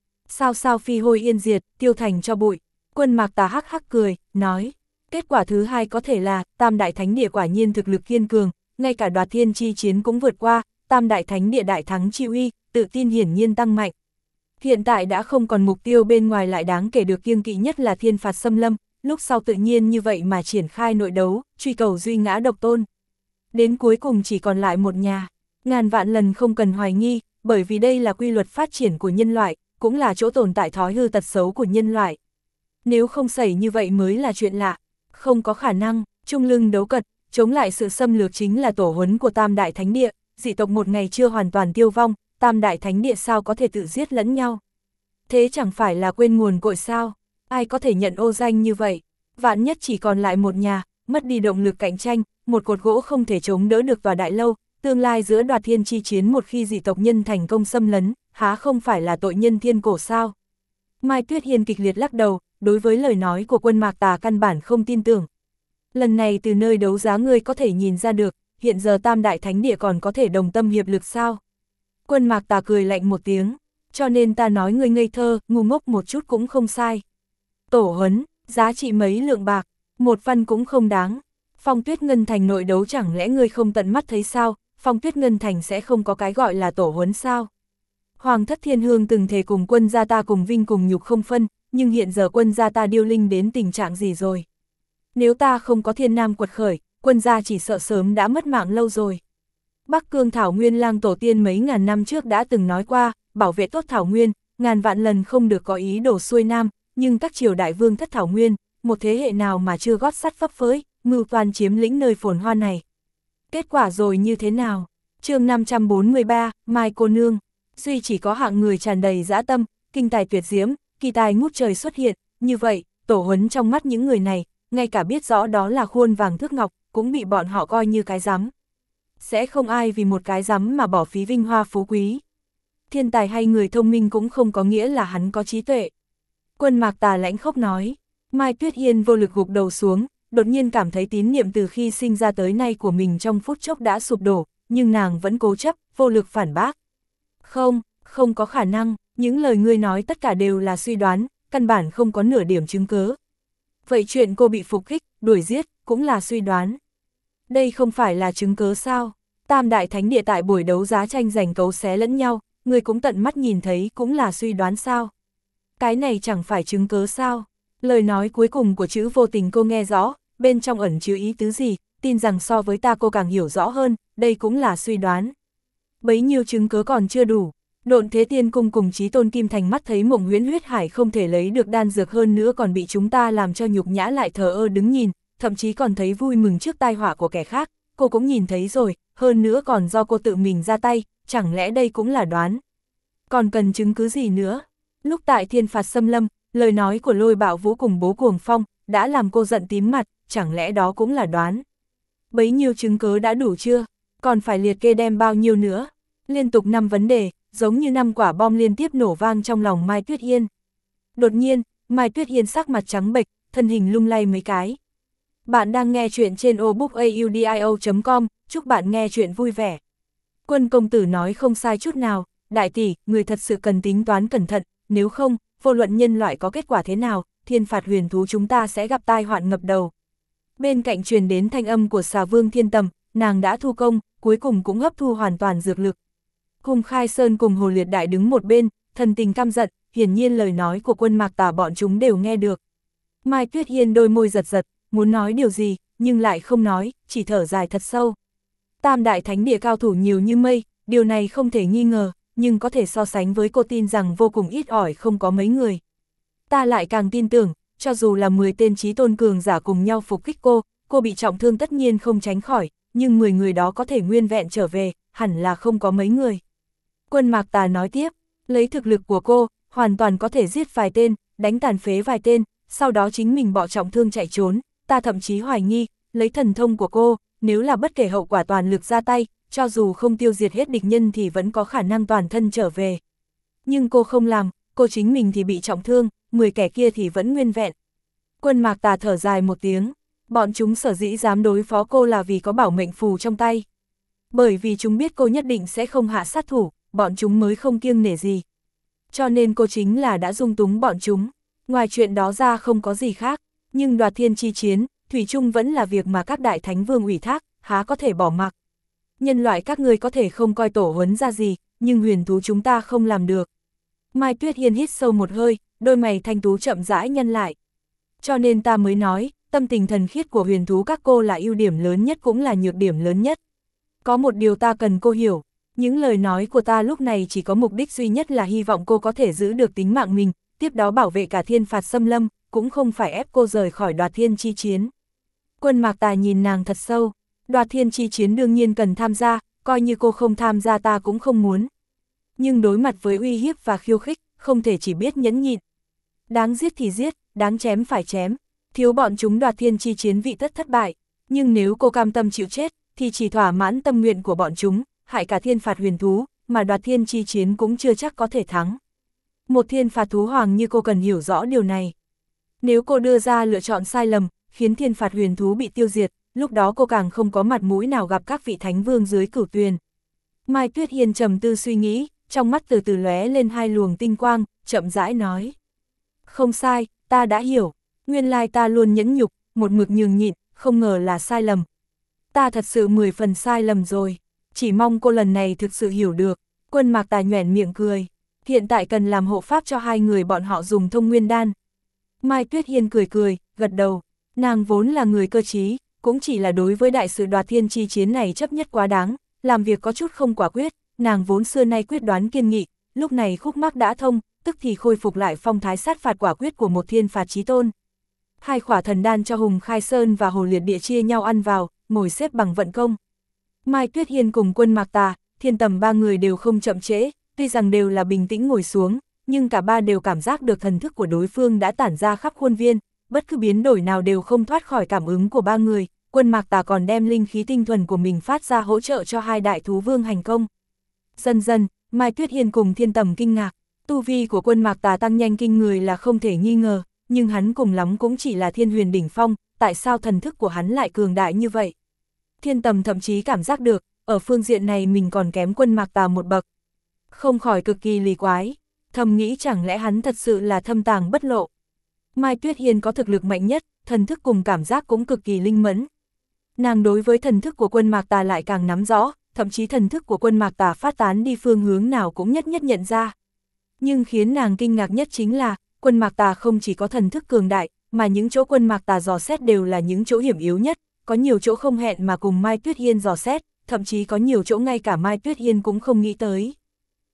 Sao phi hôi yên diệt, tiêu thành cho bụi. Quân Mạc Tà hắc hắc cười, nói, kết quả thứ hai có thể là Tam Đại Thánh Địa quả nhiên thực lực kiên cường, ngay cả đoạt thiên chi chiến cũng vượt qua, Tam Đại Thánh Địa đại thắng chi uy, tự tin hiển nhiên tăng mạnh. Hiện tại đã không còn mục tiêu bên ngoài lại đáng kể được kiêng kỵ nhất là thiên phạt xâm lâm, lúc sau tự nhiên như vậy mà triển khai nội đấu, truy cầu duy ngã độc tôn. Đến cuối cùng chỉ còn lại một nhà, ngàn vạn lần không cần hoài nghi, bởi vì đây là quy luật phát triển của nhân loại, cũng là chỗ tồn tại thói hư tật xấu của nhân loại. Nếu không xảy như vậy mới là chuyện lạ, không có khả năng, chung lưng đấu cật, chống lại sự xâm lược chính là tổ huấn của Tam Đại Thánh Địa, dị tộc một ngày chưa hoàn toàn tiêu vong, Tam Đại Thánh Địa sao có thể tự giết lẫn nhau. Thế chẳng phải là quên nguồn cội sao, ai có thể nhận ô danh như vậy, vạn nhất chỉ còn lại một nhà, mất đi động lực cạnh tranh, một cột gỗ không thể chống đỡ được tòa đại lâu, tương lai giữa đoạt thiên chi chiến một khi dị tộc nhân thành công xâm lấn, há không phải là tội nhân thiên cổ sao. Mai Tuyết Hiên kịch liệt lắc đầu, đối với lời nói của Quân Mạc Tà căn bản không tin tưởng. Lần này từ nơi đấu giá ngươi có thể nhìn ra được, hiện giờ Tam Đại Thánh Địa còn có thể đồng tâm hiệp lực sao? Quân Mạc Tà cười lạnh một tiếng, cho nên ta nói ngươi ngây thơ, ngu ngốc một chút cũng không sai. Tổ huấn, giá trị mấy lượng bạc, một văn cũng không đáng. Phong Tuyết Ngân Thành nội đấu chẳng lẽ ngươi không tận mắt thấy sao, Phong Tuyết Ngân Thành sẽ không có cái gọi là tổ huấn sao? Hoàng thất Thiên Hương từng thề cùng quân gia ta cùng vinh cùng nhục không phân, nhưng hiện giờ quân gia ta điêu linh đến tình trạng gì rồi? Nếu ta không có Thiên Nam quật khởi, quân gia chỉ sợ sớm đã mất mạng lâu rồi. Bắc Cương Thảo Nguyên lang tổ tiên mấy ngàn năm trước đã từng nói qua, bảo vệ tốt Thảo Nguyên, ngàn vạn lần không được có ý đổ xuôi Nam, nhưng các triều đại vương thất Thảo Nguyên, một thế hệ nào mà chưa gót sắt phấp phới, mưu toan chiếm lĩnh nơi phồn hoa này. Kết quả rồi như thế nào? Chương 543, Mai cô nương. Duy chỉ có hạng người tràn đầy dã tâm, kinh tài tuyệt diễm, kỳ tài ngút trời xuất hiện, như vậy, tổ huấn trong mắt những người này, ngay cả biết rõ đó là khuôn vàng thước ngọc, cũng bị bọn họ coi như cái rắm. Sẽ không ai vì một cái rắm mà bỏ phí vinh hoa phú quý. Thiên tài hay người thông minh cũng không có nghĩa là hắn có trí tuệ. Quân Mạc Tà lãnh khốc nói, Mai Tuyết Hiên vô lực gục đầu xuống, đột nhiên cảm thấy tín niệm từ khi sinh ra tới nay của mình trong phút chốc đã sụp đổ, nhưng nàng vẫn cố chấp, vô lực phản bác. Không có khả năng, những lời ngươi nói tất cả đều là suy đoán, căn bản không có nửa điểm chứng cớ. Vậy chuyện cô bị phục kích, đuổi giết, cũng là suy đoán. Đây không phải là chứng cớ sao? Tam Đại Thánh Địa tại buổi đấu giá tranh giành cấu xé lẫn nhau, ngươi cũng tận mắt nhìn thấy cũng là suy đoán sao? Cái này chẳng phải chứng cớ sao? Lời nói cuối cùng của chữ vô tình cô nghe rõ, bên trong ẩn chứa ý tứ gì, tin rằng so với ta cô càng hiểu rõ hơn, đây cũng là suy đoán. Bấy nhiêu chứng cớ còn chưa đủ, Độn Thế Tiên Cung cùng Chí Tôn Kim Thành mắt thấy Mộng Huyễn Huyết Hải không thể lấy được đan dược hơn nữa còn bị chúng ta làm cho nhục nhã lại thờ ơ đứng nhìn, thậm chí còn thấy vui mừng trước tai họa của kẻ khác, cô cũng nhìn thấy rồi, hơn nữa còn do cô tự mình ra tay, chẳng lẽ đây cũng là đoán. Còn cần chứng cứ gì nữa? Lúc tại Thiên Phạt Xâm Lâm, lời nói của Lôi Bạo Vũ cùng bố Cuồng Phong đã làm cô giận tím mặt, chẳng lẽ đó cũng là đoán. Bấy nhiêu chứng cứ đã đủ chưa? Còn phải liệt kê đem bao nhiêu nữa? Liên tục 5 vấn đề, giống như 5 quả bom liên tiếp nổ vang trong lòng Mai Tuyết Yên. Đột nhiên, Mai Tuyết Yên sắc mặt trắng bệch, thân hình lung lay mấy cái. Bạn đang nghe chuyện trên obookaudio.com, chúc bạn nghe chuyện vui vẻ. Quân công tử nói không sai chút nào, đại tỷ, người thật sự cần tính toán cẩn thận, nếu không, vô luận nhân loại có kết quả thế nào, thiên phạt huyền thú chúng ta sẽ gặp tai họa ngập đầu. Bên cạnh truyền đến thanh âm của Xà Vương Thiên Tầm, nàng đã thu công, cuối cùng cũng hấp thu hoàn toàn dược lực. Hùng Khai Sơn cùng Hồ Liệt Đại đứng một bên, thần tình căm giận, hiển nhiên lời nói của Quân Mạc Tà bọn chúng đều nghe được. Mai Tuyết Yên đôi môi giật giật, muốn nói điều gì, nhưng lại không nói, chỉ thở dài thật sâu. Tam đại thánh địa cao thủ nhiều như mây, điều này không thể nghi ngờ, nhưng có thể so sánh với cô tin rằng vô cùng ít ỏi không có mấy người. Ta lại càng tin tưởng, cho dù là 10 tên chí tôn cường giả cùng nhau phục kích cô bị trọng thương tất nhiên không tránh khỏi, nhưng 10 người đó có thể nguyên vẹn trở về, hẳn là không có mấy người. Quân Mạc Tà nói tiếp, lấy thực lực của cô, hoàn toàn có thể giết vài tên, đánh tàn phế vài tên, sau đó chính mình bỏ trọng thương chạy trốn, ta thậm chí hoài nghi, lấy thần thông của cô, nếu là bất kể hậu quả toàn lực ra tay, cho dù không tiêu diệt hết địch nhân thì vẫn có khả năng toàn thân trở về. Nhưng cô không làm, cô chính mình thì bị trọng thương, 10 kẻ kia thì vẫn nguyên vẹn. Quân Mạc Tà thở dài một tiếng, bọn chúng sở dĩ dám đối phó cô là vì có bảo mệnh phù trong tay. Bởi vì chúng biết cô nhất định sẽ không hạ sát thủ, bọn chúng mới không kiêng nể gì. Cho nên cô chính là đã dung túng bọn chúng, ngoài chuyện đó ra không có gì khác, nhưng đoạt thiên chi chiến, thủy chung vẫn là việc mà các đại thánh vương ủy thác, há có thể bỏ mặc. Nhân loại các ngươi có thể không coi tổ huấn ra gì, nhưng huyền thú chúng ta không làm được. Mai Tuyết Hiên hít sâu một hơi, đôi mày thanh tú chậm rãi nhăn lại. Cho nên ta mới nói, tâm tình thần khiết của huyền thú các cô là ưu điểm lớn nhất cũng là nhược điểm lớn nhất. Có một điều ta cần cô hiểu, những lời nói của ta lúc này chỉ có mục đích duy nhất là hy vọng cô có thể giữ được tính mạng mình, tiếp đó bảo vệ cả Thiên Phạt Xâm Lâm, cũng không phải ép cô rời khỏi đoạt thiên chi chiến. Quân Mạc Tà nhìn nàng thật sâu, đoạt thiên chi chiến đương nhiên cần tham gia, coi như cô không tham gia ta cũng không muốn. Nhưng đối mặt với uy hiếp và khiêu khích, không thể chỉ biết nhẫn nhịn. Đáng giết thì giết, đáng chém phải chém, thiếu bọn chúng đoạt thiên chi chiến vị tất thất bại, nhưng nếu cô cam tâm chịu chết, thì chỉ thỏa mãn tâm nguyện của bọn chúng, hại cả thiên phạt huyền thú, mà đoạt thiên chi chiến cũng chưa chắc có thể thắng. Một thiên phạt thú hoàng như cô cần hiểu rõ điều này. Nếu cô đưa ra lựa chọn sai lầm, khiến thiên phạt huyền thú bị tiêu diệt, lúc đó cô càng không có mặt mũi nào gặp các vị thánh vương dưới Cửu Tuyền. Mai Tuyết Hiên trầm tư suy nghĩ, trong mắt từ từ lóe lên hai luồng tinh quang, chậm rãi nói. Không sai, ta đã hiểu, nguyên lai ta luôn nhẫn nhục, một mực nhường nhịn, không ngờ là sai lầm. Ta thật sự 10 phần sai lầm rồi, chỉ mong cô lần này thực sự hiểu được. Quân Mạc Tà nhoẻn miệng cười, hiện tại cần làm hộ pháp cho hai người bọn họ dùng thông nguyên đan. Mai Tuyết Hiên cười cười, gật đầu, nàng vốn là người cơ trí, cũng chỉ là đối với đại sự đoạt thiên chi chiến này chấp nhất quá đáng, làm việc có chút không quả quyết, nàng vốn xưa nay quyết đoán kiên nghị, lúc này khúc mắc đã thông, tức thì khôi phục lại phong thái sát phạt quả quyết của một thiên phạt chí tôn. Hai khỏa thần đan cho Hùng Khai Sơn và Hồ Liệt Địa chia nhau ăn vào, ngồi xếp bằng vận công. Mai Tuyết Hiên cùng Quân Mạc Tà, Thiên Tầm ba người đều không chậm trễ, tuy rằng đều là bình tĩnh ngồi xuống, nhưng cả ba đều cảm giác được thần thức của đối phương đã tản ra khắp khuôn viên, bất cứ biến đổi nào đều không thoát khỏi cảm ứng của ba người. Quân Mạc Tà còn đem linh khí tinh thuần của mình phát ra hỗ trợ cho hai đại thú vương hành công. Dần dần, Mai Tuyết Hiên cùng Thiên Tầm kinh ngạc, tu vi của Quân Mạc Tà tăng nhanh kinh người là không thể nghi ngờ, nhưng hắn cùng lắm cũng chỉ là thiên huyền đỉnh phong, tại sao thần thức của hắn lại cường đại như vậy? Thiên Tầm thậm chí cảm giác được, ở phương diện này mình còn kém Quân Mạc Tà một bậc. Không khỏi cực kỳ lì quái, thầm nghĩ chẳng lẽ hắn thật sự là thâm tàng bất lộ. Mai Tuyết Hiên có thực lực mạnh nhất, thần thức cùng cảm giác cũng cực kỳ linh mẫn. Nàng đối với thần thức của Quân Mạc Tà lại càng nắm rõ, thậm chí thần thức của Quân Mạc Tà phát tán đi phương hướng nào cũng nhất nhất nhận ra. Nhưng khiến nàng kinh ngạc nhất chính là, Quân Mạc Tà không chỉ có thần thức cường đại, mà những chỗ Quân Mạc Tà dò xét đều là những chỗ hiểm yếu nhất, có nhiều chỗ không hẹn mà cùng Mai Tuyết Hiên dò xét, thậm chí có nhiều chỗ ngay cả Mai Tuyết Hiên cũng không nghĩ tới.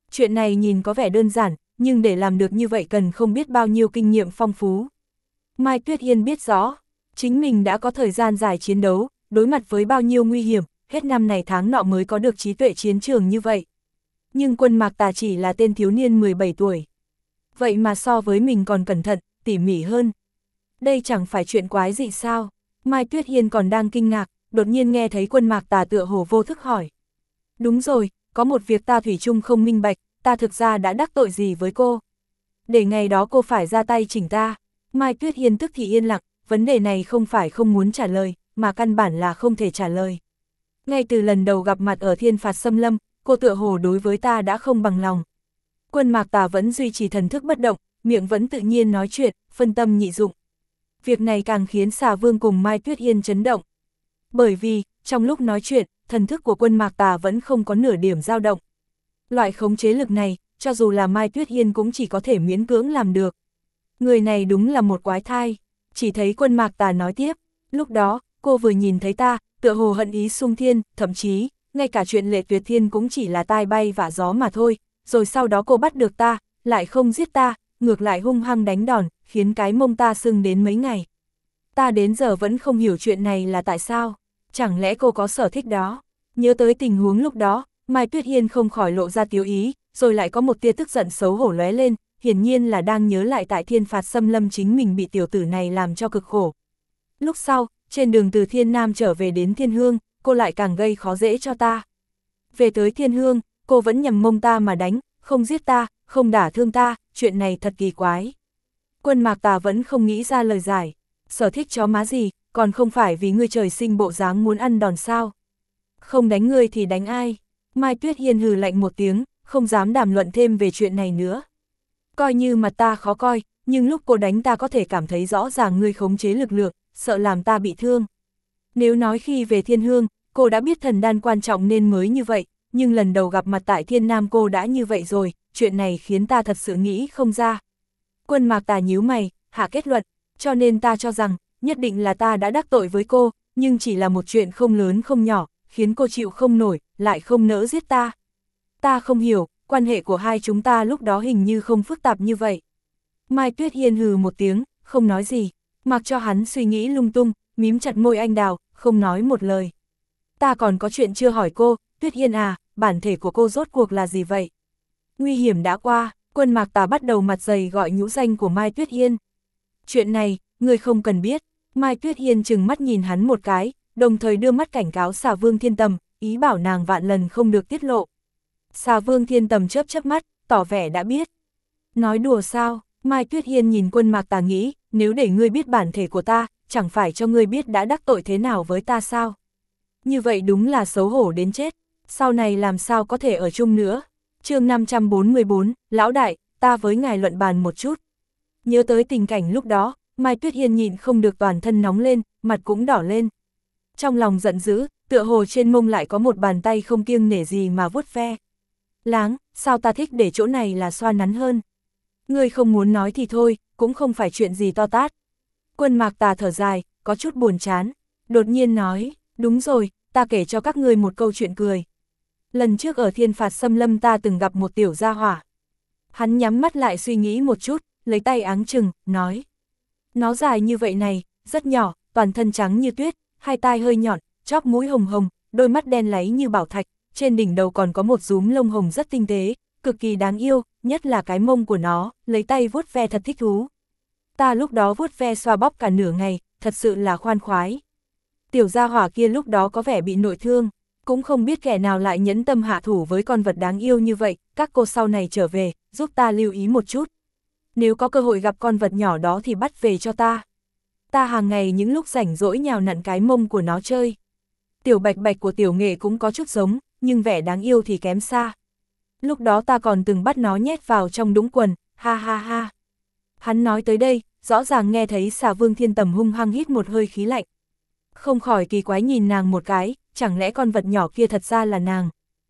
Chuyện này nhìn có vẻ đơn giản, nhưng để làm được như vậy cần không biết bao nhiêu kinh nghiệm phong phú. Mai Tuyết Hiên biết rõ, chính mình đã có thời gian dài chiến đấu, đối mặt với bao nhiêu nguy hiểm, hết năm này tháng nọ mới có được trí tuệ chiến trường như vậy. Nhưng Quân Mạc Tà chỉ là tên thiếu niên 17 tuổi. Vậy mà so với mình còn cẩn thận, tỉ mỉ hơn. Đây chẳng phải chuyện quái dị sao? Mai Tuyết Hiên còn đang kinh ngạc, đột nhiên nghe thấy Quân Mạc Tà tựa hồ vô thức hỏi. Đúng rồi, có một việc ta thủy chung không minh bạch, ta thực ra đã đắc tội gì với cô? Để ngày đó cô phải ra tay chỉnh ta. Mai Tuyết Hiên tức thì yên lặng, vấn đề này không phải không muốn trả lời, mà căn bản là không thể trả lời. Ngay từ lần đầu gặp mặt ở Thiên Phạt Xâm Lâm, cô tựa hồ đối với ta đã không bằng lòng. Quân Mạc Tà vẫn duy trì thần thức bất động, miệng vẫn tự nhiên nói chuyện, phân tâm nhị dụng. Việc này càng khiến Xà Vương cùng Mai Tuyết Hiên chấn động. Bởi vì, trong lúc nói chuyện, thần thức của Quân Mạc Tà vẫn không có nửa điểm dao động. Loại khống chế lực này, cho dù là Mai Tuyết Hiên cũng chỉ có thể miễn cưỡng làm được. Người này đúng là một quái thai. Chỉ thấy Quân Mạc Tà nói tiếp, lúc đó, cô vừa nhìn thấy ta, tựa hồ hận ý sung thiên, thậm chí, ngay cả chuyện Lệ Tuyệt Thiên cũng chỉ là tai bay vạ gió mà thôi, rồi sau đó cô bắt được ta, lại không giết ta, ngược lại hung hăng đánh đòn, khiến cái mông ta sưng đến mấy ngày. Ta đến giờ vẫn không hiểu chuyện này là tại sao, chẳng lẽ cô có sở thích đó? Nhớ tới tình huống lúc đó, Mai Tuyết Hiên không khỏi lộ ra tiếu ý, rồi lại có một tia tức giận xấu hổ lóe lên, hiển nhiên là đang nhớ lại tại Thiên Phạt Xâm Lâm chính mình bị tiểu tử này làm cho cực khổ. Lúc sau, trên đường từ Thiên Nam trở về đến Thiên Hương, cô lại càng gây khó dễ cho ta. Về tới Thiên Hương, cô vẫn nhằm mông ta mà đánh, không giết ta, không đả thương ta, chuyện này thật kỳ quái. Quân Mạc Tà vẫn không nghĩ ra lời giải, sở thích chó má gì, còn không phải vì ngươi trời sinh bộ dáng muốn ăn đòn sao. Không đánh ngươi thì đánh ai? Mai Tuyết Hiên hừ lạnh một tiếng, không dám đàm luận thêm về chuyện này nữa. Coi như mặt ta khó coi, nhưng lúc cô đánh ta có thể cảm thấy rõ ràng ngươi khống chế lực lượng, sợ làm ta bị thương. Nếu nói khi về Thiên Hương, cô đã biết thần đan quan trọng nên mới như vậy, nhưng lần đầu gặp mặt tại Thiên Nam cô đã như vậy rồi, chuyện này khiến ta thật sự nghĩ không ra. Quân Mạc Tà nhíu mày, hạ kết luận, cho nên ta cho rằng, nhất định là ta đã đắc tội với cô, nhưng chỉ là một chuyện không lớn không nhỏ, khiến cô chịu không nổi, lại không nỡ giết ta. Ta không hiểu, quan hệ của hai chúng ta lúc đó hình như không phức tạp như vậy. Mai Tuyết Hiên hừ một tiếng, không nói gì, mặc cho hắn suy nghĩ lung tung, mím chặt môi anh đào, không nói một lời. Ta còn có chuyện chưa hỏi cô, Tuyết Hiên à, bản thể của cô rốt cuộc là gì vậy? Nguy hiểm đã qua, Quân Mạc Tà bắt đầu mặt dày gọi nhũ danh của Mai Tuyết Hiên. Chuyện này, người không cần biết. Mai Tuyết Hiên chừng mắt nhìn hắn một cái, đồng thời đưa mắt cảnh cáo Xà Vương Thiên Tầm, ý bảo nàng vạn lần không được tiết lộ. Xà Vương Thiên Tầm chớp chớp mắt, tỏ vẻ đã biết. Nói đùa sao? Mai Tuyết Hiên nhìn Quân Mạc Tà nghĩ, nếu để ngươi biết bản thể của ta, chẳng phải cho ngươi biết đã đắc tội thế nào với ta sao? Như vậy đúng là xấu hổ đến chết, sau này làm sao có thể ở chung nữa. Chương 544, Lão Đại, ta với ngài luận bàn một chút. Nhớ tới tình cảnh lúc đó, Mai Tuyết Hiên nhịn không được toàn thân nóng lên, mặt cũng đỏ lên. Trong lòng giận dữ, tựa hồ trên mông lại có một bàn tay không kiêng nể gì mà vuốt ve. Láng, sao ta thích để chỗ này là xoa nắn hơn. Ngươi không muốn nói thì thôi, cũng không phải chuyện gì to tát. Quân Mạc Tà thở dài, có chút buồn chán. Đột nhiên nói, đúng rồi, ta kể cho các ngươi một câu chuyện cười. Lần trước ở Thiên Phạt Xâm Lâm ta từng gặp một tiểu gia hỏa. Hắn nhắm mắt lại suy nghĩ một chút, lấy tay áng chừng, nói. Nó dài như vậy này, rất nhỏ, toàn thân trắng như tuyết, hai tai hơi nhọn, chóp mũi hồng hồng, đôi mắt đen láy như bảo thạch, trên đỉnh đầu còn có một rúm lông hồng rất tinh tế, cực kỳ đáng yêu, nhất là cái mông của nó, lấy tay vuốt ve thật thích thú. Ta lúc đó vuốt ve xoa bóp cả nửa ngày, thật sự là khoan khoái. Tiểu gia hỏa kia lúc đó có vẻ bị nội thương, cũng không biết kẻ nào lại nhẫn tâm hạ thủ với con vật đáng yêu như vậy, các cô sau này trở về, giúp ta lưu ý một chút. Nếu có cơ hội gặp con vật nhỏ đó thì bắt về cho ta. Ta hàng ngày những lúc rảnh rỗi nhào nặn cái mông của nó chơi. Tiểu Bạch Bạch của Tiểu Nghệ cũng có chút giống, nhưng vẻ đáng yêu thì kém xa. Lúc đó ta còn từng bắt nó nhét vào trong đũng quần, ha ha ha. Hắn nói tới đây, rõ ràng nghe thấy Xà Vương Thiên Tầm hung hăng hít một hơi khí lạnh. Không khỏi kỳ quái nhìn nàng một cái, chẳng lẽ con vật nhỏ kia thật ra là nàng.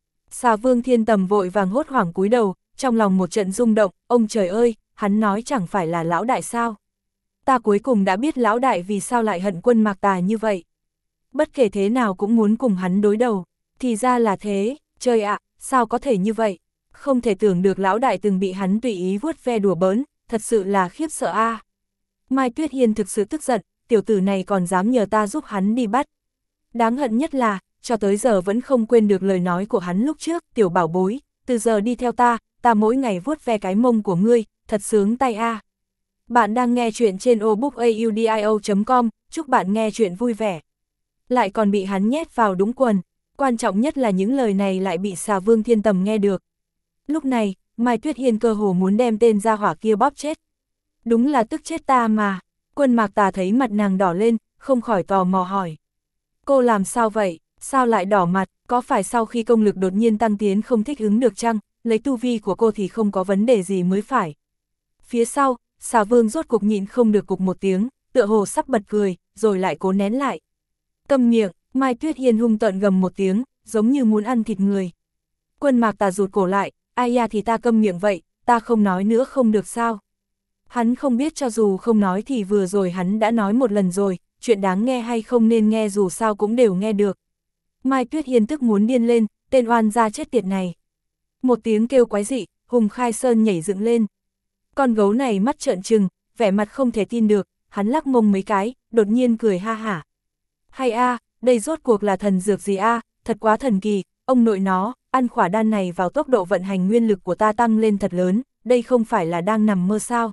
Xà Vương Thiên Tầm vội vàng hốt hoảng cúi đầu, trong lòng một trận rung động, ông trời ơi, hắn nói chẳng phải là lão đại sao. Ta cuối cùng đã biết lão đại vì sao lại hận Quân Mạc Tà như vậy. Bất kể thế nào cũng muốn cùng hắn đối đầu, thì ra là thế, trời ạ, sao có thể như vậy. Không thể tưởng được lão đại từng bị hắn tùy ý vuốt ve đùa bỡn, thật sự là khiếp sợ a. Mai Tuyết Hiên thực sự tức giận, tiểu tử này còn dám nhờ ta giúp hắn đi bắt. Đáng hận nhất là, cho tới giờ vẫn không quên được lời nói của hắn lúc trước, tiểu bảo bối, từ giờ đi theo ta mỗi ngày vuốt ve cái mông của ngươi, thật sướng tay a. Bạn đang nghe chuyện trên obookaudio.com, chúc bạn nghe chuyện vui vẻ. Lại còn bị hắn nhét vào đúng quần, quan trọng nhất là những lời này lại bị Xà Vương Thiên Tầm nghe được. Lúc này, Mai Tuyết Hiên cơ hồ muốn đem tên gia hỏa kia bóp chết. Đúng là tức chết ta mà. Quân Mạc Tà thấy mặt nàng đỏ lên, không khỏi tò mò hỏi. Cô làm sao vậy, sao lại đỏ mặt, có phải sau khi công lực đột nhiên tăng tiến không thích ứng được chăng, lấy tu vi của cô thì không có vấn đề gì mới phải. Phía sau, Xà Vương rốt cục nhịn không được cục một tiếng, tựa hồ sắp bật cười, rồi lại cố nén lại. Câm miệng, Mai Tuyết Hiên hung tợn gầm một tiếng, giống như muốn ăn thịt người. Quân Mạc Tà rụt cổ lại, ai ya thì ta câm miệng vậy, ta không nói nữa không được sao. Hắn không biết cho dù không nói thì vừa rồi hắn đã nói một lần rồi, chuyện đáng nghe hay không nên nghe dù sao cũng đều nghe được. Mai Tuyết Hiên tức muốn điên lên, tên oan gia chết tiệt này. Một tiếng kêu quái dị, Hùng Khai Sơn nhảy dựng lên. Con gấu này mắt trợn trừng, vẻ mặt không thể tin được, hắn lắc mông mấy cái, đột nhiên cười ha hả. Hay a, đây rốt cuộc là thần dược gì a, thật quá thần kỳ, ông nội nó, ăn khỏa đan này vào tốc độ vận hành nguyên lực của ta tăng lên thật lớn, đây không phải là đang nằm mơ sao.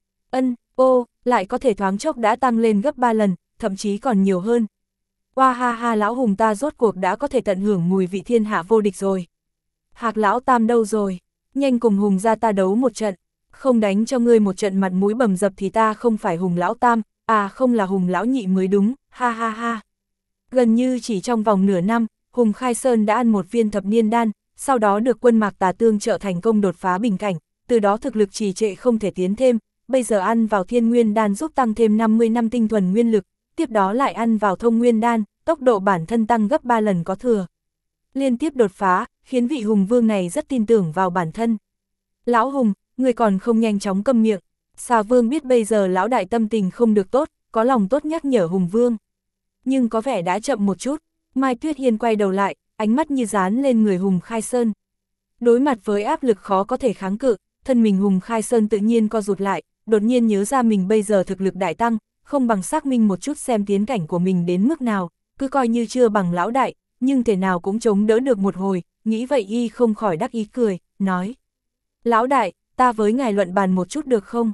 Lại có thể thoáng chốc đã tăng lên gấp 3 lần, thậm chí còn nhiều hơn. Oa ha ha, lão Hùng ta rốt cuộc đã có thể tận hưởng mùi vị thiên hạ vô địch rồi. Hạc lão Tam đâu rồi? Nhanh cùng Hùng ra ta đấu một trận. Không đánh cho ngươi một trận mặt mũi bầm dập thì ta không phải Hùng lão Tam, à không là Hùng lão Nhị mới đúng, ha ha ha. Gần như chỉ trong vòng nửa năm, Hùng Khai Sơn đã ăn một viên thập niên đan, sau đó được Quân Mạc Tà tương trợ thành công đột phá bình cảnh, từ đó thực lực trì trệ không thể tiến thêm, bây giờ ăn vào thiên nguyên đan giúp tăng thêm 50 năm tinh thuần nguyên lực, tiếp đó lại ăn vào thông nguyên đan, tốc độ bản thân tăng gấp 3 lần có thừa. Liên tiếp đột phá, khiến vị Hùng Vương này rất tin tưởng vào bản thân. Lão Hùng, người còn không nhanh chóng câm miệng. Xà Vương biết bây giờ lão đại tâm tình không được tốt, có lòng tốt nhắc nhở Hùng Vương. Nhưng có vẻ đã chậm một chút, Mai Tuyết Hiên quay đầu lại, ánh mắt như dán lên người Hùng Khai Sơn. Đối mặt với áp lực khó có thể kháng cự, thân mình Hùng Khai Sơn tự nhiên co rụt lại, đột nhiên nhớ ra mình bây giờ thực lực đại tăng, không bằng xác minh một chút xem tiến cảnh của mình đến mức nào, cứ coi như chưa bằng lão đại, nhưng thể nào cũng chống đỡ được một hồi, nghĩ vậy y không khỏi đắc ý cười, nói. Lão đại, ta với ngài luận bàn một chút được không?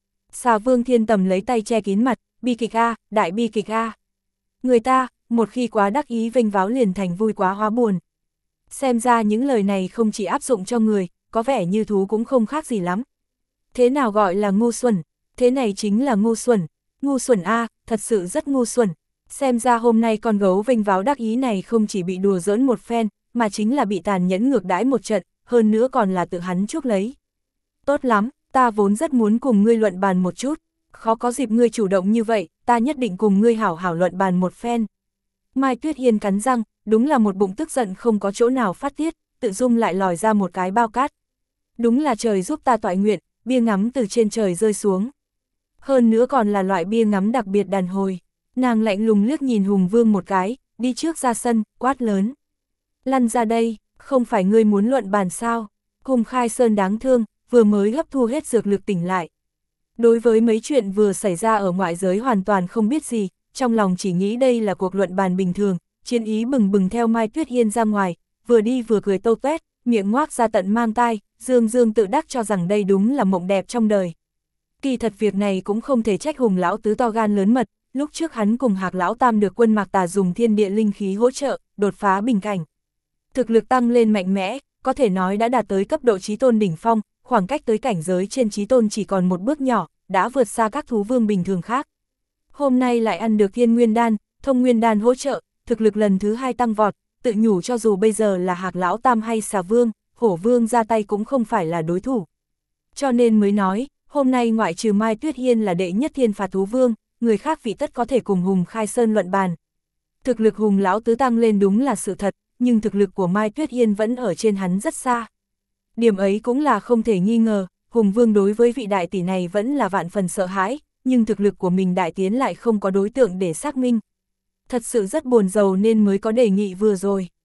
Xà Vương Thiên Tầm lấy tay che kín mặt, bi kịch a, đại bi kịch a. Người ta, một khi quá đắc ý vênh váo liền thành vui quá hóa buồn. Xem ra những lời này không chỉ áp dụng cho người, có vẻ như thú cũng không khác gì lắm. Thế nào gọi là ngu xuẩn? Thế này chính là ngu xuẩn a, thật sự rất ngu xuẩn. Xem ra hôm nay con gấu vênh váo đắc ý này không chỉ bị đùa giỡn một phen, mà chính là bị tàn nhẫn ngược đãi một trận, hơn nữa còn là tự hắn chuốc lấy. Tốt lắm, ta vốn rất muốn cùng ngươi luận bàn một chút, khó có dịp ngươi chủ động như vậy, ta nhất định cùng ngươi hảo hảo luận bàn một phen. Mai Tuyết Hiên cắn răng, đúng là một bụng tức giận không có chỗ nào phát tiết, tự dung lại lòi ra một cái bao cát. Đúng là trời giúp ta toại nguyện, bia ngắm từ trên trời rơi xuống. Hơn nữa còn là loại bia ngắm đặc biệt đàn hồi. Nàng lạnh lùng liếc nhìn Hùng Vương một cái, đi trước ra sân, quát lớn. Lăn ra đây, không phải ngươi muốn luận bàn sao? Hùng Khai Sơn đáng thương, vừa mới hấp thu hết dược lực tỉnh lại. Đối với mấy chuyện vừa xảy ra ở ngoại giới hoàn toàn không biết gì, trong lòng chỉ nghĩ đây là cuộc luận bàn bình thường, chiến ý bừng bừng theo Mai Tuyết Hiên ra ngoài, vừa đi vừa cười tâu tuét, miệng ngoác ra tận mang tai, dương dương tự đắc cho rằng đây đúng là mộng đẹp trong đời. Kỳ thật việc này cũng không thể trách Hùng lão tứ to gan lớn mật, lúc trước hắn cùng Hạc lão Tam được Quân Mạc Tà dùng thiên địa linh khí hỗ trợ, đột phá bình cảnh. Thực lực tăng lên mạnh mẽ, có thể nói đã đạt tới cấp độ chí tôn đỉnh phong, khoảng cách tới cảnh giới trên chí tôn chỉ còn một bước nhỏ, đã vượt xa các thú vương bình thường khác. Hôm nay lại ăn được thiên nguyên đan, thông nguyên đan hỗ trợ, thực lực lần thứ 2 tăng vọt, tự nhủ cho dù bây giờ là Hạc lão Tam hay Xà Vương, Hổ Vương ra tay cũng không phải là đối thủ. Cho nên mới nói, hôm nay ngoại trừ Mai Tuyết Hiên là đệ nhất thiên phạt thú vương, người khác vị tất có thể cùng Hùng Khai Sơn luận bàn. Thực lực Hùng lão tứ tăng lên đúng là sự thật, nhưng thực lực của Mai Tuyết Hiên vẫn ở trên hắn rất xa. Điểm ấy cũng là không thể nghi ngờ, Hùng Vương đối với vị đại tỷ này vẫn là vạn phần sợ hãi, nhưng thực lực của mình đại tiến lại không có đối tượng để xác minh. Thật sự rất buồn rầu nên mới có đề nghị vừa rồi.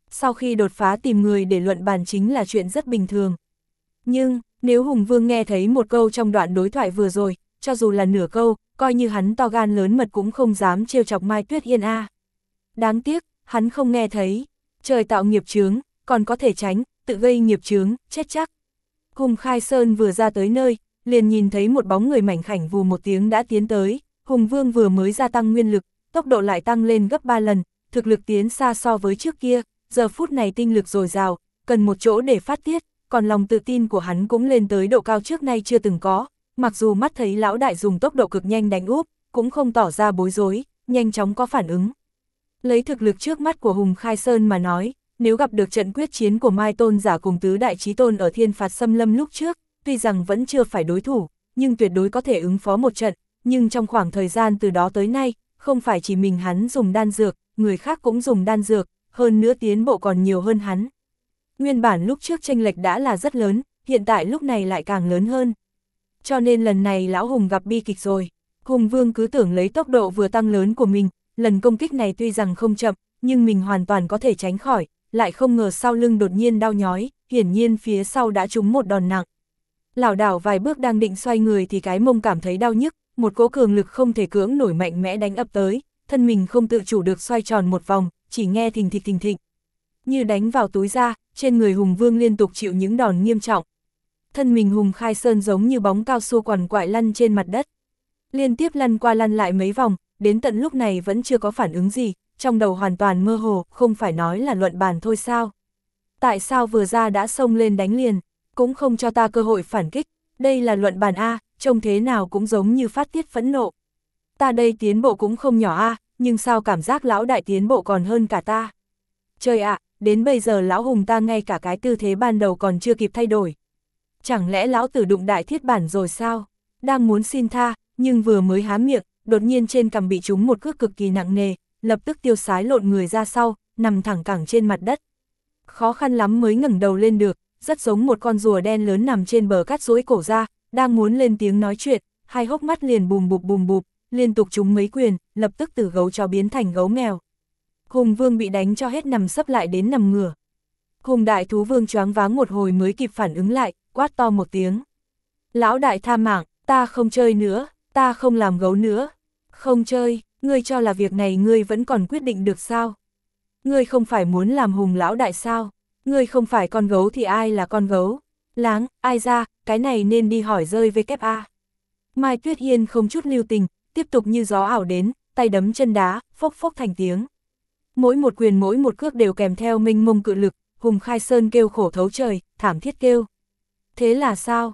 Sau khi đột phá tìm người để luận bàn chính là chuyện rất bình thường. Nhưng, nếu Hùng Vương nghe thấy một câu trong đoạn đối thoại vừa rồi, cho dù là nửa câu, coi như hắn to gan lớn mật cũng không dám trêu chọc Mai Tuyết Yên a. Đáng tiếc, hắn không nghe thấy. Trời tạo nghiệp chướng, còn có thể tránh, tự gây nghiệp chướng, chết chắc. Hùng Khai Sơn vừa ra tới nơi, liền nhìn thấy một bóng người mảnh khảnh vù một tiếng đã tiến tới. Hùng Vương vừa mới gia tăng nguyên lực, tốc độ lại tăng lên gấp 3 lần, thực lực tiến xa so với trước kia, giờ phút này tinh lực dồi dào, cần một chỗ để phát tiết, còn lòng tự tin của hắn cũng lên tới độ cao trước nay chưa từng có. Mặc dù mắt thấy lão đại dùng tốc độ cực nhanh đánh úp, cũng không tỏ ra bối rối, nhanh chóng có phản ứng. Lấy thực lực trước mắt của Hùng Khai Sơn mà nói, nếu gặp được trận quyết chiến của Mai Tôn giả cùng tứ đại chí tôn ở Thiên Phạt Xâm Lâm lúc trước, tuy rằng vẫn chưa phải đối thủ, nhưng tuyệt đối có thể ứng phó một trận, nhưng trong khoảng thời gian từ đó tới nay, không phải chỉ mình hắn dùng đan dược, người khác cũng dùng đan dược, hơn nữa tiến bộ còn nhiều hơn hắn. Nguyên bản lúc trước chênh lệch đã là rất lớn, hiện tại lúc này lại càng lớn hơn. Cho nên lần này lão Hùng gặp bi kịch rồi. Hùng Vương cứ tưởng lấy tốc độ vừa tăng lớn của mình, lần công kích này tuy rằng không chậm, nhưng mình hoàn toàn có thể tránh khỏi, lại không ngờ sau lưng đột nhiên đau nhói, hiển nhiên phía sau đã trúng một đòn nặng. Lảo đảo vài bước đang định xoay người thì cái mông cảm thấy đau nhức, một cỗ cường lực không thể cưỡng nổi mạnh mẽ đánh ập tới, thân mình không tự chủ được xoay tròn một vòng, chỉ nghe thình thịch. Như đánh vào túi da, trên người Hùng Vương liên tục chịu những đòn nghiêm trọng. Thân mình Hùng Khai Sơn giống như bóng cao su quằn quại lăn trên mặt đất. Liên tiếp lăn qua lăn lại mấy vòng, đến tận lúc này vẫn chưa có phản ứng gì, trong đầu hoàn toàn mơ hồ, không phải nói là luận bàn thôi sao. Tại sao vừa ra đã xông lên đánh liền, cũng không cho ta cơ hội phản kích, đây là luận bàn A, trông thế nào cũng giống như phát tiết phẫn nộ. Ta đây tiến bộ cũng không nhỏ A, nhưng sao cảm giác lão đại tiến bộ còn hơn cả ta. Trời ạ, đến bây giờ lão Hùng ta ngay cả cái tư thế ban đầu còn chưa kịp thay đổi. Chẳng lẽ lão tử đụng đại thiết bản rồi sao? Đang muốn xin tha, nhưng vừa mới há miệng, đột nhiên trên cằm bị trúng một cước cực kỳ nặng nề, lập tức tiêu sái lộn người ra sau, nằm thẳng cẳng trên mặt đất. Khó khăn lắm mới ngẩng đầu lên được, rất giống một con rùa đen lớn nằm trên bờ cát duỗi cổ ra, đang muốn lên tiếng nói chuyện, hai hốc mắt liền bùm bụp, liên tục trúng mấy quyền, lập tức từ gấu chó biến thành gấu mèo. Hùng Vương bị đánh cho hết nằm sấp lại đến nằm ngửa. Hùng Đại Thú Vương choáng váng một hồi mới kịp phản ứng lại, quát to một tiếng. Lão đại tha mạng, ta không chơi nữa, ta không làm gấu nữa. Không chơi, ngươi cho là việc này ngươi vẫn còn quyết định được sao? Ngươi không phải muốn làm Hùng lão đại sao? Ngươi không phải con gấu thì ai là con gấu? Láng, ai ra, cái này nên đi hỏi rơi VKA. Mai Tuyết Yên không chút lưu tình, tiếp tục như gió ảo đến, tay đấm chân đá, phốc phốc thành tiếng. Mỗi một quyền mỗi một cước đều kèm theo mênh mông cự lực, Hùng Khai Sơn kêu khổ thấu trời, thảm thiết kêu. Thế là sao,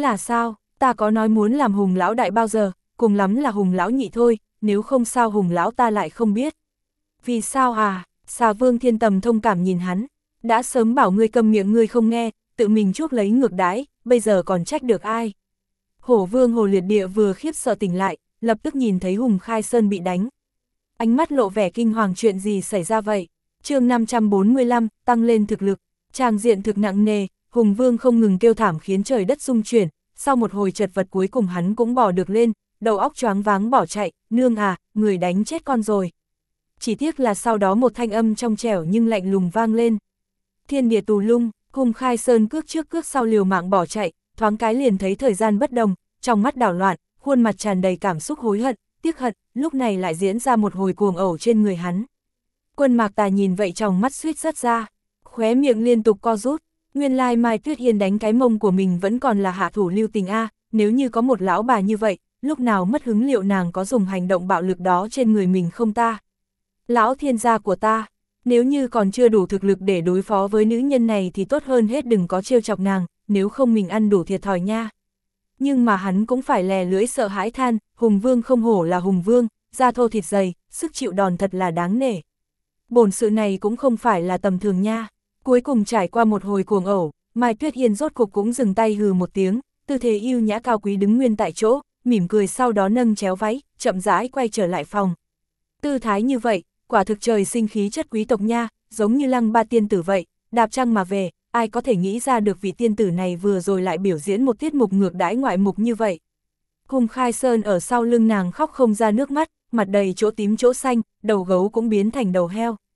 ta có nói muốn làm Hùng lão đại bao giờ, cùng lắm là Hùng lão nhị thôi, nếu không sao Hùng lão ta lại không biết. Vì sao à, Xà Vương Thiên Tầm thông cảm nhìn hắn, đã sớm bảo ngươi câm miệng ngươi không nghe, tự mình chuốc lấy ngược đãi, bây giờ còn trách được ai. Hổ Vương Hồ Liệt Địa vừa khiếp sợ tỉnh lại, lập tức nhìn thấy Hùng Khai Sơn bị đánh. Ánh mắt lộ vẻ kinh hoàng, chuyện gì xảy ra vậy? Chương 545, tăng lên thực lực, tràng diện thực nặng nề, Hùng Vương không ngừng kêu thảm khiến trời đất rung chuyển, sau một hồi chật vật cuối cùng hắn cũng bò được lên, đầu óc choáng váng bỏ chạy, nương à, người đánh chết con rồi. Chỉ tiếc là sau đó một thanh âm trong trẻo nhưng lạnh lùng vang lên. Thiên địa tù lung, Hùng Khai Sơn cước trước cước sau liều mạng bỏ chạy, thoáng cái liền thấy thời gian bất đồng, trong mắt đảo loạn, khuôn mặt tràn đầy cảm xúc hối hận, tiếc hận, lúc này lại diễn ra một hồi cuồng ẩu trên người hắn. Quân Mạc Tà nhìn vậy trong mắt suýt rớt ra, khóe miệng liên tục co rút, nguyên lai Mai Tuyết Yên đánh cái mông của mình vẫn còn là hạ thủ lưu tình a, nếu như có một lão bà như vậy, lúc nào mất hứng liệu nàng có dùng hành động bạo lực đó trên người mình không ta? Lão thiên gia của ta, nếu như còn chưa đủ thực lực để đối phó với nữ nhân này thì tốt hơn hết đừng có trêu chọc nàng, nếu không mình ăn đủ thiệt thòi nha. Nhưng mà hắn cũng phải lè lưỡi sợ hãi than, Hùng Vương không hổ là Hùng Vương, da thô thịt dày, sức chịu đòn thật là đáng nể. Bổn sự này cũng không phải là tầm thường nha. Cuối cùng trải qua một hồi cuồng ẩu, Mai Tuyết Yên rốt cục cũng dừng tay hừ một tiếng, tư thế yêu nhã cao quý đứng nguyên tại chỗ, mỉm cười sau đó nâng chéo váy, chậm rãi quay trở lại phòng. Tư thái như vậy, quả thực trời sinh khí chất quý tộc nha, giống như Lăng Ba tiên tử vậy, đạp trăng mà về, ai có thể nghĩ ra được vị tiên tử này vừa rồi lại biểu diễn một tiết mục ngược đãi ngoại mục như vậy. Hùng Khai Sơn ở sau lưng nàng khóc không ra nước mắt, mặt đầy chỗ tím chỗ xanh, đầu gấu cũng biến thành đầu heo.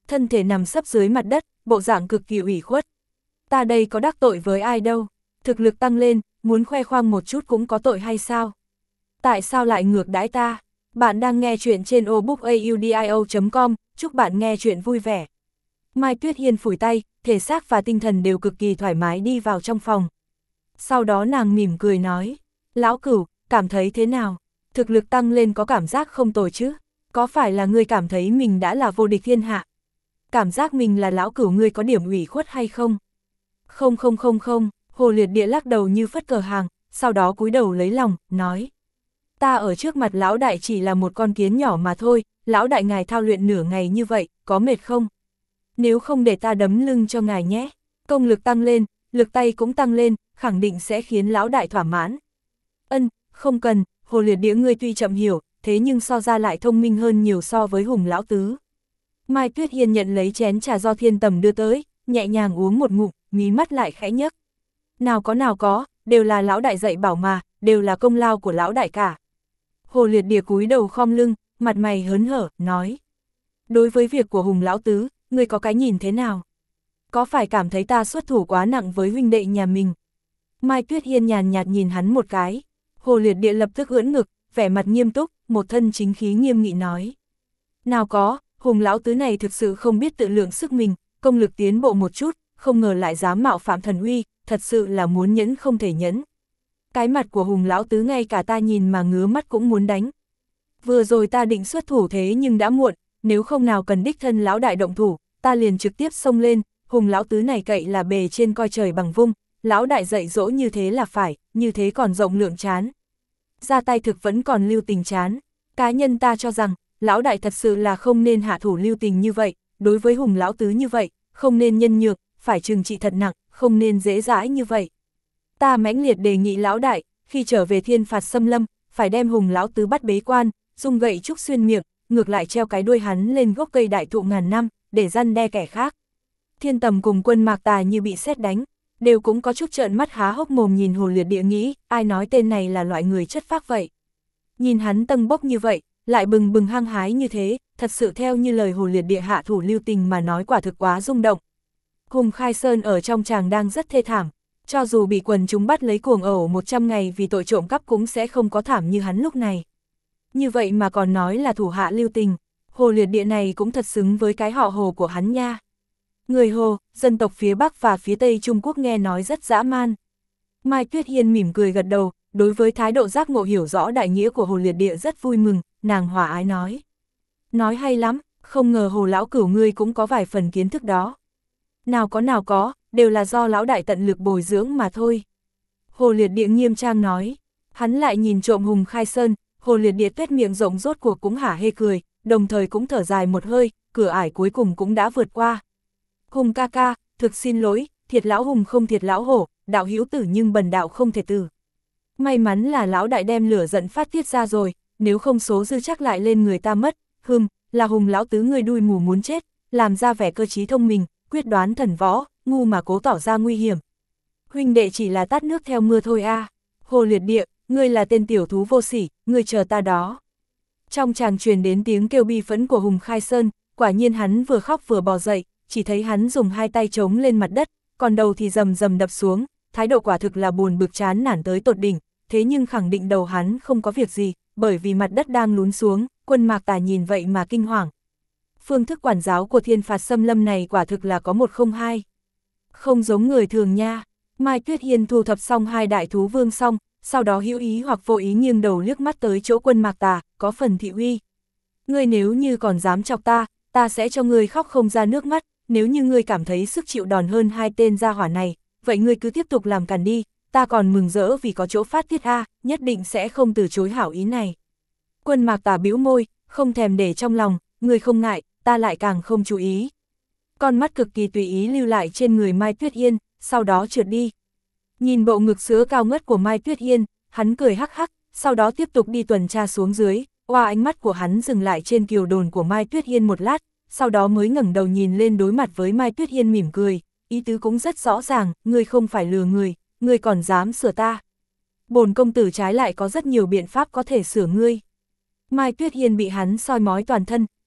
thân thể nằm sấp dưới mặt đất, bộ dạng cực kỳ ủy khuất. Ta đây có đắc tội với ai đâu, thực lực tăng lên, muốn khoe khoang một chút cũng có tội hay sao? Tại sao lại ngược đãi ta? Bạn đang nghe chuyện trên obookaudio.com, chúc bạn nghe chuyện vui vẻ. Mai Tuyết Hiên phủi tay, thể xác và tinh thần đều cực kỳ thoải mái đi vào trong phòng. Sau đó nàng mỉm cười nói, Lão Cửu, cảm thấy thế nào? Thực lực tăng lên có cảm giác không tồi chứ? Có phải là ngươi cảm thấy mình đã là vô địch thiên hạ? Cảm giác mình là Lão Cửu ngươi có điểm ủy khuất hay không? Không, Hồ Liệt Địa lắc đầu như phất cờ hàng, sau đó cúi đầu lấy lòng, nói. Ta ở trước mặt Lão Đại chỉ là một con kiến nhỏ mà thôi, Lão Đại ngài thao luyện nửa ngày như vậy, có mệt không? Nếu không để ta đấm lưng cho ngài nhé, công lực tăng lên, lực tay cũng tăng lên, khẳng định sẽ khiến Lão Đại thỏa mãn. Không cần, Hồ Liệt Địa ngươi tuy chậm hiểu, thế nhưng so ra lại thông minh hơn nhiều so với Hùng Lão Tứ. Mai Tuyết Hiên nhận lấy chén trà do Thiên Tầm đưa tới, nhẹ nhàng uống một ngụm, mí mắt lại khẽ nhấc. Nào có, đều là Lão Đại dạy bảo mà, đều là công lao của Lão Đại cả. Hồ Liệt Địa cúi đầu khom lưng, mặt mày hớn hở, nói. Đối với việc của Hùng Lão Tứ, ngươi có cái nhìn thế nào? Có phải cảm thấy ta xuất thủ quá nặng với huynh đệ nhà mình? Mai Tuyết Hiên nhàn nhạt nhìn hắn một cái. Hồ Liệt Địa lập tức ưỡn ngực, vẻ mặt nghiêm túc, một thân chính khí nghiêm nghị nói. Nào có, Hùng Lão Tứ này thực sự không biết tự lượng sức mình, công lực tiến bộ một chút, không ngờ lại dám mạo phạm thần uy, thật sự là muốn nhẫn không thể nhẫn. Cái mặt của Hùng Lão Tứ ngay cả ta nhìn mà ngứa mắt cũng muốn đánh. Vừa rồi ta định xuất thủ thế nhưng đã muộn, nếu không nào cần đích thân Lão Đại động thủ, ta liền trực tiếp xông lên, Hùng Lão Tứ này cậy là bề trên coi trời bằng vung, Lão Đại dạy dỗ như thế là phải, như thế còn rộng lượng chán. Ra tay thực vẫn còn lưu tình chán. Cá nhân ta cho rằng, Lão Đại thật sự là không nên hạ thủ lưu tình như vậy, đối với Hùng Lão Tứ như vậy, không nên nhân nhược, phải trừng trị thật nặng, không nên dễ dãi như vậy. Ta mãnh liệt đề nghị Lão Đại, khi trở về thiên phạt xâm lâm, phải đem Hùng Lão Tứ bắt bế quan, dùng gậy trúc xuyên miệng, ngược lại treo cái đuôi hắn lên gốc cây đại thụ ngàn năm, để răn đe kẻ khác. Thiên Tầm cùng Quân Mạc Tà như bị sét đánh, đều cũng có chút trợn mắt há hốc mồm nhìn Hồ Liệt Địa nghĩ, ai nói tên này là loại người chất phác vậy. Nhìn hắn tâng bốc như vậy, lại bừng bừng hăng hái như thế, thật sự theo như lời Hồ Liệt Địa hạ thủ lưu tình mà nói quả thực quá rung động. Hùng Khai Sơn ở trong tràng đang rất thê thảm, cho dù bị quần chúng bắt lấy cuồng ẩu 100 ngày vì tội trộm cắp cũng sẽ không có thảm như hắn lúc này. Như vậy mà còn nói là thủ hạ lưu tình, Hồ Liệt Địa này cũng thật xứng với cái họ Hồ của hắn nha. Người Hồ, dân tộc phía Bắc và phía Tây Trung Quốc nghe nói rất dã man. Mai Tuyết Hiên mỉm cười gật đầu, đối với thái độ giác ngộ hiểu rõ đại nghĩa của Hồ Liệt Địa rất vui mừng, nàng hòa ái nói. Nói hay lắm, không ngờ Hồ Lão Cửu ngươi cũng có vài phần kiến thức đó. Nào có, đều là do Lão Đại tận lực bồi dưỡng mà thôi. Hồ Liệt Địa nghiêm trang nói, hắn lại nhìn trộm Hùng Khai Sơn, Hồ Liệt Địa tuét miệng rộng rốt cuộc cũng hả hê cười, đồng thời cũng thở dài một hơi, cửa ải cuối cùng cũng đã vượt qua. Hùng ca ca, thực xin lỗi, thiệt Lão Hùng không thiệt Lão Hổ, đạo hữu tử nhưng bần đạo không thể tử. May mắn là Lão Đại đem lửa giận phát tiết ra rồi, nếu không số dư chắc lại lên người ta mất, là Hùng Lão Tứ người đuôi mù muốn chết, làm ra vẻ cơ trí thông minh, quyết đoán thần võ, ngu mà cố tỏ ra nguy hiểm. Huynh đệ chỉ là tát nước theo mưa thôi a. Hồ Liệt Địa, ngươi là tên tiểu thú vô sỉ, ngươi chờ ta đó. Trong tràng truyền đến tiếng kêu bi phẫn của Hùng Khai Sơn, quả nhiên hắn vừa khóc vừa bò dậy, chỉ thấy hắn dùng hai tay chống lên mặt đất, còn đầu thì rầm rầm đập xuống, thái độ quả thực là buồn bực chán nản tới tột đỉnh, thế nhưng khẳng định đầu hắn không có việc gì, bởi vì mặt đất đang lún xuống, Quân Mạc Tà nhìn vậy mà kinh hoàng. Phương thức quản giáo của thiên phạt xâm lâm này quả thực là có 102. Không giống người thường nha. Mai Tuyết Hiên thu thập xong hai đại thú vương xong, sau đó hữu ý hoặc vô ý nghiêng đầu liếc mắt tới chỗ Quân Mạc Tà, có phần thị uy. Ngươi nếu như còn dám chọc ta sẽ cho ngươi khóc không ra nước mắt, nếu như ngươi cảm thấy sức chịu đòn hơn hai tên gia hỏa này, vậy ngươi cứ tiếp tục làm càn đi, ta còn mừng rỡ vì có chỗ phát tiết nhất định sẽ không từ chối hảo ý này. Quân Mạc Tà bĩu môi, không thèm để trong lòng, ngươi không ngại, ta lại càng không chú ý. Con mắt cực kỳ tùy ý lưu lại trên người Mai Tuyết Hiên, sau đó trượt đi. Nhìn bộ ngực sữa cao ngất của Mai Tuyết Hiên, hắn cười hắc hắc, sau đó tiếp tục đi tuần tra xuống dưới, ánh mắt của hắn dừng lại trên kiều đồn của Mai Tuyết Hiên một lát, sau đó mới ngẩng đầu nhìn lên đối mặt với Mai Tuyết Hiên mỉm cười, ý tứ cũng rất rõ ràng, ngươi không phải lừa người, ngươi còn dám sửa ta. Bổn công tử trái lại có rất nhiều biện pháp có thể sửa ngươi. Mai Tuyết Hiên bị hắn soi mói toàn thân,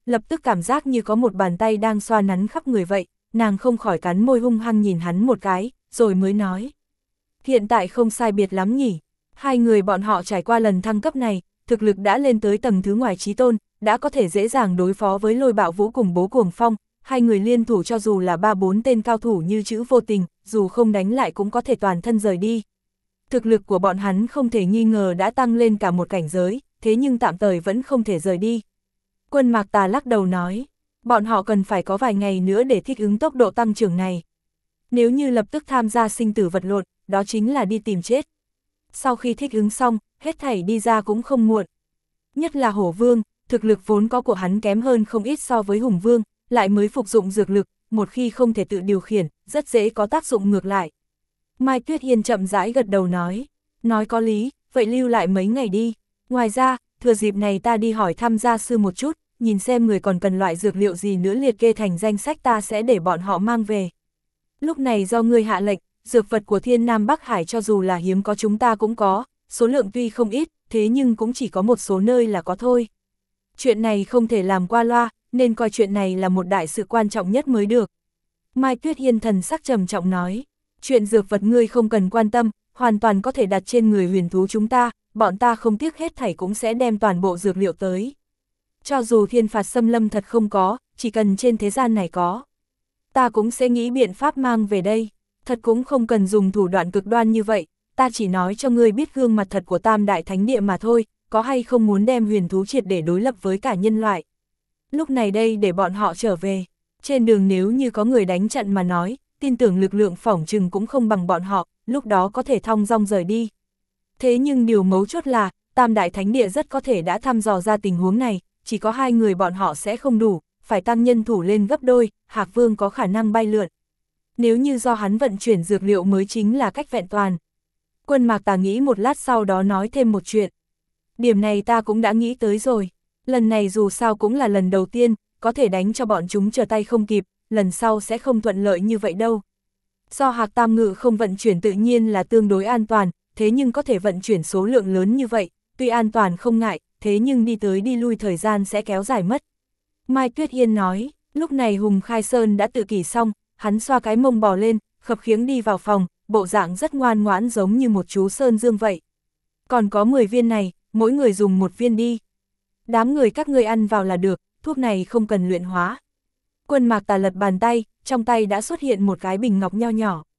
lập tức cảm giác như có một bàn tay đang xoa nắn khắp người vậy, nàng không khỏi cắn môi hung hăng nhìn hắn một cái, rồi mới nói. Hiện tại không sai biệt lắm nhỉ, hai người bọn họ trải qua lần thăng cấp này, thực lực đã lên tới tầng thứ ngoài chí tôn, đã có thể dễ dàng đối phó với Lôi Bạo Vũ cùng Bố Cuồng Phong, hai người liên thủ cho dù là 3-4 tên cao thủ như Chữ Vô Tình, dù không đánh lại cũng có thể toàn thân rời đi. Thực lực của bọn hắn không thể nghi ngờ đã tăng lên cả một cảnh giới, thế nhưng tạm thời vẫn không thể rời đi. Quân Mạc Tà lắc đầu nói, bọn họ cần phải có vài ngày nữa để thích ứng tốc độ tăng trưởng này. Nếu như lập tức tham gia sinh tử vật lộn, đó chính là đi tìm chết. Sau khi thích ứng xong, hết thảy đi ra cũng không muộn. Nhất là Hổ Vương, thực lực vốn có của hắn kém hơn không ít so với Hùng Vương, lại mới phục dụng dược lực, một khi không thể tự điều khiển, rất dễ có tác dụng ngược lại. Mai Tuyết Hiên chậm rãi gật đầu nói có lý, vậy lưu lại mấy ngày đi. Ngoài ra, thừa dịp này ta đi hỏi thăm gia sư một chút, nhìn xem người còn cần loại dược liệu gì nữa liệt kê thành danh sách ta sẽ để bọn họ mang về. Lúc này do ngươi hạ lệnh, dược vật của Thiên Nam Bắc Hải cho dù là hiếm có chúng ta cũng có, số lượng tuy không ít, thế nhưng cũng chỉ có một số nơi là có thôi. Chuyện này không thể làm qua loa, nên coi chuyện này là một đại sự quan trọng nhất mới được. Mai Tuyết Hiên thần sắc trầm trọng nói, chuyện dược vật ngươi không cần quan tâm, hoàn toàn có thể đặt trên người huyền thú chúng ta, bọn ta không tiếc hết thảy cũng sẽ đem toàn bộ dược liệu tới. Cho dù thiên phạt xâm lâm thật không có, chỉ cần trên thế gian này có. Ta cũng sẽ nghĩ biện pháp mang về đây, thật cũng không cần dùng thủ đoạn cực đoan như vậy, ta chỉ nói cho ngươi biết gương mặt thật của Tam Đại Thánh Địa mà thôi, có hay không muốn đem huyền thú triệt để đối lập với cả nhân loại. Lúc này đây để bọn họ trở về, trên đường nếu như có người đánh trận mà nói, tin tưởng lực lượng phỏng chừng cũng không bằng bọn họ, lúc đó có thể thong dong rời đi. Thế nhưng điều mấu chốt là, Tam Đại Thánh Địa rất có thể đã thăm dò ra tình huống này, chỉ có hai người bọn họ sẽ không đủ, phải tăng nhân thủ lên gấp đôi, Hạc Vương có khả năng bay lượn. Nếu như do hắn vận chuyển dược liệu mới chính là cách vẹn toàn. Quân Mạc Tà nghĩ một lát sau đó nói thêm một chuyện. Điểm này ta cũng đã nghĩ tới rồi. Lần này dù sao cũng là lần đầu tiên, có thể đánh cho bọn chúng trở tay không kịp, lần sau sẽ không thuận lợi như vậy đâu. Do Hạc Tam Ngự không vận chuyển tự nhiên là tương đối an toàn, thế nhưng có thể vận chuyển số lượng lớn như vậy, tuy an toàn không ngại, thế nhưng đi tới đi lui thời gian sẽ kéo dài mất. Mai Tuyết Hiên nói, lúc này Hùng Khai Sơn đã tự kỷ xong, hắn xoa cái mông bò lên, khập khiễng đi vào phòng, bộ dạng rất ngoan ngoãn giống như một chú Sơn Dương vậy. Còn có 10 viên này, mỗi người dùng một viên đi. Đám người các ngươi ăn vào là được, thuốc này không cần luyện hóa. Quân Mạc Tà lật bàn tay, trong tay đã xuất hiện một cái bình ngọc nho nhỏ.